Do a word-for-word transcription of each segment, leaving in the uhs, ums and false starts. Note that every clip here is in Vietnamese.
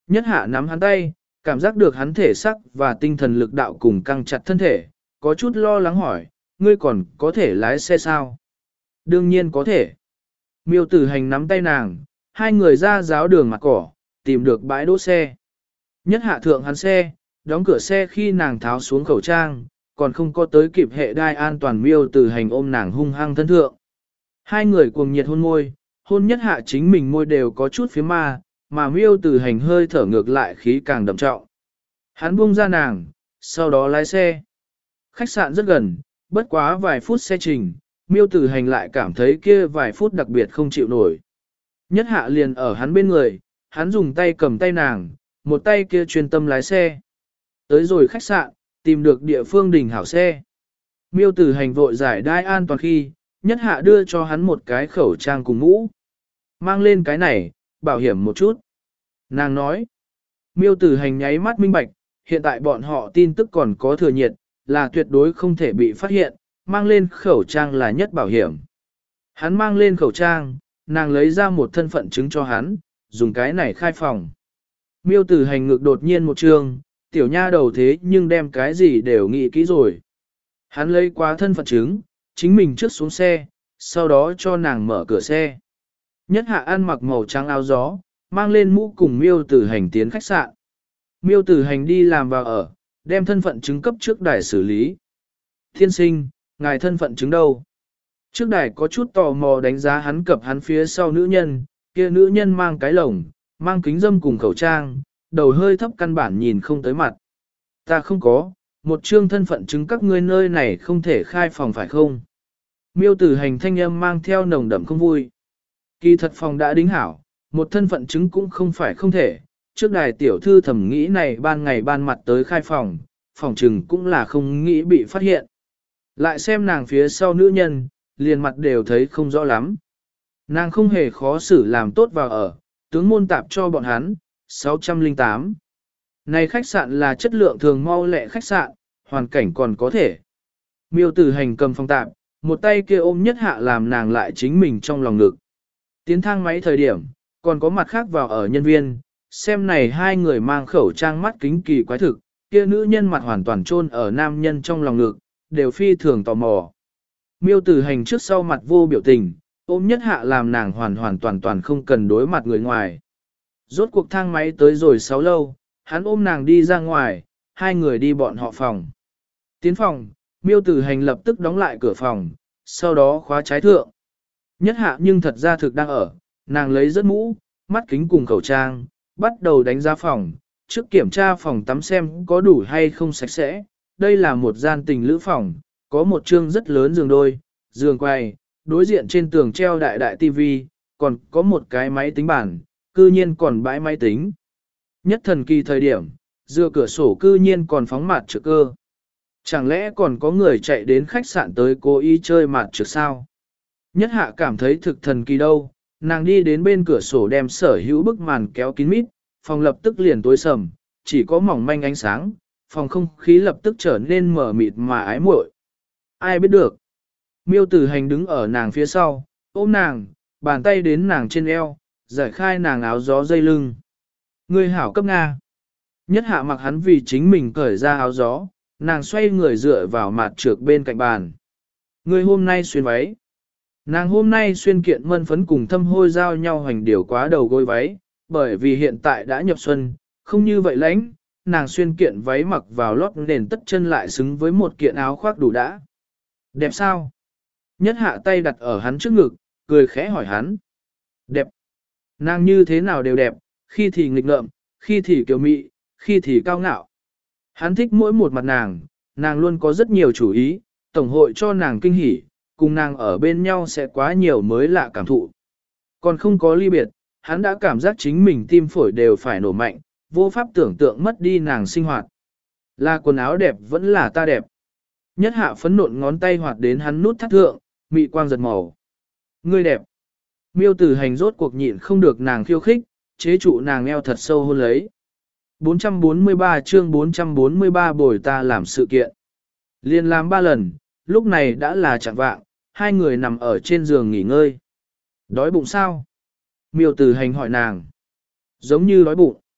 Nhất hạ nắm hắn tay, cảm giác được hắn thể sắc và tinh thần lực đạo cùng căng chặt thân thể, có chút lo lắng hỏi, ngươi còn có thể lái xe sao? Đương nhiên có thể. Miêu tử hành nắm tay nàng, hai người ra giáo đường mặt cỏ, tìm được bãi đỗ xe. Nhất hạ thượng hắn xe, đóng cửa xe khi nàng tháo xuống khẩu trang, còn không có tới kịp hệ đai an toàn miêu tử hành ôm nàng hung hăng thân thượng. Hai người cuồng nhiệt hôn môi, hôn nhất hạ chính mình môi đều có chút phía ma, mà miêu tử hành hơi thở ngược lại khí càng đậm trọng. Hắn buông ra nàng, sau đó lái xe. Khách sạn rất gần, bất quá vài phút xe trình, miêu tử hành lại cảm thấy kia vài phút đặc biệt không chịu nổi. Nhất hạ liền ở hắn bên người, hắn dùng tay cầm tay nàng, một tay kia chuyên tâm lái xe. Tới rồi khách sạn, tìm được địa phương đỉnh hảo xe. Miêu tử hành vội giải đai an toàn khi, nhất hạ đưa cho hắn một cái khẩu trang cùng mũ. Mang lên cái này, bảo hiểm một chút. Nàng nói, miêu tử hành nháy mắt minh bạch, hiện tại bọn họ tin tức còn có thừa nhiệt, là tuyệt đối không thể bị phát hiện, mang lên khẩu trang là nhất bảo hiểm. Hắn mang lên khẩu trang, nàng lấy ra một thân phận chứng cho hắn, dùng cái này khai phòng. Miêu tử hành ngực đột nhiên một trường, tiểu nha đầu thế nhưng đem cái gì đều nghĩ kỹ rồi. Hắn lấy qua thân phận chứng, chính mình trước xuống xe, sau đó cho nàng mở cửa xe. Nhất hạ ăn mặc màu trắng áo gió, mang lên mũ cùng miêu tử hành tiến khách sạn. Miêu tử hành đi làm vào ở, đem thân phận chứng cấp trước đài xử lý. Thiên sinh, ngài thân phận chứng đâu? Trước đài có chút tò mò đánh giá hắn cập hắn phía sau nữ nhân, kia nữ nhân mang cái lồng, mang kính dâm cùng khẩu trang, đầu hơi thấp căn bản nhìn không tới mặt. Ta không có, một chương thân phận chứng các ngươi nơi này không thể khai phòng phải không? Miêu tử hành thanh âm mang theo nồng đậm không vui. Kỳ thật phòng đã đính hảo, một thân phận chứng cũng không phải không thể. Trước đài tiểu thư thẩm nghĩ này ban ngày ban mặt tới khai phòng, phòng trừng cũng là không nghĩ bị phát hiện. Lại xem nàng phía sau nữ nhân, liền mặt đều thấy không rõ lắm. Nàng không hề khó xử làm tốt vào ở, tướng môn tạp cho bọn hắn, sáu trăm lẻ tám. Này khách sạn là chất lượng thường mau lẹ khách sạn, hoàn cảnh còn có thể. Miêu tử hành cầm phòng tạp, một tay kia ôm nhất hạ làm nàng lại chính mình trong lòng ngực. Tiến thang máy thời điểm, còn có mặt khác vào ở nhân viên, xem này hai người mang khẩu trang mắt kính kỳ quái thực, kia nữ nhân mặt hoàn toàn chôn ở nam nhân trong lòng ngực, đều phi thường tò mò. Miêu tử hành trước sau mặt vô biểu tình, ôm nhất hạ làm nàng hoàn hoàn toàn toàn không cần đối mặt người ngoài. Rốt cuộc thang máy tới rồi sáu lâu, hắn ôm nàng đi ra ngoài, hai người đi bọn họ phòng. Tiến phòng, miêu tử hành lập tức đóng lại cửa phòng, sau đó khóa trái thượng. Nhất hạ nhưng thật ra thực đang ở, nàng lấy rất mũ, mắt kính cùng khẩu trang, bắt đầu đánh giá phòng, trước kiểm tra phòng tắm xem có đủ hay không sạch sẽ. Đây là một gian tình lữ phòng, có một chương rất lớn giường đôi, giường quay, đối diện trên tường treo đại đại tivi, còn có một cái máy tính bảng, cư nhiên còn bãi máy tính. Nhất thần kỳ thời điểm, dựa cửa sổ cư nhiên còn phóng mặt trực cơ. Chẳng lẽ còn có người chạy đến khách sạn tới cố ý chơi mặt trực sao? Nhất hạ cảm thấy thực thần kỳ đâu, nàng đi đến bên cửa sổ đem sở hữu bức màn kéo kín mít, phòng lập tức liền tối sầm, chỉ có mỏng manh ánh sáng, phòng không khí lập tức trở nên mờ mịt mà ái muội. Ai biết được? Miêu tử hành đứng ở nàng phía sau, ôm nàng, bàn tay đến nàng trên eo, giải khai nàng áo gió dây lưng. Người hảo cấp Nga. Nhất hạ mặc hắn vì chính mình cởi ra áo gió, nàng xoay người dựa vào mặt trược bên cạnh bàn. Người hôm nay xuyên váy. Nàng hôm nay xuyên kiện mân phấn cùng thâm hôi giao nhau hành điều quá đầu gối váy, bởi vì hiện tại đã nhập xuân, không như vậy lãnh, nàng xuyên kiện váy mặc vào lót nền tất chân lại xứng với một kiện áo khoác đủ đã. Đẹp sao? Nhất hạ tay đặt ở hắn trước ngực, cười khẽ hỏi hắn. Đẹp. Nàng như thế nào đều đẹp, khi thì nghịch ngợm, khi thì kiều mị, khi thì cao ngạo. Hắn thích mỗi một mặt nàng, nàng luôn có rất nhiều chủ ý, tổng hội cho nàng kinh hỉ, cùng nàng ở bên nhau sẽ quá nhiều mới lạ cảm thụ. Còn không có ly biệt, hắn đã cảm giác chính mình tim phổi đều phải nổ mạnh, vô pháp tưởng tượng mất đi nàng sinh hoạt. Là quần áo đẹp vẫn là ta đẹp. Nhất hạ phấn nộn ngón tay hoạt đến hắn nút thắt thượng, mị quang giật màu. Ngươi đẹp. Miêu tử hành rốt cuộc nhịn không được nàng khiêu khích, chế trụ nàng eo thật sâu hôn lấy. bốn trăm bốn mươi ba chương bốn trăm bốn mươi ba bồi ta làm sự kiện. Liên làm ba lần, lúc này đã là chẳng vạng, hai người nằm ở trên giường nghỉ ngơi. Đói bụng sao? Miêu tử hành hỏi nàng. Giống như đói bụng.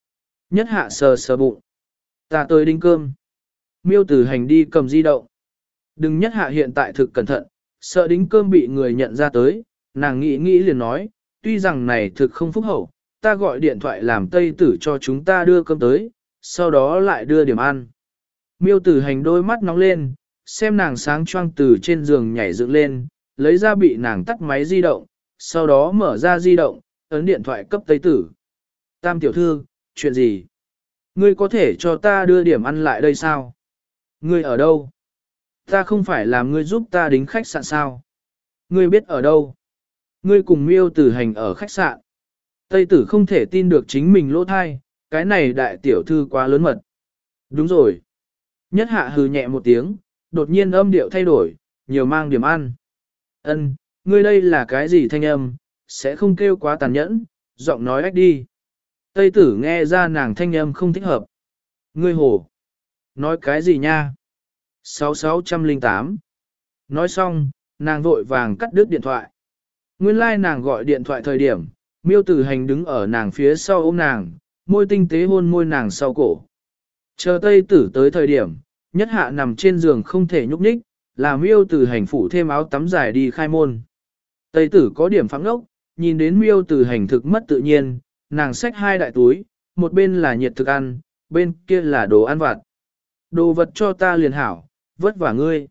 Nhất hạ sờ sờ bụng. Ta tới đính cơm. Miêu tử hành đi cầm di động. Đừng nhất hạ hiện tại thực cẩn thận, sợ đính cơm bị người nhận ra tới, nàng nghĩ nghĩ liền nói, tuy rằng này thực không phúc hậu, ta gọi điện thoại làm tây tử cho chúng ta đưa cơm tới, sau đó lại đưa điểm ăn. Miêu tử hành đôi mắt nóng lên, xem nàng sáng choang từ trên giường nhảy dựng lên, lấy ra bị nàng tắt máy di động, sau đó mở ra di động, ấn điện thoại cấp tây tử. Tam tiểu thư, chuyện gì? Ngươi có thể cho ta đưa điểm ăn lại đây sao? Ngươi ở đâu? Ta không phải làm ngươi giúp ta đính khách sạn sao? Ngươi biết ở đâu? Ngươi cùng miêu tử hành ở khách sạn. Tây tử không thể tin được chính mình lỗ thai, cái này đại tiểu thư quá lớn mật. Đúng rồi. Nhất hạ hừ nhẹ một tiếng, đột nhiên âm điệu thay đổi, nhiều mang điểm ăn. Ân, ngươi đây là cái gì thanh âm, sẽ không kêu quá tàn nhẫn, giọng nói ách đi. Tây tử nghe ra nàng thanh âm không thích hợp. Ngươi hồ. Nói cái gì nha? sáu sáu không tám. Nói xong, nàng vội vàng cắt đứt điện thoại. Nguyên lai like nàng gọi điện thoại thời điểm, miêu tử hành đứng ở nàng phía sau ôm nàng, môi tinh tế hôn môi nàng sau cổ. Chờ tây tử tới thời điểm, nhất hạ nằm trên giường không thể nhúc nhích, làm miêu tử hành phủ thêm áo tắm dài đi khai môn. Tây tử có điểm phẳng ốc, nhìn đến miêu tử hành thực mất tự nhiên, nàng xách hai đại túi, một bên là nhiệt thực ăn, bên kia là đồ ăn vặt. Đồ vật cho ta liền hảo, vất vả ngươi.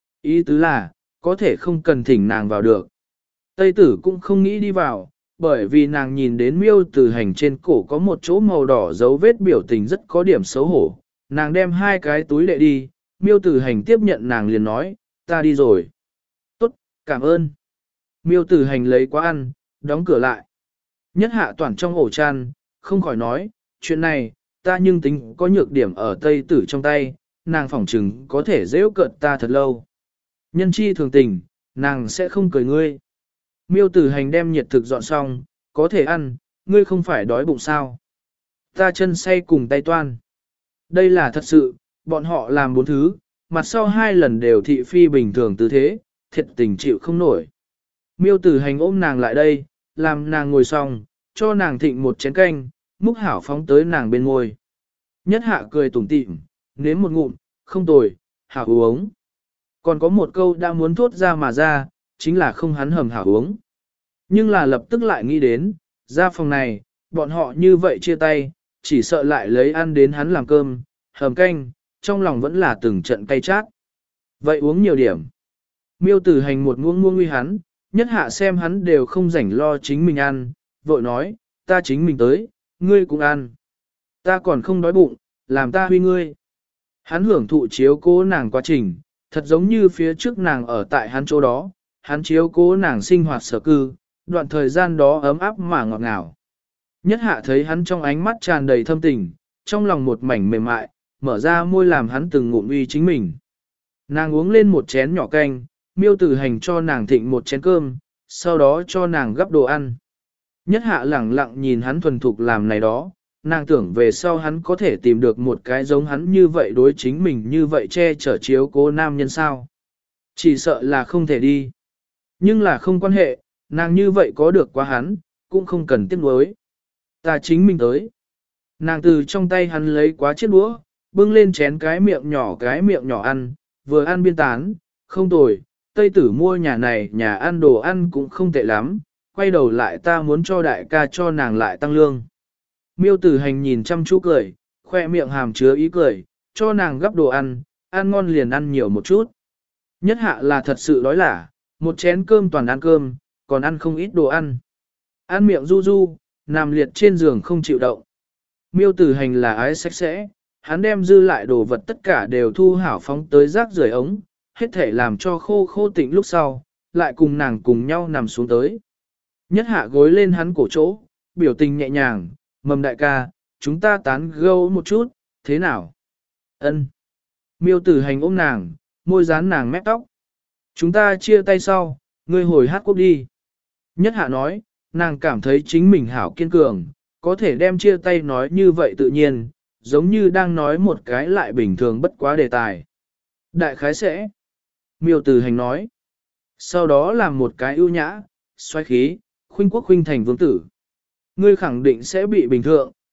Ý tứ là, có thể không cần thỉnh nàng vào được. Tây tử cũng không nghĩ đi vào, bởi vì nàng nhìn đến miêu tử hành trên cổ có một chỗ màu đỏ dấu vết biểu tình rất có điểm xấu hổ. Nàng đem hai cái túi đệ đi, miêu tử hành tiếp nhận nàng liền nói, ta đi rồi. Tốt, cảm ơn. Miêu tử hành lấy quá ăn, đóng cửa lại. Nhất hạ toàn trong ổ chăn, không khỏi nói, chuyện này, ta nhưng tính có nhược điểm ở tây tử trong tay, nàng phỏng chừng có thể dễ cợt ta thật lâu. Nhân chi thường tình, nàng sẽ không cười ngươi. Miêu tử hành đem nhiệt thực dọn xong, có thể ăn, ngươi không phải đói bụng sao. Ta chân say cùng tay toan. Đây là thật sự, bọn họ làm bốn thứ, mặt sau hai lần đều thị phi bình thường tư thế, thiệt tình chịu không nổi. Miêu tử hành ôm nàng lại đây, làm nàng ngồi xong, cho nàng thịnh một chén canh, múc hảo phóng tới nàng bên môi. Nhất hạ cười tủm tỉm, nếm một ngụm, không tồi, hảo uống. Còn có một câu đã muốn thốt ra mà ra, chính là không hắn hầm hảo uống. Nhưng là lập tức lại nghĩ đến, ra phòng này, bọn họ như vậy chia tay, chỉ sợ lại lấy ăn đến hắn làm cơm, hầm canh, trong lòng vẫn là từng trận cay chát. Vậy uống nhiều điểm. Miêu tử hành một muông muông uy hắn, nhất hạ xem hắn đều không rảnh lo chính mình ăn, vội nói, ta chính mình tới, ngươi cũng ăn. Ta còn không đói bụng, làm ta huy ngươi. Hắn hưởng thụ chiếu cố nàng quá trình, thật giống như phía trước nàng ở tại hắn chỗ đó, hắn chiếu cố nàng sinh hoạt sở cư, đoạn thời gian đó ấm áp mà ngọt ngào. Nhất hạ thấy hắn trong ánh mắt tràn đầy thâm tình, trong lòng một mảnh mềm mại, mở ra môi làm hắn từng ngụm uy chính mình. Nàng uống lên một chén nhỏ canh, miêu tử hành cho nàng thịnh một chén cơm, sau đó cho nàng gắp đồ ăn. Nhất hạ lẳng lặng nhìn hắn thuần thục làm này đó, nàng tưởng về sau hắn có thể tìm được một cái giống hắn như vậy đối chính mình như vậy che chở chiếu cố nam nhân sao. Chỉ sợ là không thể đi. Nhưng là không quan hệ, nàng như vậy có được quá hắn, cũng không cần tiếc nuối. Ta chính mình tới. Nàng từ trong tay hắn lấy quá chiếc đũa, bưng lên chén cái miệng nhỏ cái miệng nhỏ ăn, vừa ăn biên tán, không tồi, Tây tử mua nhà này nhà ăn đồ ăn cũng không tệ lắm, quay đầu lại ta muốn cho đại ca cho nàng lại tăng lương. Miêu tử hành nhìn chăm chú cười, khoe miệng hàm chứa ý cười, cho nàng gắp đồ ăn, ăn ngon liền ăn nhiều một chút. Nhất hạ là thật sự đói lả, một chén cơm toàn ăn cơm, còn ăn không ít đồ ăn. Ăn miệng du du, nằm liệt trên giường không chịu động. Miêu tử hành là ái sạch sẽ, hắn đem dư lại đồ vật tất cả đều thu hảo phóng tới rác rưởi ống, hết thể làm cho khô khô tịnh lúc sau, lại cùng nàng cùng nhau nằm xuống tới. Nhất hạ gối lên hắn cổ chỗ, biểu tình nhẹ nhàng, mầm đại ca, chúng ta tán gẫu một chút, thế nào? Ân. Miêu tử hành ôm nàng, môi dán nàng mép tóc. Chúng ta chia tay sau, ngươi hồi hát quốc đi. Nhất hạ nói, nàng cảm thấy chính mình hảo kiên cường, có thể đem chia tay nói như vậy tự nhiên, giống như đang nói một cái lại bình thường bất quá đề tài. Đại khái sẽ. Miêu tử hành nói. Sau đó làm một cái ưu nhã, xoay khí, khuynh quốc khuynh thành vương tử. Ngươi khẳng định sẽ bị bình thượng,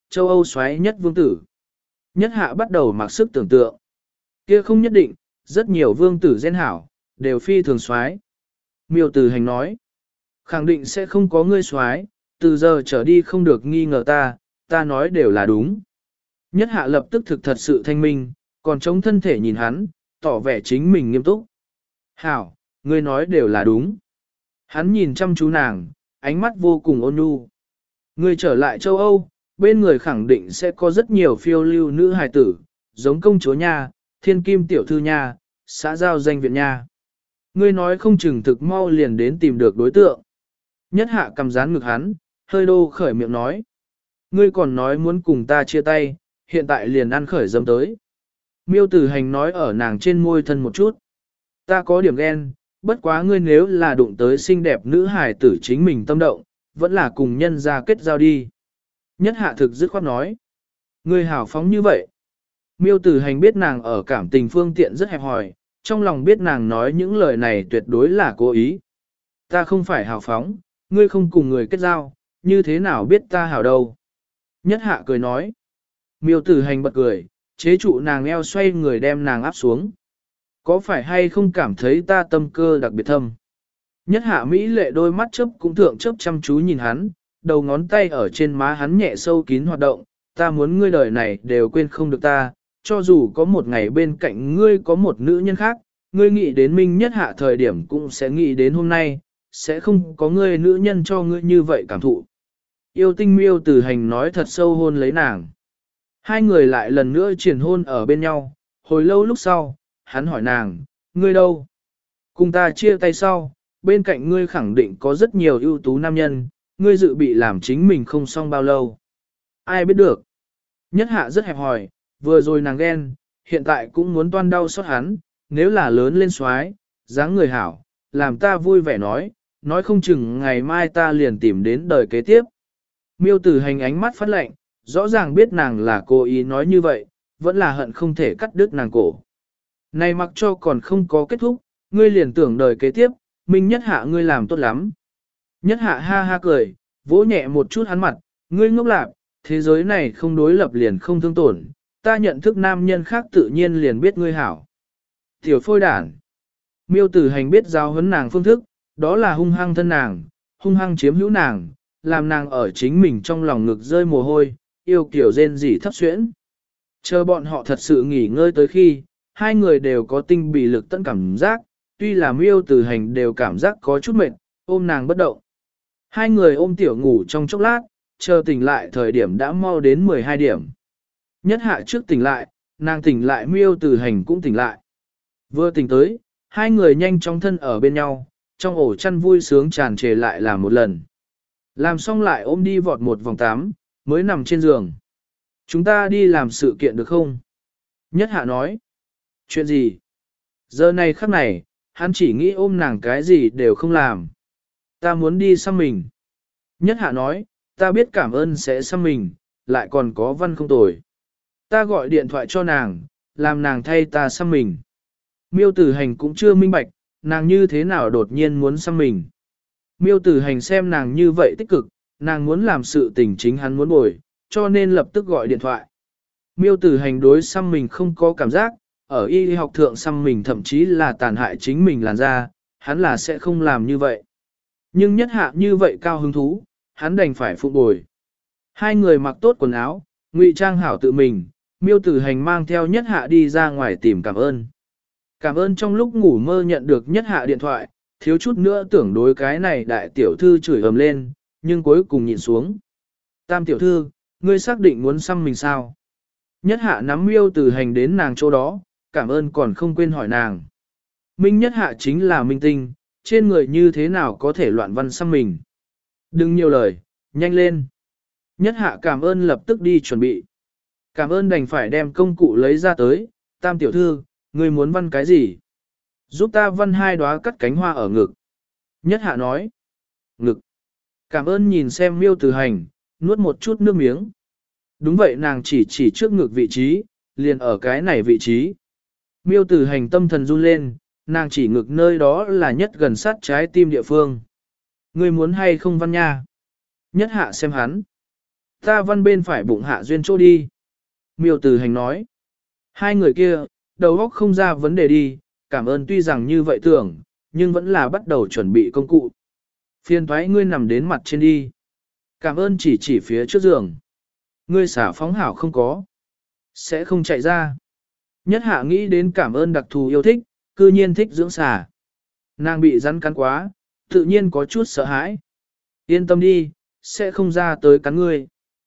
châu Âu xoáy nhất vương tử. Nhất hạ bắt đầu mặc sức tưởng tượng. Kia không nhất định, rất nhiều vương tử gen hảo, đều phi thường xoáy. Miêu Tử Hành nói, khẳng định sẽ không có ngươi xoáy, từ giờ trở đi không được nghi ngờ ta, ta nói đều là đúng. Nhất hạ lập tức thực thật sự thanh minh, còn chống thân thể nhìn hắn, tỏ vẻ chính mình nghiêm túc. Hảo, ngươi nói đều là đúng. Hắn nhìn chăm chú nàng, ánh mắt vô cùng ôn nhu. Ngươi trở lại châu Âu, bên người khẳng định sẽ có rất nhiều phiêu lưu nữ hài tử, giống công chúa nha, thiên kim tiểu thư nha, xã giao danh viện nha. Ngươi nói không chừng thực mau liền đến tìm được đối tượng. Nhất hạ cầm dán ngực hắn, hơi đô khởi miệng nói. Ngươi còn nói muốn cùng ta chia tay, hiện tại liền ăn khởi dâm tới. Miêu Tử Hành nói ở nàng trên môi thân một chút. Ta có điểm ghen, bất quá ngươi nếu là đụng tới xinh đẹp nữ hài tử chính mình tâm động, vẫn là cùng nhân ra kết giao đi. Nhất hạ thực dứt khoát nói. Ngươi hào phóng như vậy. Miêu Tử Hành biết nàng ở cảm tình phương tiện rất hẹp hòi, trong lòng biết nàng nói những lời này tuyệt đối là cố ý. Ta không phải hào phóng, ngươi không cùng người kết giao, như thế nào biết ta hào đâu. Nhất hạ cười nói. Miêu Tử Hành bật cười, chế trụ nàng eo xoay người đem nàng áp xuống. Có phải hay không cảm thấy ta tâm cơ đặc biệt thâm? Nhất hạ Mỹ lệ đôi mắt chớp cũng thượng chớp chăm chú nhìn hắn, đầu ngón tay ở trên má hắn nhẹ sâu kín hoạt động, ta muốn ngươi đời này đều quên không được ta, cho dù có một ngày bên cạnh ngươi có một nữ nhân khác, ngươi nghĩ đến Minh Nhất hạ thời điểm cũng sẽ nghĩ đến hôm nay, sẽ không có ngươi nữ nhân cho ngươi như vậy cảm thụ. Yêu tinh Miêu Tử Hành nói thật sâu hôn lấy nàng. Hai người lại lần nữa triển hôn ở bên nhau, hồi lâu lúc sau, hắn hỏi nàng, ngươi đâu? Cùng ta chia tay sau, bên cạnh ngươi khẳng định có rất nhiều ưu tú nam nhân, ngươi dự bị làm chính mình không xong bao lâu. Ai biết được? Nhất hạ rất hẹp hòi, vừa rồi nàng ghen, hiện tại cũng muốn toan đau xót hắn, nếu là lớn lên xoái, dáng người hảo, làm ta vui vẻ nói, nói không chừng ngày mai ta liền tìm đến đời kế tiếp. Miêu Tử Hành ánh mắt phát lạnh, rõ ràng biết nàng là cố ý nói như vậy, vẫn là hận không thể cắt đứt nàng cổ. Này mặc cho còn không có kết thúc, ngươi liền tưởng đời kế tiếp, Minh Nhất hạ ngươi làm tốt lắm. Nhất hạ ha ha cười, vỗ nhẹ một chút hắn mặt, ngươi ngốc lạc, thế giới này không đối lập liền không thương tổn, ta nhận thức nam nhân khác tự nhiên liền biết ngươi hảo. Tiểu phôi đản. Miêu Tử Hành biết giáo huấn nàng phương thức, đó là hung hăng thân nàng, hung hăng chiếm hữu nàng, làm nàng ở chính mình trong lòng ngực rơi mồ hôi, yêu kiểu rên rỉ thấp xuyễn. Chờ bọn họ thật sự nghỉ ngơi tới khi, hai người đều có tinh bị lực tận cảm giác, tuy là Miêu Tử Hành đều cảm giác có chút mệt, ôm nàng bất động. Hai người ôm tiểu ngủ trong chốc lát, chờ tỉnh lại thời điểm đã mau đến mười hai điểm. Nhất hạ trước tỉnh lại, nàng tỉnh lại Miêu Tử Hành cũng tỉnh lại. Vừa tỉnh tới, hai người nhanh chóng thân ở bên nhau, trong ổ chăn vui sướng tràn trề lại làm một lần. Làm xong lại ôm đi vọt một vòng tám, mới nằm trên giường. Chúng ta đi làm sự kiện được không? Nhất hạ nói. Chuyện gì? Giờ này khắc này, hắn chỉ nghĩ ôm nàng cái gì đều không làm. Ta muốn đi xăm mình. Nhất hạ nói, ta biết cảm ơn sẽ xăm mình, lại còn có văn không tồi. Ta gọi điện thoại cho nàng, làm nàng thay ta xăm mình. Miêu Tử Hành cũng chưa minh bạch, nàng như thế nào đột nhiên muốn xăm mình. Miêu Tử Hành xem nàng như vậy tích cực, nàng muốn làm sự tình chính hắn muốn bồi, cho nên lập tức gọi điện thoại. Miêu Tử Hành đối xăm mình không có cảm giác, ở y học thượng xăm mình thậm chí là tàn hại chính mình làn da, hắn là sẽ không làm như vậy. Nhưng nhất hạ như vậy cao hứng thú, hắn đành phải phụ bồi. Hai người mặc tốt quần áo, ngụy trang hảo tự mình, Miêu Tử Hành mang theo nhất hạ đi ra ngoài tìm cảm ơn. Cảm ơn trong lúc ngủ mơ nhận được nhất hạ điện thoại, thiếu chút nữa tưởng đối cái này đại tiểu thư chửi ầm lên, nhưng cuối cùng nhìn xuống. Tam tiểu thư, ngươi xác định muốn xăm mình sao? Nhất hạ nắm Miêu Tử Hành đến nàng chỗ đó, cảm ơn còn không quên hỏi nàng. Minh Nhất hạ chính là minh tinh, trên người như thế nào có thể loạn văn xăm mình. Đừng nhiều lời, nhanh lên. Nhất hạ cảm ơn lập tức đi chuẩn bị. Cảm ơn đành phải đem công cụ lấy ra tới, tam tiểu thư, ngươi muốn văn cái gì? Giúp ta văn hai đóa cắt cánh hoa ở ngực. Nhất hạ nói. Ngực. Cảm ơn nhìn xem Miêu Tử Hành, nuốt một chút nước miếng. Đúng vậy nàng chỉ chỉ trước ngực vị trí, liền ở cái này vị trí. Miêu Tử Hành tâm thần run lên, nàng chỉ ngực nơi đó là nhất gần sát trái tim địa phương. Ngươi muốn hay không văn nha? Nhất hạ xem hắn. Ta văn bên phải bụng Hạ Duyên chỗ đi. Miêu Tử Hành nói. Hai người kia, đầu óc không ra vấn đề đi, cảm ơn tuy rằng như vậy tưởng, nhưng vẫn là bắt đầu chuẩn bị công cụ. Phiền thoái ngươi nằm đến mặt trên đi. Cảm ơn chỉ chỉ phía trước giường. Ngươi xả phóng hảo không có. Sẽ không chạy ra. Nhất Hạ nghĩ đến cảm ơn đặc thù yêu thích, cư nhiên thích dưỡng xả. Nàng bị rắn cắn quá, tự nhiên có chút sợ hãi. Yên tâm đi, sẽ không ra tới cắn ngươi.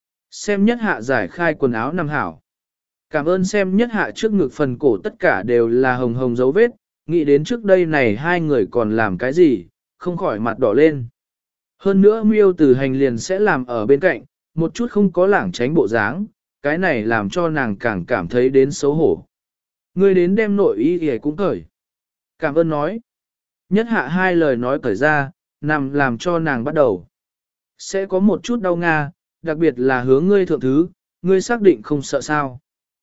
Xem Nhất Hạ giải khai quần áo nằm hảo. Cảm ơn xem Nhất Hạ trước ngực phần cổ tất cả đều là hồng hồng dấu vết, nghĩ đến trước đây này hai người còn làm cái gì, không khỏi mặt đỏ lên. Hơn nữa Miêu Tử Hành liền sẽ làm ở bên cạnh, một chút không có lảng tránh bộ dáng, cái này làm cho nàng càng cảm thấy đến xấu hổ. Ngươi đến đem nội y y cũng cởi. Cảm ơn nói. Nhất Hạ hai lời nói cởi ra, nằm làm cho nàng bắt đầu. Sẽ có một chút đau nga, đặc biệt là hướng ngươi thượng thứ, ngươi xác định không sợ sao.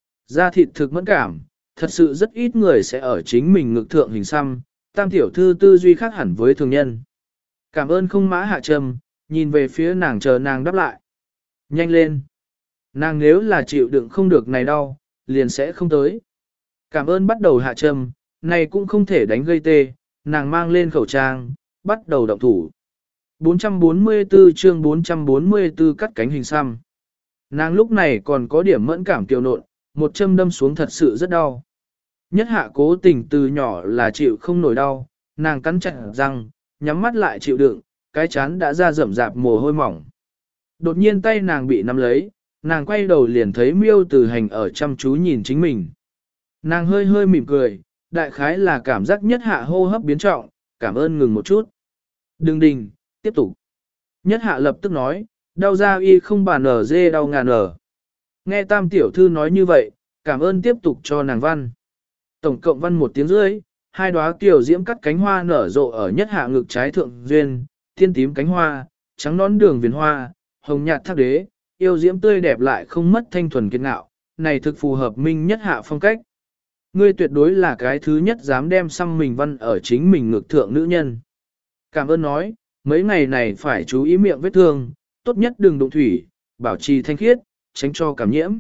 Da thịt thực mẫn cảm, thật sự rất ít người sẽ ở chính mình ngực thượng hình xăm, tam tiểu thư tư duy khác hẳn với thường nhân. Cảm ơn không mã hạ trầm, nhìn về phía nàng chờ nàng đáp lại. Nhanh lên. Nàng nếu là chịu đựng không được này đau, liền sẽ không tới. Cảm ơn bắt đầu hạ trầm, này cũng không thể đánh gây tê, nàng mang lên khẩu trang, bắt đầu động thủ. bốn trăm bốn mươi tư chương bốn trăm bốn mươi tư cắt cánh hình xăm. Nàng lúc này còn có điểm mẫn cảm kiều nộn, một châm đâm xuống thật sự rất đau. Nhất Hạ cố tình từ nhỏ là chịu không nổi đau, nàng cắn chặt răng, nhắm mắt lại chịu đựng, cái chán đã ra rậm rạp mồ hôi mỏng. Đột nhiên tay nàng bị nắm lấy, nàng quay đầu liền thấy Miêu Tử Hành ở chăm chú nhìn chính mình. Nàng hơi hơi mỉm cười, đại khái là cảm giác Nhất Hạ hô hấp biến trọng, cảm ơn ngừng một chút. Đừng đình, tiếp tục. Nhất Hạ lập tức nói, đau da y không bàn ở dê đau ngàn ở. Nghe tam tiểu thư nói như vậy, cảm ơn tiếp tục cho nàng văn. Tổng cộng văn một tiếng rưỡi, hai đóa tiểu diễm cắt cánh hoa nở rộ ở Nhất Hạ ngực trái thượng duyên, thiên tím cánh hoa, trắng nón đường viền hoa, hồng nhạt thác đế, yêu diễm tươi đẹp lại không mất thanh thuần kiên ngạo, này thực phù hợp Minh Nhất Hạ phong cách. Ngươi tuyệt đối là cái thứ nhất dám đem xăm mình văn ở chính mình ngực thượng nữ nhân. Cảm ơn nói, mấy ngày này phải chú ý miệng vết thương, tốt nhất đừng đụng thủy, bảo trì thanh khiết, tránh cho cảm nhiễm.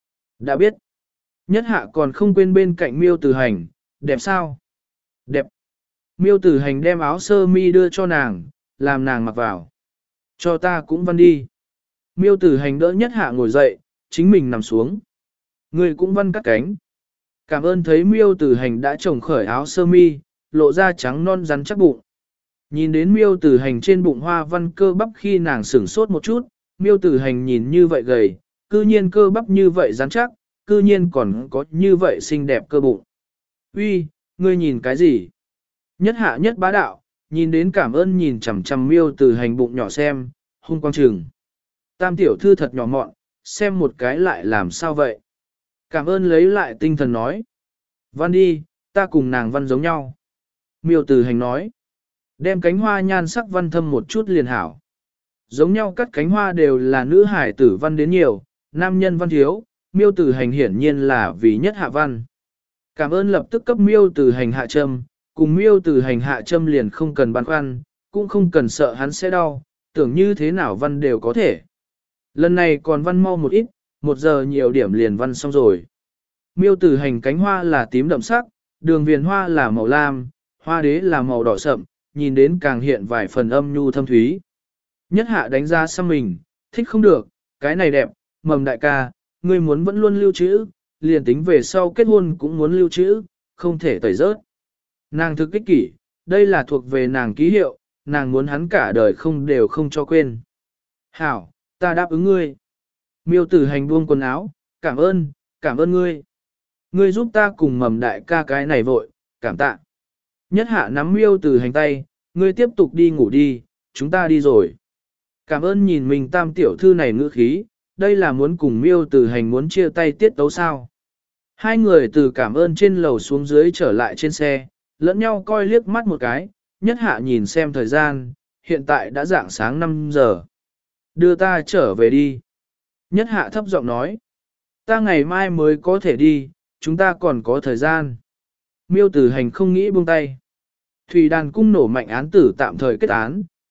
Đã biết. Nhất Hạ còn không quên bên cạnh Miêu Tử Hành, đẹp sao? Đẹp. Miêu Tử Hành đem áo sơ mi đưa cho nàng, làm nàng mặc vào. Cho ta cũng văn đi. Miêu Tử Hành đỡ Nhất Hạ ngồi dậy, chính mình nằm xuống. Người cũng văn cắt cánh. Cảm ơn thấy Miêu Tử Hành đã trồng khởi áo sơ mi, lộ ra trắng non rắn chắc bụng. Nhìn đến Miêu Tử Hành trên bụng hoa văn cơ bắp khi nàng sửng sốt một chút, Miêu Tử Hành nhìn như vậy gầy, cư nhiên cơ bắp như vậy rắn chắc, cư nhiên còn có như vậy xinh đẹp cơ bụng. Uy, ngươi nhìn cái gì? Nhất Hạ nhất bá đạo, nhìn đến cảm ơn nhìn chằm chằm Miêu Tử Hành bụng nhỏ xem, hung quang trừng. Tam tiểu thư thật nhỏ mọn, xem một cái lại làm sao vậy? Cảm ơn lấy lại tinh thần nói. Văn đi, ta cùng nàng văn giống nhau. Miêu Tử Hành nói. Đem cánh hoa nhan sắc văn thâm một chút liền hảo. Giống nhau cắt cánh hoa đều là nữ hải tử văn đến nhiều, nam nhân văn thiếu, Miêu Tử Hành hiển nhiên là vì Nhất Hạ văn. Cảm ơn lập tức cấp Miêu Tử Hành hạ châm, cùng Miêu Tử Hành hạ châm liền không cần băn khoăn, cũng không cần sợ hắn sẽ đau, tưởng như thế nào văn đều có thể. Lần này còn văn mau một ít, một giờ nhiều điểm liền văn xong rồi. Miêu Tử Hành cánh hoa là tím đậm sắc, đường viền hoa là màu lam, hoa đế là màu đỏ sậm, nhìn đến càng hiện vài phần âm nhu thâm thúy. Nhất Hạ đánh ra xăm mình, thích không được, cái này đẹp, Mầm đại ca, ngươi muốn vẫn luôn lưu trữ, liền tính về sau kết hôn cũng muốn lưu trữ, không thể tẩy rớt. Nàng thực ích kỷ, đây là thuộc về nàng ký hiệu, nàng muốn hắn cả đời không đều không cho quên. Hảo, ta đáp ứng ngươi. Miêu Tử Hành buông quần áo, cảm ơn, cảm ơn ngươi. Ngươi giúp ta cùng Mầm đại ca cái này vội, cảm tạ. Nhất Hạ nắm Miêu Tử Hành tay, ngươi tiếp tục đi ngủ đi, chúng ta đi rồi. Cảm ơn nhìn mình tam tiểu thư này ngữ khí, đây là muốn cùng Miêu Tử Hành muốn chia tay tiết tấu sao. Hai người từ cảm ơn trên lầu xuống dưới trở lại trên xe, lẫn nhau coi liếc mắt một cái, Nhất Hạ nhìn xem thời gian, hiện tại đã dạng sáng năm giờ. Đưa ta trở về đi. Nhất Hạ thấp giọng nói. Ta ngày mai mới có thể đi, chúng ta còn có thời gian. Miêu Tử Hành không nghĩ buông tay. Thủy Đàn cung nổ mạnh án tử tạm thời kết án,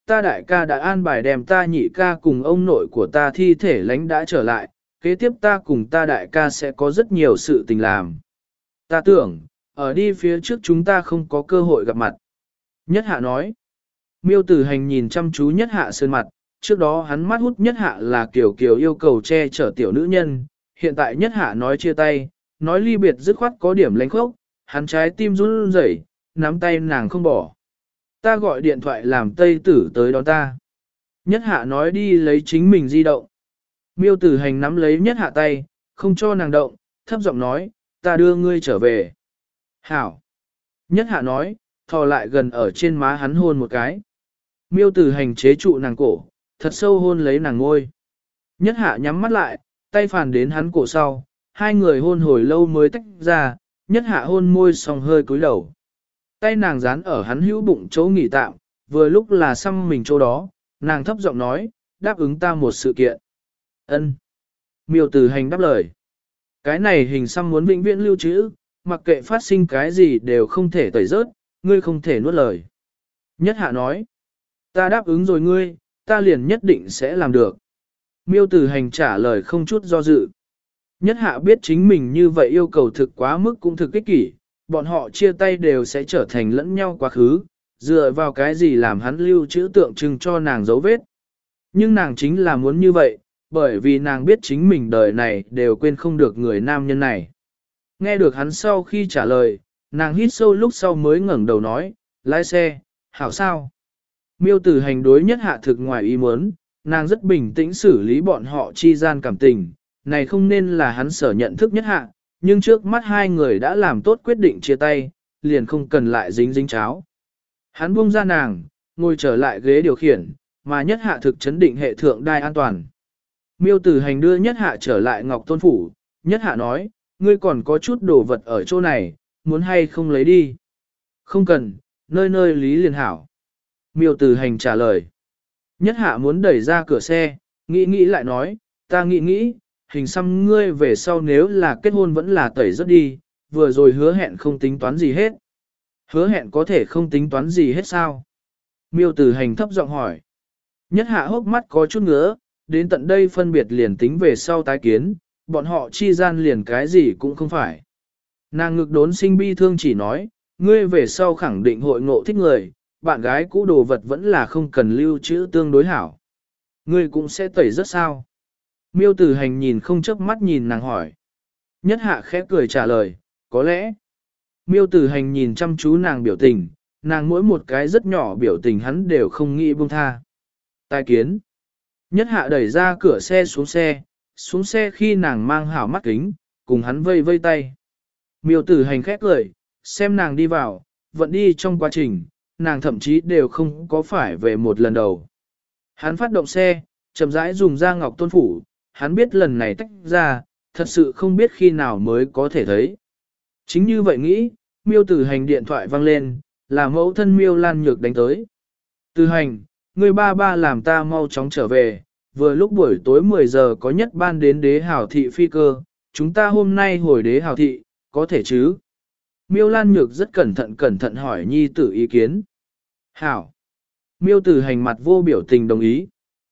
ta đại ca đã an bài đem ta nhị ca cùng ông nội của ta thi thể lánh đã trở lại, kế tiếp ta cùng ta đại ca sẽ có rất nhiều sự tình làm. Ta tưởng, ở đi phía trước chúng ta không có cơ hội gặp mặt. Nhất hạ nói, miêu tử hành nhìn chăm chú nhất hạ sơn mặt, trước đó hắn mắt hút nhất hạ là kiểu kiểu yêu cầu che chở tiểu nữ nhân, hiện tại nhất hạ nói chia tay, nói ly biệt dứt khoát có điểm lánh khốc, hắn trái tim run rẩy, nắm tay nàng không bỏ. Ta gọi điện thoại làm Tây Tử tới đón ta. Nhất hạ nói đi lấy chính mình di động. Miêu tử hành nắm lấy nhất hạ tay, không cho nàng động, thấp giọng nói, ta đưa ngươi trở về. Hảo. Nhất hạ nói, thò lại gần ở trên má hắn hôn một cái. Miêu tử hành chế trụ nàng cổ, thật sâu hôn lấy nàng ngôi. Nhất hạ nhắm mắt lại, tay phản đến hắn cổ sau, hai người hôn hồi lâu mới tách ra, nhất hạ hôn môi xong hơi cúi đầu. Tay nàng dán ở hắn hữu bụng chỗ nghỉ tạm, vừa lúc là xăm mình chỗ đó, nàng thấp giọng nói, đáp ứng ta một sự kiện. Ân. Miêu tử hành đáp lời. Cái này hình xăm muốn vĩnh viễn lưu trữ, mặc kệ phát sinh cái gì đều không thể tẩy rớt, ngươi không thể nuốt lời. Nhất hạ nói, ta đáp ứng rồi ngươi, ta liền nhất định sẽ làm được. Miêu tử hành trả lời không chút do dự. Nhất hạ biết chính mình như vậy yêu cầu thực quá mức cũng thực ích kỷ, bọn họ chia tay đều sẽ trở thành lẫn nhau quá khứ, dựa vào cái gì làm hắn lưu trữ tượng trưng cho nàng dấu vết. Nhưng nàng chính là muốn như vậy, bởi vì nàng biết chính mình đời này đều quên không được người nam nhân này. Nghe được hắn sau khi trả lời, nàng hít sâu lúc sau mới ngẩng đầu nói, lái xe, hảo sao? Miêu tử hành đối nhất hạ thực ngoài ý muốn, nàng rất bình tĩnh xử lý bọn họ chi gian cảm tình, này không nên là hắn sở nhận thức nhất hạ, nhưng trước mắt hai người đã làm tốt quyết định chia tay, liền không cần lại dính dính cháo. Hắn buông ra nàng, ngồi trở lại ghế điều khiển, mà nhất hạ thực chấn định hệ thượng đai an toàn. Miêu tử hành đưa nhất hạ trở lại Ngọc Tôn Phủ, nhất hạ nói, ngươi còn có chút đồ vật ở chỗ này, muốn hay không lấy đi. Không cần, nơi nơi lý liền hảo. Miêu tử hành trả lời. Nhất hạ muốn đẩy ra cửa xe, nghĩ nghĩ lại nói, ta nghĩ nghĩ, hình xăm ngươi về sau nếu là kết hôn vẫn là tẩy rất đi, vừa rồi hứa hẹn không tính toán gì hết. Hứa hẹn có thể không tính toán gì hết sao? Miêu tử hành thấp giọng hỏi. Nhất hạ hốc mắt có chút ngứa, đến tận đây phân biệt liền tính về sau tái kiến, bọn họ chi gian liền cái gì cũng không phải. Nàng ngực đốn sinh bi thương chỉ nói, ngươi về sau khẳng định hội ngộ thích người, bạn gái cũ đồ vật vẫn là không cần lưu trữ tương đối hảo. Ngươi cũng sẽ tẩy rất sao? Miêu tử hành nhìn không chớp mắt nhìn nàng hỏi. Nhất hạ khẽ cười trả lời, có lẽ. Miêu tử hành nhìn chăm chú nàng biểu tình, nàng mỗi một cái rất nhỏ biểu tình hắn đều không nghĩ buông tha. Tai kiến. Nhất hạ đẩy ra cửa xe xuống xe, xuống xe khi nàng mang hảo mắt kính, cùng hắn vây vây tay. Miêu tử hành khẽ cười, xem nàng đi vào, vẫn đi trong quá trình, nàng thậm chí đều không có phải về một lần đầu. Hắn phát động xe, chậm rãi dùng ra Ngọc Tôn Phủ, hắn biết lần này tách ra, thật sự không biết khi nào mới có thể thấy. Chính như vậy nghĩ, Miêu tử hành điện thoại vang lên, là mẫu thân Miêu Lan Nhược đánh tới. Tử hành, người ba ba làm ta mau chóng trở về, vừa lúc buổi tối mười giờ có nhất ban đến đế hảo thị phi cơ, chúng ta hôm nay hồi đế hảo thị, có thể chứ? Miêu Lan Nhược rất cẩn thận cẩn thận hỏi nhi tử ý kiến. Hảo. Miêu tử hành mặt vô biểu tình đồng ý.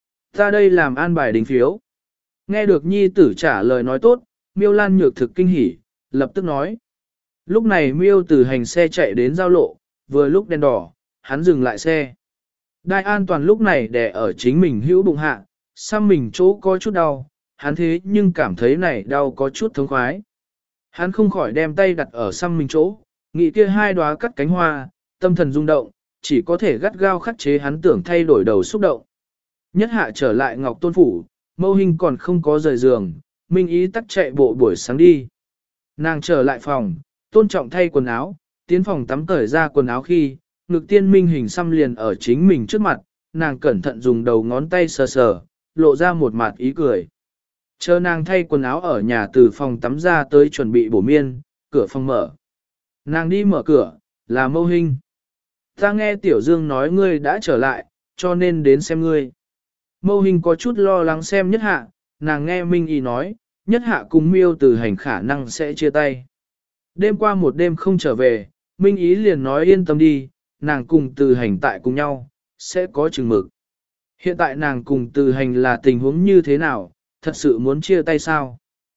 Ta đây làm an bài đính phiếu. Nghe được nhi tử trả lời nói tốt, Miêu Lan Nhược thực kinh hỉ, lập tức nói. Lúc này Miêu tử hành xe chạy đến giao lộ, vừa lúc đèn đỏ, hắn dừng lại xe. Đai an toàn lúc này đè ở chính mình hữu bụng hạ, xăm mình chỗ có chút đau, hắn thế nhưng cảm thấy này đau có chút thống khoái. Hắn không khỏi đem tay đặt ở xăm mình chỗ, nghĩ kia hai đóa cắt cánh hoa, tâm thần rung động, chỉ có thể gắt gao khắc chế hắn tưởng thay đổi đầu xúc động. Nhất hạ trở lại Ngọc Tôn Phủ, Mâu Hinh còn không có rời giường, Minh Ý tắc chạy bộ buổi sáng đi. Nàng trở lại phòng, tôn trọng thay quần áo, tiến phòng tắm cởi ra quần áo khi, ngực tiên minh hình xăm liền ở chính mình trước mặt, nàng cẩn thận dùng đầu ngón tay sờ sờ, lộ ra một mặt ý cười. Chờ nàng thay quần áo ở nhà từ phòng tắm ra tới chuẩn bị bổ miên, cửa phòng mở. Nàng đi mở cửa, là Mâu Hinh. Ta nghe Tiểu Dương nói ngươi đã trở lại, cho nên đến xem ngươi. Mâu Hinh có chút lo lắng xem nhất hạ, nàng nghe Minh Y nói, nhất hạ cùng Miêu tử hành khả năng sẽ chia tay. Đêm qua một đêm không trở về, Minh Ý liền nói yên tâm đi, nàng cùng từ hành tại cùng nhau, sẽ có chừng mực. Hiện tại nàng cùng từ hành là tình huống như thế nào, thật sự muốn chia tay sao?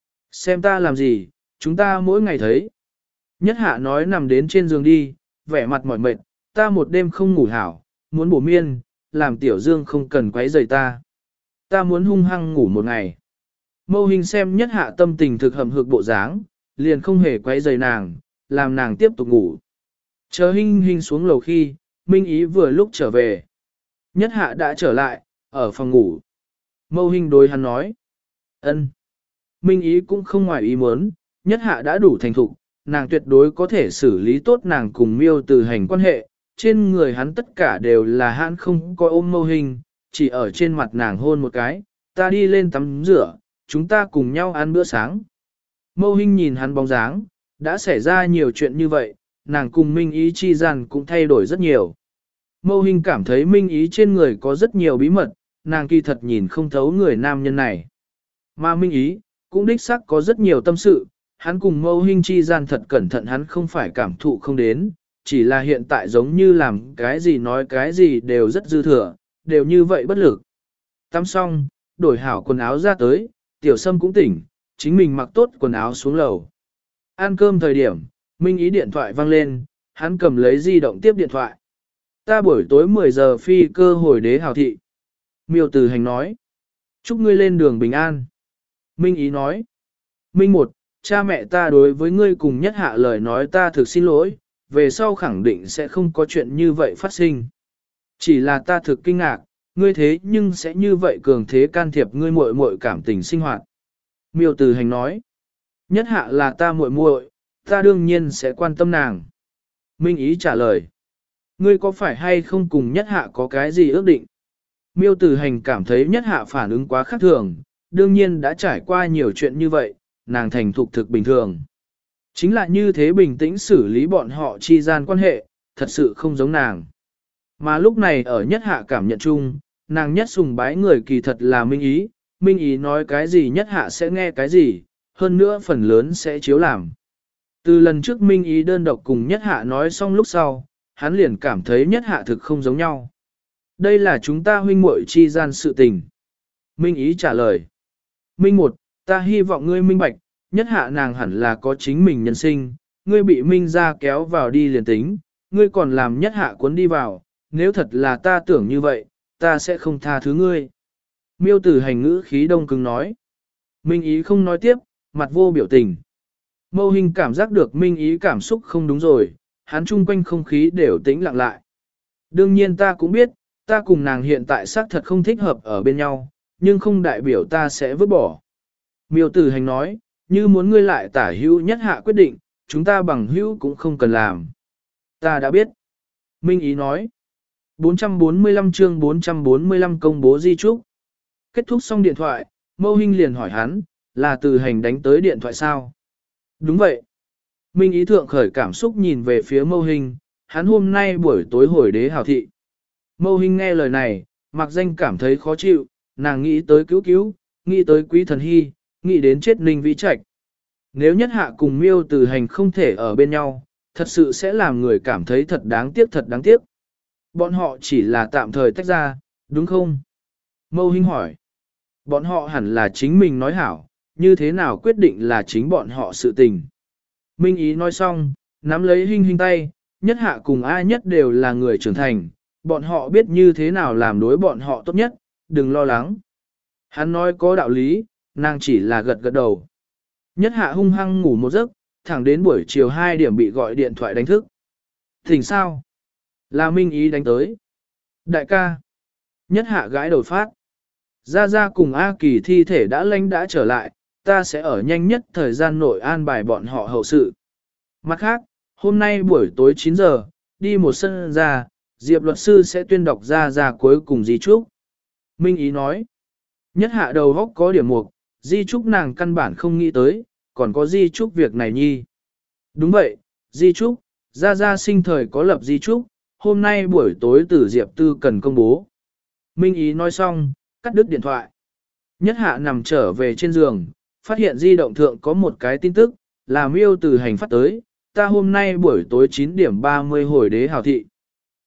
Xem ta làm gì, chúng ta mỗi ngày thấy. Nhất hạ nói nằm đến trên giường đi, vẻ mặt mỏi mệt, ta một đêm không ngủ hảo, muốn bổ miên, làm tiểu dương không cần quấy rầy ta. Ta muốn hung hăng ngủ một ngày. Mâu hình xem nhất hạ tâm tình thực hầm hực bộ dáng, liền không hề quấy rầy nàng, làm nàng tiếp tục ngủ. Chờ hình hình xuống lầu khi, Minh Ý vừa lúc trở về. Nhất hạ đã trở lại, ở phòng ngủ. Mâu hình đối hắn nói. Ân. Minh Ý cũng không ngoài ý muốn, nhất hạ đã đủ thành thục, nàng tuyệt đối có thể xử lý tốt nàng cùng miêu từ hành quan hệ. Trên người hắn tất cả đều là hắn không có ôm mâu hình, chỉ ở trên mặt nàng hôn một cái, ta đi lên tắm rửa, chúng ta cùng nhau ăn bữa sáng. Mâu hình nhìn hắn bóng dáng, đã xảy ra nhiều chuyện như vậy, nàng cùng Minh Ý chi gian cũng thay đổi rất nhiều. Mâu hình cảm thấy Minh Ý trên người có rất nhiều bí mật, nàng kỳ thật nhìn không thấu người nam nhân này. Mà Minh Ý, cũng đích xác có rất nhiều tâm sự, hắn cùng mâu hình chi gian thật cẩn thận hắn không phải cảm thụ không đến, chỉ là hiện tại giống như làm cái gì nói cái gì đều rất dư thừa, đều như vậy bất lực. Tắm xong, đổi hảo quần áo ra tới, tiểu sâm cũng tỉnh, chính mình mặc tốt quần áo xuống lầu. Ăn cơm thời điểm, Minh Ý điện thoại vang lên, hắn cầm lấy di động tiếp điện thoại. Ta buổi tối mười giờ phi cơ hồi đế hào thị. Miêu Từ Hành nói. Chúc ngươi lên đường bình an. Minh Ý nói. Minh một, cha mẹ ta đối với ngươi cùng nhất hạ lời nói ta thực xin lỗi, về sau khẳng định sẽ không có chuyện như vậy phát sinh. Chỉ là ta thực kinh ngạc, ngươi thế nhưng sẽ như vậy cường thế can thiệp ngươi muội muội cảm tình sinh hoạt. Miêu Từ Hành nói. Nhất hạ là ta muội muội, ta đương nhiên sẽ quan tâm nàng. Minh Ý trả lời. Ngươi có phải hay không cùng nhất hạ có cái gì ước định? Miêu Từ Hành cảm thấy nhất hạ phản ứng quá khác thường, đương nhiên đã trải qua nhiều chuyện như vậy, nàng thành thục thực bình thường. Chính là như thế bình tĩnh xử lý bọn họ chi gian quan hệ, thật sự không giống nàng. Mà lúc này ở nhất hạ cảm nhận chung, nàng nhất sùng bái người kỳ thật là Minh Ý, Minh Ý nói cái gì nhất hạ sẽ nghe cái gì, hơn nữa phần lớn sẽ chiếu làm. Từ lần trước Minh Ý đơn độc cùng nhất hạ nói xong lúc sau, hắn liền cảm thấy nhất hạ thực không giống nhau. Đây là chúng ta huynh muội chi gian sự tình. Minh Ý trả lời. Minh một, ta hy vọng ngươi minh bạch, nhất hạ nàng hẳn là có chính mình nhân sinh, ngươi bị Minh ra kéo vào đi liền tính, ngươi còn làm nhất hạ cuốn đi vào, nếu thật là ta tưởng như vậy, ta sẽ không tha thứ ngươi. Miêu Từ Hành ngữ khí đông cứng nói. Minh Ý không nói tiếp, mặt vô biểu tình. Mâu Hình cảm giác được Minh Ý cảm xúc không đúng rồi, hắn chung quanh không khí đều tĩnh lặng lại. Đương nhiên ta cũng biết, ta cùng nàng hiện tại xác thật không thích hợp ở bên nhau, nhưng không đại biểu ta sẽ vứt bỏ. Miêu Từ Hành nói, như muốn ngươi lại tả hữu nhất hạ quyết định, chúng ta bằng hữu cũng không cần làm. Ta đã biết. Minh Ý nói. bốn trăm bốn mươi lăm chương bốn trăm bốn mươi lăm công bố di trúc. Kết thúc xong điện thoại, Mâu Hình liền hỏi hắn, là Từ Hành đánh tới điện thoại sao? Đúng vậy. Minh Ý thượng khởi cảm xúc nhìn về phía Mâu Hình, hắn hôm nay buổi tối hồi đế hào thị. Mâu Hình nghe lời này, mặc danh cảm thấy khó chịu, nàng nghĩ tới cứu cứu, nghĩ tới Quý Thần Hy, nghĩ đến chết Ninh Vĩ Trạch. Nếu nhất hạ cùng Miêu Từ Hành không thể ở bên nhau, thật sự sẽ làm người cảm thấy thật đáng tiếc thật đáng tiếc. Bọn họ chỉ là tạm thời tách ra, đúng không? Mâu Hình hỏi. Bọn họ hẳn là chính mình nói hảo, như thế nào quyết định là chính bọn họ sự tình. Minh Ý nói xong, nắm lấy Hình Hình tay, nhất hạ cùng ai nhất đều là người trưởng thành, bọn họ biết như thế nào làm đối bọn họ tốt nhất, đừng lo lắng. Hắn nói có đạo lý, nàng chỉ là gật gật đầu. Nhất hạ hung hăng ngủ một giấc, thẳng đến buổi chiều hai điểm bị gọi điện thoại đánh thức. Thỉnh sao? Là Minh Ý đánh tới. Đại ca. Nhất hạ gãi đầu phát. Gia Gia cùng A Kỳ thi thể đã lanh đã trở lại, ta sẽ ở nhanh nhất thời gian nội an bài bọn họ hậu sự. Mặt khác, hôm nay buổi tối chín giờ, đi một sân ra, Diệp luật sư sẽ tuyên đọc Gia Gia cuối cùng di trúc. Minh Ý nói. Nhất hạ đầu góc có điểm mục, di trúc nàng căn bản không nghĩ tới, còn có di trúc việc này nhi. Đúng vậy, di trúc, Gia Gia sinh thời có lập di trúc, hôm nay buổi tối tử Diệp Tư cần công bố. Minh Ý nói xong, cắt đứt điện thoại. Nhất hạ nằm trở về trên giường, phát hiện di động thượng có một cái tin tức, là Miêu Từ Hành phát tới, ta hôm nay buổi tối chín điểm ba mươi hồi đế hào thị.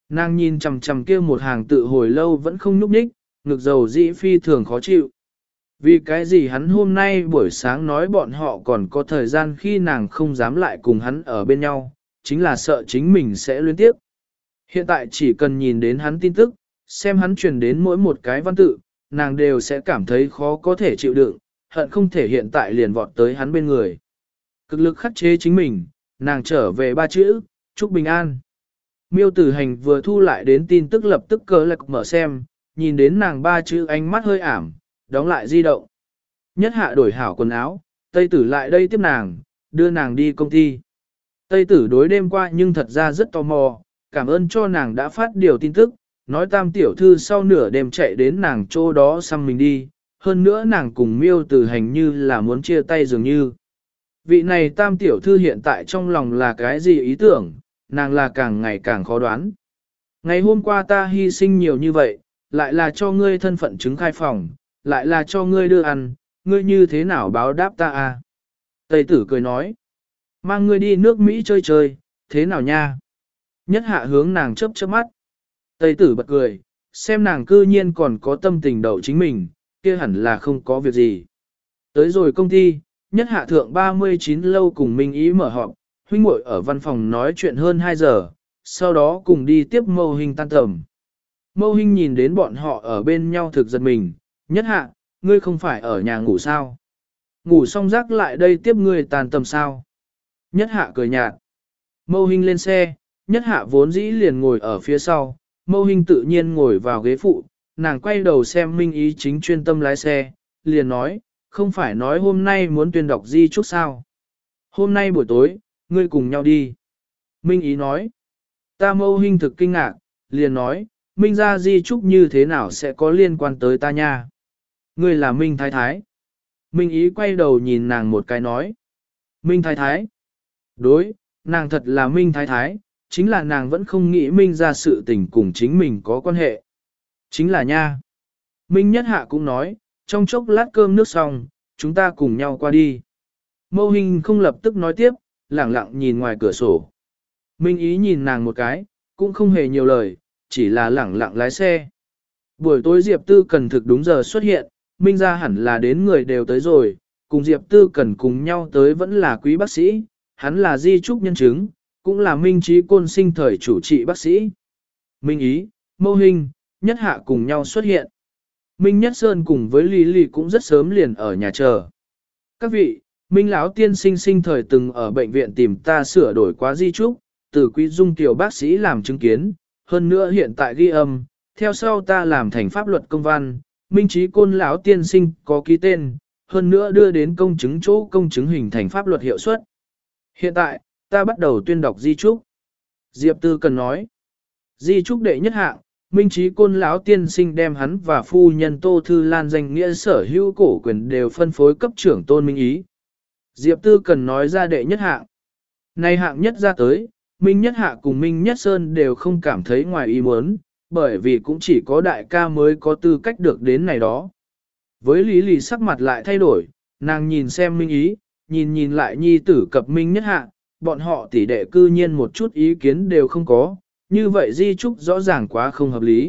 Nàng nhìn chằm chằm kia một hàng tự hồi lâu vẫn không nhúc nhích, ngực dầu dĩ phi thường khó chịu. Vì cái gì hắn hôm nay buổi sáng nói bọn họ còn có thời gian khi nàng không dám lại cùng hắn ở bên nhau, chính là sợ chính mình sẽ luyến tiếp. Hiện tại chỉ cần nhìn đến hắn tin tức, xem hắn truyền đến mỗi một cái văn tự, nàng đều sẽ cảm thấy khó có thể chịu đựng, hận không thể hiện tại liền vọt tới hắn bên người. Cực lực khắc chế chính mình, nàng trở về ba chữ, chúc bình an. Miêu Tử Hành vừa thu lại đến tin tức lập tức cờ lạc mở xem, nhìn đến nàng ba chữ ánh mắt hơi ảm, đóng lại di động. Nhất Hạ đổi hảo quần áo, Tây Tử lại đây tiếp nàng, đưa nàng đi công ty. Tây Tử đối đêm qua nhưng thật ra rất tò mò, cảm ơn cho nàng đã phát điều tin tức, nói Tam tiểu thư sau nửa đêm chạy đến nàng chỗ đó xăm mình đi, hơn nữa nàng cùng Miêu Tử Hành như là muốn chia tay dường như. Vị này Tam tiểu thư hiện tại trong lòng là cái gì ý tưởng, nàng là càng ngày càng khó đoán. Ngày hôm qua ta hy sinh nhiều như vậy, lại là cho ngươi thân phận chứng khai phòng, lại là cho ngươi đưa ăn, ngươi như thế nào báo đáp ta à? Tây Tử cười nói, mang ngươi đi nước Mỹ chơi chơi, thế nào nha? Nhất Hạ hướng nàng chớp chớp mắt. Tây Tử bật cười, xem nàng cư nhiên còn có tâm tình đậu chính mình, kia hẳn là không có việc gì. Tới rồi công ty, Nhất Hạ thượng ba mươi chín lâu cùng Minh Ý mở họp, huynh muội ở văn phòng nói chuyện hơn hai giờ, sau đó cùng đi tiếp Mâu Hình tan tầm. Mâu Hình nhìn đến bọn họ ở bên nhau thực giật mình, Nhất Hạ, ngươi không phải ở nhà ngủ sao? Ngủ xong rác lại đây tiếp ngươi tàn tầm sao? Nhất Hạ cười nhạt. Mâu Hình lên xe, Nhất Hạ vốn dĩ liền ngồi ở phía sau, Mâu Hình tự nhiên ngồi vào ghế phụ, nàng quay đầu xem Minh Ý chính chuyên tâm lái xe, liền nói, không phải nói hôm nay muốn tuyên đọc di chúc sao? Hôm nay buổi tối, ngươi cùng nhau đi. Minh Ý nói, ta Mâu Hình thực kinh ngạc, liền nói, Minh ra di chúc như thế nào sẽ có liên quan tới ta nha? Ngươi là Minh Thái Thái. Minh Ý quay đầu nhìn nàng một cái nói, Minh Thái Thái. Đối, nàng thật là Minh Thái Thái, chính là nàng vẫn không nghĩ Minh ra sự tình cùng chính mình có quan hệ. Chính là nha. Minh Nhất Hạ cũng nói, trong chốc lát cơm nước xong, chúng ta cùng nhau qua đi. Mâu Hình không lập tức nói tiếp, lẳng lặng nhìn ngoài cửa sổ. Minh Ý nhìn nàng một cái, cũng không hề nhiều lời, chỉ là lẳng lặng lái xe. Buổi tối Diệp Tư Cần thực đúng giờ xuất hiện, Minh ra hẳn là đến người đều tới rồi, cùng Diệp Tư Cần cùng nhau tới vẫn là quý bác sĩ, hắn là di trúc nhân chứng, cũng là Minh Trí Côn sinh thời chủ trị bác sĩ. Minh Ý, Mâu Hình, Nhất Hạ cùng nhau xuất hiện. Minh Nhất Sơn cùng với Lý Lý cũng rất sớm liền ở nhà chờ. Các vị, Minh lão tiên sinh sinh thời từng ở bệnh viện tìm ta sửa đổi quá di trúc, từ Quý Dung tiểu bác sĩ làm chứng kiến, hơn nữa hiện tại ghi âm, theo sau ta làm thành pháp luật công văn, Minh Trí Côn lão tiên sinh có ký tên, hơn nữa đưa đến công chứng chỗ công chứng hình thành pháp luật hiệu suất. Hiện tại, ta bắt đầu tuyên đọc di trúc. Diệp Tư Cần nói, di trúc đệ nhất hạng, Minh Trí Côn lão tiên sinh đem hắn và phu nhân Tô Thư Lan danh nghĩa sở hữu cổ quyền đều phân phối cấp trưởng Tôn Minh Ý. Diệp Tư Cần nói ra đệ nhất hạng. Này hạng nhất ra tới, Minh Nhất Hạ cùng Minh Nhất Sơn đều không cảm thấy ngoài ý muốn, bởi vì cũng chỉ có đại ca mới có tư cách được đến này đó. Với Lý Lì sắc mặt lại thay đổi, nàng nhìn xem Minh Ý, nhìn nhìn lại nhi tử cập Minh Nhất Hạ, bọn họ tỷ đệ cư nhiên một chút ý kiến đều không có, như vậy di trúc rõ ràng quá không hợp lý.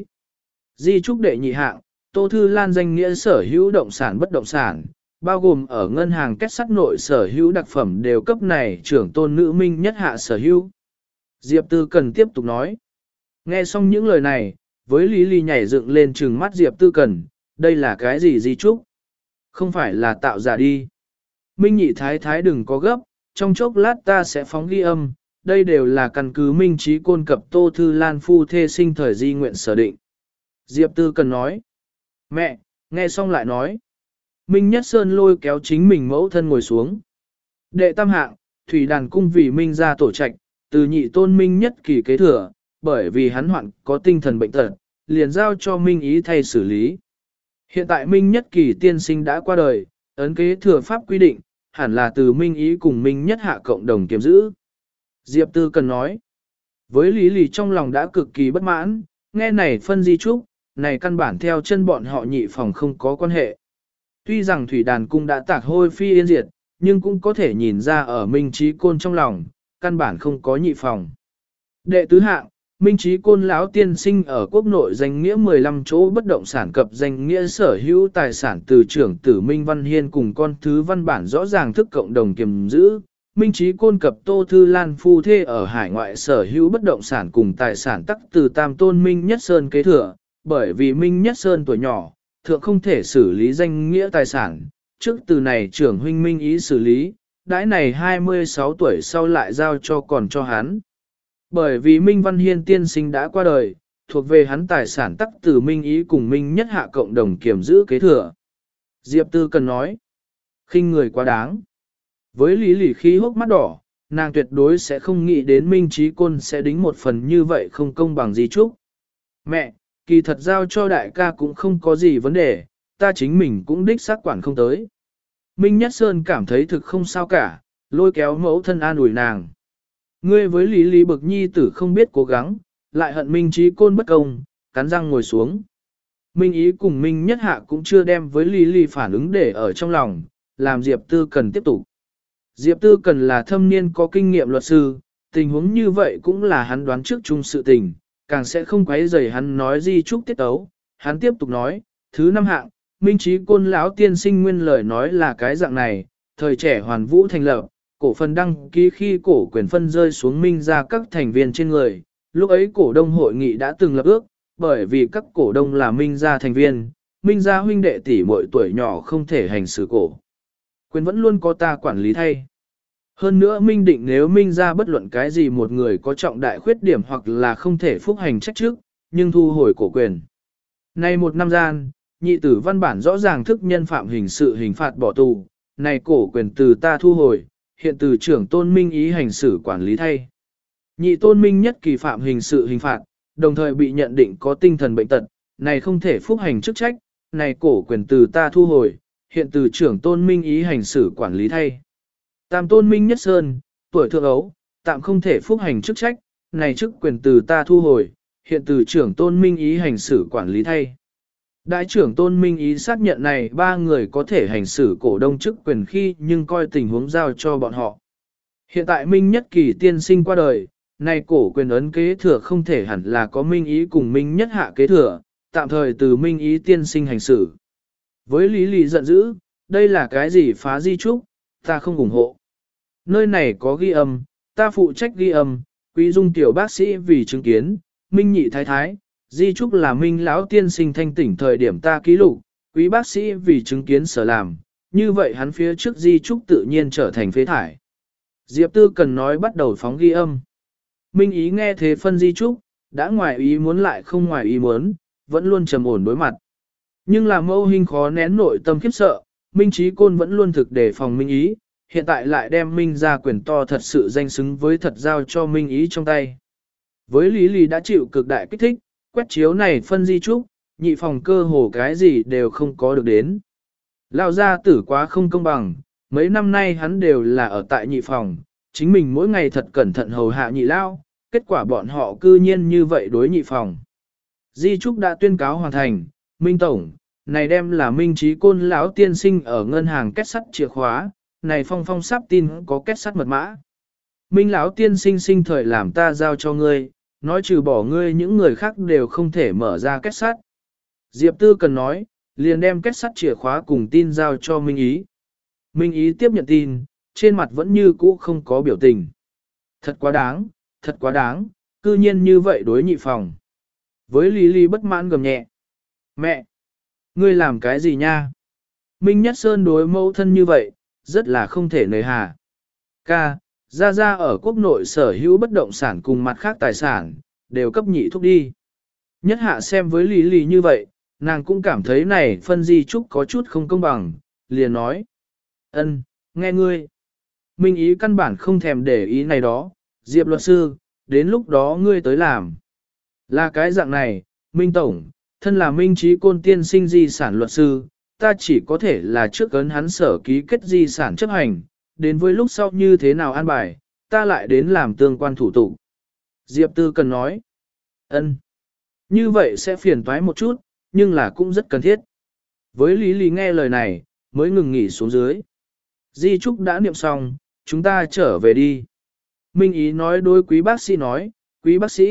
Di trúc đệ nhị hạng, Tô Thư Lan danh nghĩa sở hữu động sản bất động sản, bao gồm ở ngân hàng kết sắt nội sở hữu đặc phẩm đều cấp này trưởng tôn nữ Minh Nhất Hạ sở hữu. Diệp Tư Cần tiếp tục nói. Nghe xong những lời này, với Lý Ly nhảy dựng lên trừng mắt Diệp Tư Cần, đây là cái gì di trúc? Không phải là tạo giả đi. Minh nhị thái thái đừng có gấp, trong chốc lát ta sẽ phóng ghi âm, đây đều là căn cứ Minh Trí Côn cập Tô Thư Lan phu thê sinh thời di nguyện sở định. Diệp Tư Cần nói. Mẹ, nghe xong lại nói. Minh Nhất Sơn lôi kéo chính mình mẫu thân ngồi xuống. Đệ tam hạng, Thủy Đàn Cung vì Minh ra tổ trạch, từ nhị tôn Minh Nhất Kỳ kế thừa, bởi vì hắn hoạn có tinh thần bệnh tật, liền giao cho Minh Ý thay xử lý. Hiện tại Minh Nhất Kỳ tiên sinh đã qua đời, ấn kế thừa pháp quy định, hẳn là từ Minh Ý cùng Minh Nhất Hạ cộng đồng kiểm giữ. Diệp Tư Cần nói, với Lý Lì trong lòng đã cực kỳ bất mãn, nghe này phân di trúc, này căn bản theo chân bọn họ nhị phòng không có quan hệ. Tuy rằng Thủy Đàn Cung đã tạc hôi phi yên diệt, nhưng cũng có thể nhìn ra ở Minh Trí Côn trong lòng, căn bản không có nhị phòng. Đệ tứ hạng, Minh Chí Côn lão tiên sinh ở quốc nội danh nghĩa mười lăm chỗ bất động sản cập danh nghĩa sở hữu tài sản từ trưởng tử Minh Văn Hiên cùng con thứ văn bản rõ ràng thức cộng đồng kiềm giữ. Minh Chí Côn cập Tô Thư Lan phu thê ở hải ngoại sở hữu bất động sản cùng tài sản tắc từ tam tôn Minh Nhất Sơn kế thừa, bởi vì Minh Nhất Sơn tuổi nhỏ, thượng không thể xử lý danh nghĩa tài sản, trước từ này trưởng huynh Minh ý xử lý, đãi này hai mươi sáu tuổi sau lại giao cho còn cho hắn. Bởi vì Minh Văn Hiên tiên sinh đã qua đời, thuộc về hắn tài sản tắc từ Minh ý cùng Minh Nhất Hạ cộng đồng kiểm giữ kế thừa. Diệp Tư Cần nói, khinh người quá đáng. Với lý lỉ khí hốc mắt đỏ, nàng tuyệt đối sẽ không nghĩ đến Minh Chí Côn sẽ đính một phần như vậy không công bằng gì chúc. Mẹ, kỳ thật giao cho đại ca cũng không có gì vấn đề, ta chính mình cũng đích xác quản không tới. Minh Nhất Sơn cảm thấy thực không sao cả, lôi kéo mẫu thân an ủi nàng. Ngươi với lý lý bực nhi tử không biết cố gắng, lại hận Minh Chí Côn bất công, cắn răng ngồi xuống. Minh ý cùng Minh Nhất Hạ cũng chưa đem với lý lý phản ứng để ở trong lòng, làm Diệp Tư Cần tiếp tục. Diệp Tư Cần là thâm niên có kinh nghiệm luật sư, tình huống như vậy cũng là hắn đoán trước chung sự tình, càng sẽ không quấy rầy hắn nói di chúc tiết tấu. Hắn tiếp tục nói, thứ năm hạng, Minh Chí Côn lão tiên sinh nguyên lời nói là cái dạng này, thời trẻ hoàn vũ thành lập, cổ phần đăng ký khi cổ quyền phân rơi xuống Minh ra các thành viên trên người, lúc ấy cổ đông hội nghị đã từng lập ước, bởi vì các cổ đông là Minh gia thành viên, Minh gia huynh đệ tỷ muội tuổi nhỏ không thể hành xử cổ. Quyền vẫn luôn có ta quản lý thay. Hơn nữa Minh định nếu Minh gia bất luận cái gì một người có trọng đại khuyết điểm hoặc là không thể phúc hành trách trước, nhưng thu hồi cổ quyền. Nay một năm gian, nhị tử văn bản rõ ràng thức nhân phạm hình sự hình phạt bỏ tù, này cổ quyền từ ta thu hồi, hiện từ trưởng tôn Minh ý hành xử quản lý thay. Nhị tôn Minh nhất kỳ phạm hình sự hình phạt, đồng thời bị nhận định có tinh thần bệnh tật, này không thể phúc hành chức trách, này cổ quyền từ ta thu hồi, hiện từ trưởng tôn Minh ý hành xử quản lý thay. Tam tôn Minh nhất sơn, tuổi thượng ấu, tạm không thể phúc hành chức trách, này chức quyền từ ta thu hồi, hiện từ trưởng tôn Minh ý hành xử quản lý thay. Đại trưởng tôn Minh ý xác nhận này ba người có thể hành xử cổ đông chức quyền khi nhưng coi tình huống giao cho bọn họ. Hiện tại Minh nhất kỳ tiên sinh qua đời, này cổ quyền ấn kế thừa không thể hẳn là có Minh ý cùng Minh nhất hạ kế thừa, tạm thời từ Minh ý tiên sinh hành xử. Với lý lý giận dữ, đây là cái gì phá di trúc, ta không ủng hộ. Nơi này có ghi âm, ta phụ trách ghi âm, quý dung tiểu bác sĩ vì chứng kiến, Minh nhị thái thái, di trúc là Minh lão tiên sinh thanh tỉnh thời điểm ta ký lục, quý bác sĩ vì chứng kiến sở làm, như vậy hắn phía trước di trúc tự nhiên trở thành phế thải. Diệp Tư Cần nói bắt đầu phóng ghi âm. Minh ý nghe thế phân di trúc, đã ngoài ý muốn lại không ngoài ý muốn, vẫn luôn trầm ổn đối mặt. Nhưng là mâu hình khó nén nội tâm khiếp sợ, Minh Chí Côn vẫn luôn thực đề phòng Minh ý, hiện tại lại đem Minh ra quyền to thật sự danh xứng với thật giao cho Minh ý trong tay. Với Lý Lý đã chịu cực đại kích thích, quét chiếu này phân di trúc, nhị phòng cơ hồ cái gì đều không có được đến. Lão gia tử quá không công bằng, mấy năm nay hắn đều là ở tại nhị phòng, chính mình mỗi ngày thật cẩn thận hầu hạ nhị lao, kết quả bọn họ cư nhiên như vậy đối nhị phòng. Di trúc đã tuyên cáo hoàn thành, Minh Tổng, này đem là Minh Chí Côn lão tiên sinh ở ngân hàng kết sắt chìa khóa, này phong phong sắp tin có kết sắt mật mã. Minh lão tiên sinh sinh thời làm ta giao cho ngươi, nói trừ bỏ ngươi những người khác đều không thể mở ra kết sắt. Diệp Tư Cần nói, liền đem kết sắt chìa khóa cùng tin giao cho Minh ý. Minh ý tiếp nhận tin, trên mặt vẫn như cũ không có biểu tình. Thật quá đáng, thật quá đáng, cư nhiên như vậy đối nhị phòng. Với Lý Lý bất mãn gầm nhẹ. Mẹ! Ngươi làm cái gì nha? Minh Nhất Sơn đối mẫu thân như vậy, rất là không thể nề hà. Ca, Gia Gia ở quốc nội sở hữu bất động sản cùng mặt khác tài sản, đều cấp nhị thúc đi. Nhất hạ xem với Lý Lý như vậy, nàng cũng cảm thấy này phân di trúc có chút không công bằng, liền nói. Ân, nghe ngươi. Minh ý căn bản không thèm để ý này đó, Diệp luật sư, đến lúc đó ngươi tới làm. Là cái dạng này, Minh Tổng, thân là Minh Chí Côn tiên sinh di sản luật sư, ta chỉ có thể là trước ấn hắn sở ký kết di sản chấp hành, đến với lúc sau như thế nào an bài, ta lại đến làm tương quan thủ tục. Diệp Tư Cần nói, ân, như vậy sẽ phiền toái một chút, nhưng là cũng rất cần thiết. Với Lý Lý nghe lời này, mới ngừng nghỉ xuống dưới. Di Trúc đã niệm xong, chúng ta trở về đi. Minh ý nói đối quý bác sĩ nói, quý bác sĩ,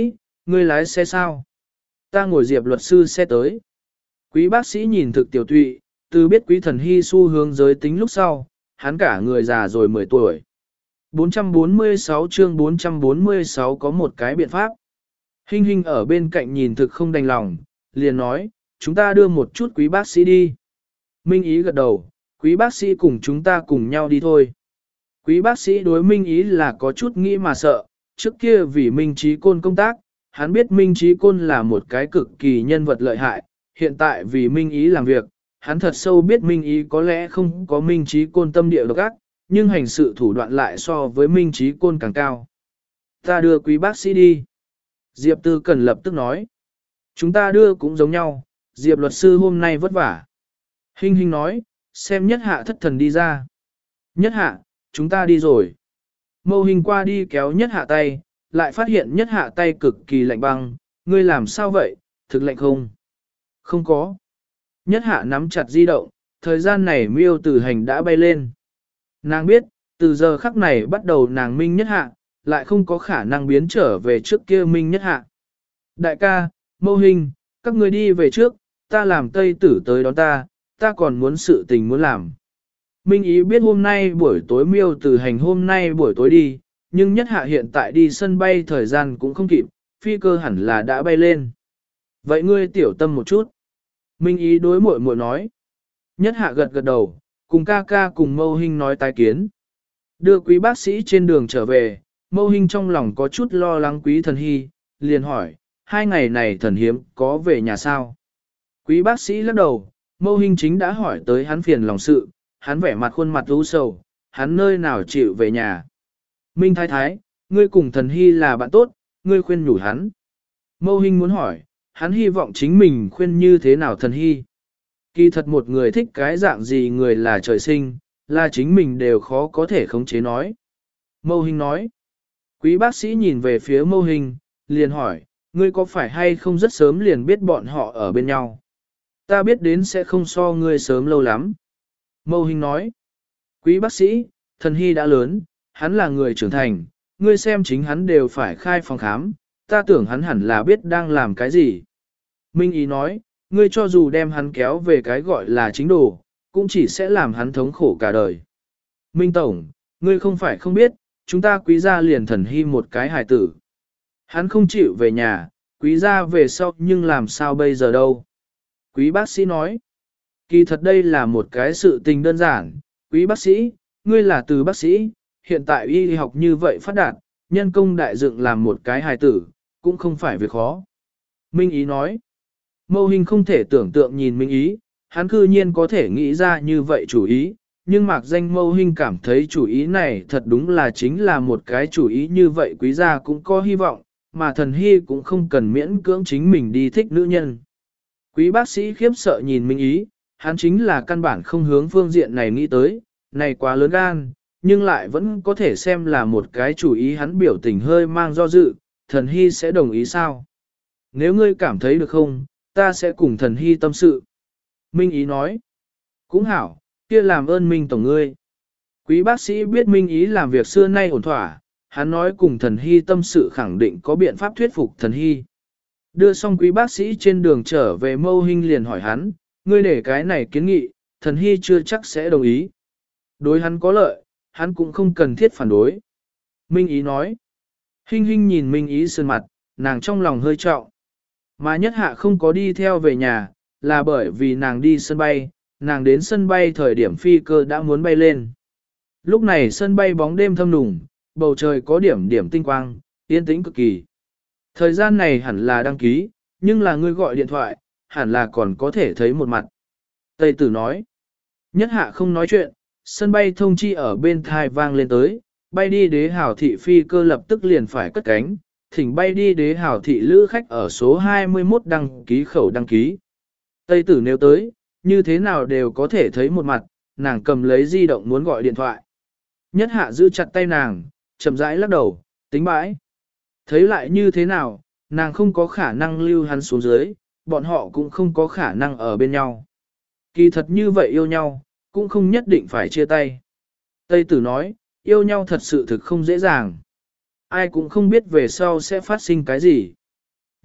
ngươi lái xe sao? Ta ngồi Diệp luật sư xe tới. Quý bác sĩ nhìn thực tiểu tụy, từ biết quý thần hy xu hướng giới tính lúc sau, hắn cả người già rồi mười tuổi. bốn trăm bốn mươi sáu chương bốn trăm bốn mươi sáu có một cái biện pháp. Hinh Hinh ở bên cạnh nhìn thực không đành lòng, liền nói, chúng ta đưa một chút quý bác sĩ đi. Minh Ý gật đầu, quý bác sĩ cùng chúng ta cùng nhau đi thôi. Quý bác sĩ đối Minh Ý là có chút nghĩ mà sợ, trước kia vì Minh Trí Côn công tác, hắn biết Minh Trí Côn là một cái cực kỳ nhân vật lợi hại, hiện tại vì Minh Ý làm việc, hắn thật sâu biết Minh Ý có lẽ không có Minh Trí Côn tâm địa độc ác, nhưng hành sự thủ đoạn lại so với Minh Trí Côn càng cao. Ta đưa quý bác sĩ đi. Diệp Tư Cần lập tức nói. Chúng ta đưa cũng giống nhau, Diệp luật sư hôm nay vất vả. Hinh Hinh nói, xem nhất hạ thất thần đi ra. Nhất hạ, chúng ta đi rồi. Mâu Hình qua đi kéo nhất hạ tay, lại phát hiện nhất hạ tay cực kỳ lạnh băng, ngươi làm sao vậy, thực lạnh không? Không có. Nhất hạ nắm chặt di động, thời gian này miêu tử hành đã bay lên. Nàng biết, từ giờ khắc này bắt đầu nàng minh nhất hạ, lại không có khả năng biến trở về trước kia minh nhất hạ. Đại ca, Mâu Hình, các người đi về trước, ta làm tây tử tới đón ta, ta còn muốn sự tình muốn làm. Minh Ý biết hôm nay buổi tối miêu tử hành hôm nay buổi tối đi, nhưng nhất hạ hiện tại đi sân bay thời gian cũng không kịp, phi cơ hẳn là đã bay lên. Vậy ngươi tiểu tâm một chút. Minh Ý đối muội muội nói. Nhất hạ gật gật đầu, cùng ca ca cùng Mâu Hình nói tái kiến. Đưa quý bác sĩ trên đường trở về, Mâu Hình trong lòng có chút lo lắng quý thần hy, liền hỏi, hai ngày này thần hiếm có về nhà sao? Quý bác sĩ lắc đầu, Mâu Hình chính đã hỏi tới hắn phiền lòng sự, hắn vẻ mặt khuôn mặt u sầu, hắn nơi nào chịu về nhà. Minh Thái Thái, ngươi cùng thần hy là bạn tốt, ngươi khuyên nhủ hắn. Mâu Hình muốn hỏi, hắn hy vọng chính mình khuyên như thế nào thần hy. Kỳ thật một người thích cái dạng gì người là trời sinh, là chính mình đều khó có thể khống chế nói. Mâu Hình nói, quý bác sĩ nhìn về phía Mâu Hình, liền hỏi, ngươi có phải hay không rất sớm liền biết bọn họ ở bên nhau? Ta biết đến sẽ không so ngươi sớm lâu lắm. Mâu Hình nói, quý bác sĩ, thần hy đã lớn, hắn là người trưởng thành, ngươi xem chính hắn đều phải khai phòng khám, ta tưởng hắn hẳn là biết đang làm cái gì. Minh Ý nói, ngươi cho dù đem hắn kéo về cái gọi là chính đồ, cũng chỉ sẽ làm hắn thống khổ cả đời. Minh Tổng, ngươi không phải không biết, chúng ta quý gia liền thần hy một cái hài tử. Hắn không chịu về nhà, quý gia về sau nhưng làm sao bây giờ đâu. Quý bác sĩ nói, kỳ thật đây là một cái sự tình đơn giản, quý bác sĩ, ngươi là từ bác sĩ, hiện tại y học như vậy phát đạt, nhân công đại dựng làm một cái hài tử, cũng không phải việc khó. Minh Ý nói, Mâu Hình không thể tưởng tượng nhìn Minh Ý, hắn cư nhiên có thể nghĩ ra như vậy chủ ý, nhưng mạc danh Mâu Hình cảm thấy chủ ý này thật đúng là chính là một cái chủ ý như vậy quý gia cũng có hy vọng, mà thần hy cũng không cần miễn cưỡng chính mình đi thích nữ nhân. Quý bác sĩ khiếp sợ nhìn Minh Ý, hắn chính là căn bản không hướng phương diện này nghĩ tới, này quá lớn gan, nhưng lại vẫn có thể xem là một cái chủ ý hắn biểu tình hơi mang do dự, thần hy sẽ đồng ý sao? Nếu ngươi cảm thấy được không, ta sẽ cùng thần hy tâm sự. Minh Ý nói, cũng hảo, kia làm ơn Minh Tổng ngươi. Quý bác sĩ biết Minh Ý làm việc xưa nay ổn thỏa, hắn nói cùng thần hy tâm sự khẳng định có biện pháp thuyết phục thần hy. Đưa xong quý bác sĩ trên đường trở về Mâu Hình liền hỏi hắn, ngươi để cái này kiến nghị, thần hy chưa chắc sẽ đồng ý. Đối hắn có lợi, hắn cũng không cần thiết phản đối. Minh Ý nói, Hinh Hinh nhìn Minh Ý sơn mặt, nàng trong lòng hơi trọng. Mà nhất hạ không có đi theo về nhà, là bởi vì nàng đi sân bay, nàng đến sân bay thời điểm phi cơ đã muốn bay lên. Lúc này sân bay bóng đêm thâm nùng, bầu trời có điểm điểm tinh quang, yên tĩnh cực kỳ. Thời gian này hẳn là đăng ký, nhưng là ngươi gọi điện thoại, hẳn là còn có thể thấy một mặt. Tây Tử nói, nhất hạ không nói chuyện, sân bay thông chi ở bên thai vang lên tới, bay đi đế hảo thị phi cơ lập tức liền phải cất cánh, thỉnh bay đi đế hảo thị lữ khách ở số hai mươi mốt đăng ký khẩu đăng ký. Tây Tử nếu tới, như thế nào đều có thể thấy một mặt, nàng cầm lấy di động muốn gọi điện thoại. Nhất hạ giữ chặt tay nàng, chậm rãi lắc đầu, tính bãi. Thấy lại như thế nào, nàng không có khả năng lưu hắn xuống dưới, bọn họ cũng không có khả năng ở bên nhau. Kỳ thật như vậy yêu nhau, cũng không nhất định phải chia tay. Tây Tử nói, yêu nhau thật sự thực không dễ dàng. Ai cũng không biết về sau sẽ phát sinh cái gì.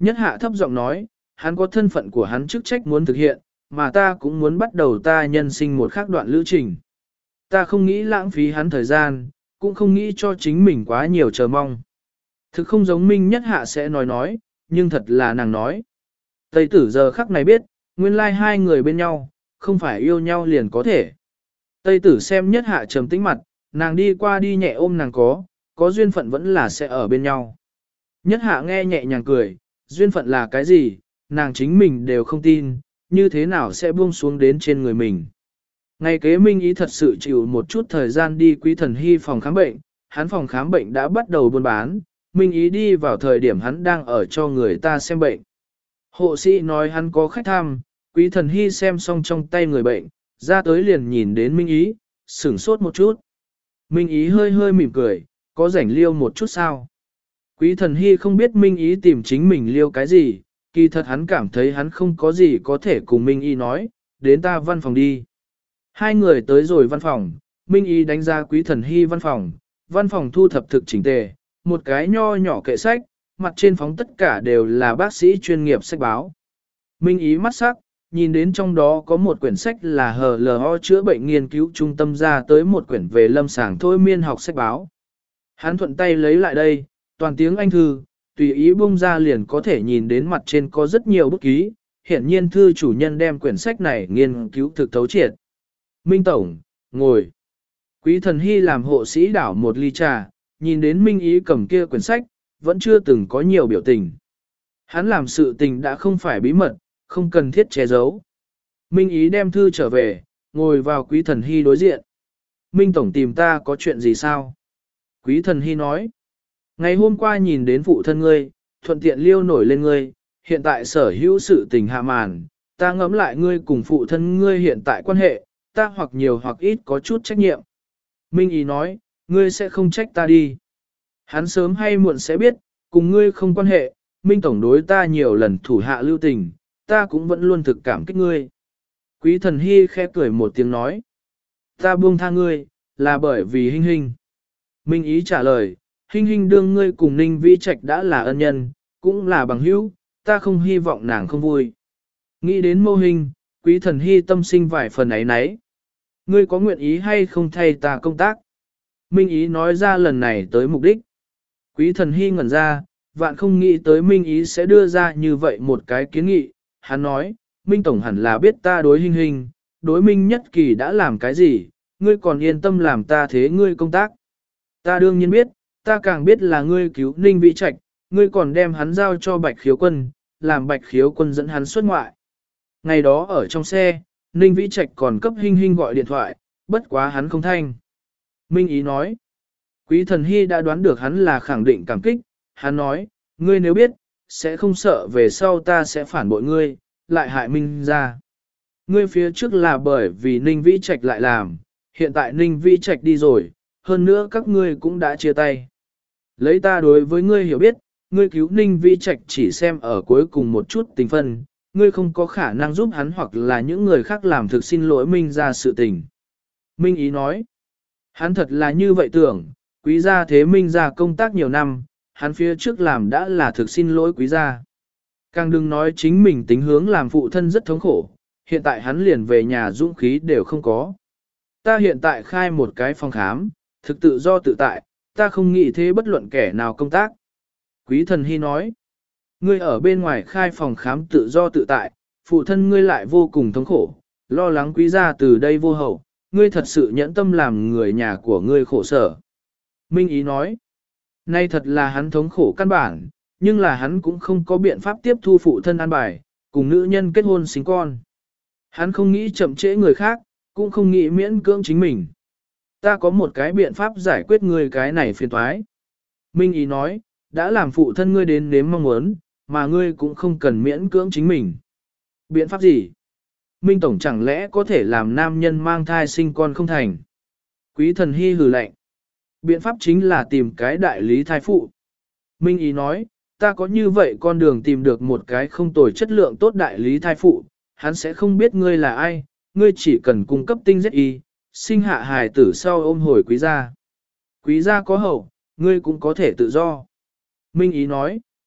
Nhất hạ thấp giọng nói, hắn có thân phận của hắn chức trách muốn thực hiện, mà ta cũng muốn bắt đầu ta nhân sinh một khác đoạn lữ trình. Ta không nghĩ lãng phí hắn thời gian, cũng không nghĩ cho chính mình quá nhiều chờ mong. Thực không giống Minh Nhất hạ sẽ nói nói, nhưng thật là nàng nói. Tây tử giờ khắc này biết, nguyên lai hai người bên nhau, không phải yêu nhau liền có thể. Tây tử xem Nhất hạ trầm tĩnh mặt, nàng đi qua đi nhẹ ôm nàng có, có duyên phận vẫn là sẽ ở bên nhau. Nhất hạ nghe nhẹ nhàng cười, duyên phận là cái gì, nàng chính mình đều không tin, như thế nào sẽ buông xuống đến trên người mình. Ngày kế Minh Ý thật sự chịu một chút thời gian đi Quý Thần Hy phòng khám bệnh, hắn phòng khám bệnh đã bắt đầu buôn bán, Minh Ý đi vào thời điểm hắn đang ở cho người ta xem bệnh. Hộ sĩ nói hắn có khách thăm, Quý Thần Hy xem xong trong tay người bệnh, ra tới liền nhìn đến Minh Ý, sửng sốt một chút. Minh Ý hơi hơi mỉm cười, có rảnh liêu một chút sao? Quý Thần Hy không biết Minh Ý tìm chính mình liêu cái gì, kỳ thật hắn cảm thấy hắn không có gì có thể cùng Minh Ý nói, đến ta văn phòng đi. Hai người tới rồi văn phòng, Minh Ý đánh ra Quý Thần Hy văn phòng, văn phòng thu thập thực chỉnh tề, một cái nho nhỏ kệ sách, mặt trên phóng tất cả đều là bác sĩ chuyên nghiệp sách báo. Minh Ý mắt sắc, nhìn đến trong đó có một quyển sách là hờ lờ ho chữa bệnh nghiên cứu trung tâm ra tới một quyển về lâm sàng thôi miên học sách báo. Hắn thuận tay lấy lại đây, toàn tiếng Anh thư, tùy ý bung ra liền có thể nhìn đến mặt trên có rất nhiều bút ký, hiển nhiên thư chủ nhân đem quyển sách này nghiên cứu thực thấu triệt. Minh Tổng, ngồi. Quý Thần Hy làm hộ sĩ đảo một ly trà, nhìn đến Minh Ý cầm kia quyển sách, vẫn chưa từng có nhiều biểu tình. Hắn làm sự tình đã không phải bí mật, không cần thiết che giấu. Minh Ý đem thư trở về, ngồi vào Quý Thần Hy đối diện. Minh Tổng tìm ta có chuyện gì sao? Quý Thần Hy nói. Ngày hôm qua nhìn đến phụ thân ngươi, thuận tiện liêu nổi lên ngươi, hiện tại sở hữu sự tình hạ màn, ta ngẫm lại ngươi cùng phụ thân ngươi hiện tại quan hệ, ta hoặc nhiều hoặc ít có chút trách nhiệm. Minh Ý nói, ngươi sẽ không trách ta đi. Hắn sớm hay muộn sẽ biết, cùng ngươi không quan hệ, Minh Tổng đối ta nhiều lần thủ hạ lưu tình, ta cũng vẫn luôn thực cảm kích ngươi. Quý Thần Hy khẽ cười một tiếng nói, ta buông tha ngươi, là bởi vì Hinh Hinh. Minh Ý trả lời, Hinh Hinh đương ngươi cùng Ninh Vĩ Trạch đã là ân nhân, cũng là bằng hữu, ta không hy vọng nàng không vui. Nghĩ đến mô hình, Quý Thần Hy tâm sinh vài phần ấy nấy. Ngươi có nguyện ý hay không thay ta công tác? Minh Ý nói ra lần này tới mục đích. Quý Thần Hy ngẩn ra, vạn không nghĩ tới Minh Ý sẽ đưa ra như vậy một cái kiến nghị. Hắn nói, Minh Tổng hẳn là biết ta đối Hinh Hinh, đối Minh Nhất Kỳ đã làm cái gì, ngươi còn yên tâm làm ta thế ngươi công tác. Ta đương nhiên biết, ta càng biết là ngươi cứu Ninh Vĩ Trạch, ngươi còn đem hắn giao cho Bạch Khiếu Quân, làm Bạch Khiếu Quân dẫn hắn xuất ngoại. Ngày đó ở trong xe, Ninh Vĩ Trạch còn cấp Hinh Hinh gọi điện thoại, bất quá hắn không thanh. Minh Ý nói, Quý Thần Hy đã đoán được hắn là khẳng định cảm kích, hắn nói, ngươi nếu biết, sẽ không sợ về sau ta sẽ phản bội ngươi, lại hại Minh ra. Ngươi phía trước là bởi vì Ninh Vĩ Trạch lại làm, hiện tại Ninh Vĩ Trạch đi rồi, hơn nữa các ngươi cũng đã chia tay. Lấy ta đối với ngươi hiểu biết, ngươi cứu Ninh Vĩ Trạch chỉ xem ở cuối cùng một chút tình phân, ngươi không có khả năng giúp hắn hoặc là những người khác làm thực xin lỗi Minh ra sự tình. Minh Ý nói, hắn thật là như vậy tưởng, quý gia thế Minh ra công tác nhiều năm, hắn phía trước làm đã là thực xin lỗi quý gia. Càng đừng nói chính mình tính hướng làm phụ thân rất thống khổ, hiện tại hắn liền về nhà dũng khí đều không có. Ta hiện tại khai một cái phòng khám, thực tự do tự tại, ta không nghĩ thế bất luận kẻ nào công tác. Quý Thần Hy nói, ngươi ở bên ngoài khai phòng khám tự do tự tại, phụ thân ngươi lại vô cùng thống khổ, lo lắng quý gia từ đây vô hậu, ngươi thật sự nhẫn tâm làm người nhà của ngươi khổ sở. Minh Ý nói, nay thật là hắn thống khổ căn bản, nhưng là hắn cũng không có biện pháp tiếp thu phụ thân an bài, cùng nữ nhân kết hôn sinh con. Hắn không nghĩ chậm trễ người khác, cũng không nghĩ miễn cưỡng chính mình. Ta có một cái biện pháp giải quyết ngươi cái này phiền toái. Minh Ý nói, đã làm phụ thân ngươi đến nếm mong muốn, mà ngươi cũng không cần miễn cưỡng chính mình. Biện pháp gì? Minh Tổng chẳng lẽ có thể làm nam nhân mang thai sinh con không thành? Quý Thần Hy hừ lạnh. Biện pháp chính là tìm cái đại lý thai phụ. Minh Ý nói, ta có như vậy con đường tìm được một cái không tồi chất lượng tốt đại lý thai phụ, hắn sẽ không biết ngươi là ai, ngươi chỉ cần cung cấp tinh Z Y, sinh hạ hài tử sau ôm hồi quý gia. Quý gia có hậu, ngươi cũng có thể tự do. Minh Ý nói,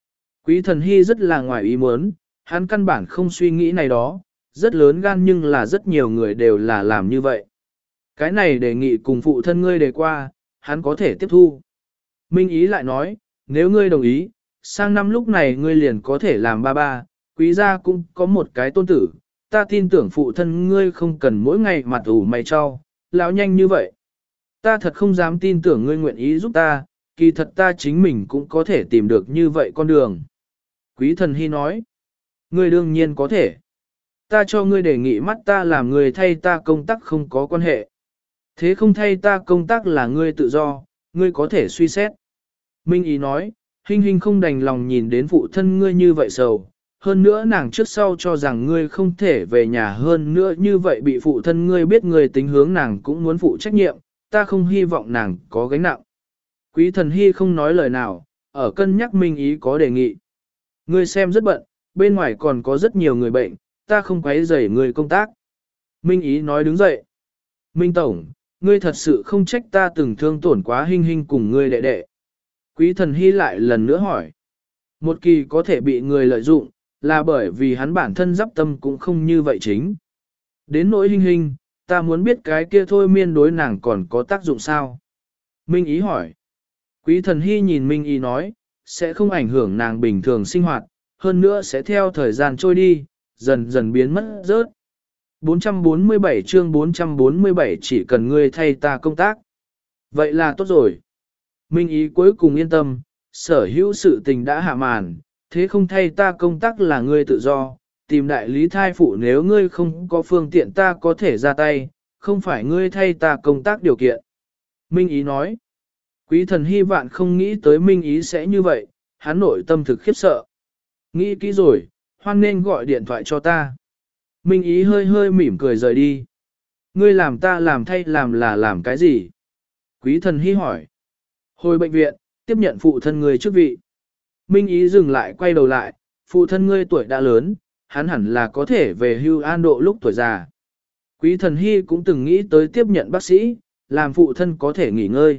Quý thần hy rất là ngoài ý muốn, hắn căn bản không suy nghĩ này đó, rất lớn gan nhưng là rất nhiều người đều là làm như vậy. Cái này đề nghị cùng phụ thân ngươi đề qua, hắn có thể tiếp thu. Minh ý lại nói, nếu ngươi đồng ý, sang năm lúc này ngươi liền có thể làm ba ba, quý gia cũng có một cái tôn tử, ta tin tưởng phụ thân ngươi không cần mỗi ngày mặt ủ mày cho, lão nhanh như vậy. Ta thật không dám tin tưởng ngươi nguyện ý giúp ta, kỳ thật ta chính mình cũng có thể tìm được như vậy con đường. Quý thần hy nói, ngươi đương nhiên có thể. Ta cho ngươi đề nghị mắt ta làm người thay ta công tác không có quan hệ. Thế không thay ta công tác là ngươi tự do, ngươi có thể suy xét. Minh ý nói, Hinh Hinh không đành lòng nhìn đến phụ thân ngươi như vậy sầu. Hơn nữa nàng trước sau cho rằng ngươi không thể về nhà, hơn nữa như vậy bị phụ thân ngươi biết ngươi tính hướng nàng cũng muốn phụ trách nhiệm, ta không hy vọng nàng có gánh nặng. Quý thần hy không nói lời nào, ở cân nhắc Minh ý có đề nghị. Ngươi xem rất bận, bên ngoài còn có rất nhiều người bệnh, ta không quấy rầy ngươi công tác. Minh ý nói đứng dậy. Minh Tổng, ngươi thật sự không trách ta từng thương tổn quá Hinh Hinh cùng ngươi đệ đệ. Quý thần hy lại lần nữa hỏi. Một kỳ có thể bị người lợi dụng, là bởi vì hắn bản thân giáp tâm cũng không như vậy chính. Đến nỗi Hinh Hinh, ta muốn biết cái kia thôi miên đối nàng còn có tác dụng sao? Minh ý hỏi. Quý thần hy nhìn Minh ý nói, sẽ không ảnh hưởng nàng bình thường sinh hoạt, hơn nữa sẽ theo thời gian trôi đi, dần dần biến mất rớt. bốn trăm bốn mươi bảy chương bốn trăm bốn mươi bảy chỉ cần ngươi thay ta công tác. Vậy là tốt rồi. Minh ý cuối cùng yên tâm, sở hữu sự tình đã hạ màn, thế không thay ta công tác là ngươi tự do, tìm đại lý thai phụ nếu ngươi không có phương tiện ta có thể ra tay, không phải ngươi thay ta công tác điều kiện. Minh ý nói, quý thần hy vạn không nghĩ tới Minh ý sẽ như vậy, hắn nội tâm thực khiếp sợ. Nghĩ kỹ rồi, hoan nên gọi điện thoại cho ta. Minh ý hơi hơi mỉm cười rời đi. Ngươi làm ta làm thay làm là làm cái gì? Quý thần hy hỏi. Hồi bệnh viện, tiếp nhận phụ thân ngươi chức vị. Minh ý dừng lại quay đầu lại, phụ thân ngươi tuổi đã lớn, hắn hẳn là có thể về hưu an độ lúc tuổi già. Quý thần hy cũng từng nghĩ tới tiếp nhận bác sĩ, làm phụ thân có thể nghỉ ngơi.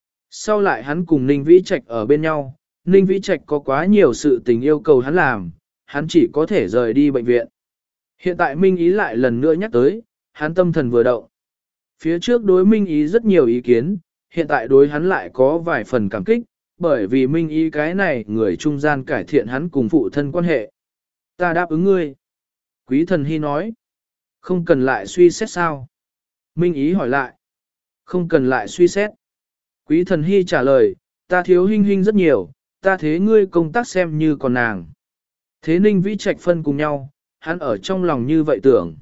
Sau lại hắn cùng Ninh Vĩ Trạch ở bên nhau, Ninh Vĩ Trạch có quá nhiều sự tình yêu cầu hắn làm, hắn chỉ có thể rời đi bệnh viện. Hiện tại Minh ý lại lần nữa nhắc tới, hắn tâm thần vừa động. Phía trước đối Minh ý rất nhiều ý kiến, hiện tại đối hắn lại có vài phần cảm kích, bởi vì Minh ý cái này người trung gian cải thiện hắn cùng phụ thân quan hệ. Ta đáp ứng ngươi. Quý thần hy nói. Không cần lại suy xét sao? Minh ý hỏi lại. Không cần lại suy xét. Quý thần hy trả lời, ta thiếu Hinh Hinh rất nhiều, ta thế ngươi công tác xem như còn nàng. Thế Ninh Vĩ Trạch phân cùng nhau, hắn ở trong lòng như vậy tưởng.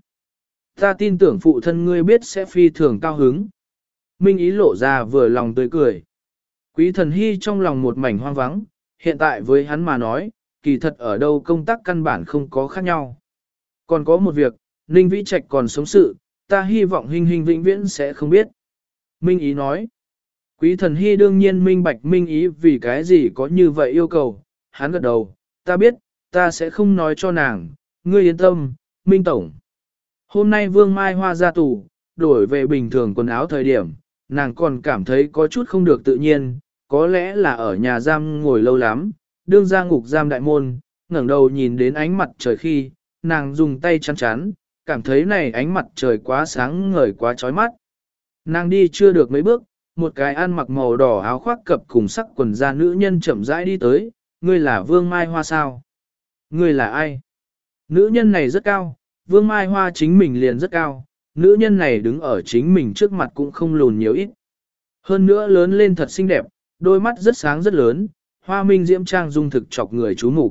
Ta tin tưởng phụ thân ngươi biết sẽ phi thường cao hứng. Minh ý lộ ra vừa lòng tươi cười. Quý thần hy trong lòng một mảnh hoang vắng, hiện tại với hắn mà nói, kỳ thật ở đâu công tác căn bản không có khác nhau. Còn có một việc, Ninh Vĩ Trạch còn sống sự, ta hy vọng Hinh Hinh vĩnh viễn sẽ không biết. Minh ý nói. Quý thần hy đương nhiên minh bạch Minh ý vì cái gì có như vậy yêu cầu, hắn gật đầu, ta biết, ta sẽ không nói cho nàng, ngươi yên tâm, Minh Tổng. Hôm nay Vương Mai Hoa ra tù, đổi về bình thường quần áo thời điểm, nàng còn cảm thấy có chút không được tự nhiên, có lẽ là ở nhà giam ngồi lâu lắm, đương ra ngục giam đại môn, ngẩng đầu nhìn đến ánh mặt trời khi, nàng dùng tay chắn chắn, cảm thấy này ánh mặt trời quá sáng ngời quá chói mắt. Nàng đi chưa được mấy bước, một cái ăn mặc màu đỏ áo khoác cập cùng sắc quần da nữ nhân chậm rãi đi tới, ngươi là Vương Mai Hoa sao? Ngươi là ai? Nữ nhân này rất cao, Vương Mai Hoa chính mình liền rất cao, nữ nhân này đứng ở chính mình trước mặt cũng không lùn nhiều ít. Hơn nữa lớn lên thật xinh đẹp, đôi mắt rất sáng rất lớn, hoa minh diễm trang dung thực chọc người chú mục.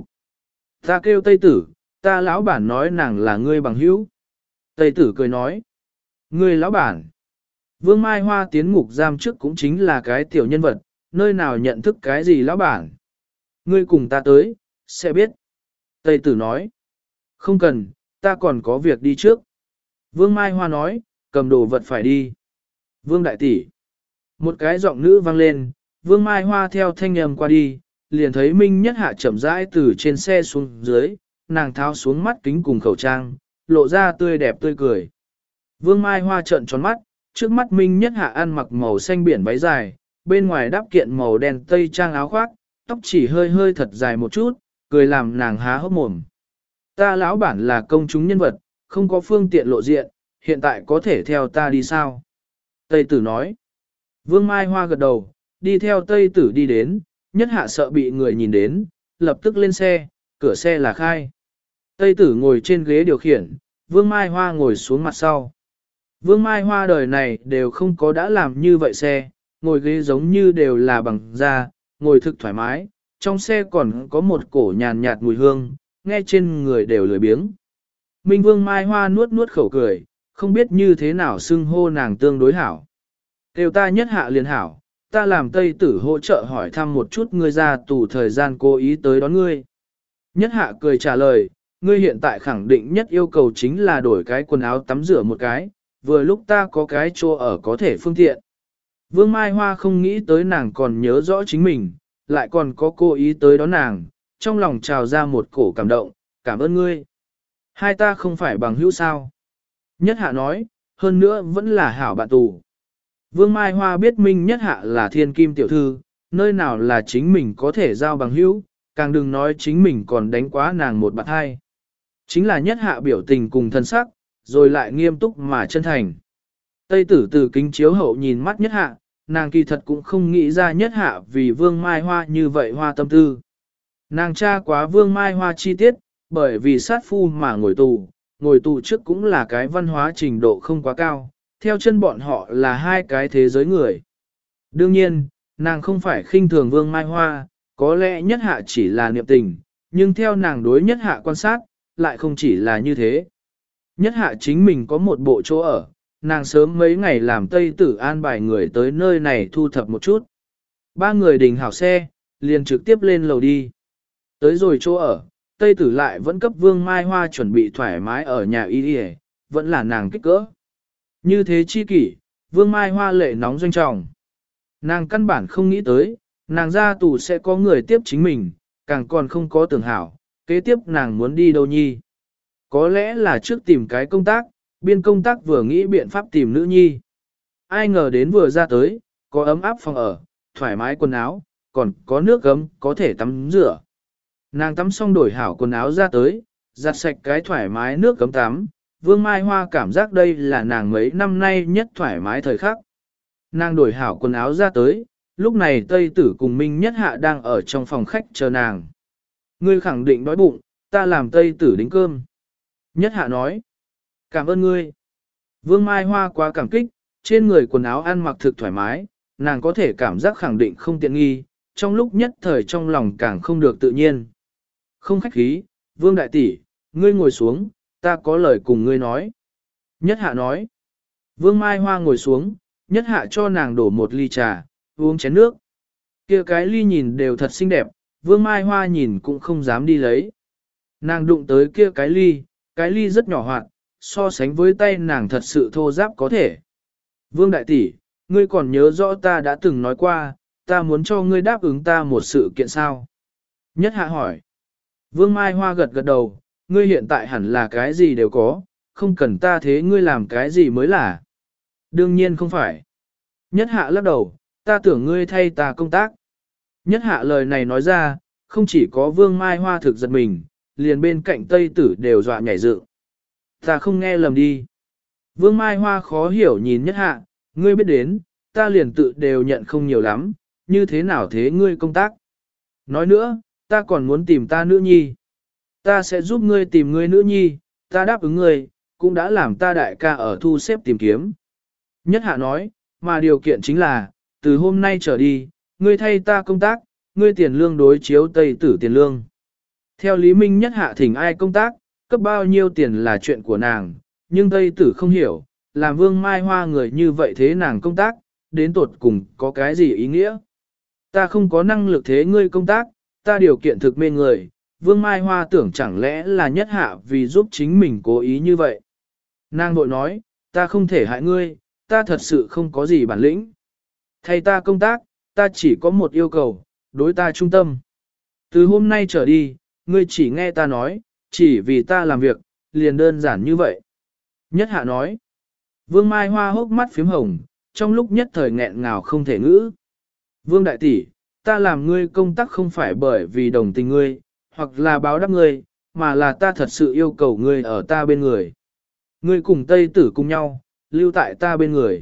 Ta kêu Tây Tử, ta lão bản nói nàng là ngươi bằng hữu. Tây Tử cười nói, ngươi lão bản. Vương Mai Hoa tiến ngục giam trước cũng chính là cái tiểu nhân vật, nơi nào nhận thức cái gì lão bản. Ngươi cùng ta tới, sẽ biết. Tây Tử nói, không cần, ta còn có việc đi trước. Vương Mai Hoa nói, cầm đồ vật phải đi. Vương Đại Tỷ. Một cái giọng nữ vang lên, Vương Mai Hoa theo thanh âm qua đi, liền thấy Minh Nhất Hạ chậm rãi từ trên xe xuống dưới, nàng tháo xuống mắt kính cùng khẩu trang, lộ ra tươi đẹp tươi cười. Vương Mai Hoa trợn tròn mắt, trước mắt Minh Nhất Hạ ăn mặc màu xanh biển váy dài, bên ngoài đắp kiện màu đen tây trang áo khoác, tóc chỉ hơi hơi thật dài một chút, cười làm nàng há hốc mồm. Ta lão bản là công chúng nhân vật, không có phương tiện lộ diện, hiện tại có thể theo ta đi sao? Tây tử nói. Vương Mai Hoa gật đầu, đi theo Tây tử đi đến, nhất hạ sợ bị người nhìn đến, lập tức lên xe, cửa xe là khai. Tây tử ngồi trên ghế điều khiển, Vương Mai Hoa ngồi xuống mặt sau. Vương Mai Hoa đời này đều không có đã làm như vậy xe, ngồi ghế giống như đều là bằng da, ngồi thực thoải mái, trong xe còn có một cổ nhàn nhạt mùi hương, nghe trên người đều lười biếng. Minh Vương Mai Hoa nuốt nuốt khẩu cười, không biết như thế nào xưng hô nàng tương đối hảo. Kêu ta nhất hạ liền hảo, ta làm Tây tử hỗ trợ hỏi thăm một chút ngươi ra tù thời gian cố ý tới đón ngươi. Nhất hạ cười trả lời, ngươi hiện tại khẳng định nhất yêu cầu chính là đổi cái quần áo tắm rửa một cái, vừa lúc ta có cái chỗ ở có thể phương tiện. Vương Mai Hoa không nghĩ tới nàng còn nhớ rõ chính mình, lại còn có cố ý tới đón nàng, trong lòng trào ra một cổ cảm động, cảm ơn ngươi. Hai ta không phải bằng hữu sao. Nhất hạ nói, hơn nữa vẫn là hảo bạn tù. Vương Mai Hoa biết Minh Nhất hạ là thiên kim tiểu thư, nơi nào là chính mình có thể giao bằng hữu, càng đừng nói chính mình còn đánh quá nàng một bạn hai. Chính là Nhất hạ biểu tình cùng thân sắc, rồi lại nghiêm túc mà chân thành. Tây tử từ kính chiếu hậu nhìn mắt Nhất hạ, nàng kỳ thật cũng không nghĩ ra Nhất hạ vì Vương Mai Hoa như vậy hoa tâm tư. Nàng tra quá Vương Mai Hoa chi tiết, bởi vì sát phu mà ngồi tù, ngồi tù trước cũng là cái văn hóa trình độ không quá cao, theo chân bọn họ là hai cái thế giới người. Đương nhiên, nàng không phải khinh thường Vương Mai Hoa, có lẽ Nhất hạ chỉ là niệm tình, nhưng theo nàng đối Nhất hạ quan sát, lại không chỉ là như thế. Nhất hạ chính mình có một bộ chỗ ở, nàng sớm mấy ngày làm Tây tử an bài người tới nơi này thu thập một chút. Ba người đình hảo xe, liền trực tiếp lên lầu đi. Tới rồi chỗ ở, Tây tử lại vẫn cấp Vương Mai Hoa chuẩn bị thoải mái ở nhà y đi, vẫn là nàng kích cỡ. Như thế chi kỷ, Vương Mai Hoa lệ nóng doanh trọng. Nàng căn bản không nghĩ tới, nàng ra tù sẽ có người tiếp chính mình, càng còn không có tưởng hảo, kế tiếp nàng muốn đi đâu nhi. Có lẽ là trước tìm cái công tác, biên công tác vừa nghĩ biện pháp tìm nữ nhi. Ai ngờ đến vừa ra tới, có ấm áp phòng ở, thoải mái quần áo, còn có nước gấm có thể tắm rửa. Nàng tắm xong đổi hảo quần áo ra tới, giặt sạch cái thoải mái nước gấm tắm, Vương Mai Hoa cảm giác đây là nàng mấy năm nay nhất thoải mái thời khắc. Nàng đổi hảo quần áo ra tới, lúc này Tây Tử cùng Minh Nhất Hạ đang ở trong phòng khách chờ nàng. Ngươi khẳng định đói bụng, ta làm Tây Tử đính cơm. Nhất Hạ nói, cảm ơn ngươi. Vương Mai Hoa quá cảm kích, trên người quần áo ăn mặc thực thoải mái, nàng có thể cảm giác khẳng định không tiện nghi, trong lúc nhất thời trong lòng càng không được tự nhiên. Không khách khí, Vương Đại Tỷ, ngươi ngồi xuống, ta có lời cùng ngươi nói. Nhất Hạ nói, Vương Mai Hoa ngồi xuống, Nhất Hạ cho nàng đổ một ly trà, uống chén nước. Kia cái ly nhìn đều thật xinh đẹp, Vương Mai Hoa nhìn cũng không dám đi lấy. Nàng đụng tới kia cái ly, cái ly rất nhỏ hoạt, so sánh với tay nàng thật sự thô ráp có thể. Vương Đại Tỷ, ngươi còn nhớ rõ ta đã từng nói qua, ta muốn cho ngươi đáp ứng ta một sự kiện sao? Nhất Hạ hỏi. Vương Mai Hoa gật gật đầu, ngươi hiện tại hẳn là cái gì đều có, không cần ta thế ngươi làm cái gì mới là. Đương nhiên không phải. Nhất Hạ lắc đầu, ta tưởng ngươi thay ta công tác. Nhất Hạ lời này nói ra, không chỉ có Vương Mai Hoa thực giật mình, liền bên cạnh Tây Tử đều dọa nhảy dựng. Ta không nghe lầm đi. Vương Mai Hoa khó hiểu nhìn Nhất Hạ, ngươi biết đến, ta liền tự đều nhận không nhiều lắm, như thế nào thế ngươi công tác. Nói nữa, ta còn muốn tìm ta nữ nhi. Ta sẽ giúp ngươi tìm ngươi nữ nhi, ta đáp ứng ngươi, cũng đã làm ta đại ca ở thu xếp tìm kiếm. Nhất Hạ nói, mà điều kiện chính là, từ hôm nay trở đi, ngươi thay ta công tác, ngươi tiền lương đối chiếu Tây Tử tiền lương. Theo Lý Minh Nhất Hạ thỉnh ai công tác, cấp bao nhiêu tiền là chuyện của nàng, nhưng Tây Tử không hiểu, làm Vương Mai Hoa người như vậy thế nàng công tác, đến tột cùng có cái gì ý nghĩa. Ta không có năng lực thế ngươi công tác, ta điều kiện thực mê người, Vương Mai Hoa tưởng chẳng lẽ là Nhất Hạ vì giúp chính mình cố ý như vậy. Nàng bội nói, ta không thể hại ngươi, ta thật sự không có gì bản lĩnh. Thay ta công tác, ta chỉ có một yêu cầu, đối ta trung tâm. Từ hôm nay trở đi, ngươi chỉ nghe ta nói, chỉ vì ta làm việc, liền đơn giản như vậy. Nhất Hạ nói, Vương Mai Hoa hốc mắt phím hồng, trong lúc nhất thời nghẹn ngào không thể ngữ. Vương Đại Tỷ, ta làm ngươi công tác không phải bởi vì đồng tình ngươi, hoặc là báo đáp ngươi, mà là ta thật sự yêu cầu ngươi ở ta bên người. Ngươi cùng Tây Tử cùng nhau, lưu tại ta bên người.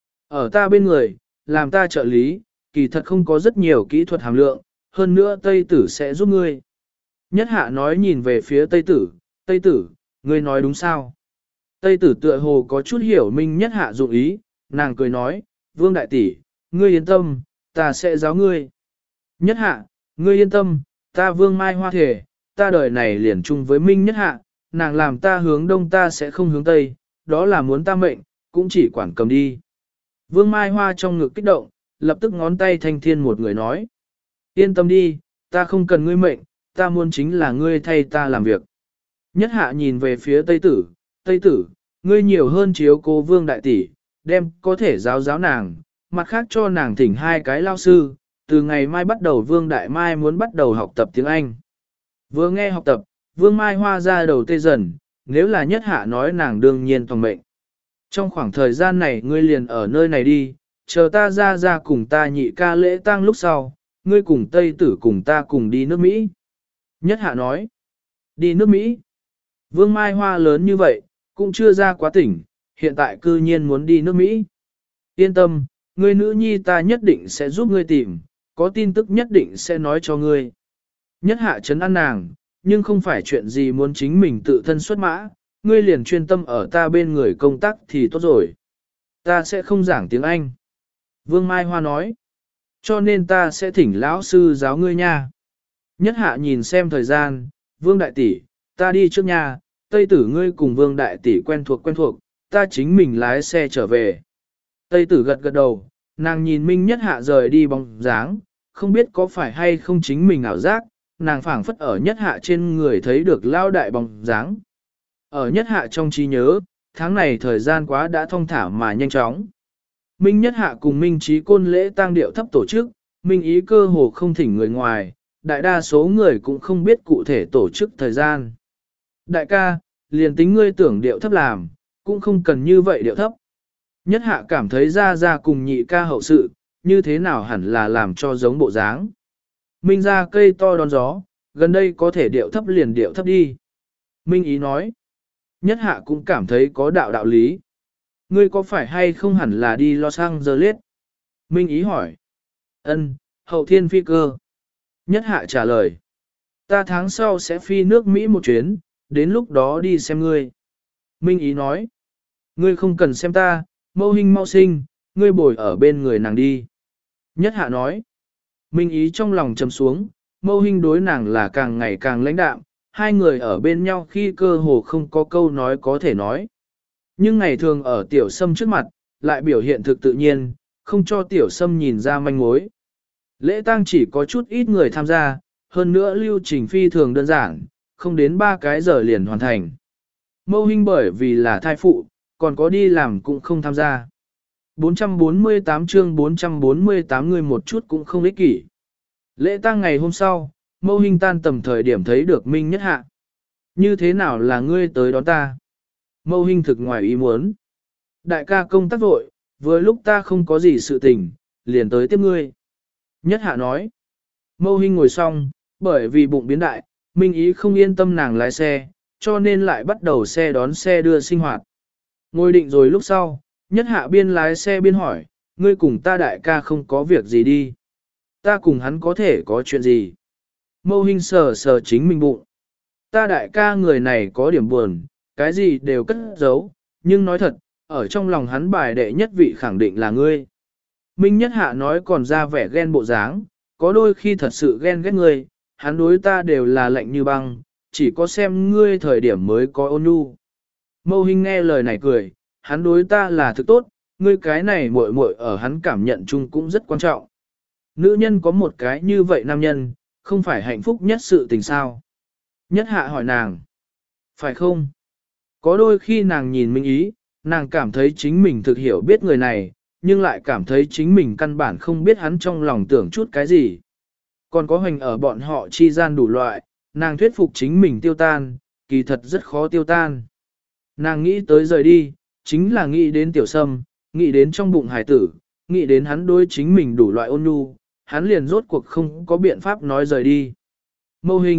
Ở ta bên người, làm ta trợ lý, kỳ thật không có rất nhiều kỹ thuật hàm lượng, hơn nữa Tây Tử sẽ giúp ngươi. Nhất Hạ nói nhìn về phía Tây Tử, Tây Tử, ngươi nói đúng sao? Tây Tử tựa hồ có chút hiểu Minh Nhất Hạ dụng ý, nàng cười nói, Vương Đại Tỷ, ngươi yên tâm, ta sẽ giáo ngươi. Nhất Hạ, ngươi yên tâm, ta Vương Mai Hoa thể, ta đời này liền chung với Minh Nhất Hạ, nàng làm ta hướng đông ta sẽ không hướng tây, đó là muốn ta mệnh, cũng chỉ quản cầm đi. Vương Mai Hoa trong ngực kích động, lập tức ngón tay thanh thiên một người nói. Yên tâm đi, ta không cần ngươi mệnh, ta muốn chính là ngươi thay ta làm việc. Nhất Hạ nhìn về phía Tây Tử, Tây Tử, ngươi nhiều hơn chiếu cố Vương Đại Tỷ, đem có thể giáo giáo nàng, mặt khác cho nàng thỉnh hai cái lao sư, từ ngày mai bắt đầu Vương Đại Mai muốn bắt đầu học tập tiếng Anh. Vừa nghe học tập, Vương Mai Hoa ra đầu tê dần, nếu là Nhất Hạ nói nàng đương nhiên toàn mệnh. Trong khoảng thời gian này ngươi liền ở nơi này đi, chờ ta ra ra cùng ta nhị ca lễ tang lúc sau, ngươi cùng Tây Tử cùng ta cùng đi nước Mỹ. Nhất Hạ nói, đi nước Mỹ. Vương Mai Hoa lớn như vậy, cũng chưa ra quá tỉnh, hiện tại cư nhiên muốn đi nước Mỹ. Yên tâm, ngươi nữ nhi ta nhất định sẽ giúp ngươi tìm, có tin tức nhất định sẽ nói cho ngươi. Nhất Hạ trấn an nàng, nhưng không phải chuyện gì muốn chính mình tự thân xuất mã, ngươi liền chuyên tâm ở ta bên người công tác thì tốt rồi. Ta sẽ không giảng tiếng Anh. Vương Mai Hoa nói, cho nên ta sẽ thỉnh lão sư giáo ngươi nha. Nhất Hạ nhìn xem thời gian, Vương Đại Tỷ, ta đi trước nhà, Tây Tử ngươi cùng Vương Đại Tỷ quen thuộc quen thuộc, ta chính mình lái xe trở về. Tây Tử gật gật đầu, nàng nhìn Minh Nhất Hạ rời đi bóng dáng, không biết có phải hay không chính mình ảo giác, nàng phảng phất ở Nhất Hạ trên người thấy được lao đại bóng dáng. Ở Nhất Hạ trong trí nhớ, tháng này thời gian quá đã thong thả mà nhanh chóng. Minh Nhất Hạ cùng Minh Trí Côn lễ tang điệu thấp tổ chức, Minh ý cơ hồ không thỉnh người ngoài, đại đa số người cũng không biết cụ thể tổ chức thời gian. Đại ca, liền tính ngươi tưởng điệu thấp làm, cũng không cần như vậy điệu thấp. Nhất Hạ cảm thấy ra ra cùng nhị ca hậu sự, như thế nào hẳn là làm cho giống bộ dáng. Minh ra cây to đón gió, gần đây có thể điệu thấp liền điệu thấp đi. Minh ý nói. Nhất Hạ cũng cảm thấy có đạo đạo lý. Ngươi có phải hay không hẳn là đi Los Angeles? Minh ý hỏi. Ân, hậu thiên phi cơ. Nhất Hạ trả lời. Ta tháng sau sẽ phi nước Mỹ một chuyến, đến lúc đó đi xem ngươi. Minh ý nói. Ngươi không cần xem ta, mâu hình mau sinh, ngươi bồi ở bên người nàng đi. Nhất Hạ nói. Minh ý trong lòng trầm xuống, mâu hình đối nàng là càng ngày càng lãnh đạm, hai người ở bên nhau khi cơ hồ không có câu nói có thể nói. Nhưng ngày thường ở tiểu sâm trước mặt, lại biểu hiện thực tự nhiên, không cho tiểu sâm nhìn ra manh mối. Lễ tang chỉ có chút ít người tham gia, hơn nữa lưu trình phi thường đơn giản, không đến ba cái giờ liền hoàn thành. Mâu hình bởi vì là thai phụ, còn có đi làm cũng không tham gia. bốn trăm bốn mươi tám chương bốn trăm bốn mươi tám người một chút cũng không ích kỷ. Lễ tang ngày hôm sau, mâu hình tan tầm thời điểm thấy được Minh Nhất Hạ. Như thế nào là ngươi tới đón ta? Mâu hình thực ngoài ý muốn. Đại ca công tác vội, vừa lúc ta không có gì sự tình, liền tới tiếp ngươi. Nhất Hạ nói. Mâu hình ngồi xong, bởi vì bụng biến đại, Minh ý không yên tâm nàng lái xe, cho nên lại bắt đầu xe đón xe đưa sinh hoạt. Ngồi định rồi lúc sau, Nhất Hạ biên lái xe biên hỏi, ngươi cùng ta đại ca không có việc gì đi. Ta cùng hắn có thể có chuyện gì? Mâu hình sờ sờ chính mình bụng. Ta đại ca người này có điểm buồn, cái gì đều cất giấu, nhưng nói thật, ở trong lòng hắn bài đệ nhất vị khẳng định là ngươi. Minh Nhất Hạ nói còn ra vẻ ghen bộ dáng, có đôi khi thật sự ghen ghét ngươi, hắn đối ta đều là lạnh như băng, chỉ có xem ngươi thời điểm mới có ôn nhu. Mâu hình nghe lời này cười, hắn đối ta là thực tốt, ngươi cái này muội muội ở hắn cảm nhận chung cũng rất quan trọng. Nữ nhân có một cái như vậy nam nhân, không phải hạnh phúc nhất sự tình sao. Nhất Hạ hỏi nàng, phải không? Có đôi khi nàng nhìn Minh ý, nàng cảm thấy chính mình thực hiểu biết người này, nhưng lại cảm thấy chính mình căn bản không biết hắn trong lòng tưởng chút cái gì. Còn có hoành ở bọn họ chi gian đủ loại, nàng thuyết phục chính mình tiêu tan, kỳ thật rất khó tiêu tan. Nàng nghĩ tới rời đi, chính là nghĩ đến tiểu sâm, nghĩ đến trong bụng hải tử, nghĩ đến hắn đối chính mình đủ loại ôn nhu, hắn liền rốt cuộc không có biện pháp nói rời đi. Mâu hình,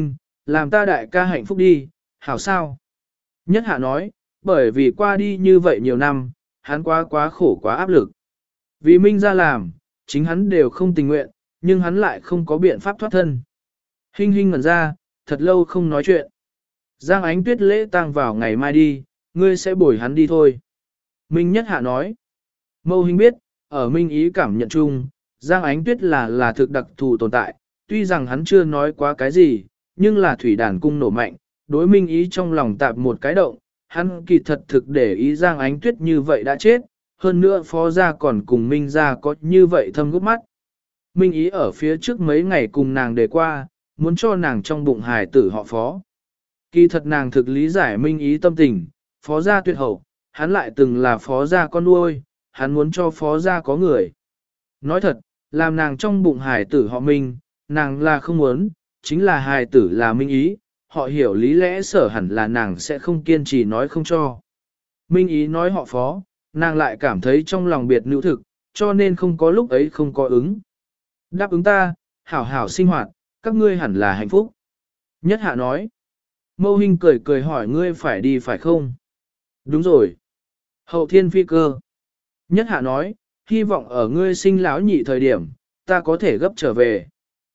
làm ta đại ca hạnh phúc đi, hảo sao? Nhất hạ nói, bởi vì qua đi như vậy nhiều năm, hắn quá quá khổ quá áp lực. Vì Minh ra làm, chính hắn đều không tình nguyện, nhưng hắn lại không có biện pháp thoát thân. Hinh hinh ngẩn ra, thật lâu không nói chuyện. Giang Ánh Tuyết lễ tang vào ngày mai đi, ngươi sẽ bồi hắn đi thôi. Minh Nhất Hạ nói. Mâu Hinh biết, ở Minh ý cảm nhận chung, Giang Ánh Tuyết là là thực đặc thù tồn tại, tuy rằng hắn chưa nói quá cái gì, nhưng là thủy đàn cung nổ mạnh, đối Minh ý trong lòng tạp một cái động, hắn kỳ thật thực để ý Giang Ánh Tuyết như vậy đã chết, hơn nữa phó gia còn cùng Minh gia có như vậy thâm gốc mắt. Minh ý ở phía trước mấy ngày cùng nàng đề qua, muốn cho nàng trong bụng hài tử họ phó. Kỳ thật nàng thực lý giải Minh ý tâm tình, phó gia tuyệt hậu, hắn lại từng là phó gia con nuôi, hắn muốn cho phó gia có người. Nói thật, làm nàng trong bụng hài tử họ Minh, nàng là không muốn, chính là hài tử là Minh ý, họ hiểu lý lẽ sở hẳn là nàng sẽ không kiên trì nói không cho. Minh ý nói họ phó, nàng lại cảm thấy trong lòng biệt nữ thực, cho nên không có lúc ấy không có ứng. Đáp ứng ta, hảo hảo sinh hoạt, các ngươi hẳn là hạnh phúc. Nhất hạ nói. Mâu Hinh cười cười hỏi ngươi phải đi phải không? Đúng rồi. Hậu thiên phi cơ. Nhất hạ nói, hy vọng ở ngươi sinh lão nhị thời điểm, ta có thể gấp trở về.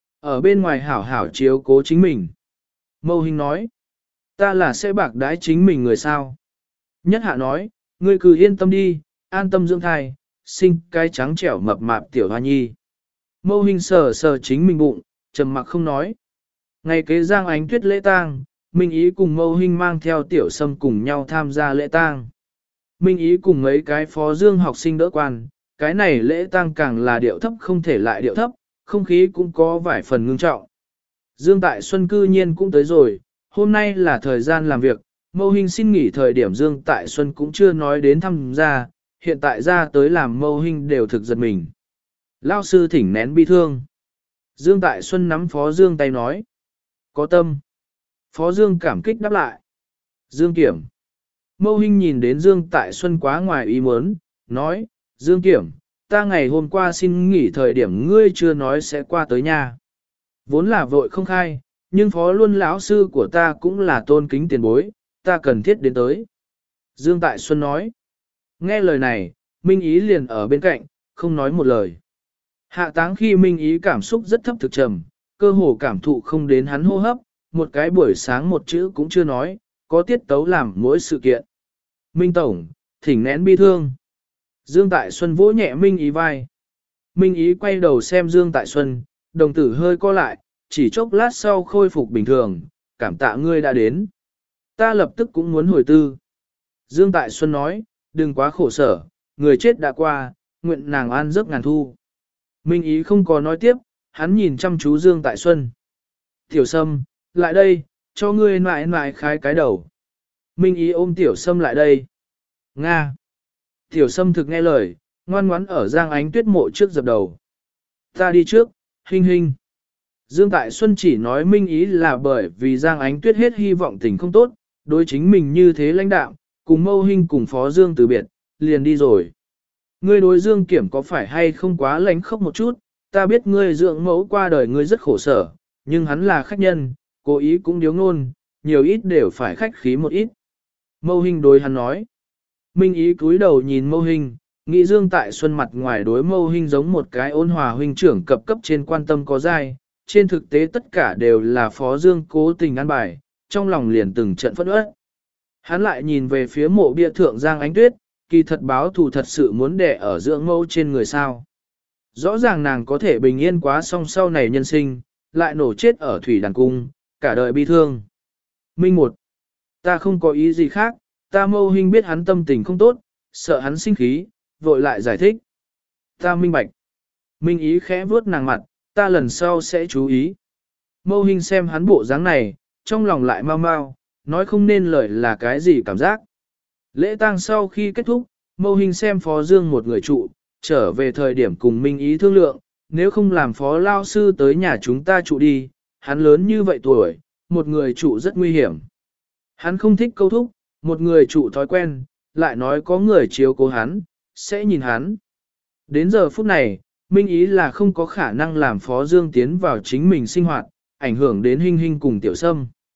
Ở bên ngoài hảo hảo chiếu cố chính mình. Mâu Hinh nói, ta là sẽ bạc đái chính mình người sao? Nhất hạ nói, ngươi cứ yên tâm đi, an tâm dưỡng thai, sinh cái trắng trẻo mập mạp tiểu hoa nhi. Mâu Hinh sờ sờ chính mình bụng, trầm mặc không nói. Ngày kế Giang Ánh Tuyết lễ tang, Minh Ý cùng Mâu Hinh mang theo tiểu sâm cùng nhau tham gia lễ tang. Minh Ý cùng mấy cái phó dương học sinh đỡ quan, cái này lễ tang càng là điệu thấp không thể lại điệu thấp, không khí cũng có vài phần ngưng trọng. Dương Tại Xuân cư nhiên cũng tới rồi, hôm nay là thời gian làm việc, Mâu Hinh xin nghỉ thời điểm Dương Tại Xuân cũng chưa nói đến thăm gia, hiện tại ra tới làm Mâu Hinh đều thực giật mình. Lao sư thỉnh nén bi thương. Dương Tại Xuân nắm Phó Dương tay nói. Có tâm. Phó Dương cảm kích đáp lại. Dương Kiểm. Mâu Hinh nhìn đến Dương Tại Xuân quá ngoài ý muốn, nói, Dương Kiểm, ta ngày hôm qua xin nghỉ thời điểm ngươi chưa nói sẽ qua tới nhà. Vốn là vội không khai, nhưng Phó Luân lão sư của ta cũng là tôn kính tiền bối, ta cần thiết đến tới. Dương Tại Xuân nói. Nghe lời này, Minh Ý liền ở bên cạnh, không nói một lời. Hạ táng khi Minh Ý cảm xúc rất thấp thực trầm, cơ hồ cảm thụ không đến hắn hô hấp, một cái buổi sáng một chữ cũng chưa nói, có tiết tấu làm mỗi sự kiện. Minh Tổng, thỉnh nén bi thương. Dương Tại Xuân vỗ nhẹ Minh Ý vai. Minh Ý quay đầu xem Dương Tại Xuân, đồng tử hơi co lại, chỉ chốc lát sau khôi phục bình thường, cảm tạ ngươi đã đến. Ta lập tức cũng muốn hồi tư. Dương Tại Xuân nói, đừng quá khổ sở, người chết đã qua, nguyện nàng an giấc ngàn thu. Minh Ý không có nói tiếp, hắn nhìn chăm chú Dương Tại Xuân. Tiểu Sâm, lại đây, cho ngươi nại nại khái cái đầu. Minh Ý ôm Tiểu Sâm lại đây. Nga. Tiểu Sâm thực nghe lời, ngoan ngoãn ở Giang Ánh Tuyết mộ trước dập đầu. Ta đi trước, Hinh Hinh. Dương Tại Xuân chỉ nói Minh Ý là bởi vì Giang Ánh Tuyết hết hy vọng tình không tốt, đối chính mình như thế lãnh đạo, cùng Mâu Hinh cùng Phó Dương từ biệt, liền đi rồi. Ngươi đối Dương Kiểm có phải hay không quá lánh khóc một chút, ta biết ngươi dưỡng mẫu qua đời ngươi rất khổ sở, nhưng hắn là khách nhân, cố ý cũng điếu ngôn, nhiều ít đều phải khách khí một ít. Mâu Hinh đối hắn nói. Minh Ý cúi đầu nhìn Mâu Hinh, nghĩ Dương Tại Xuân mặt ngoài đối Mâu Hinh giống một cái ôn hòa huynh trưởng cập cấp trên quan tâm có dai, trên thực tế tất cả đều là Phó Dương cố tình ăn bài, trong lòng liền từng trận phẫn uất. Hắn lại nhìn về phía mộ bia thượng Giang Ánh Tuyết, kỳ thật báo thù thật sự muốn đẻ ở dưỡng mẫu trên người sao. Rõ ràng nàng có thể bình yên quá song sau này nhân sinh, lại nổ chết ở thủy đàn cung, cả đời bi thương. Minh một, ta không có ý gì khác, ta Mâu Hinh biết hắn tâm tình không tốt, sợ hắn sinh khí, vội lại giải thích. Ta minh bạch. Minh Ý khẽ vuốt nàng mặt, ta lần sau sẽ chú ý. Mâu Hinh xem hắn bộ dáng này, trong lòng lại mau mau, nói không nên lời là cái gì cảm giác. Lễ tang sau khi kết thúc, Mâu Hinh xem Phó Dương một người trụ, trở về thời điểm cùng Minh Ý thương lượng, nếu không làm Phó Lao Sư tới nhà chúng ta trụ đi, hắn lớn như vậy tuổi, một người trụ rất nguy hiểm. Hắn không thích câu thúc, một người trụ thói quen, lại nói có người chiếu cố hắn, sẽ nhìn hắn. Đến giờ phút này, Minh Ý là không có khả năng làm Phó Dương tiến vào chính mình sinh hoạt, ảnh hưởng đến Hinh Hinh cùng Tiểu Sâm.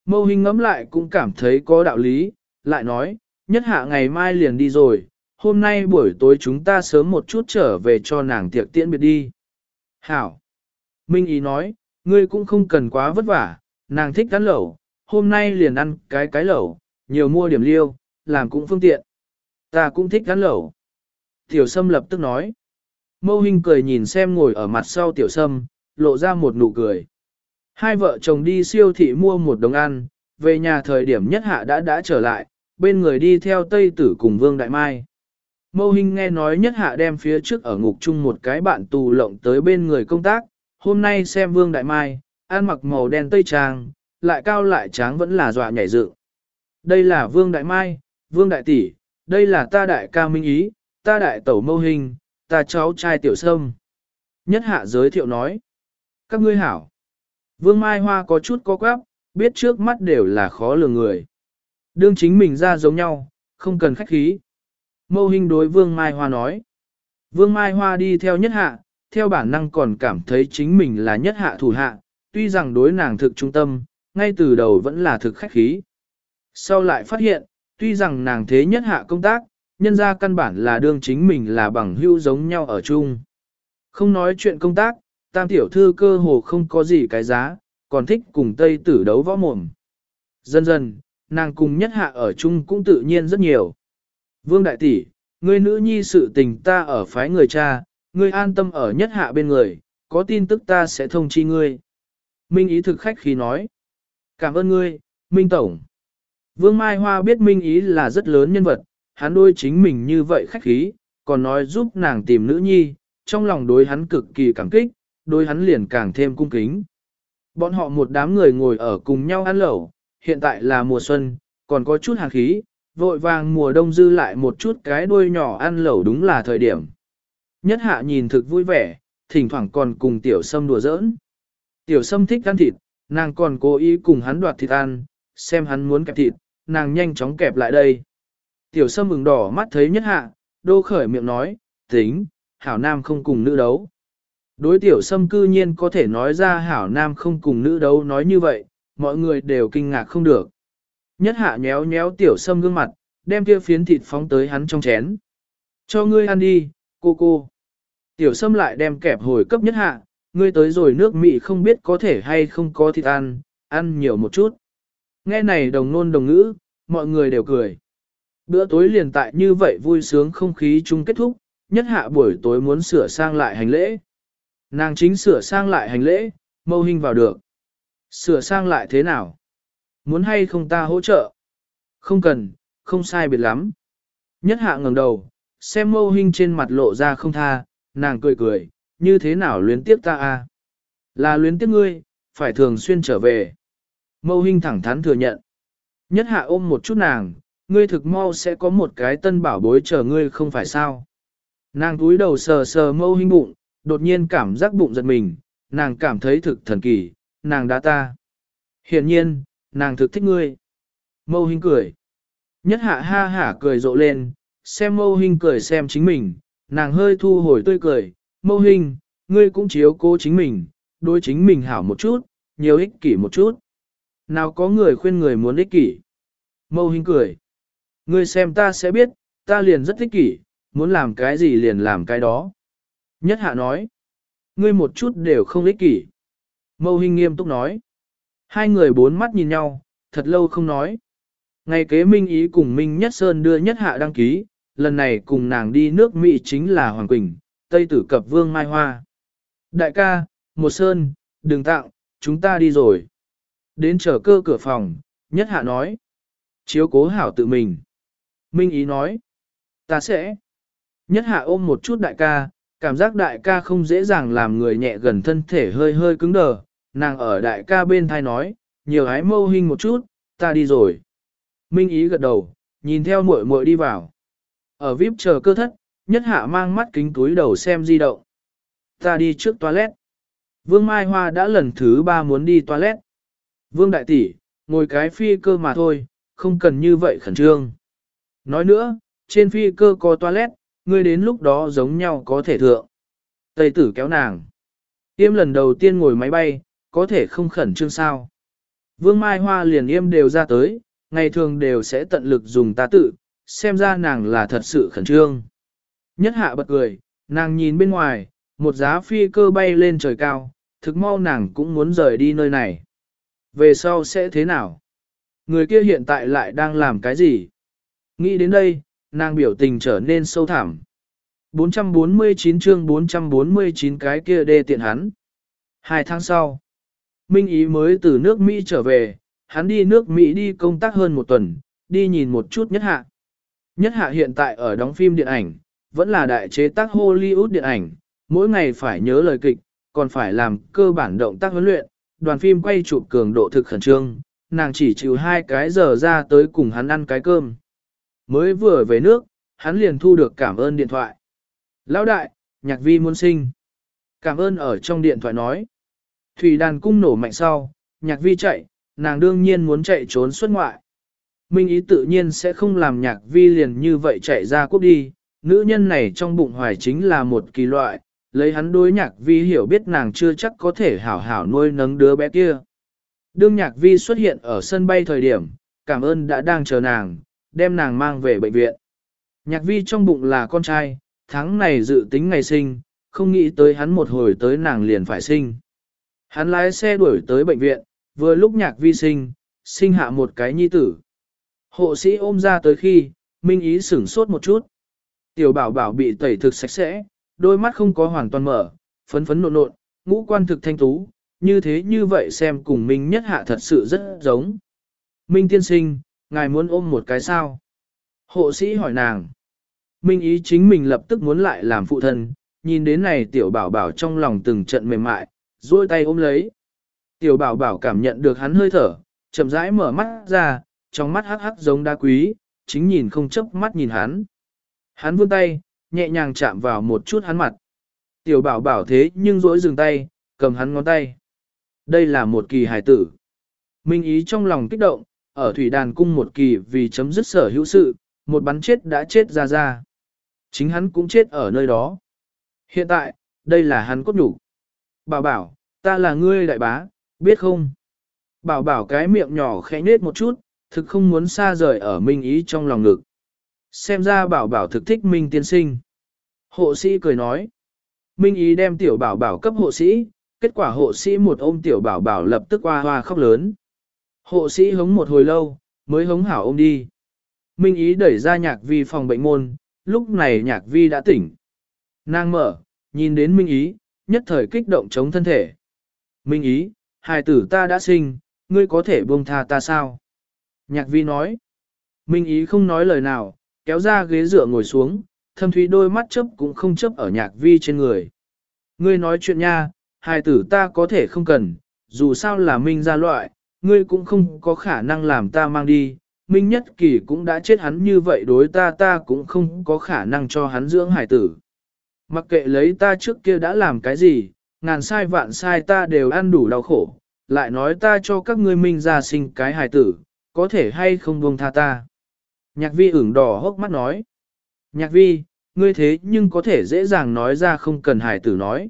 Mâu Hinh ngẫm lại cũng cảm thấy có đạo lý, lại nói, nhất hạ ngày mai liền đi rồi, hôm nay buổi tối chúng ta sớm một chút trở về cho nàng tiệc tiễn biệt đi. Hảo! Minh Ý nói, ngươi cũng không cần quá vất vả, nàng thích ăn lẩu, hôm nay liền ăn cái cái lẩu, nhiều mua điểm liêu, làm cũng phương tiện. Ta cũng thích ăn lẩu. Tiểu Sâm lập tức nói. Mâu Hinh cười nhìn xem ngồi ở mặt sau Tiểu Sâm, lộ ra một nụ cười. Hai vợ chồng đi siêu thị mua một đống ăn, về nhà thời điểm nhất hạ đã đã trở lại, bên người đi theo Tây Tử cùng Vương Đại Mai. Mâu Hinh nghe nói nhất hạ đem phía trước ở ngục chung một cái bạn tù lộng tới bên người công tác, hôm nay xem Vương Đại Mai, ăn mặc màu đen tây trang, lại cao lại tráng vẫn là dọa nhảy dựng. Đây là Vương Đại Mai, Vương Đại Tỷ, đây là ta đại ca Minh Ý, ta đại tẩu Mâu Hinh, ta cháu trai Tiểu Sâm. Nhất hạ giới thiệu nói, các ngươi hảo. Vương Mai Hoa có chút có quáp, biết trước mắt đều là khó lường người. Đương chính mình ra giống nhau, không cần khách khí. Mâu Hinh đối Vương Mai Hoa nói. Vương Mai Hoa đi theo nhất hạ, theo bản năng còn cảm thấy chính mình là nhất hạ thủ hạ, tuy rằng đối nàng thực trung tâm, ngay từ đầu vẫn là thực khách khí. Sau lại phát hiện, tuy rằng nàng thế nhất hạ công tác, nhân ra căn bản là đương chính mình là bằng hữu giống nhau ở chung. Không nói chuyện công tác, tam tiểu thư cơ hồ không có gì cái giá, còn thích cùng Tây Tử đấu võ mồm. Dần dần, nàng cùng nhất hạ ở chung cũng tự nhiên rất nhiều. Vương Đại Tỷ, ngươi nữ nhi sự tình ta ở phái người cha, ngươi an tâm ở nhất hạ bên người, có tin tức ta sẽ thông chi ngươi. Minh Ý thực khách khi nói. Cảm ơn ngươi, Minh Tổng. Vương Mai Hoa biết Minh Ý là rất lớn nhân vật, hắn đôi chính mình như vậy khách khí, còn nói giúp nàng tìm nữ nhi, trong lòng đối hắn cực kỳ cảm kích, đối hắn liền càng thêm cung kính. Bọn họ một đám người ngồi ở cùng nhau ăn lẩu, hiện tại là mùa xuân, còn có chút hàn khí, vội vàng mùa đông dư lại một chút cái đuôi nhỏ ăn lẩu đúng là thời điểm. Nhất hạ nhìn thực vui vẻ, thỉnh thoảng còn cùng Tiểu Sâm đùa giỡn. Tiểu Sâm thích ăn thịt, nàng còn cố ý cùng hắn đoạt thịt ăn, xem hắn muốn kẹp thịt, nàng nhanh chóng kẹp lại đây. Tiểu Sâm ửng đỏ mắt thấy nhất hạ, đô khởi miệng nói, tính, hảo nam không cùng nữ đấu. Đối Tiểu Sâm cư nhiên có thể nói ra hảo nam không cùng nữ đấu nói như vậy, mọi người đều kinh ngạc không được. Nhất hạ nhéo nhéo Tiểu Sâm gương mặt, đem kia phiến thịt phóng tới hắn trong chén. Cho ngươi ăn đi, cô cô. Tiểu Sâm lại đem kẹp hồi cấp nhất hạ, ngươi tới rồi nước Mỹ không biết có thể hay không có thịt ăn, ăn nhiều một chút. Nghe này đồng nôn đồng ngữ, mọi người đều cười. Bữa tối liền tại như vậy vui sướng không khí chung kết thúc, nhất hạ buổi tối muốn sửa sang lại hành lễ. Nàng chính sửa sang lại hành lễ, Mâu Hinh vào được. Sửa sang lại thế nào? Muốn hay không ta hỗ trợ? Không cần, không sai biệt lắm. Nhất hạ ngẩng đầu, xem Mâu Hinh trên mặt lộ ra không tha, nàng cười cười, như thế nào luyến tiếp ta a? Là luyến tiếp ngươi, phải thường xuyên trở về. Mâu Hinh thẳng thắn thừa nhận. Nhất hạ ôm một chút nàng, ngươi thực mau sẽ có một cái tân bảo bối chờ ngươi không phải sao. Nàng túi đầu sờ sờ Mâu Hinh bụng, đột nhiên cảm giác bụng giật mình, nàng cảm thấy thực thần kỳ, nàng đã ta. Hiển nhiên, nàng thực thích ngươi. Mâu Hinh cười. Nhất hạ ha hả cười rộ lên, xem Mâu Hinh cười xem chính mình, nàng hơi thu hồi tươi cười. Mâu Hinh, ngươi cũng chiếu cố chính mình, đối chính mình hảo một chút, nhiều ích kỷ một chút. Nào có người khuyên người muốn ích kỷ. Mâu Hinh cười. Ngươi xem ta sẽ biết, ta liền rất ích kỷ, muốn làm cái gì liền làm cái đó. Nhất hạ nói. Ngươi một chút đều không ích kỷ. Mâu Hinh nghiêm túc nói. Hai người bốn mắt nhìn nhau, thật lâu không nói. Ngày kế Minh Ý cùng Minh Nhất Sơn đưa Nhất hạ đăng ký, lần này cùng nàng đi nước Mỹ chính là Hoàng Quỳnh, Tây Tử cập Vương Mai Hoa. Đại ca, một Sơn, đừng tặng, chúng ta đi rồi. Đến chờ cơ cửa phòng, Nhất hạ nói. Chiếu cố hảo tự mình. Minh Ý nói. Ta sẽ. Nhất hạ ôm một chút đại ca, cảm giác đại ca không dễ dàng làm người nhẹ gần thân thể hơi hơi cứng đờ. Nàng ở đại ca bên thai nói, nhiều hái Mâu Hinh một chút, ta đi rồi. Minh Ý gật đầu, nhìn theo muội muội đi vào. Ở víp chờ cơ thất, Nhất hạ mang mắt kính túi đầu xem di động. Ta đi trước toilet. Vương Mai Hoa đã lần thứ ba muốn đi toilet. Vương Đại Tỷ, ngồi cái phi cơ mà thôi, không cần như vậy khẩn trương. Nói nữa, trên phi cơ có toilet, ngươi đến lúc đó giống nhau có thể thượng. Tây Tử kéo nàng. Tiêm lần đầu tiên ngồi máy bay, có thể không khẩn trương sao. Vương Mai Hoa liền im đều ra tới, ngày thường đều sẽ tận lực dùng ta tự, xem ra nàng là thật sự khẩn trương. Nhất hạ bật cười, nàng nhìn bên ngoài, một giá phi cơ bay lên trời cao, thực mau nàng cũng muốn rời đi nơi này. Về sau sẽ thế nào? Người kia hiện tại lại đang làm cái gì? Nghĩ đến đây, nàng biểu tình trở nên sâu thẳm. bốn trăm bốn mươi chín chương bốn trăm bốn mươi chín cái kia đê tiện hắn. Hai tháng sau, Minh Ý mới từ nước Mỹ trở về, hắn đi nước Mỹ đi công tác hơn một tuần, đi nhìn một chút Nhất Hạ. Nhất Hạ hiện tại ở đóng phim điện ảnh, vẫn là đại chế tác Hollywood điện ảnh, mỗi ngày phải nhớ lời kịch, còn phải làm cơ bản động tác huấn luyện, đoàn phim quay chụp cường độ thực khẩn trương, nàng chỉ chịu hai cái giờ ra tới cùng hắn ăn cái cơm. Mới vừa về nước, hắn liền thu được cảm ơn điện thoại. Lão đại, Nhạc Vi muốn sinh. Cảm ơn ở trong điện thoại nói. Thủy đàn cung nổ mạnh sau, Nhạc Vi chạy, nàng đương nhiên muốn chạy trốn xuất ngoại. Minh Ý tự nhiên sẽ không làm Nhạc Vi liền như vậy chạy ra quốc đi, nữ nhân này trong bụng hoài chính là một kỳ loại, lấy hắn đối Nhạc Vi hiểu biết nàng chưa chắc có thể hảo hảo nuôi nấng đứa bé kia. Đương Nhạc Vi xuất hiện ở sân bay thời điểm, cảm ơn đã đang chờ nàng, đem nàng mang về bệnh viện. Nhạc Vi trong bụng là con trai, tháng này dự tính ngày sinh, không nghĩ tới hắn một hồi tới nàng liền phải sinh. Hắn lái xe đuổi tới bệnh viện, vừa lúc Nhạc Vi sinh, sinh hạ một cái nhi tử. Hộ sĩ ôm ra tới khi, Minh Ý sửng sốt một chút. Tiểu bảo bảo bị tẩy thực sạch sẽ, đôi mắt không có hoàn toàn mở, phấn phấn nộn nộn, ngũ quan thực thanh tú, như thế như vậy xem cùng Minh Nhất Hạ thật sự rất giống. Minh tiên sinh, ngài muốn ôm một cái sao? Hộ sĩ hỏi nàng. Minh Ý chính mình lập tức muốn lại làm phụ thân, nhìn đến này tiểu bảo bảo trong lòng từng trận mềm mại, duỗi tay ôm lấy. Tiểu bảo bảo cảm nhận được hắn hơi thở, chậm rãi mở mắt ra, trong mắt hắc hắc giống đá quý, chính nhìn không chớp mắt nhìn hắn. Hắn vươn tay, nhẹ nhàng chạm vào một chút hắn mặt. Tiểu bảo bảo thế nhưng duỗi dừng tay, cầm hắn ngón tay. Đây là một kỳ hài tử. Minh Ý trong lòng kích động, ở thủy đàn cung một kỳ vì chấm dứt sở hữu sự, một bắn chết đã chết ra ra. Chính hắn cũng chết ở nơi đó. Hiện tại, đây là hắn cốt nhục. Bảo bảo, ta là ngươi đại bá, biết không? Bảo bảo cái miệng nhỏ khẽ nết một chút, thực không muốn xa rời ở Minh Ý trong lòng ngực. Xem ra bảo bảo thực thích Minh tiên sinh. Hộ sĩ cười nói. Minh Ý đem tiểu bảo bảo cấp hộ sĩ, kết quả hộ sĩ một ôm tiểu bảo bảo lập tức hoa hoa khóc lớn. Hộ sĩ hống một hồi lâu, mới hống hảo ôm đi. Minh Ý đẩy ra Nhạc Vi phòng bệnh môn, lúc này Nhạc Vi đã tỉnh. Nàng mở, nhìn đến Minh Ý, nhất thời kích động chống thân thể. Minh Ý, hài tử ta đã sinh, ngươi có thể buông tha ta sao? Nhạc Vi nói. Minh Ý không nói lời nào, kéo ra ghế dựa ngồi xuống, thâm thúy đôi mắt chớp cũng không chớp ở Nhạc Vi trên người. Ngươi nói chuyện nha, hài tử ta có thể không cần, dù sao là Minh gia loại, ngươi cũng không có khả năng làm ta mang đi. Minh Nhất Kỳ cũng đã chết, hắn như vậy đối ta ta cũng không có khả năng cho hắn dưỡng hài tử. Mặc kệ lấy ta trước kia đã làm cái gì, ngàn sai vạn sai ta đều ăn đủ đau khổ, lại nói ta cho các ngươi Minh gia sinh cái hài tử, có thể hay không buông tha ta. Nhạc Vi ửng đỏ hốc mắt nói. Nhạc Vi, ngươi thế nhưng có thể dễ dàng nói ra không cần hài tử nói.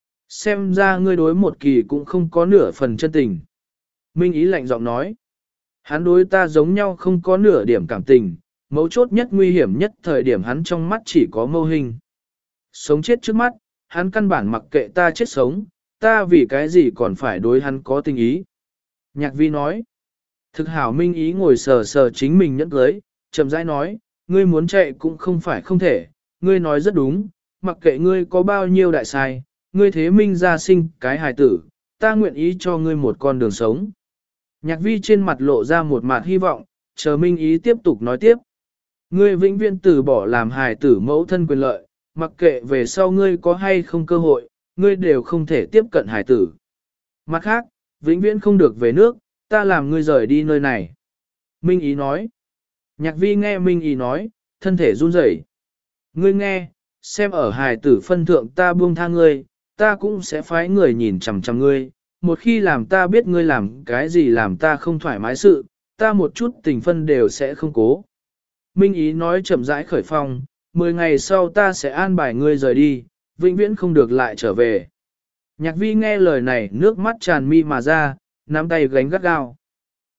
Xem ra ngươi đối một kỳ cũng không có nửa phần chân tình. Minh Ý lạnh giọng nói. Hắn đối ta giống nhau không có nửa điểm cảm tình, mấu chốt nhất nguy hiểm nhất thời điểm hắn trong mắt chỉ có mâu hình. Sống chết trước mắt, hắn căn bản mặc kệ ta chết sống, ta vì cái gì còn phải đối hắn có tình ý. Nhạc Vi nói. Thực hảo Minh Ý ngồi sờ sờ chính mình nhẫn cưới, chậm rãi nói, ngươi muốn chạy cũng không phải không thể, ngươi nói rất đúng, mặc kệ ngươi có bao nhiêu đại sai, ngươi thế Minh gia sinh cái hài tử, ta nguyện ý cho ngươi một con đường sống. Nhạc Vi trên mặt lộ ra một mặt hy vọng, chờ Minh Ý tiếp tục nói tiếp. Ngươi vĩnh viễn từ bỏ làm hài tử mẫu thân quyền lợi, mặc kệ về sau ngươi có hay không cơ hội, ngươi đều không thể tiếp cận hài tử. Mặt khác, vĩnh viễn không được về nước, ta làm ngươi rời đi nơi này. Minh Ý nói. Nhạc Vi nghe Minh Ý nói, thân thể run rẩy. Ngươi nghe, xem ở hài tử phân thượng ta buông tha ngươi, ta cũng sẽ phái người nhìn chằm chằm ngươi. Một khi làm ta biết ngươi làm cái gì làm ta không thoải mái sự, ta một chút tình phân đều sẽ không cố. Minh Ý nói chậm rãi khởi phong, mười ngày sau ta sẽ an bài ngươi rời đi, vĩnh viễn không được lại trở về. Nhạc Vi nghe lời này nước mắt tràn mi mà ra, nắm tay gánh gắt gao.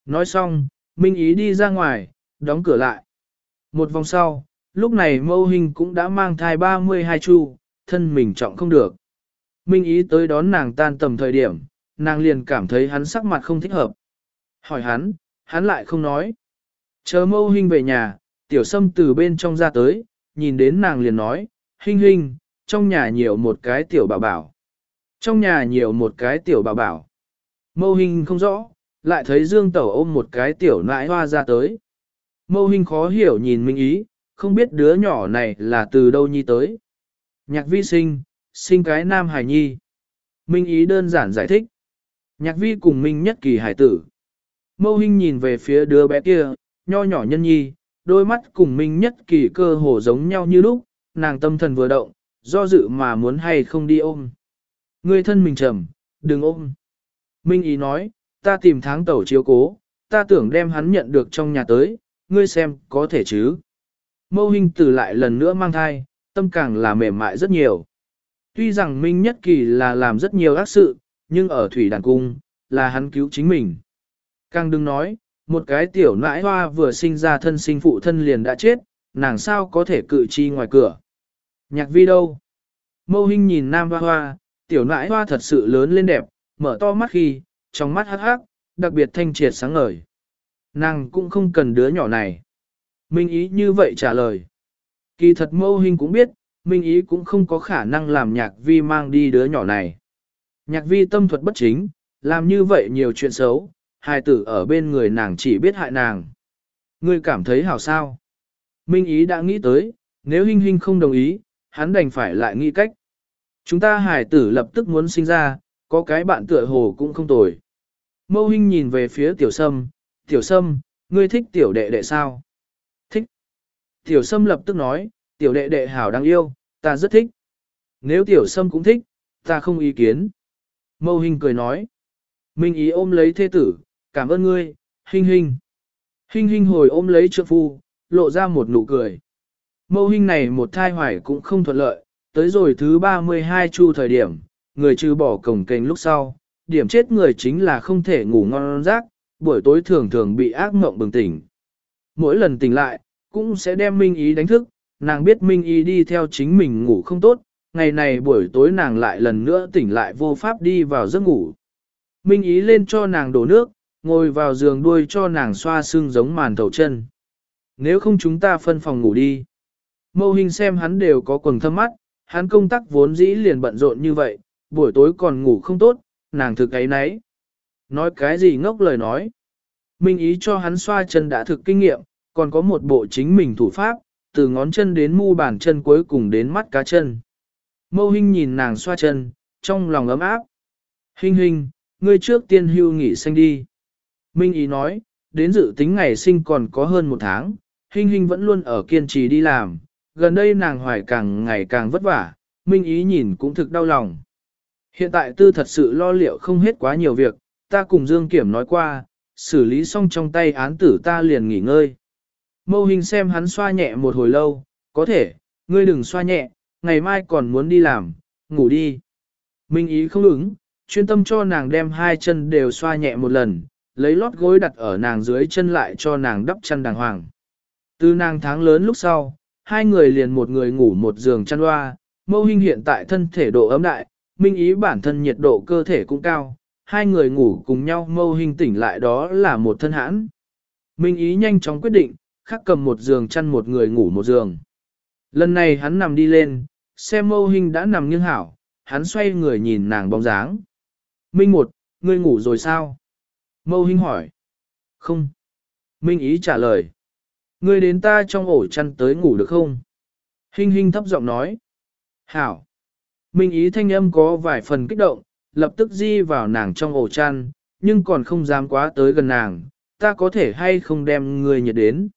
Nói xong, Minh Ý đi ra ngoài, đóng cửa lại. Một vòng sau, lúc này Mâu Hình cũng đã mang thai ba mươi hai chu, thân mình trọng không được. Minh Ý tới đón nàng tan tầm thời điểm, nàng liền cảm thấy hắn sắc mặt không thích hợp. Hỏi hắn, hắn lại không nói. Chờ Mâu Hình về nhà, Tiểu Sâm từ bên trong ra tới, nhìn đến nàng liền nói, Hình Hình, trong nhà nhiều một cái tiểu bảo bảo. Trong nhà nhiều một cái tiểu bảo bảo. Mâu Hình không rõ, lại thấy Dương Tẩu ôm một cái tiểu nãi hoa ra tới. Mâu Hình khó hiểu nhìn Minh Ý, không biết đứa nhỏ này là từ đâu nhi tới. Nhạc vi sinh, sinh cái nam hài nhi. Minh Ý đơn giản giải thích. Nhạc vi cùng Minh Nhất Kỳ hải tử. Mâu Hình nhìn về phía đứa bé kia, nho nhỏ nhân nhi, đôi mắt cùng Minh Nhất Kỳ cơ hồ giống nhau như lúc, nàng tâm thần vừa động, do dự mà muốn hay không đi ôm. Người thân mình trầm, đừng ôm. Minh Ý nói, ta tìm tháng tẩu chiếu cố, ta tưởng đem hắn nhận được trong nhà tới, ngươi xem có thể chứ. Mâu Hình từ lại lần nữa mang thai, tâm càng là mềm mại rất nhiều. Tuy rằng Minh Nhất Kỳ là làm rất nhiều ác sự, nhưng ở Thủy Đàn Cung, là hắn cứu chính mình. Càng đừng nói, một cái tiểu nãi hoa vừa sinh ra thân sinh phụ thân liền đã chết, nàng sao có thể cự chi ngoài cửa. Nhạc vi đâu? Mâu Hình nhìn nam hoa hoa, tiểu nãi hoa thật sự lớn lên đẹp, mở to mắt khi, trong mắt hắc hắc, đặc biệt thanh triệt sáng ngời. Nàng cũng không cần đứa nhỏ này. Minh Ý như vậy trả lời. Kỳ thật Mâu Hình cũng biết, Minh Ý cũng không có khả năng làm nhạc vi mang đi đứa nhỏ này. Nhạc vi tâm thuật bất chính, làm như vậy nhiều chuyện xấu, hài tử ở bên người nàng chỉ biết hại nàng. Ngươi cảm thấy hảo sao? Minh Ý đã nghĩ tới, nếu Hinh Hinh không đồng ý, hắn đành phải lại nghĩ cách. Chúng ta hài tử lập tức muốn sinh ra, có cái bạn tựa hồ cũng không tồi. Mâu Hinh nhìn về phía Tiểu Sâm, Tiểu Sâm, ngươi thích tiểu đệ đệ sao? Thích. Tiểu Sâm lập tức nói, tiểu đệ đệ hảo đáng yêu, ta rất thích. Nếu Tiểu Sâm cũng thích, ta không ý kiến. Mâu Hinh cười nói. Minh Ý ôm lấy thê tử, cảm ơn ngươi, Hinh Hinh. Hinh Hinh hồi ôm lấy trượng phu, lộ ra một nụ cười. Mâu Hinh này một thai hoài cũng không thuận lợi, tới rồi thứ ba mươi hai chu thời điểm, người trừ bỏ cổng kênh lúc sau, điểm chết người chính là không thể ngủ ngon giấc, buổi tối thường thường bị ác mộng bừng tỉnh. Mỗi lần tỉnh lại, cũng sẽ đem Minh Ý đánh thức, nàng biết Minh Ý đi theo chính mình ngủ không tốt, ngày này buổi tối nàng lại lần nữa tỉnh lại vô pháp đi vào giấc ngủ. Minh Ý lên cho nàng đổ nước, ngồi vào giường đuôi cho nàng xoa xương giống màn thầu chân. Nếu không chúng ta phân phòng ngủ đi. Mâu Hình xem hắn đều có quầng thâm mắt, hắn công tác vốn dĩ liền bận rộn như vậy, buổi tối còn ngủ không tốt, nàng thực ấy nấy. Nói cái gì ngốc lời nói. Minh Ý cho hắn xoa chân đã thực kinh nghiệm, còn có một bộ chính mình thủ pháp, từ ngón chân đến mu bàn chân cuối cùng đến mắt cá chân. Mâu Hinh nhìn nàng xoa chân, trong lòng ấm áp. Hinh Hinh, ngươi trước tiên hưu nghỉ sinh đi. Minh Ý nói, đến dự tính ngày sinh còn có hơn một tháng, Hinh Hinh vẫn luôn ở kiên trì đi làm, gần đây nàng hoài càng ngày càng vất vả, Minh Ý nhìn cũng thực đau lòng. Hiện tại tư thật sự lo liệu không hết quá nhiều việc, ta cùng Dương Kiểm nói qua, xử lý xong trong tay án tử ta liền nghỉ ngơi. Mâu Hình xem hắn xoa nhẹ một hồi lâu, có thể, ngươi đừng xoa nhẹ, ngày mai còn muốn đi làm, ngủ đi. Minh Ý không ứng, chuyên tâm cho nàng đem hai chân đều xoa nhẹ một lần, lấy lót gối đặt ở nàng dưới chân lại cho nàng đắp chăn đàng hoàng. Từ nàng tháng lớn lúc sau, hai người liền một người ngủ một giường chăn loa, Mâu Hình hiện tại thân thể độ ấm đại, Minh Ý bản thân nhiệt độ cơ thể cũng cao, hai người ngủ cùng nhau Mâu Hình tỉnh lại đó là một thân hãn. Minh Ý nhanh chóng quyết định, khắc cầm một giường chăn một người ngủ một giường. Lần này hắn nằm đi lên, xem Mâu Hình đã nằm nghiêng hảo, hắn xoay người nhìn nàng bóng dáng. Minh một, ngươi ngủ rồi sao? Mâu Hình hỏi. Không. Minh Ý trả lời. Ngươi đến ta trong ổ chăn tới ngủ được không? Hinh Hinh thấp giọng nói. Hảo. Minh Ý thanh âm có vài phần kích động, lập tức di vào nàng trong ổ chăn, nhưng còn không dám quá tới gần nàng, ta có thể hay không đem ngươi nhiệt đến?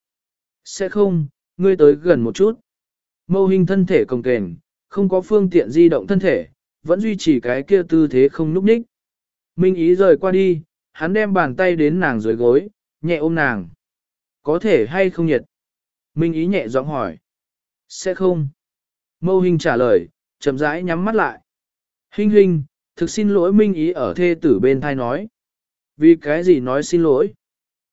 Sẽ không, ngươi tới gần một chút. Mâu Hình thân thể cồng kềnh, không có phương tiện di động thân thể, vẫn duy trì cái kia tư thế không núp ních. Minh Ý rời qua đi, hắn đem bàn tay đến nàng dưới gối, nhẹ ôm nàng. Có thể hay không nhiệt? Minh Ý nhẹ giọng hỏi. Sẽ không. Mâu Hình trả lời, chậm rãi nhắm mắt lại. Hinh Hinh, thực xin lỗi Minh Ý ở thê tử bên thai nói. Vì cái gì nói xin lỗi?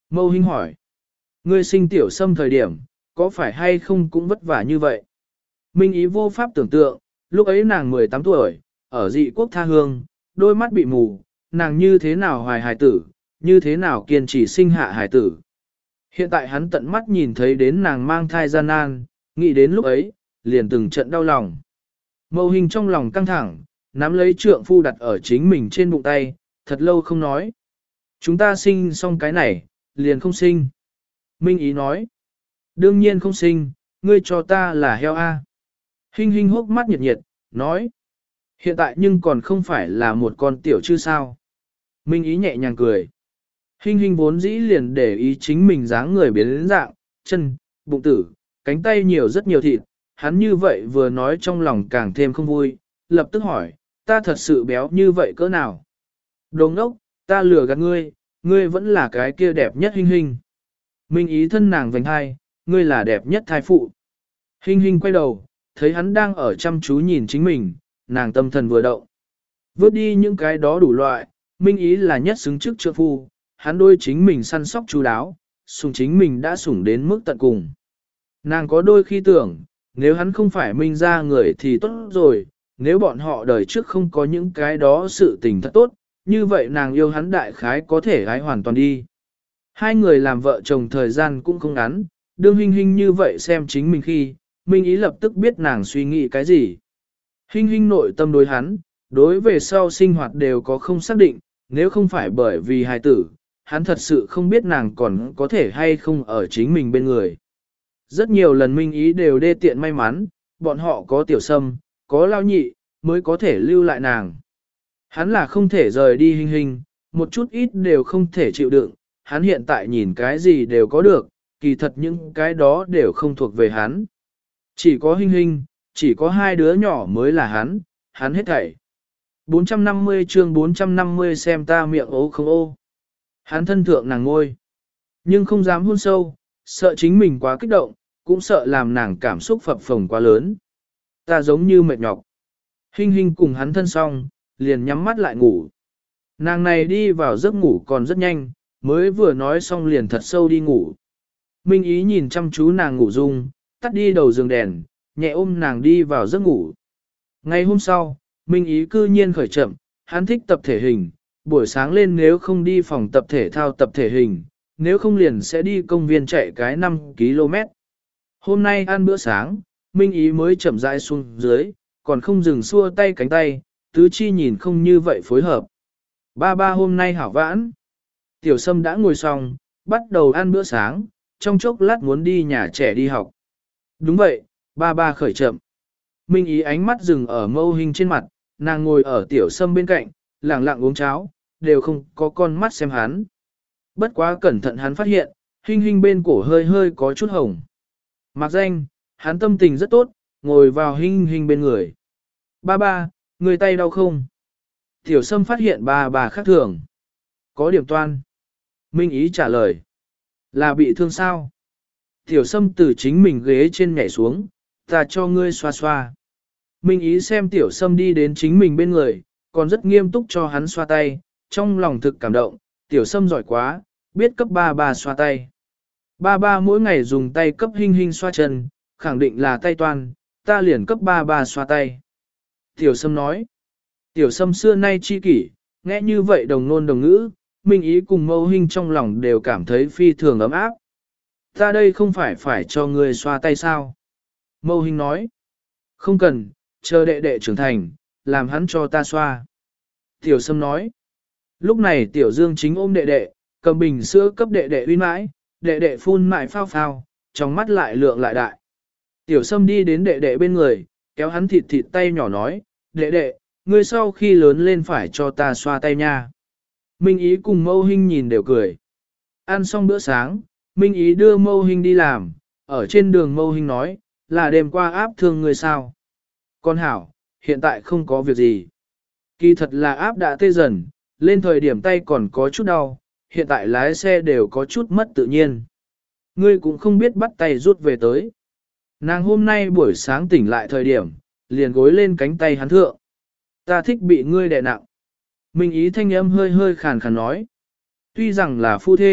Mâu Hinh hỏi. Ngươi sinh tiểu sâm thời điểm, có phải hay không cũng vất vả như vậy? Minh Ý vô pháp tưởng tượng, lúc ấy nàng mười tám tuổi, ở dị quốc tha hương, đôi mắt bị mù, nàng như thế nào hoài hài tử, như thế nào kiên trì sinh hạ hài tử. Hiện tại hắn tận mắt nhìn thấy đến nàng mang thai gian nan, nghĩ đến lúc ấy, liền từng trận đau lòng. Mâu Hinh trong lòng căng thẳng, nắm lấy trượng phu đặt ở chính mình trên bụng tay, thật lâu không nói. Chúng ta sinh xong cái này, liền không sinh. Minh Ý nói. Đương nhiên không sinh, ngươi cho ta là heo A. Hinh Hinh hốc mắt nhiệt nhiệt, nói. Hiện tại nhưng còn không phải là một con tiểu chứ sao. Minh Ý nhẹ nhàng cười. Hinh Hinh vốn dĩ liền để ý chính mình dáng người biến đến dạng, chân, bụng tử, cánh tay nhiều rất nhiều thịt. Hắn như vậy vừa nói trong lòng càng thêm không vui, lập tức hỏi, ta thật sự béo như vậy cỡ nào? Đồ ngốc, ta lừa gạt ngươi, ngươi vẫn là cái kia đẹp nhất Hinh Hinh. Minh Ý thân nàng vành hai, ngươi là đẹp nhất thai phụ. Hinh Hinh quay đầu, thấy hắn đang ở chăm chú nhìn chính mình, nàng tâm thần vừa động. Vớt đi những cái đó đủ loại, Minh Ý là nhất xứng trước trượng phu, hắn đôi chính mình săn sóc chú đáo, sủng chính mình đã sủng đến mức tận cùng. Nàng có đôi khi tưởng, nếu hắn không phải Minh ra người thì tốt rồi, nếu bọn họ đời trước không có những cái đó sự tình thật tốt, như vậy nàng yêu hắn đại khái có thể gái hoàn toàn đi. Hai người làm vợ chồng thời gian cũng không ngắn, đương Hinh Hinh như vậy xem chính mình khi, Minh Ý lập tức biết nàng suy nghĩ cái gì. Hinh Hinh nội tâm đối hắn, đối về sau sinh hoạt đều có không xác định, nếu không phải bởi vì hài tử, hắn thật sự không biết nàng còn có thể hay không ở chính mình bên người. Rất nhiều lần Minh Ý đều đê tiện may mắn, bọn họ có tiểu sâm, có lao nhị, mới có thể lưu lại nàng. Hắn là không thể rời đi Hinh Hinh, một chút ít đều không thể chịu đựng, hắn hiện tại nhìn cái gì đều có được, kỳ thật những cái đó đều không thuộc về hắn. Chỉ có Hinh Hinh, chỉ có hai đứa nhỏ mới là hắn, hắn hết thảy. bốn trăm năm mươi chương bốn trăm năm mươi xem ta miệng ố không ô. Hắn thân thượng nàng ngôi, nhưng không dám hôn sâu, sợ chính mình quá kích động, cũng sợ làm nàng cảm xúc phập phồng quá lớn. Ta giống như mệt nhọc. Hinh Hinh cùng hắn thân xong, liền nhắm mắt lại ngủ. Nàng này đi vào giấc ngủ còn rất nhanh, mới vừa nói xong liền thật sâu đi ngủ. Minh Ý nhìn chăm chú nàng ngủ dung, tắt đi đầu giường đèn, nhẹ ôm nàng đi vào giấc ngủ. Ngày hôm sau, Minh Ý cư nhiên khởi chậm, hắn thích tập thể hình, buổi sáng lên nếu không đi phòng tập thể thao tập thể hình, nếu không liền sẽ đi công viên chạy cái năm ki lô mét. Hôm nay ăn bữa sáng, Minh Ý mới chậm rãi xuống dưới, còn không dừng xua tay cánh tay, tứ chi nhìn không như vậy phối hợp. Ba ba hôm nay hảo vãn. Tiểu Sâm đã ngồi xong, bắt đầu ăn bữa sáng, trong chốc lát muốn đi nhà trẻ đi học. Đúng vậy, ba ba khởi chậm. Minh Ý ánh mắt dừng ở Mâu Hinh trên mặt, nàng ngồi ở Tiểu Sâm bên cạnh, lặng lặng uống cháo, đều không có con mắt xem hắn. Bất quá cẩn thận hắn phát hiện, Hinh Hinh bên cổ hơi hơi có chút hồng. Mặc danh, hắn tâm tình rất tốt, ngồi vào Hinh Hinh bên người. Ba ba, người tay đau không? Tiểu Sâm phát hiện ba bà khác thường. Có điểm toan. Minh Ý trả lời. Là bị thương sao? Tiểu Sâm từ chính mình ghế trên nhảy xuống, ta cho ngươi xoa xoa. Minh Ý xem Tiểu Sâm đi đến chính mình bên người, còn rất nghiêm túc cho hắn xoa tay, trong lòng thực cảm động, Tiểu Sâm giỏi quá, biết cấp ba ba xoa tay. Ba ba mỗi ngày dùng tay cấp Hinh Hinh xoa chân, khẳng định là tay toan, ta liền cấp ba ba xoa tay. Tiểu Sâm nói. Tiểu Sâm xưa nay chi kỷ, nghe như vậy đồng nôn đồng ngữ, Minh Ý cùng Mâu Hinh trong lòng đều cảm thấy phi thường ấm áp. Ta đây không phải phải cho ngươi xoa tay sao? Mâu Hinh nói. Không cần, chờ đệ đệ trưởng thành, làm hắn cho ta xoa. Tiểu Sâm nói. Lúc này Tiểu Dương chính ôm đệ đệ, cầm bình sữa cấp đệ đệ uy mãi, đệ đệ phun mãi phao phao, trong mắt lại lượng lại đại. Tiểu Sâm đi đến đệ đệ bên người, kéo hắn thịt thịt tay nhỏ nói, đệ đệ, ngươi sau khi lớn lên phải cho ta xoa tay nha. Minh Ý cùng Mâu Hinh nhìn đều cười. Ăn xong bữa sáng, Minh Ý đưa Mâu Hinh đi làm, ở trên đường Mâu Hinh nói, là đêm qua áp thương người sao. Con hảo, hiện tại không có việc gì. Kỳ thật là áp đã tê dần, lên thời điểm tay còn có chút đau, hiện tại lái xe đều có chút mất tự nhiên. Ngươi cũng không biết bắt tay rút về tới. Nàng hôm nay buổi sáng tỉnh lại thời điểm, liền gối lên cánh tay hắn thượng. Ta thích bị ngươi đè nặng. Minh Ý thanh âm hơi hơi khàn khàn nói. Tuy rằng là phu thê,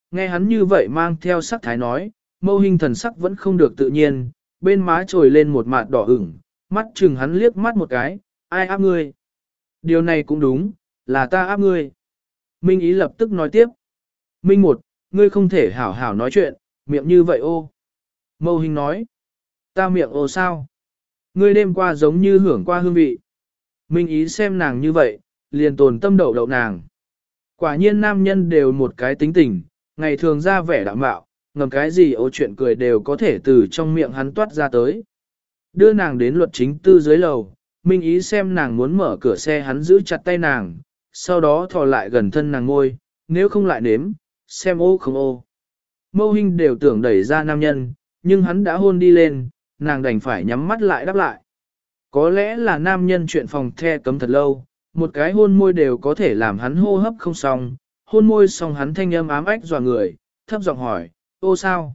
nghe hắn như vậy mang theo sắc thái nói, Mâu Hinh thần sắc vẫn không được tự nhiên, bên má trồi lên một mạt đỏ ửng, mắt chừng hắn liếc mắt một cái, ai áp ngươi? Điều này cũng đúng, là ta áp ngươi. Minh Ý lập tức nói tiếp. Minh một, ngươi không thể hảo hảo nói chuyện, miệng như vậy ô. Mâu Hinh nói. Ta miệng ô sao? Ngươi đêm qua giống như hưởng qua hương vị. Minh Ý xem nàng như vậy, liền tồn tâm đậu đậu nàng. Quả nhiên nam nhân đều một cái tính tình, ngày thường ra vẻ đạm bạo, ngầm cái gì ô chuyện cười đều có thể từ trong miệng hắn toát ra tới. Đưa nàng đến luật chính tư dưới lầu, Minh Ý xem nàng muốn mở cửa xe hắn giữ chặt tay nàng, sau đó thò lại gần thân nàng ngôi, nếu không lại nếm, xem ô không ô. Mâu Hinh đều tưởng đẩy ra nam nhân, nhưng hắn đã hôn đi lên, nàng đành phải nhắm mắt lại đáp lại. Có lẽ là nam nhân chuyện phòng the cấm thật lâu, một cái hôn môi đều có thể làm hắn hô hấp không xong, hôn môi xong hắn thanh âm ám ách dọa người, thấp giọng hỏi, ô sao?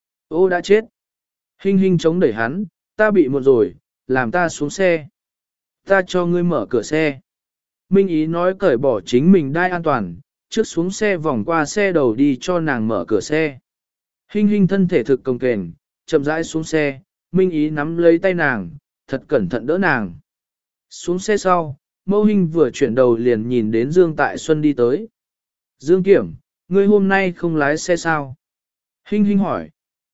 Ô đã chết. Hinh Hinh chống đẩy hắn, ta bị một rồi, làm ta xuống xe. Ta cho ngươi mở cửa xe. Minh Ý nói cởi bỏ chính mình đai an toàn, trước xuống xe vòng qua xe đầu đi cho nàng mở cửa xe. Hinh Hinh thân thể thực công kềnh, chậm rãi xuống xe, Minh Ý nắm lấy tay nàng, thật cẩn thận đỡ nàng. Xuống xe sau, Mâu Hinh vừa chuyển đầu liền nhìn đến Dương Tại Xuân đi tới. Dương Kiểm, ngươi hôm nay không lái xe sao? Hinh Hinh hỏi.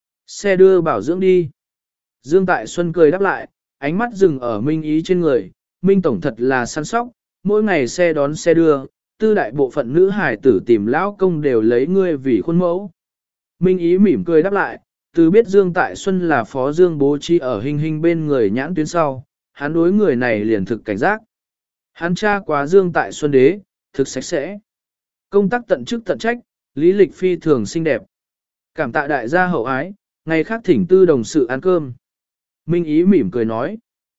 Xe đưa bảo dưỡng đi. Dương Tại Xuân cười đáp lại, ánh mắt dừng ở Minh Ý trên người. Minh Tổng thật là săn sóc, mỗi ngày xe đón xe đưa, tư đại bộ phận nữ hải tử tìm lão công đều lấy ngươi vì khuôn mẫu. Minh Ý mỉm cười đáp lại, từ biết Dương Tại Xuân là phó Dương bố trí ở Hinh Hinh bên người nhãn tuyến sau, hắn đối người này liền thực cảnh giác. Hắn tra quá Dương Tại Xuân đế, thực sạch sẽ. Công tác tận chức tận trách, lý lịch phi thường xinh đẹp. Cảm tạ đại gia hậu ái, ngày khác thỉnh tư đồng sự ăn cơm. Minh Ý mỉm cười nói.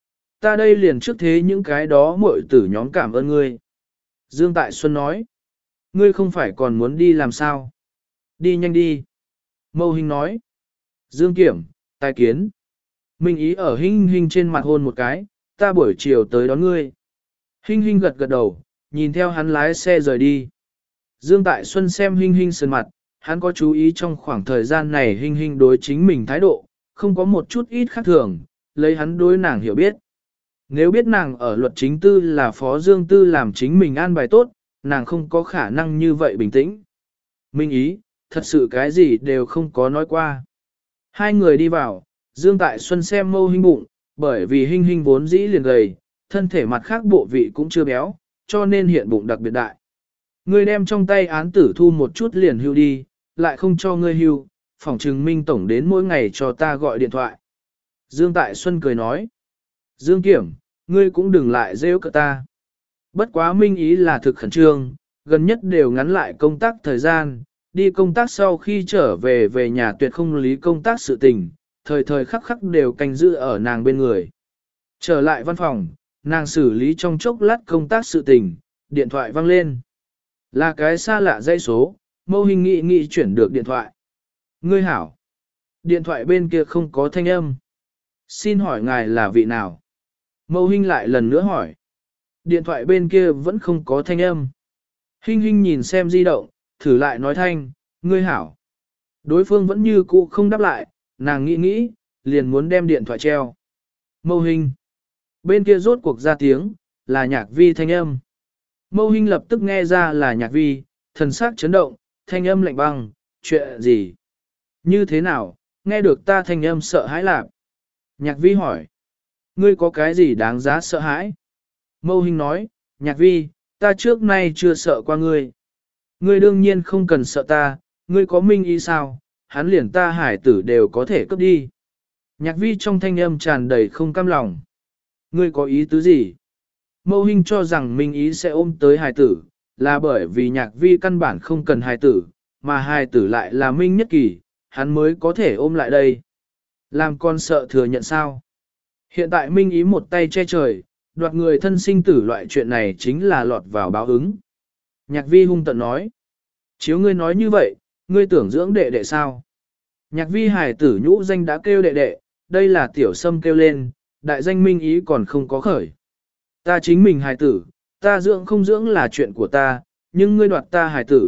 Ta đây liền trước thế những cái đó muội tử nhóm cảm ơn ngươi. Dương Tại Xuân nói. Ngươi không phải còn muốn đi làm sao? Đi nhanh đi. Mâu Hinh nói. Dương Kiểm, tài kiến. Minh Ý ở Hinh Hinh trên mặt hôn một cái, ta buổi chiều tới đón ngươi. Hinh Hinh gật gật đầu, nhìn theo hắn lái xe rời đi. Dương Tại Xuân xem Hinh Hinh sườn mặt, hắn có chú ý trong khoảng thời gian này Hinh Hinh đối chính mình thái độ, không có một chút ít khác thường, lấy hắn đối nàng hiểu biết. Nếu biết nàng ở luật chính tư là phó Dương Tư làm chính mình an bài tốt, nàng không có khả năng như vậy bình tĩnh. Minh Ý, thật sự cái gì đều không có nói qua. Hai người đi vào, Dương Tại Xuân xem Mâu Hinh bụng, bởi vì Hinh Hinh vốn dĩ liền gầy, thân thể mặt khác bộ vị cũng chưa béo, cho nên hiện bụng đặc biệt đại. Ngươi đem trong tay án tử thu một chút liền hưu đi, lại không cho ngươi hưu, phỏng trừng Minh Tổng đến mỗi ngày cho ta gọi điện thoại. Dương Tại Xuân cười nói. Dương Kiểm, ngươi cũng đừng lại rêu cợt ta. Bất quá Minh Ý là thực khẩn trương, gần nhất đều ngắn lại công tác thời gian, đi công tác sau khi trở về về nhà tuyệt không lý công tác sự tình, thời thời khắc khắc đều canh giữ ở nàng bên người. Trở lại văn phòng, nàng xử lý trong chốc lát công tác sự tình, điện thoại vang lên. Là cái xa lạ dãy số, Mâu Hinh nghĩ nghĩ chuyển được điện thoại. Ngươi hảo. Điện thoại bên kia không có thanh âm. Xin hỏi ngài là vị nào? Mâu Hinh lại lần nữa hỏi. Điện thoại bên kia vẫn không có thanh âm. Hinh Hinh nhìn xem di động, thử lại nói thanh, ngươi hảo. Đối phương vẫn như cũ không đáp lại, nàng nghĩ nghĩ, liền muốn đem điện thoại treo. Mâu Hinh. Bên kia rốt cuộc ra tiếng, là Nhạc Vi thanh âm. Mâu Hinh lập tức nghe ra là Nhạc Vi, thần sắc chấn động, thanh âm lạnh băng, chuyện gì? Như thế nào, nghe được ta thanh âm sợ hãi lạc? Nhạc Vi hỏi. Ngươi có cái gì đáng giá sợ hãi? Mâu Hinh nói, Nhạc Vi, ta trước nay chưa sợ qua ngươi. Ngươi đương nhiên không cần sợ ta, ngươi có Minh Ý sao, hắn liền ta hải tử đều có thể cướp đi. Nhạc Vi trong thanh âm tràn đầy không cam lòng. Ngươi có ý tứ gì? Mâu Hinh cho rằng Minh Ý sẽ ôm tới hài tử, là bởi vì Nhạc Vi căn bản không cần hài tử, mà hài tử lại là Minh Nhất Kỳ, hắn mới có thể ôm lại đây. Làm con sợ thừa nhận sao? Hiện tại Minh Ý một tay che trời, đoạt người thân sinh tử loại chuyện này chính là lọt vào báo ứng. Nhạc Vi hung tận nói. Chiếu ngươi nói như vậy, ngươi tưởng dưỡng đệ đệ sao? Nhạc Vi hài tử nhũ danh đã kêu đệ đệ, đây là tiểu sâm kêu lên, đại danh Minh Ý còn không có khởi. Ta chính mình hài tử, ta dưỡng không dưỡng là chuyện của ta, nhưng ngươi đoạt ta hài tử,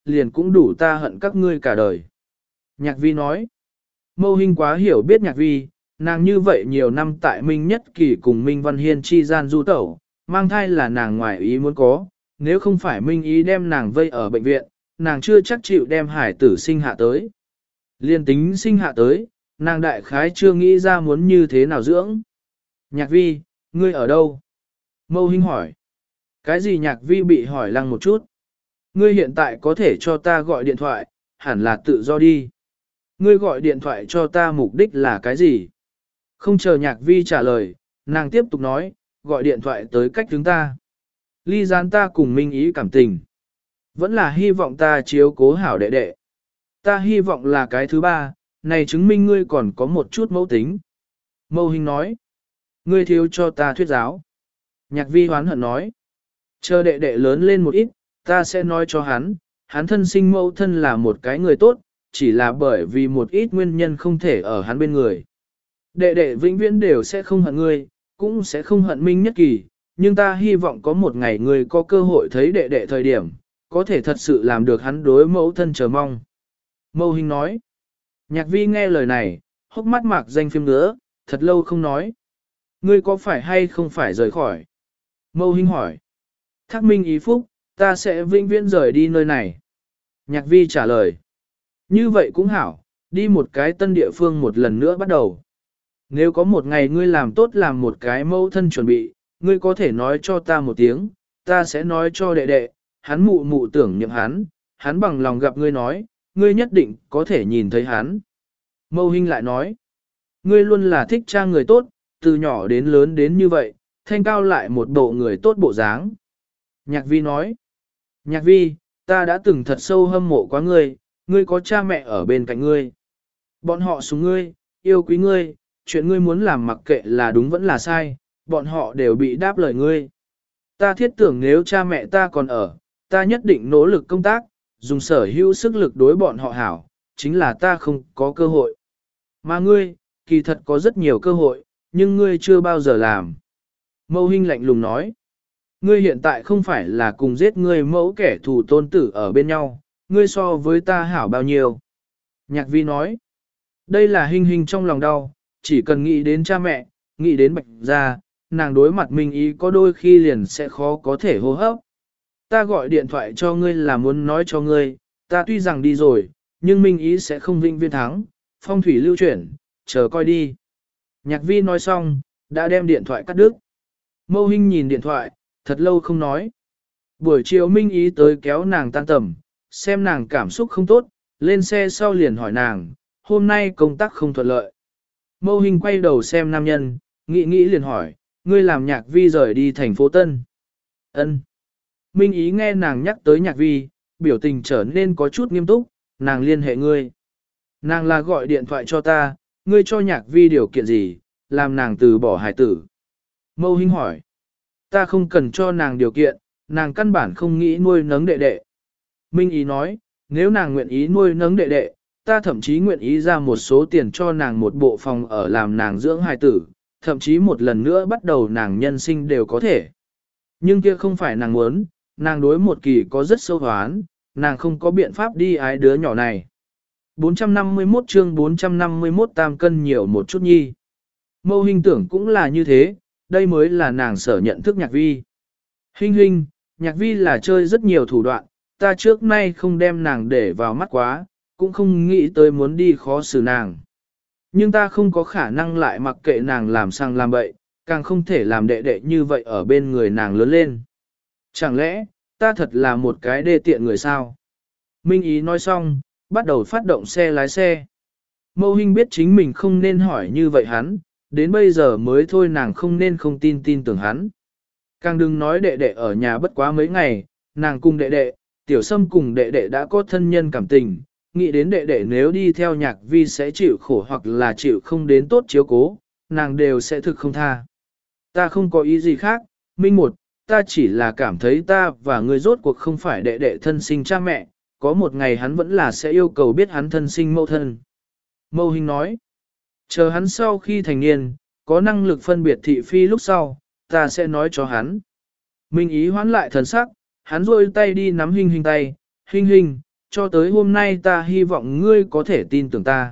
liền cũng đủ ta hận các ngươi cả đời. Nhạc vi nói, Mâu Hinh quá hiểu biết nhạc vi, nàng như vậy nhiều năm tại Minh Nhất Kỳ cùng Minh Văn Hiên chi gian du tẩu, mang thai là nàng ngoài ý muốn có, nếu không phải Minh ý đem nàng vây ở bệnh viện, nàng chưa chắc chịu đem hải tử sinh hạ tới. Liên tính sinh hạ tới, nàng đại khái chưa nghĩ ra muốn như thế nào dưỡng. Nhạc vi, ngươi ở đâu? Mâu Hinh hỏi. Cái gì nhạc vi bị hỏi lăng một chút? Ngươi hiện tại có thể cho ta gọi điện thoại, hẳn là tự do đi. Ngươi gọi điện thoại cho ta mục đích là cái gì? Không chờ nhạc vi trả lời, nàng tiếp tục nói, gọi điện thoại tới cách chúng ta. Ly gián ta cùng Minh ý cảm tình. Vẫn là hy vọng ta chiếu cố hảo đệ đệ. Ta hy vọng là cái thứ ba, này chứng minh ngươi còn có một chút mẫu tính. Mâu Hinh nói, ngươi thiếu cho ta thuyết giáo. Nhạc vi hoán hận nói, chờ đệ đệ lớn lên một ít, ta sẽ nói cho hắn, hắn thân sinh mẫu thân là một cái người tốt, chỉ là bởi vì một ít nguyên nhân không thể ở hắn bên người. Đệ đệ vĩnh viễn đều sẽ không hận ngươi, cũng sẽ không hận Minh Nhất Kỳ, nhưng ta hy vọng có một ngày ngươi có cơ hội thấy đệ đệ thời điểm, có thể thật sự làm được hắn đối mẫu thân chờ mong. Mâu Hinh nói, nhạc vi nghe lời này, hốc mắt mạc danh phim nữa, thật lâu không nói. Ngươi có phải hay không phải rời khỏi? Mâu Hinh hỏi, Thác Minh ý phúc, ta sẽ vĩnh viễn rời đi nơi này. Nhạc vi trả lời, như vậy cũng hảo, đi một cái tân địa phương một lần nữa bắt đầu. Nếu có một ngày ngươi làm tốt làm một cái mẫu thân chuẩn bị, ngươi có thể nói cho ta một tiếng, ta sẽ nói cho đệ đệ, hắn mụ mụ tưởng niệm hắn, hắn bằng lòng gặp ngươi nói, ngươi nhất định có thể nhìn thấy hắn. Mâu Hinh lại nói, ngươi luôn là thích cha người tốt, từ nhỏ đến lớn đến như vậy, thanh cao lại một bộ người tốt bộ dáng. Nhạc vi nói, nhạc vi, ta đã từng thật sâu hâm mộ quá ngươi, ngươi có cha mẹ ở bên cạnh ngươi. Bọn họ sủng ngươi, yêu quý ngươi, chuyện ngươi muốn làm mặc kệ là đúng vẫn là sai, bọn họ đều bị đáp lời ngươi. Ta thiết tưởng nếu cha mẹ ta còn ở, ta nhất định nỗ lực công tác, dùng sở hữu sức lực đối bọn họ hảo, chính là ta không có cơ hội. Mà ngươi, kỳ thật có rất nhiều cơ hội, nhưng ngươi chưa bao giờ làm. Mâu Hinh lạnh lùng nói, ngươi hiện tại không phải là cùng giết ngươi mẫu kẻ thù tôn tử ở bên nhau, ngươi so với ta hảo bao nhiêu. Nhạc vi nói, đây là Hinh Hinh trong lòng đau, chỉ cần nghĩ đến cha mẹ, nghĩ đến Bạch gia, nàng đối mặt Minh ý có đôi khi liền sẽ khó có thể hô hấp. Ta gọi điện thoại cho ngươi là muốn nói cho ngươi, ta tuy rằng đi rồi, nhưng Minh ý sẽ không vinh viên thắng, phong thủy lưu chuyển, chờ coi đi. Nhạc vi nói xong, đã đem điện thoại cắt đứt. Mâu Hinh nhìn điện thoại, thật lâu không nói. Buổi chiều Minh ý tới kéo nàng tan tầm, xem nàng cảm xúc không tốt, lên xe sau liền hỏi nàng, hôm nay công tác không thuận lợi. Mâu Hinh quay đầu xem nam nhân, nghĩ nghĩ liền hỏi, ngươi làm nhạc vi rời đi thành phố Tân. Ân. Minh ý nghe nàng nhắc tới nhạc vi, biểu tình trở nên có chút nghiêm túc, nàng liên hệ ngươi. Nàng là gọi điện thoại cho ta, ngươi cho nhạc vi điều kiện gì, làm nàng từ bỏ hải tử. Mâu Hinh hỏi, ta không cần cho nàng điều kiện, nàng căn bản không nghĩ nuôi nấng đệ đệ. Minh ý nói, nếu nàng nguyện ý nuôi nấng đệ đệ, ta thậm chí nguyện ý ra một số tiền cho nàng một bộ phòng ở làm nàng dưỡng hài tử, thậm chí một lần nữa bắt đầu nàng nhân sinh đều có thể. Nhưng kia không phải nàng muốn, nàng đối một kỳ có rất sâu hoán, nàng không có biện pháp đi ái đứa nhỏ này. bốn trăm năm mươi mốt chương bốn trăm năm mươi mốt tam cân nhiều một chút nhi. Mâu Hinh tưởng cũng là như thế, đây mới là nàng sở nhận thức nhạc vi. Hinh Hinh, nhạc vi là chơi rất nhiều thủ đoạn, ta trước nay không đem nàng để vào mắt quá, cũng không nghĩ tới muốn đi khó xử nàng. Nhưng ta không có khả năng lại mặc kệ nàng làm sang làm bậy, càng không thể làm đệ đệ như vậy ở bên người nàng lớn lên. Chẳng lẽ, ta thật là một cái đê tiện người sao? Minh ý nói xong, bắt đầu phát động xe lái xe. Mâu Hinh biết chính mình không nên hỏi như vậy hắn, đến bây giờ mới thôi nàng không nên không tin tin tưởng hắn. Càng đừng nói đệ đệ ở nhà bất quá mấy ngày, nàng cùng đệ đệ, tiểu sâm cùng đệ đệ đã có thân nhân cảm tình, nghĩ đến đệ đệ nếu đi theo nhạc vi sẽ chịu khổ hoặc là chịu không đến tốt chiếu cố, nàng đều sẽ thực không tha. Ta không có ý gì khác, Minh một, ta chỉ là cảm thấy ta và người rốt cuộc không phải đệ đệ thân sinh cha mẹ, có một ngày hắn vẫn là sẽ yêu cầu biết hắn thân sinh mẫu thân. Mâu Hinh nói, chờ hắn sau khi thành niên, có năng lực phân biệt thị phi lúc sau, ta sẽ nói cho hắn. Minh ý hoán lại thần sắc, hắn rôi tay đi nắm Hinh Hinh tay, Hinh Hinh, cho tới hôm nay ta hy vọng ngươi có thể tin tưởng ta.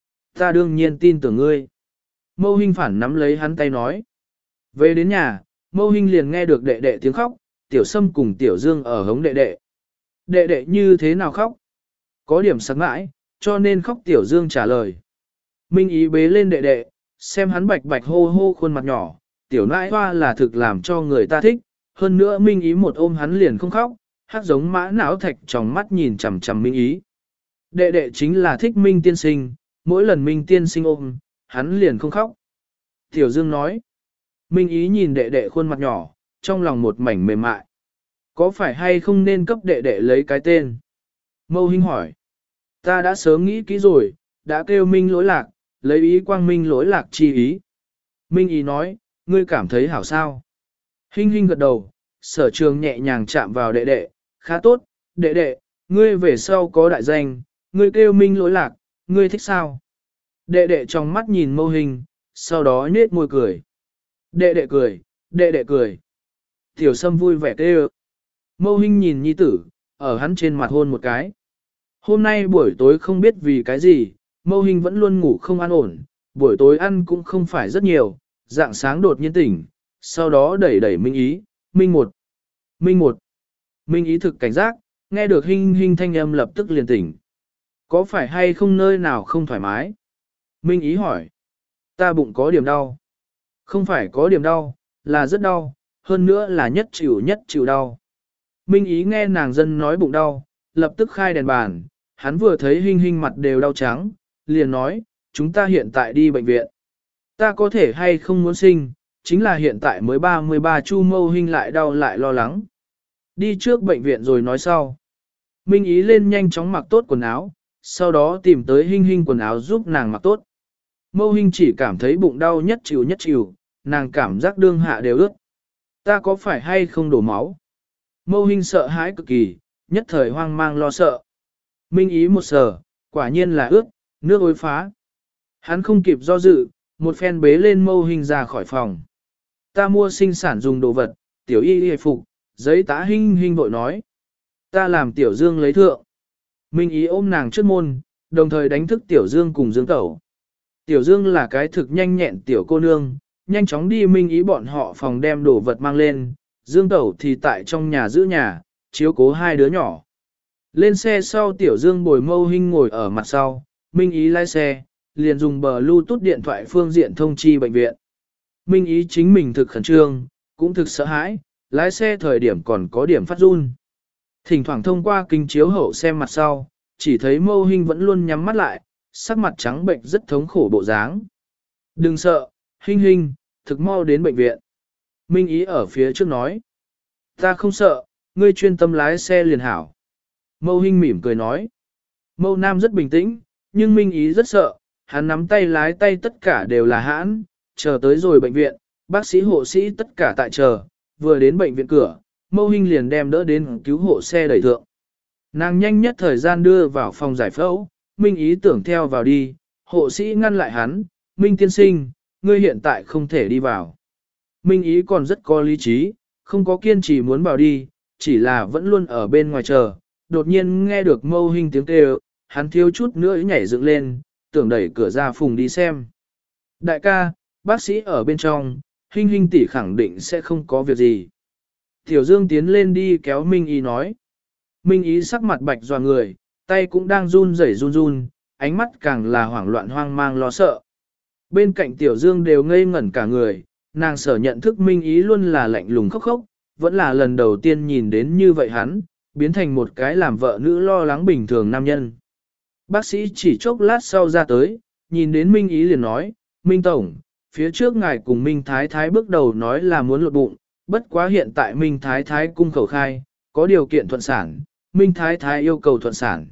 Ta đương nhiên tin tưởng ngươi. Mâu Hinh phản nắm lấy hắn tay nói. Về đến nhà, Mâu Hinh liền nghe được đệ đệ tiếng khóc, Tiểu Sâm cùng Tiểu Dương ở hống đệ đệ. Đệ đệ như thế nào khóc? Có điểm sắc mãi, cho nên khóc Tiểu Dương trả lời. Minh Ý bế lên đệ đệ, xem hắn bạch bạch hô hô khuôn mặt nhỏ, Tiểu nãi hoa là thực làm cho người ta thích, hơn nữa Minh Ý một ôm hắn liền không khóc, hát giống mã não thạch trong mắt nhìn chằm chằm Minh Ý. Đệ đệ chính là thích Minh tiên sinh, mỗi lần Minh tiên sinh ôm, hắn liền không khóc. Tiểu Dương nói, Minh Ý nhìn đệ đệ khuôn mặt nhỏ, trong lòng một mảnh mềm mại. Có phải hay không nên cấp đệ đệ lấy cái tên? Mâu Hinh hỏi, ta đã sớm nghĩ kỹ rồi, đã kêu Minh lỗi lạc, lấy ý quang Minh lỗi lạc chi ý. Minh Ý nói, ngươi cảm thấy hảo sao? Hinh Hinh gật đầu, Sở Trường nhẹ nhàng chạm vào đệ đệ, khá tốt, đệ đệ, ngươi về sau có đại danh, ngươi kêu Minh lỗi lạc, ngươi thích sao? Đệ đệ trong mắt nhìn Mâu Hinh, sau đó nhếch môi cười. Đệ đệ cười, đệ đệ cười. Tiểu Sâm vui vẻ kêu. Mâu Hinh nhìn nhi tử, ở hắn trên mặt hôn một cái. Hôm nay buổi tối không biết vì cái gì, Mâu Hinh vẫn luôn ngủ không an ổn, buổi tối ăn cũng không phải rất nhiều, dạng sáng đột nhiên tỉnh, sau đó đẩy đẩy Minh Ý, Minh một, Minh một. Minh Ý thực cảnh giác, nghe được Hinh Hinh thanh âm lập tức liền tỉnh. Có phải hay không nơi nào không thoải mái? Minh Ý hỏi. Ta bụng có điểm đau. Không phải có điểm đau, là rất đau, hơn nữa là nhất chịu nhất chịu đau. Minh Ý nghe nàng dân nói bụng đau, lập tức khai đèn bàn, hắn vừa thấy Hinh Hinh mặt đều đau trắng, liền nói, chúng ta hiện tại đi bệnh viện. Ta có thể hay không muốn sinh, chính là hiện tại mới ba mươi ba chu Mâu Hinh lại đau lại lo lắng. Đi trước bệnh viện rồi nói sau. Minh Ý lên nhanh chóng mặc tốt quần áo, sau đó tìm tới Hinh Hinh quần áo giúp nàng mặc tốt. Mâu Hinh chỉ cảm thấy bụng đau nhất chịu nhất chịu, nàng cảm giác đương hạ đều ướt. Ta có phải hay không đổ máu? Mâu Hinh sợ hãi cực kỳ, nhất thời hoang mang lo sợ. Minh Ý một sờ, quả nhiên là ướt, nước ối phá. Hắn không kịp do dự, một phen bế lên Mâu Hinh ra khỏi phòng. Ta mua sinh sản dùng đồ vật, tiểu y y phục, giấy tá Hinh Hinh vội nói. Ta làm tiểu Dương lấy thượng. Minh Ý ôm nàng trước môn, đồng thời đánh thức tiểu Dương cùng Dương Tẩu. Tiểu Dương là cái thực nhanh nhẹn tiểu cô nương, nhanh chóng đi Minh Ý bọn họ phòng đem đồ vật mang lên, Dương Tẩu thì tại trong nhà giữ nhà, chiếu cố hai đứa nhỏ. Lên xe sau tiểu Dương bồi Mâu Hinh ngồi ở mặt sau, Minh Ý lái xe, liền dùng bờ Bluetooth điện thoại phương diện thông chi bệnh viện. Minh Ý chính mình thực khẩn trương, cũng thực sợ hãi, lái xe thời điểm còn có điểm phát run. Thỉnh thoảng thông qua kính chiếu hậu xem mặt sau, chỉ thấy Mâu Hinh vẫn luôn nhắm mắt lại, sắc mặt trắng bệnh rất thống khổ bộ dáng. Đừng sợ, Hinh Hinh, thực mau đến bệnh viện. Minh Ý ở phía trước nói. Ta không sợ, ngươi chuyên tâm lái xe liền hảo. Mâu Hinh mỉm cười nói. Mâu Nam rất bình tĩnh, nhưng Minh Ý rất sợ, hắn nắm tay lái tay tất cả đều là hãn, chờ tới rồi bệnh viện, bác sĩ hộ sĩ tất cả tại chờ, vừa đến bệnh viện cửa, Mâu Hinh liền đem đỡ đến cứu hộ xe đẩy thượng. Nàng nhanh nhất thời gian đưa vào phòng giải phẫu, Minh Ý tưởng theo vào đi, hộ sĩ ngăn lại hắn, Minh tiên sinh, ngươi hiện tại không thể đi vào. Minh Ý còn rất có lý trí, không có kiên trì muốn vào đi, chỉ là vẫn luôn ở bên ngoài chờ, đột nhiên nghe được Mâu Hinh tiếng kêu, hắn thiếu chút nữa nhảy dựng lên, tưởng đẩy cửa ra phùng đi xem. Đại ca, bác sĩ ở bên trong, Hinh Hinh tỷ khẳng định sẽ không có việc gì. Tiểu Dương tiến lên đi kéo Minh Ý nói. Minh Ý sắc mặt bạch dò người, tay cũng đang run rẩy run run, ánh mắt càng là hoảng loạn hoang mang lo sợ. Bên cạnh Tiểu Dương đều ngây ngẩn cả người, nàng sở nhận thức Minh Ý luôn là lạnh lùng khốc khốc, vẫn là lần đầu tiên nhìn đến như vậy hắn, biến thành một cái làm vợ nữ lo lắng bình thường nam nhân. Bác sĩ chỉ chốc lát sau ra tới, nhìn đến Minh Ý liền nói, Minh Tổng, phía trước ngài cùng Minh Thái Thái bước đầu nói là muốn lột bụng, bất quá hiện tại Minh Thái Thái cung khẩu khai, có điều kiện thuận sản, Minh Thái Thái yêu cầu thuận sản.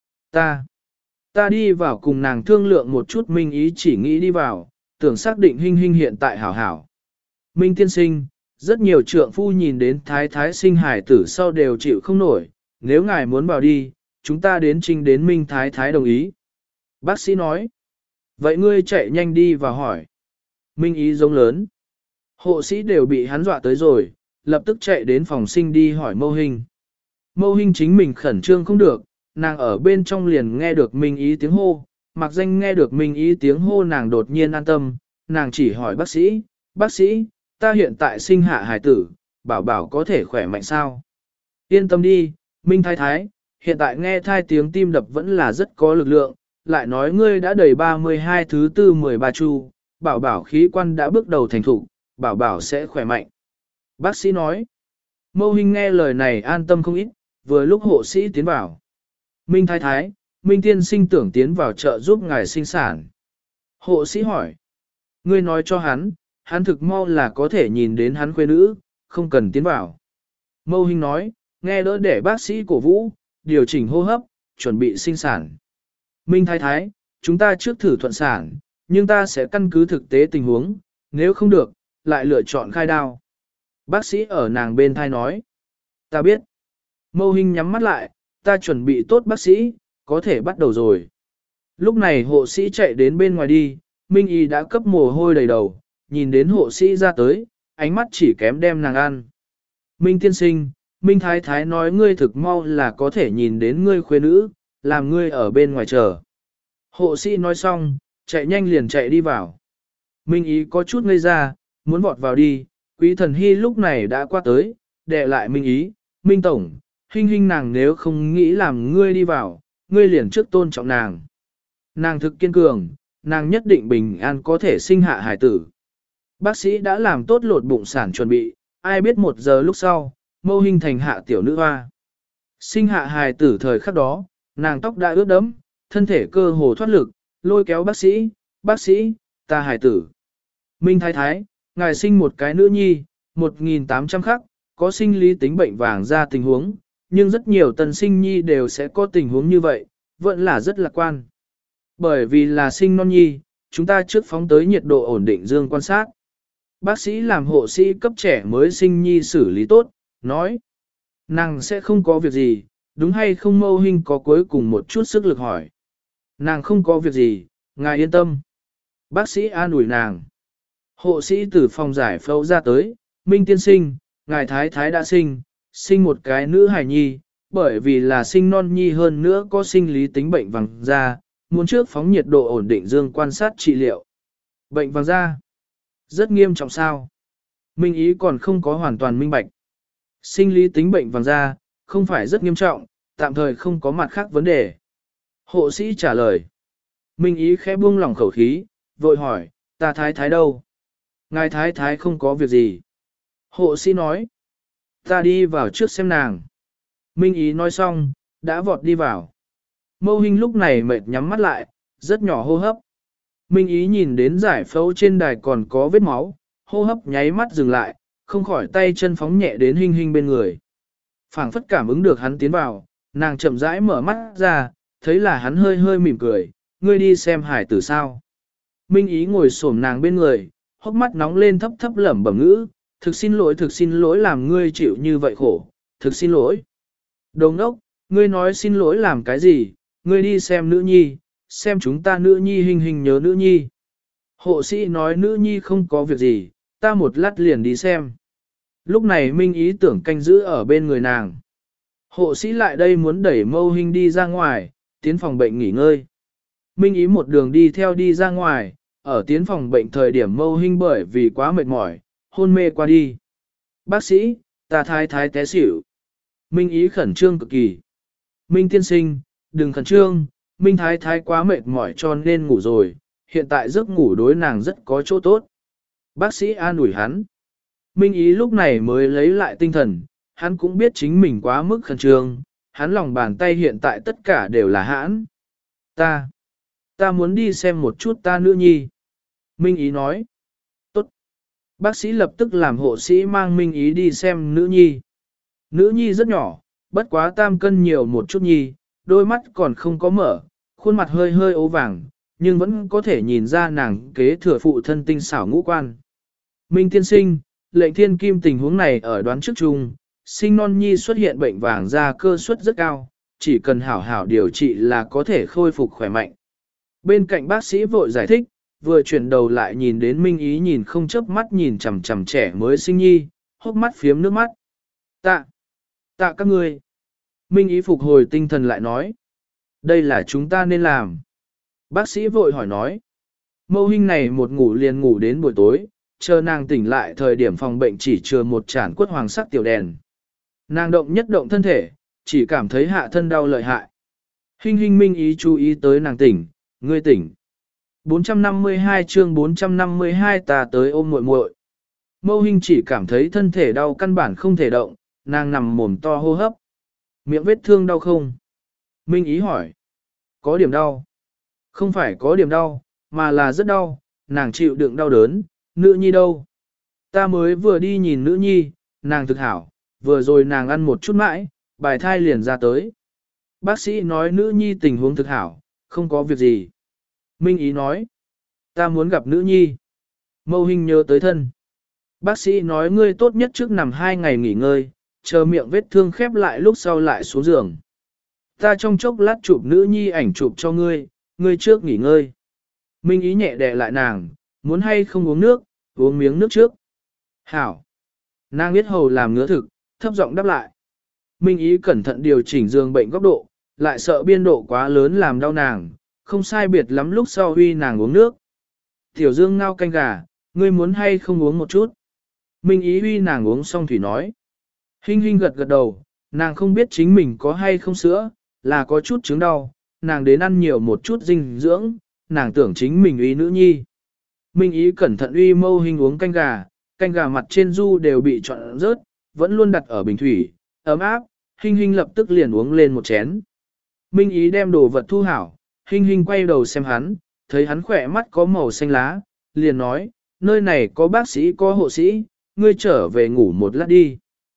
Ta, ta đi vào cùng nàng thương lượng một chút Minh Ý chỉ nghĩ đi vào, tưởng xác định Hinh Hinh hiện tại hảo hảo. Minh tiên sinh, rất nhiều trượng phu nhìn đến Thái Thái sinh hải tử sau đều chịu không nổi, nếu ngài muốn vào đi, chúng ta đến trình đến Minh Thái Thái đồng ý. Bác sĩ nói, vậy ngươi chạy nhanh đi và hỏi. Minh Ý giống lớn. Hộ sĩ đều bị hắn dọa tới rồi, lập tức chạy đến phòng sinh đi hỏi Mâu Hinh. Mâu Hinh chính mình khẩn trương không được, nàng ở bên trong liền nghe được Minh Ý tiếng hô, mặc danh nghe được Minh Ý tiếng hô nàng đột nhiên an tâm, nàng chỉ hỏi bác sĩ, bác sĩ, ta hiện tại sinh hạ hài tử, bảo bảo có thể khỏe mạnh sao? Yên tâm đi, Minh Thái Thái, hiện tại nghe thai tiếng tim đập vẫn là rất có lực lượng, lại nói ngươi đã đầy ba mươi hai thứ tư mười ba chu, bảo bảo khí quan đã bước đầu thành thủ, bảo bảo sẽ khỏe mạnh. Bác sĩ nói, Mâu Hinh nghe lời này an tâm không ít, vừa lúc hộ sĩ tiến vào. Minh Thái Thái, Minh Tiên sinh tưởng tiến vào chợ giúp ngài sinh sản. Hộ sĩ hỏi, ngươi nói cho hắn, hắn thực mau là có thể nhìn đến hắn khuê nữ, không cần tiến vào. Mâu Hinh nói, nghe đỡ để bác sĩ cổ vũ, điều chỉnh hô hấp, chuẩn bị sinh sản. Minh Thái Thái, chúng ta trước thử thuận sản, nhưng ta sẽ căn cứ thực tế tình huống, nếu không được, lại lựa chọn khai đao. Bác sĩ ở nàng bên thai nói, ta biết. Mâu Hinh nhắm mắt lại, ta chuẩn bị tốt bác sĩ, có thể bắt đầu rồi. Lúc này hộ sĩ chạy đến bên ngoài đi, Minh Y đã cấp mồ hôi đầy đầu, nhìn đến hộ sĩ ra tới, ánh mắt chỉ kém đem nàng ăn. Minh tiên sinh, Minh Thái Thái nói ngươi thực mau là có thể nhìn đến ngươi khuê nữ, làm ngươi ở bên ngoài chờ. Hộ sĩ nói xong, chạy nhanh liền chạy đi vào. Minh Ý có chút ngây ra, muốn vọt vào đi, Quý Thần Hy lúc này đã qua tới, đè lại Minh Ý, Minh Tổng, Hinh Hinh nàng nếu không nghĩ làm ngươi đi vào, ngươi liền trước tôn trọng nàng. Nàng thực kiên cường, nàng nhất định bình an có thể sinh hạ hải tử. Bác sĩ đã làm tốt lột bụng sản chuẩn bị, ai biết một giờ lúc sau, Mâu Hinh thành hạ tiểu nữ hoa. Sinh hạ hài tử thời khắc đó, nàng tóc đã ướt đẫm, thân thể cơ hồ thoát lực, lôi kéo bác sĩ, bác sĩ, ta hài tử. Minh Thái Thái, ngài sinh một cái nữ nhi, một nghìn tám trăm khắc, có sinh lý tính bệnh vàng ra tình huống, nhưng rất nhiều tần sinh nhi đều sẽ có tình huống như vậy, vẫn là rất lạc quan. Bởi vì là sinh non nhi, chúng ta trước phóng tới nhiệt độ ổn định dương quan sát. Bác sĩ làm hộ sĩ cấp trẻ mới sinh nhi xử lý tốt, nói, nàng sẽ không có việc gì, đúng hay không? Mâu Hinh có cuối cùng một chút sức lực hỏi. Nàng không có việc gì, ngài yên tâm. Bác sĩ an ủi nàng. Hộ sĩ từ phòng giải phẫu ra tới, Minh tiên sinh, ngài thái thái đã sinh, sinh một cái nữ hài nhi, bởi vì là sinh non nhi hơn nữa có sinh lý tính bệnh vàng da, muốn trước phóng nhiệt độ ổn định dương quan sát trị liệu. Bệnh vàng da, rất nghiêm trọng sao? Minh Ý còn không có hoàn toàn minh bạch. Sinh lý tính bệnh vàng da, không phải rất nghiêm trọng, tạm thời không có mặt khác vấn đề. Hộ sĩ trả lời. Minh Ý khẽ buông lỏng khẩu khí, vội hỏi, ta thái thái đâu? Ngài thái thái không có việc gì. Hộ sĩ nói, ta đi vào trước xem nàng. Minh Ý nói xong, đã vọt đi vào. Mâu Hinh lúc này mệt nhắm mắt lại, rất nhỏ hô hấp. Minh Ý nhìn đến giải phẫu trên đài còn có vết máu, hô hấp nháy mắt dừng lại, không khỏi tay chân phóng nhẹ đến Hinh Hinh bên người. Phảng phất cảm ứng được hắn tiến vào, nàng chậm rãi mở mắt ra, thấy là hắn hơi hơi mỉm cười, ngươi đi xem hải tử sao. Minh Ý ngồi xổm nàng bên người, hốc mắt nóng lên thấp thấp lẩm bẩm ngữ, thực xin lỗi thực xin lỗi làm ngươi chịu như vậy khổ, thực xin lỗi. Đồ ngốc, ngươi nói xin lỗi làm cái gì, ngươi đi xem nữ nhi, xem chúng ta nữ nhi Hinh Hinh nhớ nữ nhi. Hộ sĩ nói nữ nhi không có việc gì, ta một lát liền đi xem. Lúc này Minh Ý tưởng canh giữ ở bên người nàng. Hộ sĩ lại đây muốn đẩy Mâu Hinh đi ra ngoài, tiến phòng bệnh nghỉ ngơi. Minh Ý một đường đi theo đi ra ngoài, ở tiến phòng bệnh thời điểm Mâu Hinh bởi vì quá mệt mỏi, hôn mê qua đi. Bác sĩ, ta thái thái té xỉu. Minh Ý khẩn trương cực kỳ. Minh tiên sinh, đừng khẩn trương, Minh thái thái quá mệt mỏi cho nên ngủ rồi, hiện tại giấc ngủ đối nàng rất có chỗ tốt. Bác sĩ an ủi hắn. Minh Ý lúc này mới lấy lại tinh thần, hắn cũng biết chính mình quá mức khẩn trương, hắn lòng bàn tay hiện tại tất cả đều là hãn. Ta, ta muốn đi xem một chút ta nữ nhi. Minh Ý nói. Tốt. Bác sĩ lập tức làm hộ sĩ mang Minh Ý đi xem nữ nhi. Nữ nhi rất nhỏ, bất quá tam cân nhiều một chút nhi, đôi mắt còn không có mở, khuôn mặt hơi hơi ố vàng, nhưng vẫn có thể nhìn ra nàng kế thừa phụ thân tinh xảo ngũ quan. Minh tiên sinh, lệnh thiên kim tình huống này ở đoán trước chung, sinh non nhi xuất hiện bệnh vàng da cơ suất rất cao, chỉ cần hảo hảo điều trị là có thể khôi phục khỏe mạnh. Bên cạnh bác sĩ vội giải thích, vừa chuyển đầu lại nhìn đến Minh Ý nhìn không chớp mắt nhìn chằm chằm trẻ mới sinh nhi, hốc mắt phiếm nước mắt. Tạ, tạ các ngươi. Minh Ý phục hồi tinh thần lại nói. Đây là chúng ta nên làm. Bác sĩ vội hỏi nói. Mâu Hinh này một ngủ liền ngủ đến buổi tối, chờ nàng tỉnh lại thời điểm phòng bệnh chỉ chừa một chản quất hoàng sắc tiểu đèn. Nàng động nhất động thân thể, chỉ cảm thấy hạ thân đau lợi hại. Hinh Hinh Minh Ý chú ý tới nàng tỉnh, ngươi tỉnh. bốn trăm năm mươi hai chương bốn trăm năm mươi hai ta tới ôm muội muội. Mâu Hinh chỉ cảm thấy thân thể đau căn bản không thể động, nàng nằm mồm to hô hấp. Miệng vết thương đau không? Minh Ý hỏi. Có điểm đau. Không phải có điểm đau, mà là rất đau, nàng chịu đựng đau đớn, nữ nhi đâu? Ta mới vừa đi nhìn nữ nhi, nàng thực hảo, vừa rồi nàng ăn một chút mãi, bài thai liền ra tới. Bác sĩ nói nữ nhi tình huống thực hảo, không có việc gì. Minh Ý nói, ta muốn gặp nữ nhi. Mâu Hinh nhớ tới thân. Bác sĩ nói ngươi tốt nhất trước nằm hai ngày nghỉ ngơi, chờ miệng vết thương khép lại lúc sau lại xuống giường. Ta trong chốc lát chụp nữ nhi ảnh chụp cho ngươi, ngươi trước nghỉ ngơi. Minh Ý nhẹ đè lại nàng, muốn hay không uống nước, uống miếng nước trước. Hảo. Nàng biết hầu làm ngứa thực, thấp giọng đáp lại. Minh Ý cẩn thận điều chỉnh giường bệnh góc độ, lại sợ biên độ quá lớn làm đau nàng, không sai biệt lắm lúc sau huy nàng uống nước. Tiểu Dương ngao canh gà, ngươi muốn hay không uống một chút. Minh Ý huy nàng uống xong thủy nói. Hinh Hinh gật gật đầu, nàng không biết chính mình có hay không sữa, là có chút chứng đau, nàng đến ăn nhiều một chút dinh dưỡng, nàng tưởng chính mình uy nữ nhi. Minh Ý cẩn thận uy Mâu Hinh uống canh gà, canh gà mặt trên du đều bị trọn rớt, vẫn luôn đặt ở bình thủy, ấm áp, Hinh Hinh lập tức liền uống lên một chén. Minh Ý đem đồ vật thu hảo, Hinh Hinh quay đầu xem hắn, thấy hắn khỏe mắt có màu xanh lá, liền nói, nơi này có bác sĩ có hộ sĩ, ngươi trở về ngủ một lát đi.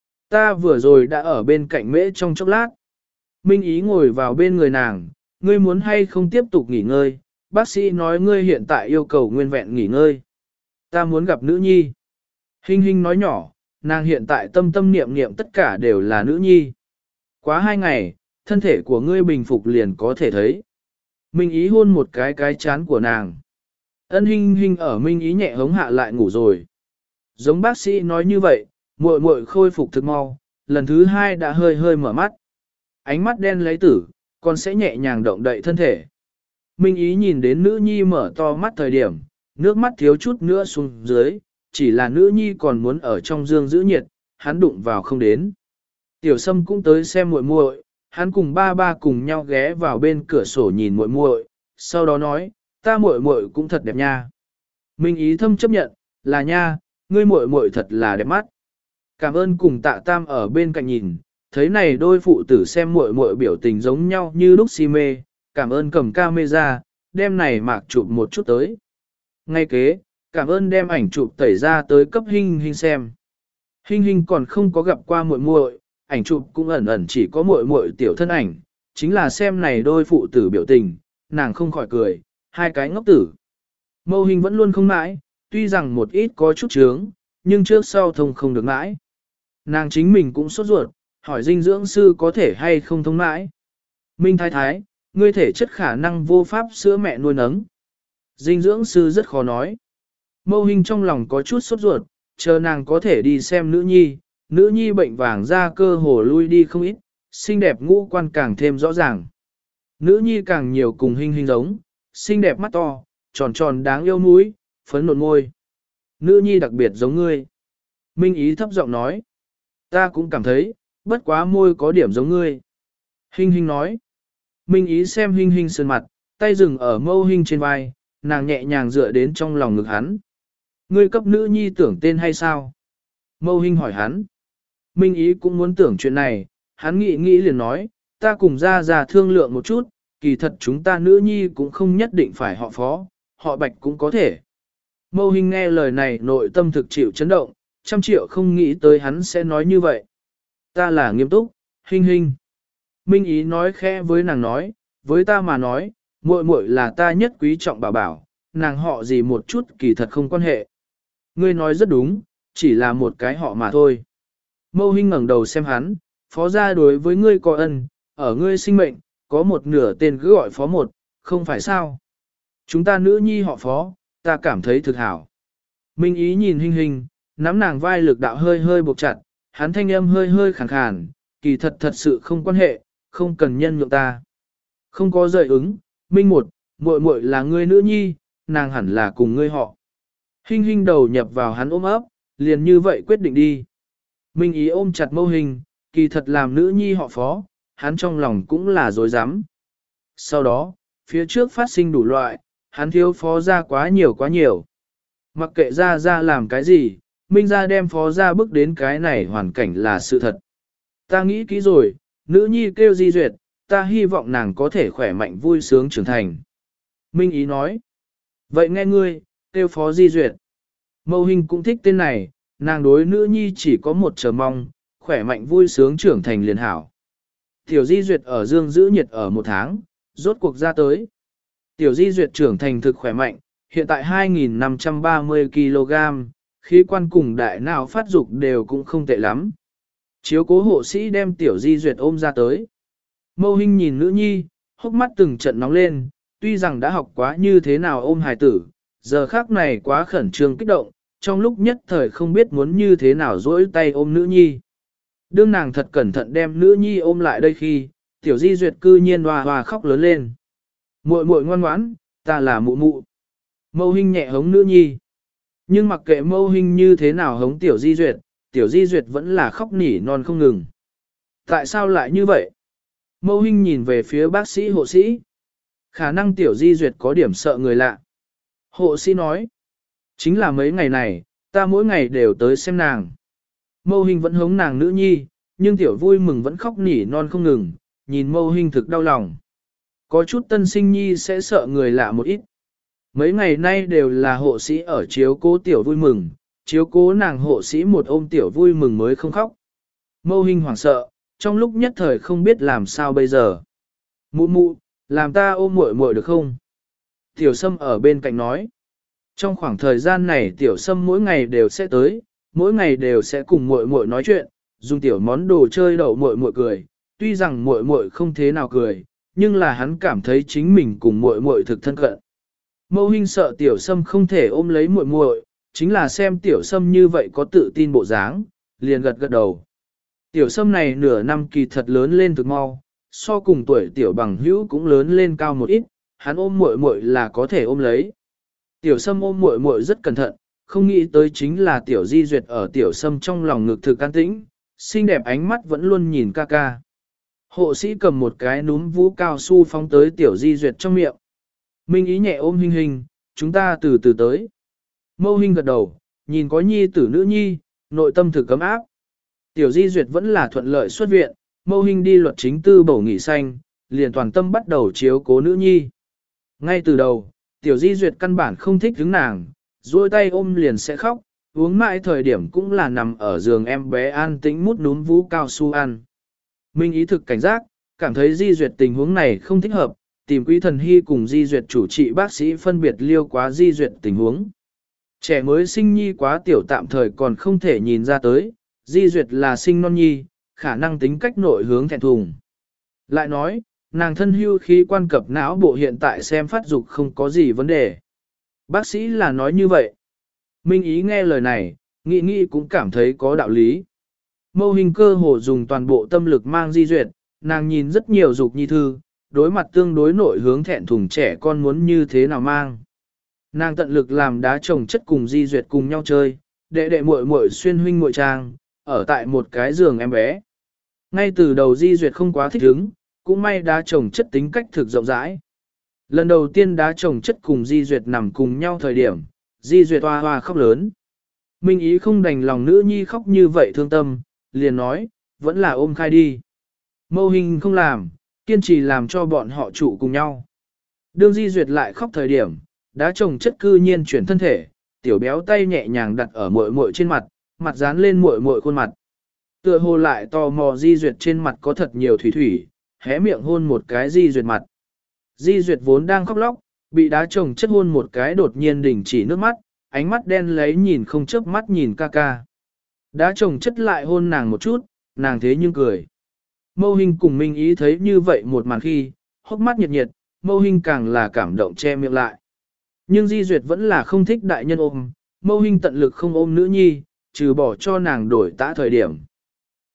Ta vừa rồi đã ở bên cạnh mễ trong chốc lát. Minh Ý ngồi vào bên người nàng, ngươi muốn hay không tiếp tục nghỉ ngơi, bác sĩ nói ngươi hiện tại yêu cầu nguyên vẹn nghỉ ngơi. Ta muốn gặp nữ nhi. Hinh Hinh nói nhỏ, nàng hiện tại tâm tâm niệm niệm tất cả đều là nữ nhi. Quá hai ngày, thân thể của ngươi bình phục liền có thể thấy. Minh Ý hôn một cái cái chán của nàng. Ân Hinh Hinh ở Minh Ý nhẹ hống hạ lại ngủ rồi. Giống bác sĩ nói như vậy, muội muội khôi phục thực mau, lần thứ hai đã hơi hơi mở mắt. Ánh mắt đen lấy tử, còn sẽ nhẹ nhàng động đậy thân thể. Minh Ý nhìn đến nữ nhi mở to mắt thời điểm, nước mắt thiếu chút nữa xuống dưới, chỉ là nữ nhi còn muốn ở trong dương giữ nhiệt, hắn đụng vào không đến. Tiểu Sâm cũng tới xem muội muội, hắn cùng ba ba cùng nhau ghé vào bên cửa sổ nhìn muội muội, sau đó nói, ta muội muội cũng thật đẹp nha. Minh Ý thâm chấp nhận, là nha, ngươi muội muội thật là đẹp mắt. Cảm ơn cùng Tạ Tam ở bên cạnh nhìn, thấy này đôi phụ tử xem muội muội biểu tình giống nhau như lúc si mê, cảm ơn cầm camera, đem này mạc chụp một chút tới. Ngay kế, cảm ơn đem ảnh chụp tẩy ra tới cấp Hinh Hinh xem. Hinh Hinh còn không có gặp qua muội muội, ảnh chụp cũng ẩn ẩn chỉ có muội muội tiểu thân ảnh, chính là xem này đôi phụ tử biểu tình, nàng không khỏi cười, hai cái ngốc tử. Mâu Hinh vẫn luôn không mãi, tuy rằng một ít có chút chướng, nhưng trước sau thông không được mãi. Nàng chính mình cũng sốt ruột, hỏi dinh dưỡng sư có thể hay không thông mãi. Minh Thái Thái, ngươi thể chất khả năng vô pháp sữa mẹ nuôi nấng. Dinh dưỡng sư rất khó nói. Mâu Hinh trong lòng có chút sốt ruột, chờ nàng có thể đi xem nữ nhi, nữ nhi bệnh vàng da cơ hồ lui đi không ít, xinh đẹp ngũ quan càng thêm rõ ràng. Nữ nhi càng nhiều cùng Hinh Hinh giống, xinh đẹp mắt to, tròn tròn đáng yêu mũi, phấn nộn môi. Nữ nhi đặc biệt giống ngươi. Minh Ý thấp giọng nói. Ta cũng cảm thấy, bất quá môi có điểm giống ngươi. Hinh Hinh nói. Minh Ý xem Hinh Hinh sơn mặt, tay dừng ở Mâu Hinh trên vai, nàng nhẹ nhàng dựa đến trong lòng ngực hắn. Ngươi cấp nữ nhi tưởng tên hay sao? Mâu Hinh hỏi hắn. Minh Ý cũng muốn tưởng chuyện này, hắn nghĩ nghĩ liền nói, ta cùng ra ra thương lượng một chút, kỳ thật chúng ta nữ nhi cũng không nhất định phải họ Phó, họ Bạch cũng có thể. Mâu Hinh nghe lời này nội tâm thực chịu chấn động, trăm triệu không nghĩ tới hắn sẽ nói như vậy. Ta là nghiêm túc, Hinh Hinh. Minh Ý nói khẽ với nàng nói, với ta mà nói, muội muội là ta nhất quý trọng bảo bảo, nàng họ gì một chút kỳ thật không quan hệ. Ngươi nói rất đúng, chỉ là một cái họ mà thôi. Mâu Hinh ngẩng đầu xem hắn, Phó gia đối với ngươi có ân, ở ngươi sinh mệnh, có một nửa tên cứ gọi Phó một, không phải sao. Chúng ta nữ nhi họ Phó, ta cảm thấy thực hảo. Minh Ý nhìn Hinh Hinh, nắm nàng vai lực đạo hơi hơi buộc chặt, hắn thanh âm hơi hơi khàn khàn, kỳ thật thật sự không quan hệ, không cần nhân nhượng ta. Không có rời ứng, Minh một, muội muội là ngươi nữ nhi, nàng hẳn là cùng ngươi họ. Hinh hinh đầu nhập vào hắn ôm ấp, liền như vậy quyết định đi. Minh ý ôm chặt Mâu Hình, kỳ thật làm nữ nhi họ Phó, hắn trong lòng cũng là dối rắm. Sau đó, phía trước phát sinh đủ loại, hắn thiếu Phó ra quá nhiều quá nhiều. Mặc kệ ra ra làm cái gì, Minh ra đem Phó ra bước đến cái này hoàn cảnh là sự thật. Ta nghĩ kỹ rồi, nữ nhi kêu Di Duyệt, ta hy vọng nàng có thể khỏe mạnh vui sướng trưởng thành. Minh ý nói, vậy nghe ngươi, kêu Phó Di Duyệt. Mâu Hình cũng thích tên này, nàng đối nữ nhi chỉ có một chờ mong, khỏe mạnh vui sướng trưởng thành liền hảo. Tiểu Di Duyệt ở Dương giữ nhiệt ở một tháng, rốt cuộc ra tới. Tiểu Di Duyệt trưởng thành thực khỏe mạnh, hiện tại hai nghìn năm trăm ba mươi ki lô gam, khí quan cùng đại não phát dục đều cũng không tệ lắm. Chiếu cố hộ sĩ đem Tiểu Di Duyệt ôm ra tới. Mâu Hình nhìn nữ nhi, hốc mắt từng trận nóng lên, tuy rằng đã học quá như thế nào ôm hài tử, giờ khác này quá khẩn trương kích động, trong lúc nhất thời không biết muốn như thế nào dỗi tay ôm nữ nhi. Đương nàng thật cẩn thận đem nữ nhi ôm lại đây khi, Tiểu Di Duyệt cư nhiên hoa hoa khóc lớn lên. Muội muội ngoan ngoãn, ta là mụ mụ. Mâu Hình nhẹ hống nữ nhi. Nhưng mặc kệ Mâu Hình như thế nào hống Tiểu Di Duyệt, Tiểu Di Duyệt vẫn là khóc nỉ non không ngừng. Tại sao lại như vậy? Mâu Hình nhìn về phía bác sĩ hộ sĩ. Khả năng Tiểu Di Duyệt có điểm sợ người lạ. Hộ sĩ nói. Chính là mấy ngày này, ta mỗi ngày đều tới xem nàng. Mâu Hình vẫn hống nàng nữ nhi, nhưng Tiểu vui mừng vẫn khóc nỉ non không ngừng, nhìn Mâu Hình thực đau lòng. Có chút tân sinh nhi sẽ sợ người lạ một ít. Mấy ngày nay đều là hộ sĩ ở chiếu cố Tiểu vui mừng, chiếu cố nàng hộ sĩ một ôm Tiểu vui mừng mới không khóc. Mâu Hình hoảng sợ, trong lúc nhất thời không biết làm sao bây giờ. Mụ mụ, làm ta ôm muội muội được không? Tiểu Sâm ở bên cạnh nói. Trong khoảng thời gian này Tiểu Sâm mỗi ngày đều sẽ tới, mỗi ngày đều sẽ cùng muội muội nói chuyện, dùng tiểu món đồ chơi đậu muội muội cười. Tuy rằng muội muội không thế nào cười, nhưng là hắn cảm thấy chính mình cùng muội muội thực thân cận. Mâu Hình sợ Tiểu Sâm không thể ôm lấy muội muội, chính là xem Tiểu Sâm như vậy có tự tin bộ dáng, liền gật gật đầu. Tiểu Sâm này nửa năm kỳ thật lớn lên thực mau, so cùng tuổi Tiểu Bằng Hữu cũng lớn lên cao một ít, hắn ôm muội muội là có thể ôm lấy. Tiểu Sâm ôm muội muội rất cẩn thận, không nghĩ tới chính là Tiểu Di Duyệt ở Tiểu Sâm trong lòng ngực thực an tĩnh, xinh đẹp ánh mắt vẫn luôn nhìn ca ca. Hộ sĩ cầm một cái núm vũ cao su phóng tới Tiểu Di Duyệt trong miệng. Minh ý nhẹ ôm Hình Hình, chúng ta từ từ tới. Mâu Hình gật đầu, nhìn có nhi tử nữ nhi, nội tâm thực cấm áp. Tiểu Di Duyệt vẫn là thuận lợi xuất viện, Mâu Hình đi luật chính tư bổ nghỉ xanh, liền toàn tâm bắt đầu chiếu cố nữ nhi. Ngay từ đầu, Tiểu Di Duyệt căn bản không thích đứng nàng, duỗi tay ôm liền sẽ khóc, uống mãi thời điểm cũng là nằm ở giường em bé an tĩnh mút núm vú cao su ăn. Minh ý thực cảnh giác, cảm thấy Di Duyệt tình huống này không thích hợp, tìm Quý Thần Hy cùng Di Duyệt chủ trị bác sĩ phân biệt liêu quá Di Duyệt tình huống. Trẻ mới sinh nhi quá tiểu tạm thời còn không thể nhìn ra tới, Di Duyệt là sinh non nhi, khả năng tính cách nội hướng thẹn thùng. Lại nói, nàng thân hưu khí quan cập não bộ hiện tại xem phát dục không có gì vấn đề. Bác sĩ là nói như vậy. Minh ý nghe lời này, nghĩ nghĩ cũng cảm thấy có đạo lý. Mâu Hình cơ hồ dùng toàn bộ tâm lực mang Di Duyệt, nàng nhìn rất nhiều dục nhi thư, đối mặt tương đối nội hướng thẹn thùng trẻ con muốn như thế nào mang. Nàng tận lực làm đá chồng chất cùng Di Duyệt cùng nhau chơi, đệ đệ muội muội xuyên huynh muội trang, ở tại một cái giường em bé. Ngay từ đầu Di Duyệt không quá thích ứng, cũng may đá chồng chất tính cách thực rộng rãi. Lần đầu tiên đá chồng chất cùng Di Duyệt nằm cùng nhau thời điểm, Di Duyệt hoa hoa khóc lớn. Minh ý không đành lòng nữ nhi khóc như vậy thương tâm, liền nói, vẫn là ôm khai đi. Mâu Hình không làm, kiên trì làm cho bọn họ trụ cùng nhau. Đương Di Duyệt lại khóc thời điểm, đá chồng chất cư nhiên chuyển thân thể, tiểu béo tay nhẹ nhàng đặt ở muội muội trên mặt, mặt dán lên muội muội khuôn mặt. Tựa hồ lại tò mò Di Duyệt trên mặt có thật nhiều thủy thủy, hé miệng hôn một cái Di Duyệt mặt. Di Duyệt vốn đang khóc lóc, bị đá chồng chất hôn một cái đột nhiên đình chỉ nước mắt, ánh mắt đen lấy nhìn không chớp mắt nhìn ca ca. Đá chồng chất lại hôn nàng một chút, nàng thế nhưng cười. Mâu Hình cùng Minh ý thấy như vậy một màn khi, hốc mắt nhiệt nhiệt, Mâu Hình càng là cảm động che miệng lại. Nhưng Di Duyệt vẫn là không thích đại nhân ôm, Mâu Hình tận lực không ôm nữ nhi, trừ bỏ cho nàng đổi tã thời điểm.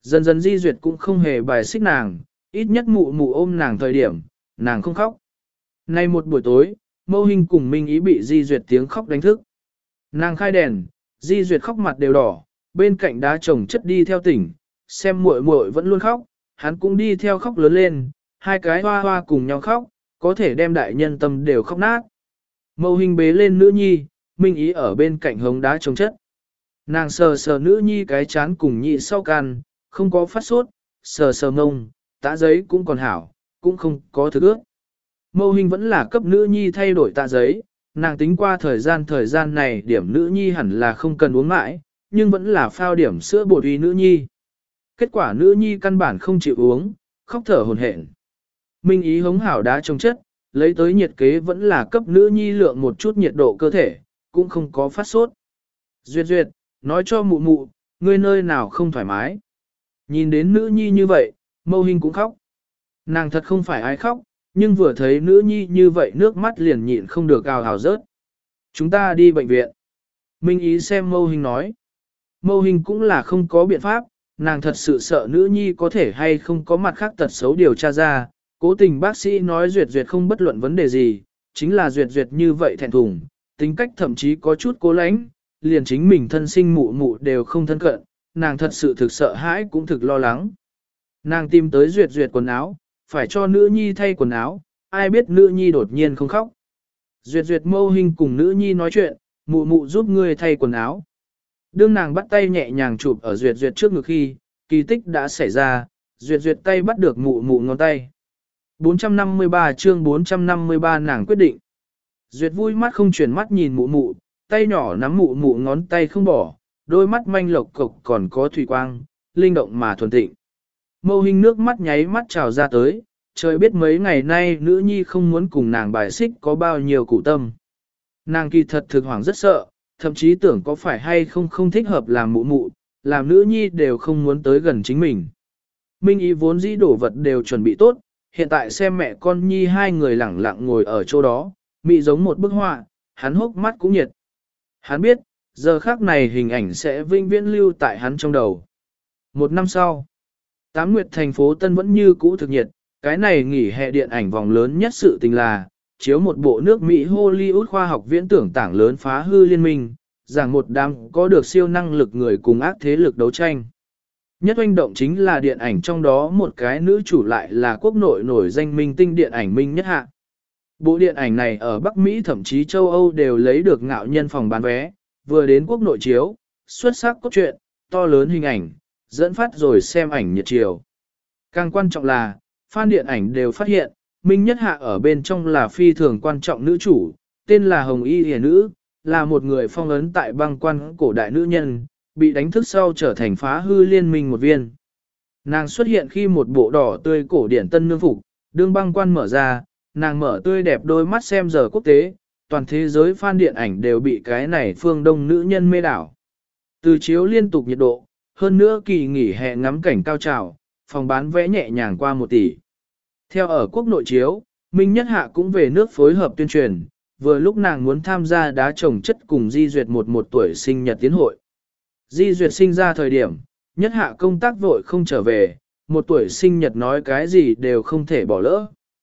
Dần dần Di Duyệt cũng không hề bài xích nàng, ít nhất mụ mụ ôm nàng thời điểm, nàng không khóc. Nay một buổi tối, Mâu Hình cùng Minh Ý bị Di Duyệt tiếng khóc đánh thức. Nàng khai đèn, Di Duyệt khóc mặt đều đỏ, bên cạnh đá chồng chất đi theo tỉnh, xem muội muội vẫn luôn khóc, hắn cũng đi theo khóc lớn lên, hai cái hoa hoa cùng nhau khóc, có thể đem đại nhân tâm đều khóc nát. Mâu Hình bế lên nữ nhi, Minh Ý ở bên cạnh hống đá chồng chất. Nàng sờ sờ nữ nhi cái chán cùng nhị sau can, không có phát sốt, sờ sờ ngông, tạ giấy cũng còn hảo, cũng không có thức ướt. Mâu Hình vẫn là cấp nữ nhi thay đổi tạ giấy, nàng tính qua thời gian thời gian này điểm nữ nhi hẳn là không cần uống mãi, nhưng vẫn là phao điểm sữa bột uy nữ nhi. Kết quả nữ nhi căn bản không chịu uống, khóc thở hổn hển. Minh Ý hống hảo đá trong chất, lấy tới nhiệt kế vẫn là cấp nữ nhi lượng một chút nhiệt độ cơ thể, cũng không có phát sốt. Duyệt duyệt, nói cho mụ mụ, ngươi nơi nào không thoải mái. Nhìn đến nữ nhi như vậy, Mâu Hình cũng khóc. Nàng thật không phải ai khóc, nhưng vừa thấy nữ nhi như vậy nước mắt liền nhịn không được ào ào rớt. Chúng ta đi bệnh viện. Minh Ý xem Mâu Hình nói. Mâu Hình cũng là không có biện pháp, nàng thật sự sợ nữ nhi có thể hay không có mặt khác tật xấu điều tra ra. Cố tình bác sĩ nói Duyệt Duyệt không bất luận vấn đề gì, chính là Duyệt Duyệt như vậy thẹn thùng, tính cách thậm chí có chút cố lánh, liền chính mình thân sinh mụ mụ đều không thân cận, nàng thật sự thực sợ hãi cũng thực lo lắng. Nàng tìm tới Duyệt Duyệt quần áo, phải cho nữ nhi thay quần áo, ai biết nữ nhi đột nhiên không khóc. Duyệt Duyệt Mâu Hình cùng nữ nhi nói chuyện, mụ mụ giúp ngươi thay quần áo. Đương nàng bắt tay nhẹ nhàng chụp ở Duyệt Duyệt trước ngực khi, kỳ tích đã xảy ra, Duyệt Duyệt tay bắt được mụ mụ ngón tay. bốn trăm năm mươi ba chương bốn trăm năm mươi ba nàng quyết định. Duyệt vui mắt không chuyển mắt nhìn mụ mụ, tay nhỏ nắm mụ mụ ngón tay không bỏ, đôi mắt manh lộc cộc còn có thủy quang, linh động mà thuần tịnh. Mâu Hình nước mắt nháy mắt trào ra tới, trời biết mấy ngày nay nữ nhi không muốn cùng nàng bài xích có bao nhiêu cụ tâm. Nàng kỳ thật thực hoảng rất sợ, thậm chí tưởng có phải hay không không thích hợp làm mụ mụ, làm nữ nhi đều không muốn tới gần chính mình. Minh Ý vốn dĩ đổ vật đều chuẩn bị tốt, hiện tại xem mẹ con nhi hai người lẳng lặng ngồi ở chỗ đó, mị giống một bức họa, hắn hốc mắt cũng nhiệt. Hắn biết, giờ khác này hình ảnh sẽ vinh viễn lưu tại hắn trong đầu. Một năm sau, Tám Nguyệt thành phố Tân vẫn như cũ thực nhiệt, cái này nghỉ hè điện ảnh vòng lớn nhất sự tình là, chiếu một bộ nước Mỹ Hollywood khoa học viễn tưởng tảng lớn phá hư liên minh, rằng một đám có được siêu năng lực người cùng ác thế lực đấu tranh. Nhất oanh động chính là điện ảnh trong đó một cái nữ chủ lại là quốc nội nổi danh minh tinh điện ảnh Minh Nhất Hạ. Bộ điện ảnh này ở Bắc Mỹ thậm chí châu Âu đều lấy được ngạo nhân phòng bán vé, vừa đến quốc nội chiếu, xuất sắc cốt truyện, to lớn hình ảnh, dẫn phát rồi xem ảnh nhiệt chiều. Càng quan trọng là, fan điện ảnh đều phát hiện, Minh Nhất Hạ ở bên trong là phi thường quan trọng nữ chủ, tên là Hồng Y Hề Nữ, là một người phong ấn tại băng quan cổ đại nữ nhân, bị đánh thức sau trở thành phá hư liên minh một viên. Nàng xuất hiện khi một bộ đỏ tươi cổ điển tân nương phục, đương băng quan mở ra, nàng mở tươi đẹp đôi mắt xem giờ quốc tế, toàn thế giới fan điện ảnh đều bị cái này phương đông nữ nhân mê đảo. Từ chiếu liên tục nhiệt độ, hơn nữa kỳ nghỉ hè ngắm cảnh cao trào, phòng bán vé nhẹ nhàng qua một tỷ. Theo ở quốc nội chiếu, Minh Nhất Hạ cũng về nước phối hợp tuyên truyền, vừa lúc nàng muốn tham gia đá trồng chất cùng Di Duyệt một một tuổi sinh nhật tiến hội. Di Duyệt sinh ra thời điểm, Nhất Hạ công tác vội không trở về, một tuổi sinh nhật nói cái gì đều không thể bỏ lỡ.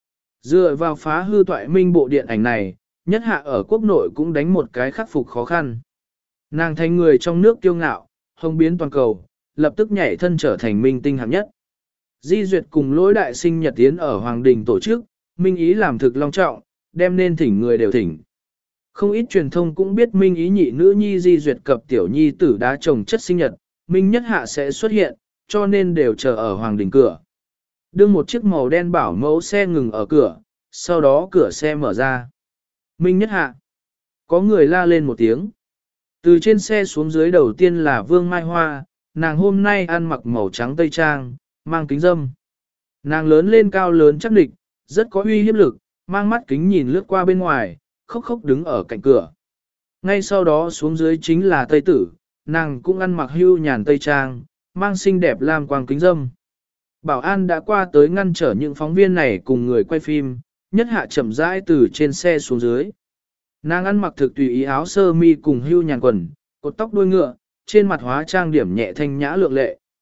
Dựa vào phá hư toại minh bộ điện ảnh này, Nhất Hạ ở quốc nội cũng đánh một cái khắc phục khó khăn. Nàng thành người trong nước kiêu ngạo, hồng biến toàn cầu, lập tức nhảy thân trở thành minh tinh hạng nhất. Di Duyệt cùng lỗi đại sinh nhật tiến ở Hoàng Đình tổ chức, Minh Ý làm thực long trọng, đem nên thỉnh người đều thỉnh. Không ít truyền thông cũng biết Minh Ý nhị nữ nhi Di Duyệt cập tiểu nhi tử đá trồng chất sinh nhật, Minh Nhất Hạ sẽ xuất hiện, cho nên đều chờ ở Hoàng Đình cửa. Đưa một chiếc màu đen bảo mẫu xe ngừng ở cửa, sau đó cửa xe mở ra. Minh Nhất Hạ. Có người la lên một tiếng. Từ trên xe xuống dưới đầu tiên là Vương Mai Hoa, nàng hôm nay ăn mặc màu trắng tây trang, mang kính dâm. Nàng lớn lên cao lớn chắc địch, rất có uy hiếp lực, mang mắt kính nhìn lướt qua bên ngoài, khóc khóc đứng ở cạnh cửa. Ngay sau đó xuống dưới chính là Tây Tử, nàng cũng ăn mặc hưu nhàn tây trang, mang xinh đẹp lam quang kính dâm. Bảo an đã qua tới ngăn trở những phóng viên này cùng người quay phim, Nhất Hạ chậm rãi từ trên xe xuống dưới. Nàng ăn mặc thực tùy ý áo sơ mi cùng hưu nhàn quần, cột tóc đuôi ngựa, trên mặt hóa trang điểm nhẹ thanh nhã lượng lệ.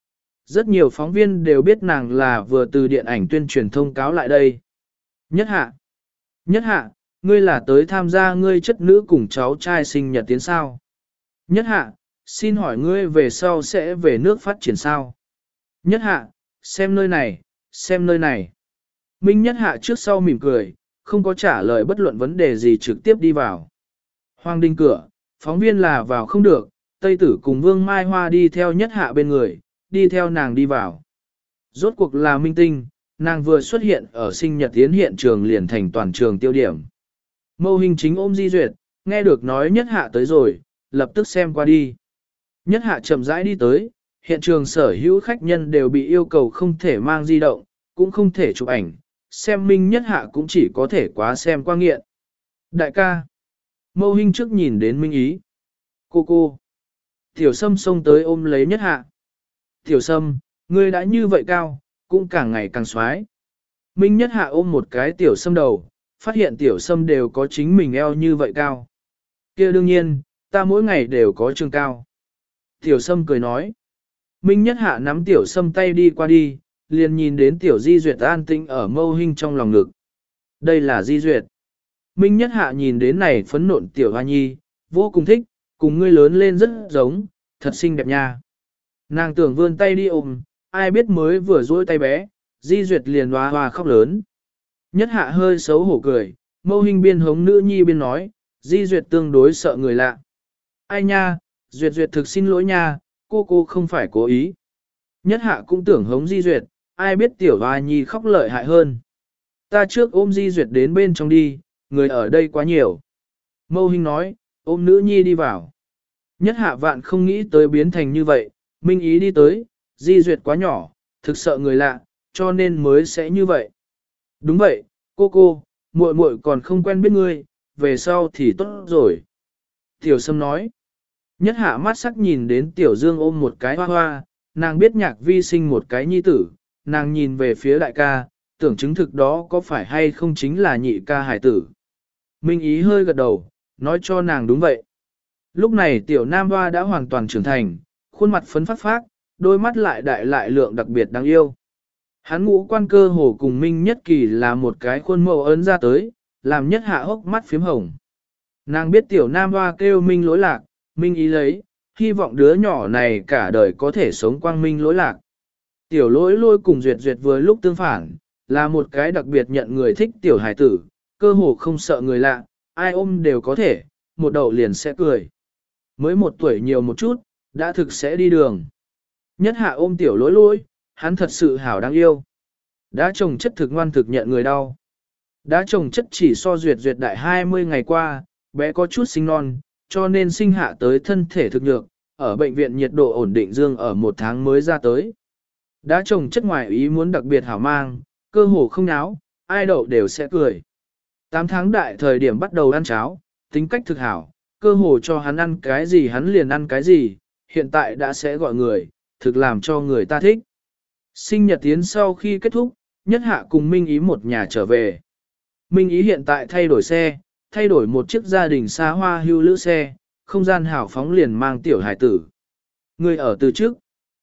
rất nhiều phóng viên đều biết nàng là vừa từ điện ảnh tuyên truyền thông cáo lại đây. Nhất hạ, nhất hạ, ngươi là tới tham gia ngươi chất nữ cùng cháu trai sinh nhật tiến sao. Nhất hạ, xin hỏi ngươi về sau sẽ về nước phát triển sao. Nhất hạ, xem nơi này, xem nơi này. Minh nhất hạ trước sau mỉm cười, không có trả lời bất luận vấn đề gì trực tiếp đi vào. Hoàng đình cửa, phóng viên là vào không được, Tây Tử cùng Vương Mai Hoa đi theo nhất hạ bên người, đi theo nàng đi vào. Rốt cuộc là minh tinh, nàng vừa xuất hiện ở sinh nhật tiến hiện trường liền thành toàn trường tiêu điểm. Mâu Hình chính ôm Di Duyệt, nghe được nói nhất hạ tới rồi, lập tức xem qua đi. Nhất hạ chậm rãi đi tới, hiện trường sở hữu khách nhân đều bị yêu cầu không thể mang di động, cũng không thể chụp ảnh, xem minh nhất hạ cũng chỉ có thể quá xem qua nghiện. Đại ca, Mâu Hình trước nhìn đến minh ý. Cô cô, Tiểu Sâm xông tới ôm lấy nhất hạ. Tiểu Sâm, ngươi đã như vậy cao, cũng càng ngày càng xoái. Minh nhất hạ ôm một cái Tiểu Sâm đầu, phát hiện Tiểu Sâm đều có chính mình eo như vậy cao. Kia đương nhiên, ta mỗi ngày đều có trường cao. Tiểu Sâm cười nói. Minh nhất hạ nắm Tiểu Sâm tay đi qua đi, liền nhìn đến Tiểu Di Duyệt an tĩnh ở Mâu Hình trong lòng ngực. Đây là Di Duyệt. Minh nhất hạ nhìn đến này phấn nộn Tiểu Hoa Nhi, vô cùng thích, cùng ngươi lớn lên rất giống, thật xinh đẹp nha. Nàng tưởng vươn tay đi ôm, ai biết mới vừa duỗi tay bé, Di Duyệt liền hoa hoa khóc lớn. Nhất hạ hơi xấu hổ cười, Mâu Hình biên hống nữ nhi biên nói, Di Duyệt tương đối sợ người lạ. Ai nha, Duyệt Duyệt thực xin lỗi nha, cô cô không phải cố ý. Nhất hạ cũng tưởng hống Di Duyệt, ai biết tiểu hoa nhi khóc lợi hại hơn. Ta trước ôm Di Duyệt đến bên trong đi, người ở đây quá nhiều. Mâu Hình nói, ôm nữ nhi đi vào. Nhất hạ vạn không nghĩ tới biến thành như vậy, minh ý đi tới, Di Duyệt quá nhỏ, thực sợ người lạ, cho nên mới sẽ như vậy. Đúng vậy, cô cô, muội muội còn không quen biết ngươi, về sau thì tốt rồi. Tiểu Sâm nói. Nhất hạ mắt sắc nhìn đến Tiểu Dương ôm một cái hoa hoa, nàng biết Nhạc Vi sinh một cái nhi tử, nàng nhìn về phía đại ca, tưởng chứng thực đó có phải hay không chính là nhị ca hải tử. Minh ý hơi gật đầu, nói cho nàng đúng vậy. Lúc này Tiểu Nam Hoa đã hoàn toàn trưởng thành, khuôn mặt phấn phát phát, đôi mắt lại đại lại lượng đặc biệt đáng yêu. Hắn ngũ quan cơ hồ cùng Minh Nhất Kỳ là một cái khuôn mẫu ấn ra tới, làm nhất hạ hốc mắt phím hồng. Nàng biết Tiểu Nam Hoa kêu Minh lỗi lạc, Minh ý lấy, hy vọng đứa nhỏ này cả đời có thể sống quang minh lỗi lạc. Tiểu lỗi lôi cùng Duyệt Duyệt vừa lúc tương phản, là một cái đặc biệt nhận người thích tiểu hải tử, cơ hồ không sợ người lạ, ai ôm đều có thể, một đầu liền sẽ cười. Mới một tuổi nhiều một chút, đã thực sẽ đi đường. Nhất hạ ôm tiểu lỗi lôi, hắn thật sự hảo đáng yêu. Đã trồng chất thực ngoan thực nhận người đau. Đã trồng chất chỉ so Duyệt Duyệt đại hai mươi ngày qua, bé có chút sinh non, cho nên sinh hạ tới thân thể thực nhược, ở bệnh viện nhiệt độ ổn định dương ở một tháng mới ra tới. Đã trồng chất ngoài ý muốn đặc biệt hảo mang, cơ hồ không náo, ai đậu đều sẽ cười. tám tháng đại thời điểm bắt đầu ăn cháo, tính cách thực hảo, cơ hồ cho hắn ăn cái gì hắn liền ăn cái gì, hiện tại đã sẽ gọi người, thực làm cho người ta thích. Sinh nhật tiến sau khi kết thúc, nhất hạ cùng Minh Ý một nhà trở về. Minh Ý hiện tại thay đổi xe, thay đổi một chiếc gia đình xa hoa hưu lữ xe, không gian hảo phóng liền mang tiểu hải tử. Người ở từ trước.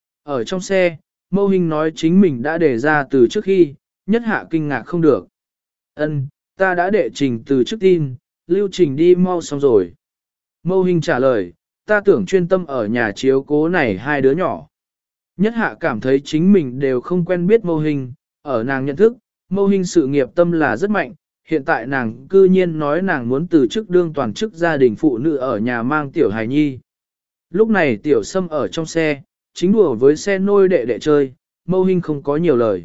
Ở trong xe, Mâu Hình nói chính mình đã đề ra từ trước khi, nhất hạ kinh ngạc không được. Ân, ta đã đệ trình từ trước tin, lưu trình đi mau xong rồi. Mâu Hình trả lời, ta tưởng chuyên tâm ở nhà chiếu cố này hai đứa nhỏ. Nhất hạ cảm thấy chính mình đều không quen biết Mâu Hình, ở nàng nhận thức, Mâu Hình sự nghiệp tâm là rất mạnh, hiện tại nàng cư nhiên nói nàng muốn từ chức đương toàn chức gia đình phụ nữ ở nhà mang tiểu hài nhi. Lúc này Tiểu Sâm ở trong xe, chính đùa với xe nôi đệ đệ chơi, Mâu Hình không có nhiều lời.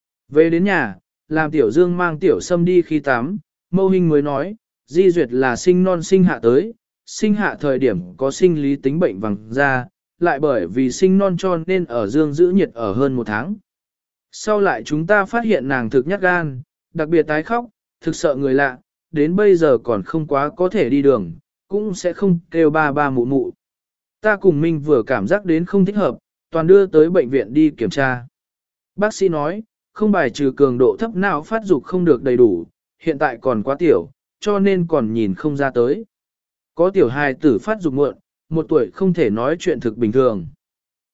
Về đến nhà, làm Tiểu Dương mang Tiểu Sâm đi khi tắm, Mâu Hình mới nói, Di Duyệt là sinh non sinh hạ tới, sinh hạ thời điểm có sinh lý tính bệnh vàng da, lại bởi vì sinh non cho nên ở dương giữ nhiệt ở hơn một tháng. Sau lại chúng ta phát hiện nàng thực nhát gan, đặc biệt tái khóc, thực sợ người lạ, đến bây giờ còn không quá có thể đi đường, cũng sẽ không kêu ba ba mụ mụ. Ta cùng Minh vừa cảm giác đến không thích hợp, toàn đưa tới bệnh viện đi kiểm tra. Bác sĩ nói, không bài trừ cường độ thấp não phát dục không được đầy đủ, hiện tại còn quá tiểu, cho nên còn nhìn không ra tới. Có tiểu hài tử phát dục muộn, một tuổi không thể nói chuyện thực bình thường.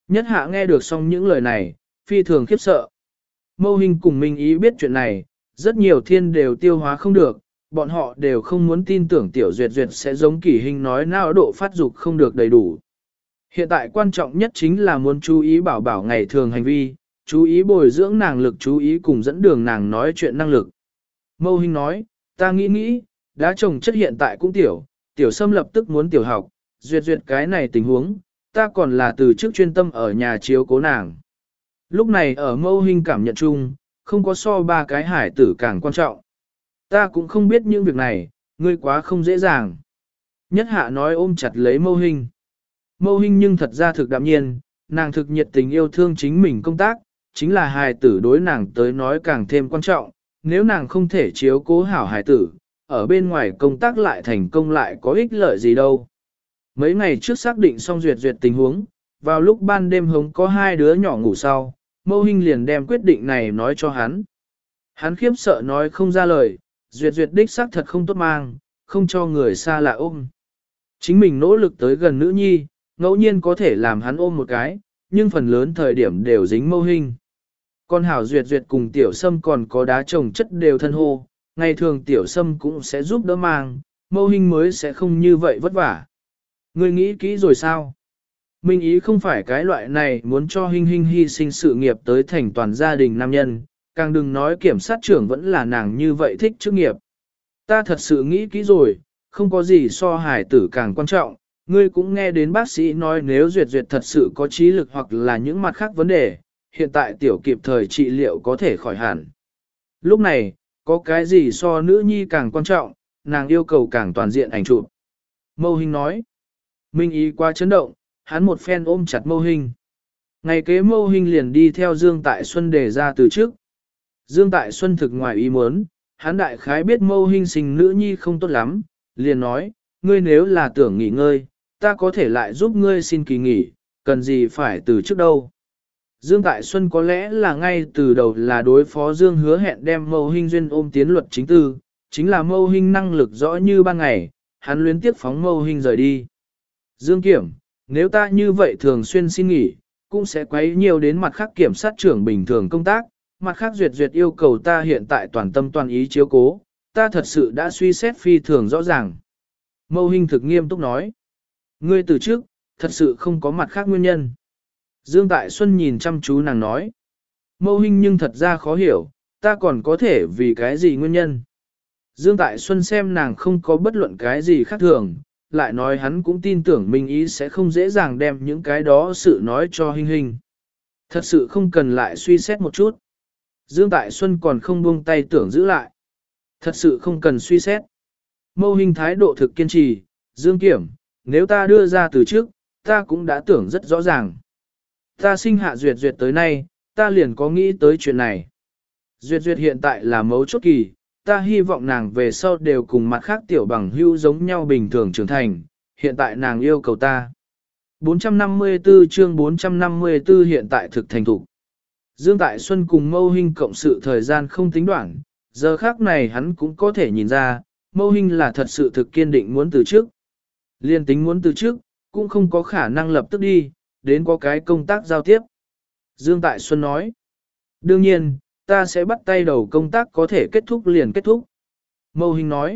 Nhất hạ nghe được xong những lời này, phi thường khiếp sợ. Mâu Hinh cùng Minh Ý biết chuyện này, rất nhiều thiên đều tiêu hóa không được, bọn họ đều không muốn tin tưởng Tiểu Duyệt Duyệt sẽ giống Kỷ Hình nói não độ phát dục không được đầy đủ. Hiện tại quan trọng nhất chính là muốn chú ý bảo bảo ngày thường hành vi, chú ý bồi dưỡng nàng lực, chú ý cùng dẫn đường nàng nói chuyện năng lực. Mâu Hinh nói, ta nghĩ nghĩ, đá trồng chất hiện tại cũng tiểu, Tiểu Sâm lập tức muốn tiểu học, Duyệt Duyệt cái này tình huống, ta còn là từ trước chuyên tâm ở nhà chiếu cố nàng. Lúc này ở Mâu Hinh cảm nhận chung, không có so ba cái hải tử càng quan trọng. Ta cũng không biết những việc này, ngươi quá không dễ dàng. Nhất hạ nói ôm chặt lấy Mâu Hinh. Mâu Hinh nhưng thật ra thực đạm nhiên, nàng thực nhiệt tình yêu thương chính mình công tác, chính là hài tử đối nàng tới nói càng thêm quan trọng, nếu nàng không thể chiếu cố hảo hài tử, ở bên ngoài công tác lại thành công lại có ích lợi gì đâu. Mấy ngày trước xác định xong duyệt duyệt tình huống, vào lúc ban đêm hống có hai đứa nhỏ ngủ sau, Mâu Hinh liền đem quyết định này nói cho hắn. Hắn khiếp sợ nói không ra lời, duyệt duyệt đích xác thật không tốt mang, không cho người xa lạ ôm. Chính mình nỗ lực tới gần nữ nhi, ngẫu nhiên có thể làm hắn ôm một cái, nhưng phần lớn thời điểm đều dính Mâu Hinh. Con hảo duyệt duyệt cùng Tiểu Sâm còn có đá trồng chất đều thân hô, ngày thường Tiểu Sâm cũng sẽ giúp đỡ mang, Mâu Hinh mới sẽ không như vậy vất vả. Ngươi nghĩ kỹ rồi sao? Minh Ý không phải cái loại này muốn cho Hinh Hinh hy sinh sự nghiệp tới thành toàn gia đình nam nhân, càng đừng nói kiểm sát trưởng vẫn là nàng như vậy thích chức nghiệp. Ta thật sự nghĩ kỹ rồi, không có gì so hài tử càng quan trọng, ngươi cũng nghe đến bác sĩ nói nếu duyệt duyệt thật sự có trí lực hoặc là những mặt khác vấn đề, hiện tại tiểu kịp thời trị liệu có thể khỏi hẳn. Lúc này, có cái gì so nữ nhi càng quan trọng, nàng yêu cầu càng toàn diện ảnh chụp. Mâu Hinh nói, Minh Ý quá chấn động, hắn một phen ôm chặt Mâu Hinh. Ngày kế Mâu Hinh liền đi theo Dương Tại Xuân để ra từ trước. Dương Tại Xuân thực ngoài ý muốn, hắn đại khái biết Mâu Hinh sinh nữ nhi không tốt lắm, liền nói, ngươi nếu là tưởng nghỉ ngơi, ta có thể lại giúp ngươi xin kỳ nghỉ, cần gì phải từ trước đâu. Dương Tại Xuân có lẽ là ngay từ đầu là đối phó Dương hứa hẹn đem Mâu Hinh duyên ôm tiến luật chính tư, chính là Mâu Hinh năng lực rõ như ban ngày, hắn luyến tiếp phóng Mâu Hinh rời đi. Dương Kiểm, nếu ta như vậy thường xuyên xin nghỉ, cũng sẽ quấy nhiều đến mặt khác kiểm sát trưởng bình thường công tác, mặt khác duyệt duyệt yêu cầu ta hiện tại toàn tâm toàn ý chiếu cố, ta thật sự đã suy xét phi thường rõ ràng. Mâu Hinh thực nghiêm túc nói, ngươi từ trước, thật sự không có mặt khác nguyên nhân. Dương Tại Xuân nhìn chăm chú nàng nói, Mâu Hinh nhưng thật ra khó hiểu, ta còn có thể vì cái gì nguyên nhân. Dương Tại Xuân xem nàng không có bất luận cái gì khác thường, lại nói hắn cũng tin tưởng Minh Ý sẽ không dễ dàng đem những cái đó sự nói cho Hinh Hinh. Thật sự không cần lại suy xét một chút. Dương Tại Xuân còn không buông tay tưởng giữ lại. Thật sự không cần suy xét. Mâu Hinh thái độ thực kiên trì, Dương Kiểm, nếu ta đưa ra từ trước, ta cũng đã tưởng rất rõ ràng. Ta sinh hạ Duyệt Duyệt tới nay, ta liền có nghĩ tới chuyện này. Duyệt Duyệt hiện tại là mấu chốt kỳ, ta hy vọng nàng về sau đều cùng mặt khác tiểu bằng hữu giống nhau bình thường trưởng thành, hiện tại nàng yêu cầu ta. bốn trăm năm mươi tư chương bốn trăm năm mươi tư hiện tại thực thành thủ. Dương Tại Xuân cùng Mâu Hinh cộng sự thời gian không tính đoạn, giờ khác này hắn cũng có thể nhìn ra, Mâu Hinh là thật sự thực kiên định muốn từ trước. Liên tính muốn từ trước, cũng không có khả năng lập tức đi, đến có cái công tác giao tiếp. Dương Tại Xuân nói, đương nhiên, ta sẽ bắt tay đầu công tác có thể kết thúc liền kết thúc. Mâu Hinh nói,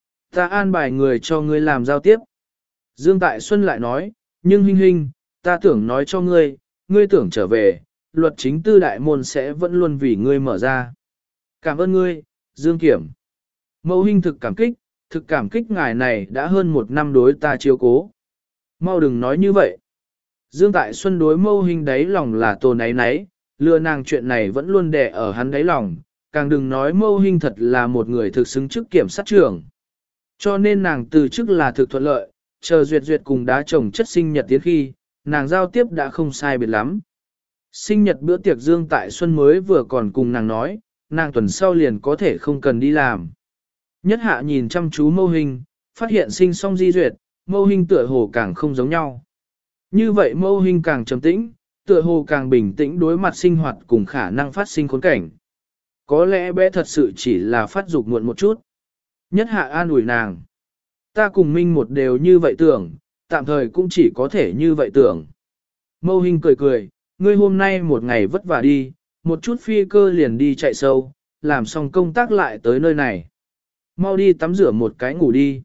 ta an bài người cho ngươi làm giao tiếp. Dương Tại Xuân lại nói, nhưng Hinh Hinh, ta tưởng nói cho ngươi, ngươi tưởng trở về, luật chính tư đại môn sẽ vẫn luôn vì ngươi mở ra. Cảm ơn ngươi, Dương Kiểm. Mâu Hinh thực cảm kích, thực cảm kích ngài này đã hơn một năm đối ta chiếu cố. Mau đừng nói như vậy. Dương Tại Xuân đối Mâu Hinh đáy lòng là tồn ấy nấy, lừa nàng chuyện này vẫn luôn đè ở hắn đáy lòng, càng đừng nói Mâu Hinh thật là một người thực xứng chức kiểm sát trưởng. Cho nên nàng từ chức là thực thuận lợi, chờ duyệt duyệt cùng đá chồng chất sinh nhật tiến khi, nàng giao tiếp đã không sai biệt lắm. Sinh nhật bữa tiệc Dương Tại Xuân mới vừa còn cùng nàng nói, nàng tuần sau liền có thể không cần đi làm. Nhất hạ nhìn chăm chú Mâu Hinh, phát hiện sinh xong di duyệt, Mâu Hinh tựa hồ càng không giống nhau. Như vậy Mâu Hinh càng trầm tĩnh, tựa hồ càng bình tĩnh đối mặt sinh hoạt cùng khả năng phát sinh khốn cảnh. Có lẽ bé thật sự chỉ là phát dục muộn một chút. Nhất hạ an ủi nàng. Ta cùng Minh một đều như vậy tưởng, tạm thời cũng chỉ có thể như vậy tưởng. Mâu Hinh cười cười, ngươi hôm nay một ngày vất vả đi, một chút phi cơ liền đi chạy sâu, làm xong công tác lại tới nơi này. Mau đi tắm rửa một cái ngủ đi.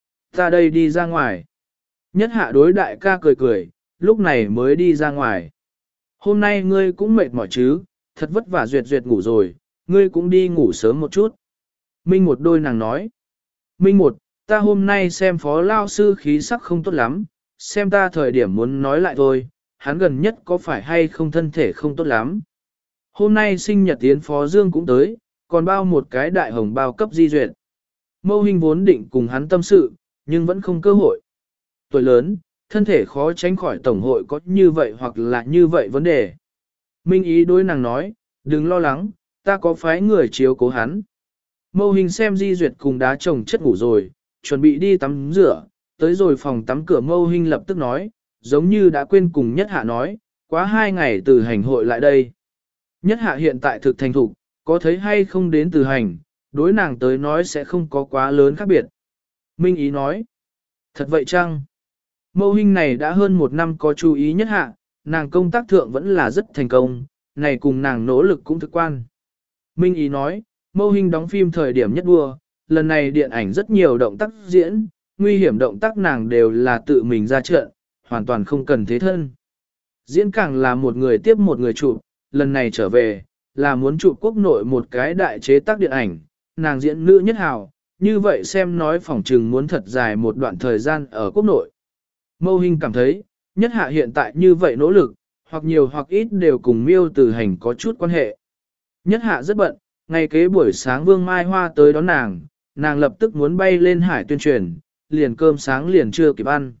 Ta đây đi ra ngoài. Nhất hạ đối đại ca cười cười, lúc này mới đi ra ngoài. Hôm nay ngươi cũng mệt mỏi chứ, thật vất vả duyệt duyệt ngủ rồi, ngươi cũng đi ngủ sớm một chút. Minh một đôi nàng nói. Minh một, ta hôm nay xem phó lao sư khí sắc không tốt lắm, xem ta thời điểm muốn nói lại thôi, hắn gần nhất có phải hay không thân thể không tốt lắm. Hôm nay sinh nhật tiến phó Dương cũng tới, còn bao một cái đại hồng bao cấp di duyệt. Mâu Hinh vốn định cùng hắn tâm sự, nhưng vẫn không cơ hội. Tuổi lớn, thân thể khó tránh khỏi tổng hội có như vậy hoặc là như vậy vấn đề. Minh ý đối nàng nói, đừng lo lắng, ta có phái người chiếu cố hắn. Mâu Hinh xem di duyệt cùng đá chồng chất ngủ rồi, chuẩn bị đi tắm rửa, tới rồi phòng tắm cửa Mâu Hinh lập tức nói, giống như đã quên cùng Nhất Hạ nói, quá hai ngày từ hành hội lại đây. Nhất Hạ hiện tại thực thành thục, có thấy hay không đến từ hành, đối nàng tới nói sẽ không có quá lớn khác biệt. Minh ý nói, thật vậy chăng? Mâu Hinh này đã hơn một năm có chú ý Nhất Hạ, nàng công tác thượng vẫn là rất thành công, này cùng nàng nỗ lực cũng thực quan. Minh ý nói, Mâu Hinh đóng phim thời điểm nhất đua, lần này điện ảnh rất nhiều động tác diễn, nguy hiểm động tác nàng đều là tự mình ra trận, hoàn toàn không cần thế thân. Diễn càng là một người tiếp một người chụp, lần này trở về, là muốn chụp quốc nội một cái đại chế tác điện ảnh, nàng diễn nữ nhất hào, như vậy xem nói phỏng trừng muốn thật dài một đoạn thời gian ở quốc nội. Mâu Hinh cảm thấy, Nhất Hạ hiện tại như vậy nỗ lực, hoặc nhiều hoặc ít đều cùng Miêu Tử Hành có chút quan hệ. Nhất Hạ rất bận, ngày kế buổi sáng Vương Mai Hoa tới đón nàng, nàng lập tức muốn bay lên hải tuyên truyền, liền cơm sáng liền chưa kịp ăn.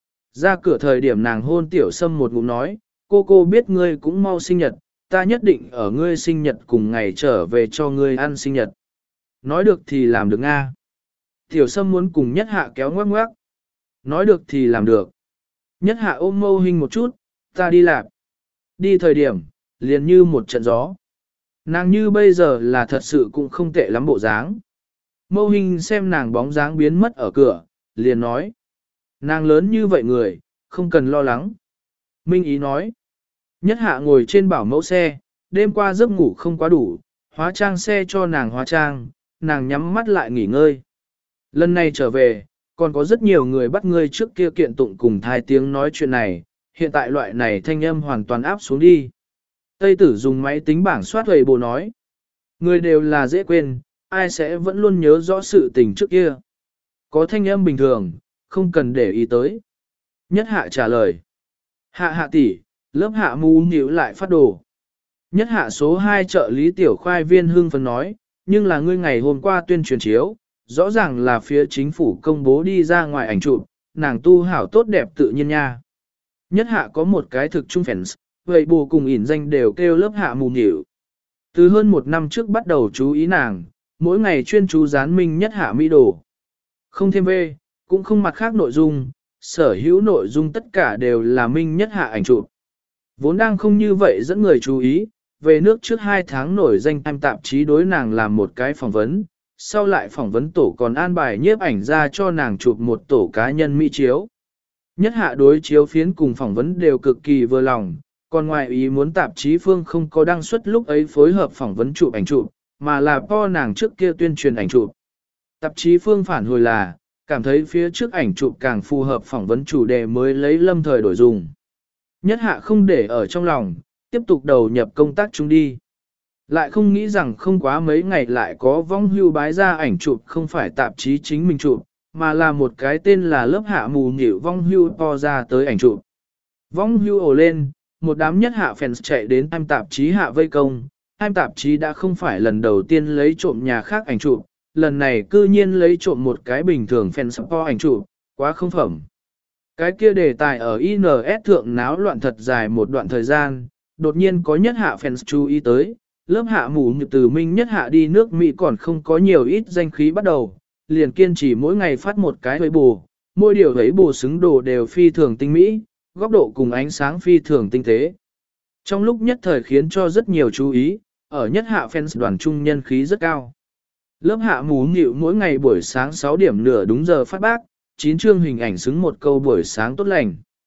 Ra cửa thời điểm nàng hôn Tiểu Sâm một ngụm nói, cô cô biết ngươi cũng mau sinh nhật, ta nhất định ở ngươi sinh nhật cùng ngày trở về cho ngươi ăn sinh nhật. Nói được thì làm được Nga. Tiểu Sâm muốn cùng Nhất Hạ kéo ngoắc ngoắc. Nói được thì làm được. Nhất Hạ ôm Mâu Hinh một chút, ta đi làm. Đi thời điểm, liền như một trận gió. Nàng như bây giờ là thật sự cũng không tệ lắm bộ dáng. Mâu Hinh xem nàng bóng dáng biến mất ở cửa, liền nói. Nàng lớn như vậy người, không cần lo lắng. Minh ý nói. Nhất Hạ ngồi trên bảo mẫu xe, đêm qua giấc ngủ không quá đủ, hóa trang xe cho nàng hóa trang, nàng nhắm mắt lại nghỉ ngơi. Lần này trở về, còn có rất nhiều người bắt ngươi trước kia kiện tụng cùng thai tiếng nói chuyện này, hiện tại loại này thanh âm hoàn toàn áp xuống đi. Tây tử dùng máy tính bảng soát huệ bồ nói. Người đều là dễ quên, ai sẽ vẫn luôn nhớ rõ sự tình trước kia. Có thanh âm bình thường, không cần để ý tới. Nhất Hạ trả lời. Hạ hạ tỷ, lớp hạ mù nhíu lại phát đồ. Nhất Hạ số hai trợ lý tiểu khoai viên hương phấn nói, nhưng là ngươi ngày hôm qua tuyên truyền chiếu, rõ ràng là phía chính phủ công bố đi ra ngoài ảnh chụp, nàng tu hảo tốt đẹp tự nhiên nha. Nhất Hạ có một cái thực trung fans, vậy bù cùng ỉn danh đều kêu lớp hạ mù nhịu. Từ hơn một năm trước bắt đầu chú ý nàng, mỗi ngày chuyên chú dán minh Nhất Hạ mỹ đồ. Không thêm về, cũng không mặt khác nội dung, sở hữu nội dung tất cả đều là minh Nhất Hạ ảnh chụp. Vốn đang không như vậy dẫn người chú ý, về nước trước hai tháng nổi danh Time tạp chí đối nàng làm một cái phỏng vấn, sau lại phỏng vấn tổ còn an bài nhiếp ảnh ra cho nàng chụp một tổ cá nhân mỹ chiếu. Nhất Hạ đối chiếu phiến cùng phỏng vấn đều cực kỳ vừa lòng, còn ngoài ý muốn tạp chí phương không có đăng xuất lúc ấy phối hợp phỏng vấn chụp ảnh chụp, mà là po nàng trước kia tuyên truyền ảnh chụp. Tạp chí phương phản hồi là, cảm thấy phía trước ảnh chụp càng phù hợp phỏng vấn chủ đề mới lấy lâm thời đổi dùng. Nhất Hạ không để ở trong lòng, tiếp tục đầu nhập công tác chung đi. Lại không nghĩ rằng không quá mấy ngày lại có vong hưu bái ra ảnh chụp không phải tạp chí chính mình chụp, mà là một cái tên là lớp hạ mù nhịu vong hưu to ra tới ảnh chụp. Vong hưu ồ lên, một đám Nhất Hạ fans chạy đến Time tạp chí hạ vây công. Time tạp chí đã không phải lần đầu tiên lấy trộm nhà khác ảnh chụp, lần này cư nhiên lấy trộm một cái bình thường fans po ảnh chụp, quá không phẩm. Cái kia đề tài ở i en ét thượng náo loạn thật dài một đoạn thời gian, đột nhiên có Nhất Hạ fans chú ý tới, lớp hạ mù nhịu từ minh Nhất Hạ đi nước Mỹ còn không có nhiều ít danh khí bắt đầu, liền kiên trì mỗi ngày phát một cái huế bù, mỗi điều huế bù xứng đồ đều phi thường tinh mỹ, góc độ cùng ánh sáng phi thường tinh tế. Trong lúc nhất thời khiến cho rất nhiều chú ý, ở Nhất Hạ fans đoàn trung nhân khí rất cao. Lớp hạ mù nhịu mỗi ngày buổi sáng sáu điểm nửa đúng giờ phát bác, chín chương hình ảnh xứng một câu buổi sáng tốt lành.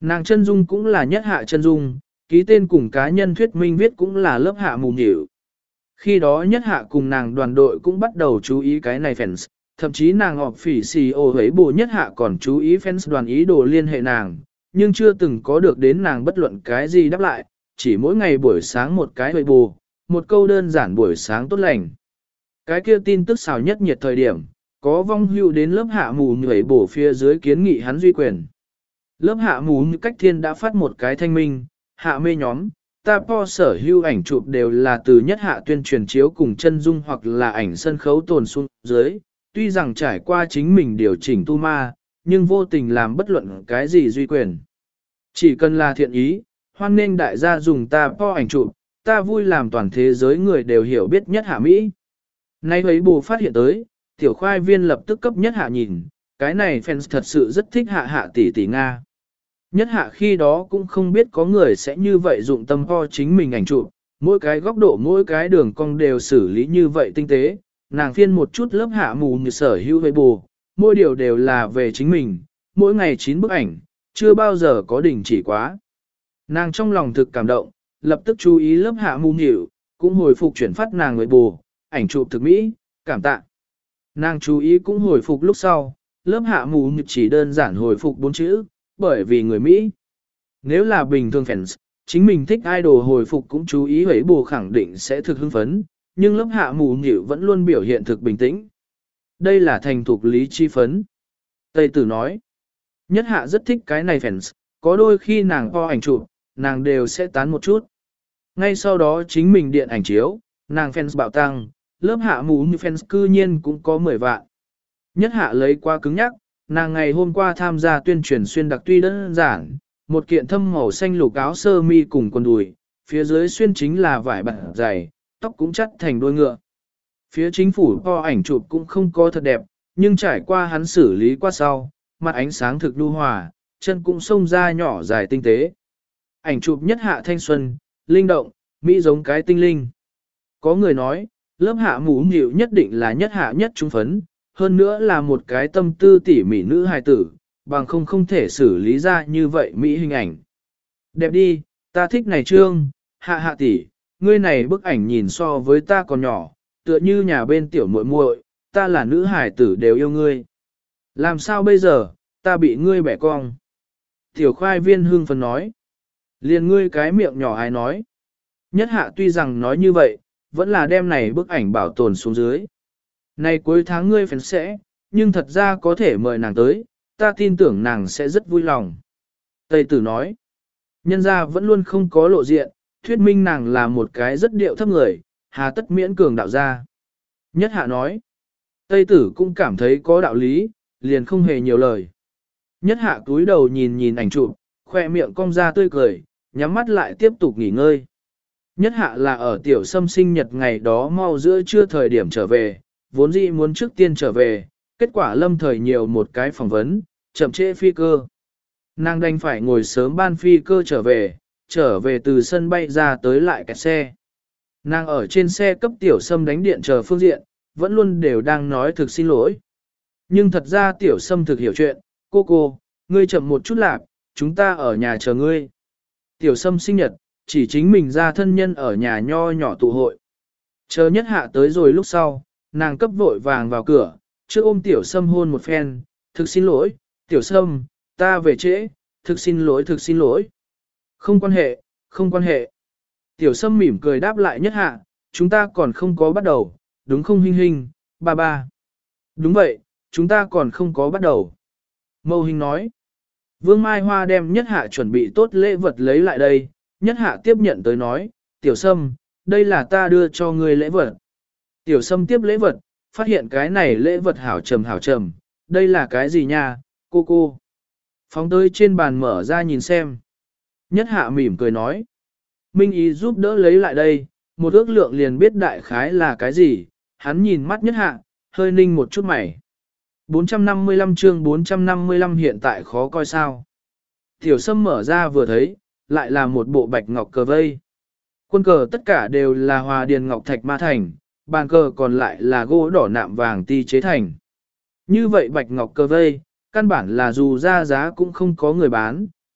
Nàng chân dung cũng là nhất hạ chân dung, ký tên cùng cá nhân thuyết minh viết cũng là lớp hạ mù nhỉu. Khi đó nhất hạ cùng nàng đoàn đội cũng bắt đầu chú ý cái này fans, thậm chí nàng họp phỉ xì ô hấy bồ nhất hạ còn chú ý fans đoàn ý đồ liên hệ nàng, nhưng chưa từng có được đến nàng bất luận cái gì đáp lại, chỉ mỗi ngày buổi sáng một cái hấy bồ, một câu đơn giản buổi sáng tốt lành. Cái kia tin tức xào nhất nhiệt thời điểm, có vong hưu đến lớp hạ mù nhảy bổ phía dưới kiến nghị hắn duy quyền. Lớp hạ mù như cách thiên đã phát một cái thanh minh, hạ mê nhóm, ta po sở hưu ảnh chụp đều là từ nhất hạ tuyên truyền chiếu cùng chân dung hoặc là ảnh sân khấu tồn xuống dưới, tuy rằng trải qua chính mình điều chỉnh tu ma, nhưng vô tình làm bất luận cái gì duy quyền. Chỉ cần là thiện ý, hoan nên đại gia dùng ta po ảnh chụp, ta vui làm toàn thế giới người đều hiểu biết nhất hạ Mỹ. Nay ấy bù phát hiện tới, tiểu khoai viên lập tức cấp nhất hạ nhìn, cái này fans thật sự rất thích hạ hạ tỷ tỷ Nga. Nhất hạ khi đó cũng không biết có người sẽ như vậy dụng tâm po chính mình ảnh chụp, mỗi cái góc độ mỗi cái đường cong đều xử lý như vậy tinh tế, nàng phiên một chút lớp hạ mù như sở hữu với bù, mỗi điều đều là về chính mình, mỗi ngày chín bức ảnh, chưa bao giờ có đỉnh chỉ quá. Nàng trong lòng thực cảm động, lập tức chú ý lớp hạ mù nhịu, cũng hồi phục chuyển phát nàng với bù, ảnh chụp thực mỹ, cảm tạ. Nàng chú ý cũng hồi phục lúc sau, lớp hạ mù nhịu chỉ đơn giản hồi phục bốn chữ, bởi vì người Mỹ. Nếu là bình thường fans, chính mình thích idol hồi phục cũng chú ý ấy bù khẳng định sẽ thực hưng phấn, nhưng lớp hạ mù nhịu vẫn luôn biểu hiện thực bình tĩnh. Đây là thành thục lý chi phấn. Tây tử nói, nhất hạ rất thích cái này fans, có đôi khi nàng po ảnh chụp, nàng đều sẽ tán một chút. Ngay sau đó chính mình điện ảnh chiếu, nàng fans bạo tăng, lớp hạ mù như fans cư nhiên cũng có mười vạn. Nhất hạ lấy qua cứng nhắc, nàng ngày hôm qua tham gia tuyên truyền xuyên đặc tuy đơn giản, một kiện thâm màu xanh lục áo sơ mi cùng quần đùi, phía dưới xuyên chính là vải bạt dày, tóc cũng chắt thành đuôi ngựa. Phía chính phủ po ảnh chụp cũng không có thật đẹp, nhưng trải qua hắn xử lý qua sau, mặt ánh sáng thực nhu hòa, chân cũng xông ra nhỏ dài tinh tế. Ảnh chụp nhất hạ thanh xuân, linh động, mỹ giống cái tinh linh. Có người nói, lớp hạ mũ nhịu nhất định là nhất hạ nhất trung phấn, hơn nữa là một cái tâm tư tỉ mỉ nữ hài tử, bằng không không thể xử lý ra như vậy mỹ hình ảnh. Đẹp đi, ta thích này trương, hạ hạ tỷ, ngươi này bức ảnh nhìn so với ta còn nhỏ, tựa như nhà bên tiểu muội muội, ta là nữ hài tử đều yêu ngươi. Làm sao bây giờ, ta bị ngươi bẻ cong. Tiểu khoai viên hương phấn nói. Liền ngươi cái miệng nhỏ ai nói. Nhất hạ tuy rằng nói như vậy, vẫn là đem này bức ảnh bảo tồn xuống dưới. Này cuối tháng ngươi phèn sẽ, nhưng thật ra có thể mời nàng tới, ta tin tưởng nàng sẽ rất vui lòng. Tây tử nói, nhân ra vẫn luôn không có lộ diện, thuyết minh nàng là một cái rất điệu thấp người, hà tất miễn cường đạo gia. Nhất hạ nói, Tây tử cũng cảm thấy có đạo lý, liền không hề nhiều lời. Nhất hạ túi đầu nhìn nhìn ảnh chụp, khoe miệng cong ra tươi cười, nhắm mắt lại tiếp tục nghỉ ngơi. Nhất hạ là ở tiểu sâm sinh nhật ngày đó mau giữa trưa thời điểm trở về, vốn dĩ muốn trước tiên trở về, kết quả lâm thời nhiều một cái phỏng vấn, chậm trễ phi cơ. Nàng đành phải ngồi sớm ban phi cơ trở về, trở về từ sân bay ra tới lại kẹt xe. Nàng ở trên xe cấp tiểu sâm đánh điện chờ phương diện, vẫn luôn đều đang nói thực xin lỗi. Nhưng thật ra tiểu sâm thực hiểu chuyện, cô cô, ngươi chậm một chút lạc, chúng ta ở nhà chờ ngươi. Tiểu sâm sinh nhật, chỉ chính mình ra thân nhân ở nhà nho nhỏ tụ hội. Chờ nhất hạ tới rồi lúc sau, nàng cấp vội vàng vào cửa, trước ôm tiểu sâm hôn một phen, thực xin lỗi, tiểu sâm, ta về trễ, thực xin lỗi thực xin lỗi. Không quan hệ, không quan hệ. Tiểu sâm mỉm cười đáp lại nhất hạ, chúng ta còn không có bắt đầu, đúng không Hinh Hinh, ba ba. Đúng vậy, chúng ta còn không có bắt đầu. Mâu Hinh nói. Vương Mai Hoa đem nhất hạ chuẩn bị tốt lễ vật lấy lại đây, nhất hạ tiếp nhận tới nói, tiểu sâm, đây là ta đưa cho ngươi lễ vật. Tiểu sâm tiếp lễ vật, phát hiện cái này lễ vật hảo trầm hảo trầm, đây là cái gì nha, cô cô. Phóng tới trên bàn mở ra nhìn xem. Nhất hạ mỉm cười nói. Minh Ý giúp đỡ lấy lại đây, một ước lượng liền biết đại khái là cái gì, hắn nhìn mắt nhất hạ, hơi ninh một chút mày. bốn trăm năm mươi lăm chương bốn trăm năm mươi lăm hiện tại khó coi sao. Tiểu sâm mở ra vừa thấy, lại là một bộ bạch ngọc cờ vây. Quân cờ tất cả đều là hòa điền ngọc thạch ma thành, bàn cờ còn lại là gỗ đỏ nạm vàng ti chế thành. Như vậy bạch ngọc cờ vây, căn bản là dù ra giá cũng không có người bán,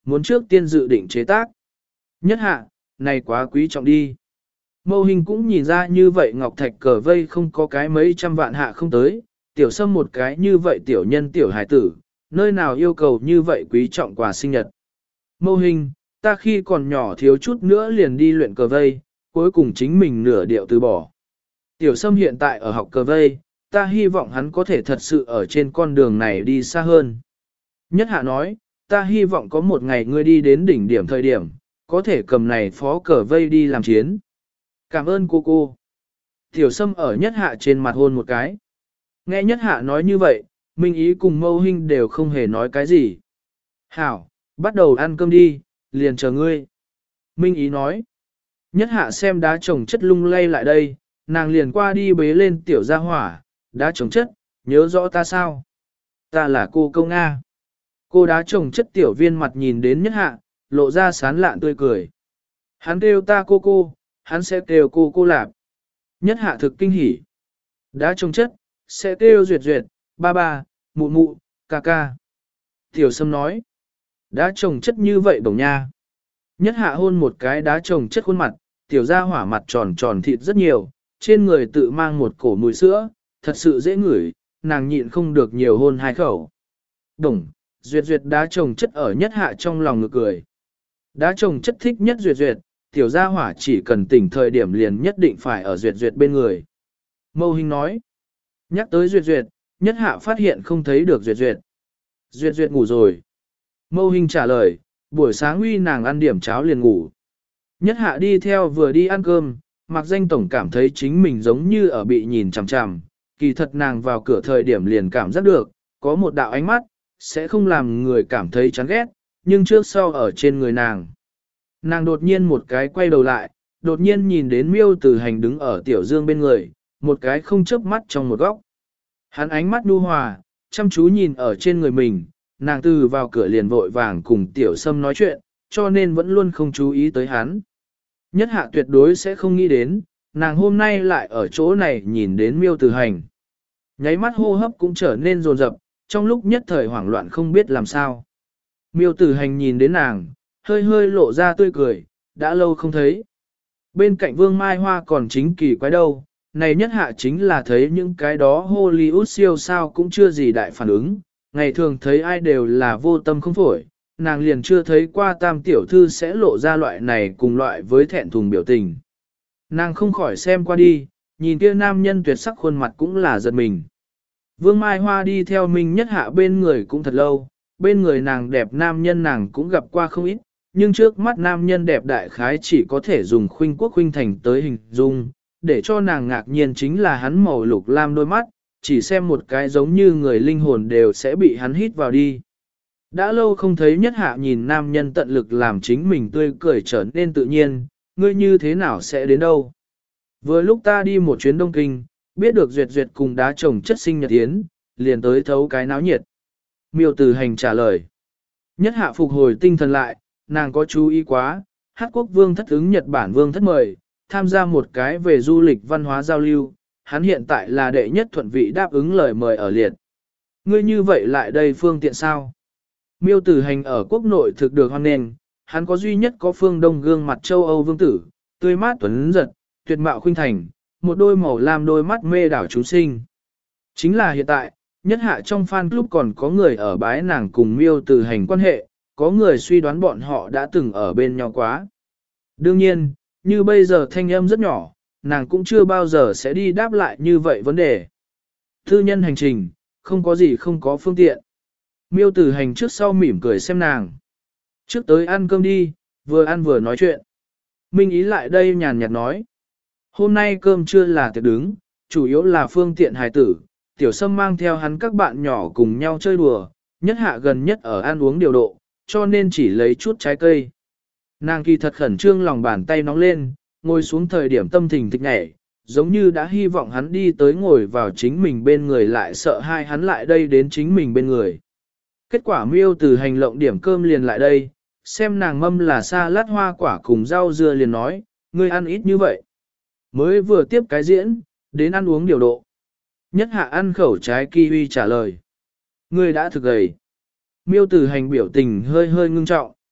muốn trước tiên dự định chế tác. Nhất hạ, này quá quý trọng đi. Mâu hình cũng nhìn ra như vậy ngọc thạch cờ vây không có cái mấy trăm vạn hạ không tới, tiểu sâm một cái như vậy tiểu nhân tiểu hải tử, nơi nào yêu cầu như vậy quý trọng quà sinh nhật. Mâu hình, ta khi còn nhỏ thiếu chút nữa liền đi luyện cờ vây, cuối cùng chính mình nửa điệu từ bỏ. Tiểu sâm hiện tại ở học cờ vây, ta hy vọng hắn có thể thật sự ở trên con đường này đi xa hơn. Nhất hạ nói, ta hy vọng có một ngày ngươi đi đến đỉnh điểm thời điểm, có thể cầm này phó cờ vây đi làm chiến. Cảm ơn cô cô. Tiểu sâm ở nhất hạ trên mặt hôn một cái. Nghe nhất hạ nói như vậy, Minh Ý cùng Mâu Hinh đều không hề nói cái gì. Hảo, bắt đầu ăn cơm đi, liền chờ ngươi. Minh Ý nói. Nhất hạ xem đá trồng chất lung lay lại đây, nàng liền qua đi bế lên tiểu gia hỏa, đá trồng chất, nhớ rõ ta sao? Ta là cô câu Nga. Cô đá trồng chất tiểu viên mặt nhìn đến nhất hạ, lộ ra sán lạn tươi cười. Hắn kêu ta cô cô, hắn sẽ kêu cô cô lạp. Nhất hạ thực kinh hỉ. Đá trồng chất, sẽ kêu duyệt duyệt, ba ba, mụ mụ, ca ca. Tiểu sâm nói. Đá trồng chất như vậy bổng nha. Nhất hạ hôn một cái đá trồng chất khuôn mặt, tiểu ra hỏa mặt tròn tròn thịt rất nhiều, trên người tự mang một cổ mùi sữa, thật sự dễ ngửi, nàng nhịn không được nhiều hôn hai khẩu. Đồng, duyệt duyệt đá trồng chất ở nhất hạ trong lòng ngực cười. Đá trồng chất thích nhất duyệt duyệt, tiểu gia hỏa chỉ cần tỉnh thời điểm liền nhất định phải ở duyệt duyệt bên người. Mâu Hinh nói, nhắc tới duyệt duyệt, nhất hạ phát hiện không thấy được duyệt duyệt. Duyệt duyệt ngủ rồi. Mâu Hinh trả lời, buổi sáng uy nàng ăn điểm cháo liền ngủ. Nhất hạ đi theo vừa đi ăn cơm, Mạc Danh tổng cảm thấy chính mình giống như ở bị nhìn chằm chằm, kỳ thật nàng vào cửa thời điểm liền cảm giác được, có một đạo ánh mắt, sẽ không làm người cảm thấy chán ghét, nhưng trước sau ở trên người nàng. Nàng đột nhiên một cái quay đầu lại, đột nhiên nhìn đến Miêu Tử Hành đứng ở Tiểu Dương bên người, một cái không chớp mắt trong một góc. Hắn ánh mắt nhu hòa, chăm chú nhìn ở trên người mình, nàng từ vào cửa liền vội vàng cùng Tiểu Sâm nói chuyện, cho nên vẫn luôn không chú ý tới hắn. Nhất hạ tuyệt đối sẽ không nghĩ đến, nàng hôm nay lại ở chỗ này nhìn đến Miêu Tử Hành. Nháy mắt hô hấp cũng trở nên rồn rập, trong lúc nhất thời hoảng loạn không biết làm sao. Miêu Tử Hành nhìn đến nàng, hơi hơi lộ ra tươi cười, đã lâu không thấy. Bên cạnh Vương Mai Hoa còn chính kỳ quái đâu, này nhất hạ chính là thấy những cái đó Hollywood siêu sao cũng chưa gì đại phản ứng, ngày thường thấy ai đều là vô tâm không phổi, nàng liền chưa thấy qua tam tiểu thư sẽ lộ ra loại này cùng loại với thẹn thùng biểu tình. Nàng không khỏi xem qua đi, nhìn kia nam nhân tuyệt sắc khuôn mặt cũng là giật mình. Vương Mai Hoa đi theo Minh Nhất Hạ bên người cũng thật lâu, bên người nàng đẹp nam nhân nàng cũng gặp qua không ít, nhưng trước mắt nam nhân đẹp đại khái chỉ có thể dùng khuynh quốc khuynh thành tới hình dung, để cho nàng ngạc nhiên chính là hắn màu lục lam đôi mắt, chỉ xem một cái giống như người linh hồn đều sẽ bị hắn hít vào đi. Đã lâu không thấy Nhất Hạ nhìn nam nhân tận lực làm chính mình tươi cười trở nên tự nhiên, ngươi như thế nào sẽ đến đâu? Vừa lúc ta đi một chuyến Đông Kinh, biết được Duyệt Duyệt cùng đá trồng chất sinh nhật yến, liền tới thấu cái náo nhiệt. Miêu Tử Hành trả lời. Nhất Hạ phục hồi tinh thần lại, nàng có chú ý quá, Hát Quốc Vương thất ứng Nhật Bản Vương thất mời, tham gia một cái về du lịch văn hóa giao lưu, hắn hiện tại là đệ nhất thuận vị đáp ứng lời mời ở liệt. Ngươi như vậy lại đây phương tiện sao? Miêu Tử Hành ở quốc nội thực được hoan nghênh, hắn có duy nhất có phương đông gương mặt châu Âu vương tử, tươi mát tuấn giật, tuyệt mạo khuynh thành, một đôi màu lam đôi mắt mê đảo chúng sinh. Chính là hiện tại, Nhất Hạ trong fan club còn có người ở bái nàng cùng Miêu Tử Hành quan hệ, có người suy đoán bọn họ đã từng ở bên nhau quá. Đương nhiên, như bây giờ thanh âm rất nhỏ, nàng cũng chưa bao giờ sẽ đi đáp lại như vậy vấn đề. Thư nhân hành trình, không có gì không có phương tiện. Miêu Tử Hành trước sau mỉm cười xem nàng. Trước tới ăn cơm đi, vừa ăn vừa nói chuyện. Minh Ý lại đây nhàn nhạt nói. Hôm nay cơm trưa là tiệc đứng, chủ yếu là phương tiện hài tử. Tiểu Sâm mang theo hắn các bạn nhỏ cùng nhau chơi đùa, Nhất Hạ gần nhất ở ăn uống điều độ, cho nên chỉ lấy chút trái cây. Nàng kỳ thật khẩn trương lòng bàn tay nóng lên, ngồi xuống thời điểm tâm tình thích nhảy, giống như đã hy vọng hắn đi tới ngồi vào chính mình bên người lại sợ hai hắn lại đây đến chính mình bên người. Kết quả Miêu Tử Hành lộng điểm cơm liền lại đây, xem nàng mâm là sa lát hoa quả cùng rau dưa liền nói, ngươi ăn ít như vậy. Mới vừa tiếp cái diễn, đến ăn uống điều độ. Nhất Hạ ăn khẩu trái kiwi trả lời. Ngươi đã thực gầy. Miêu Tử Hành biểu tình hơi hơi ngưng trọng.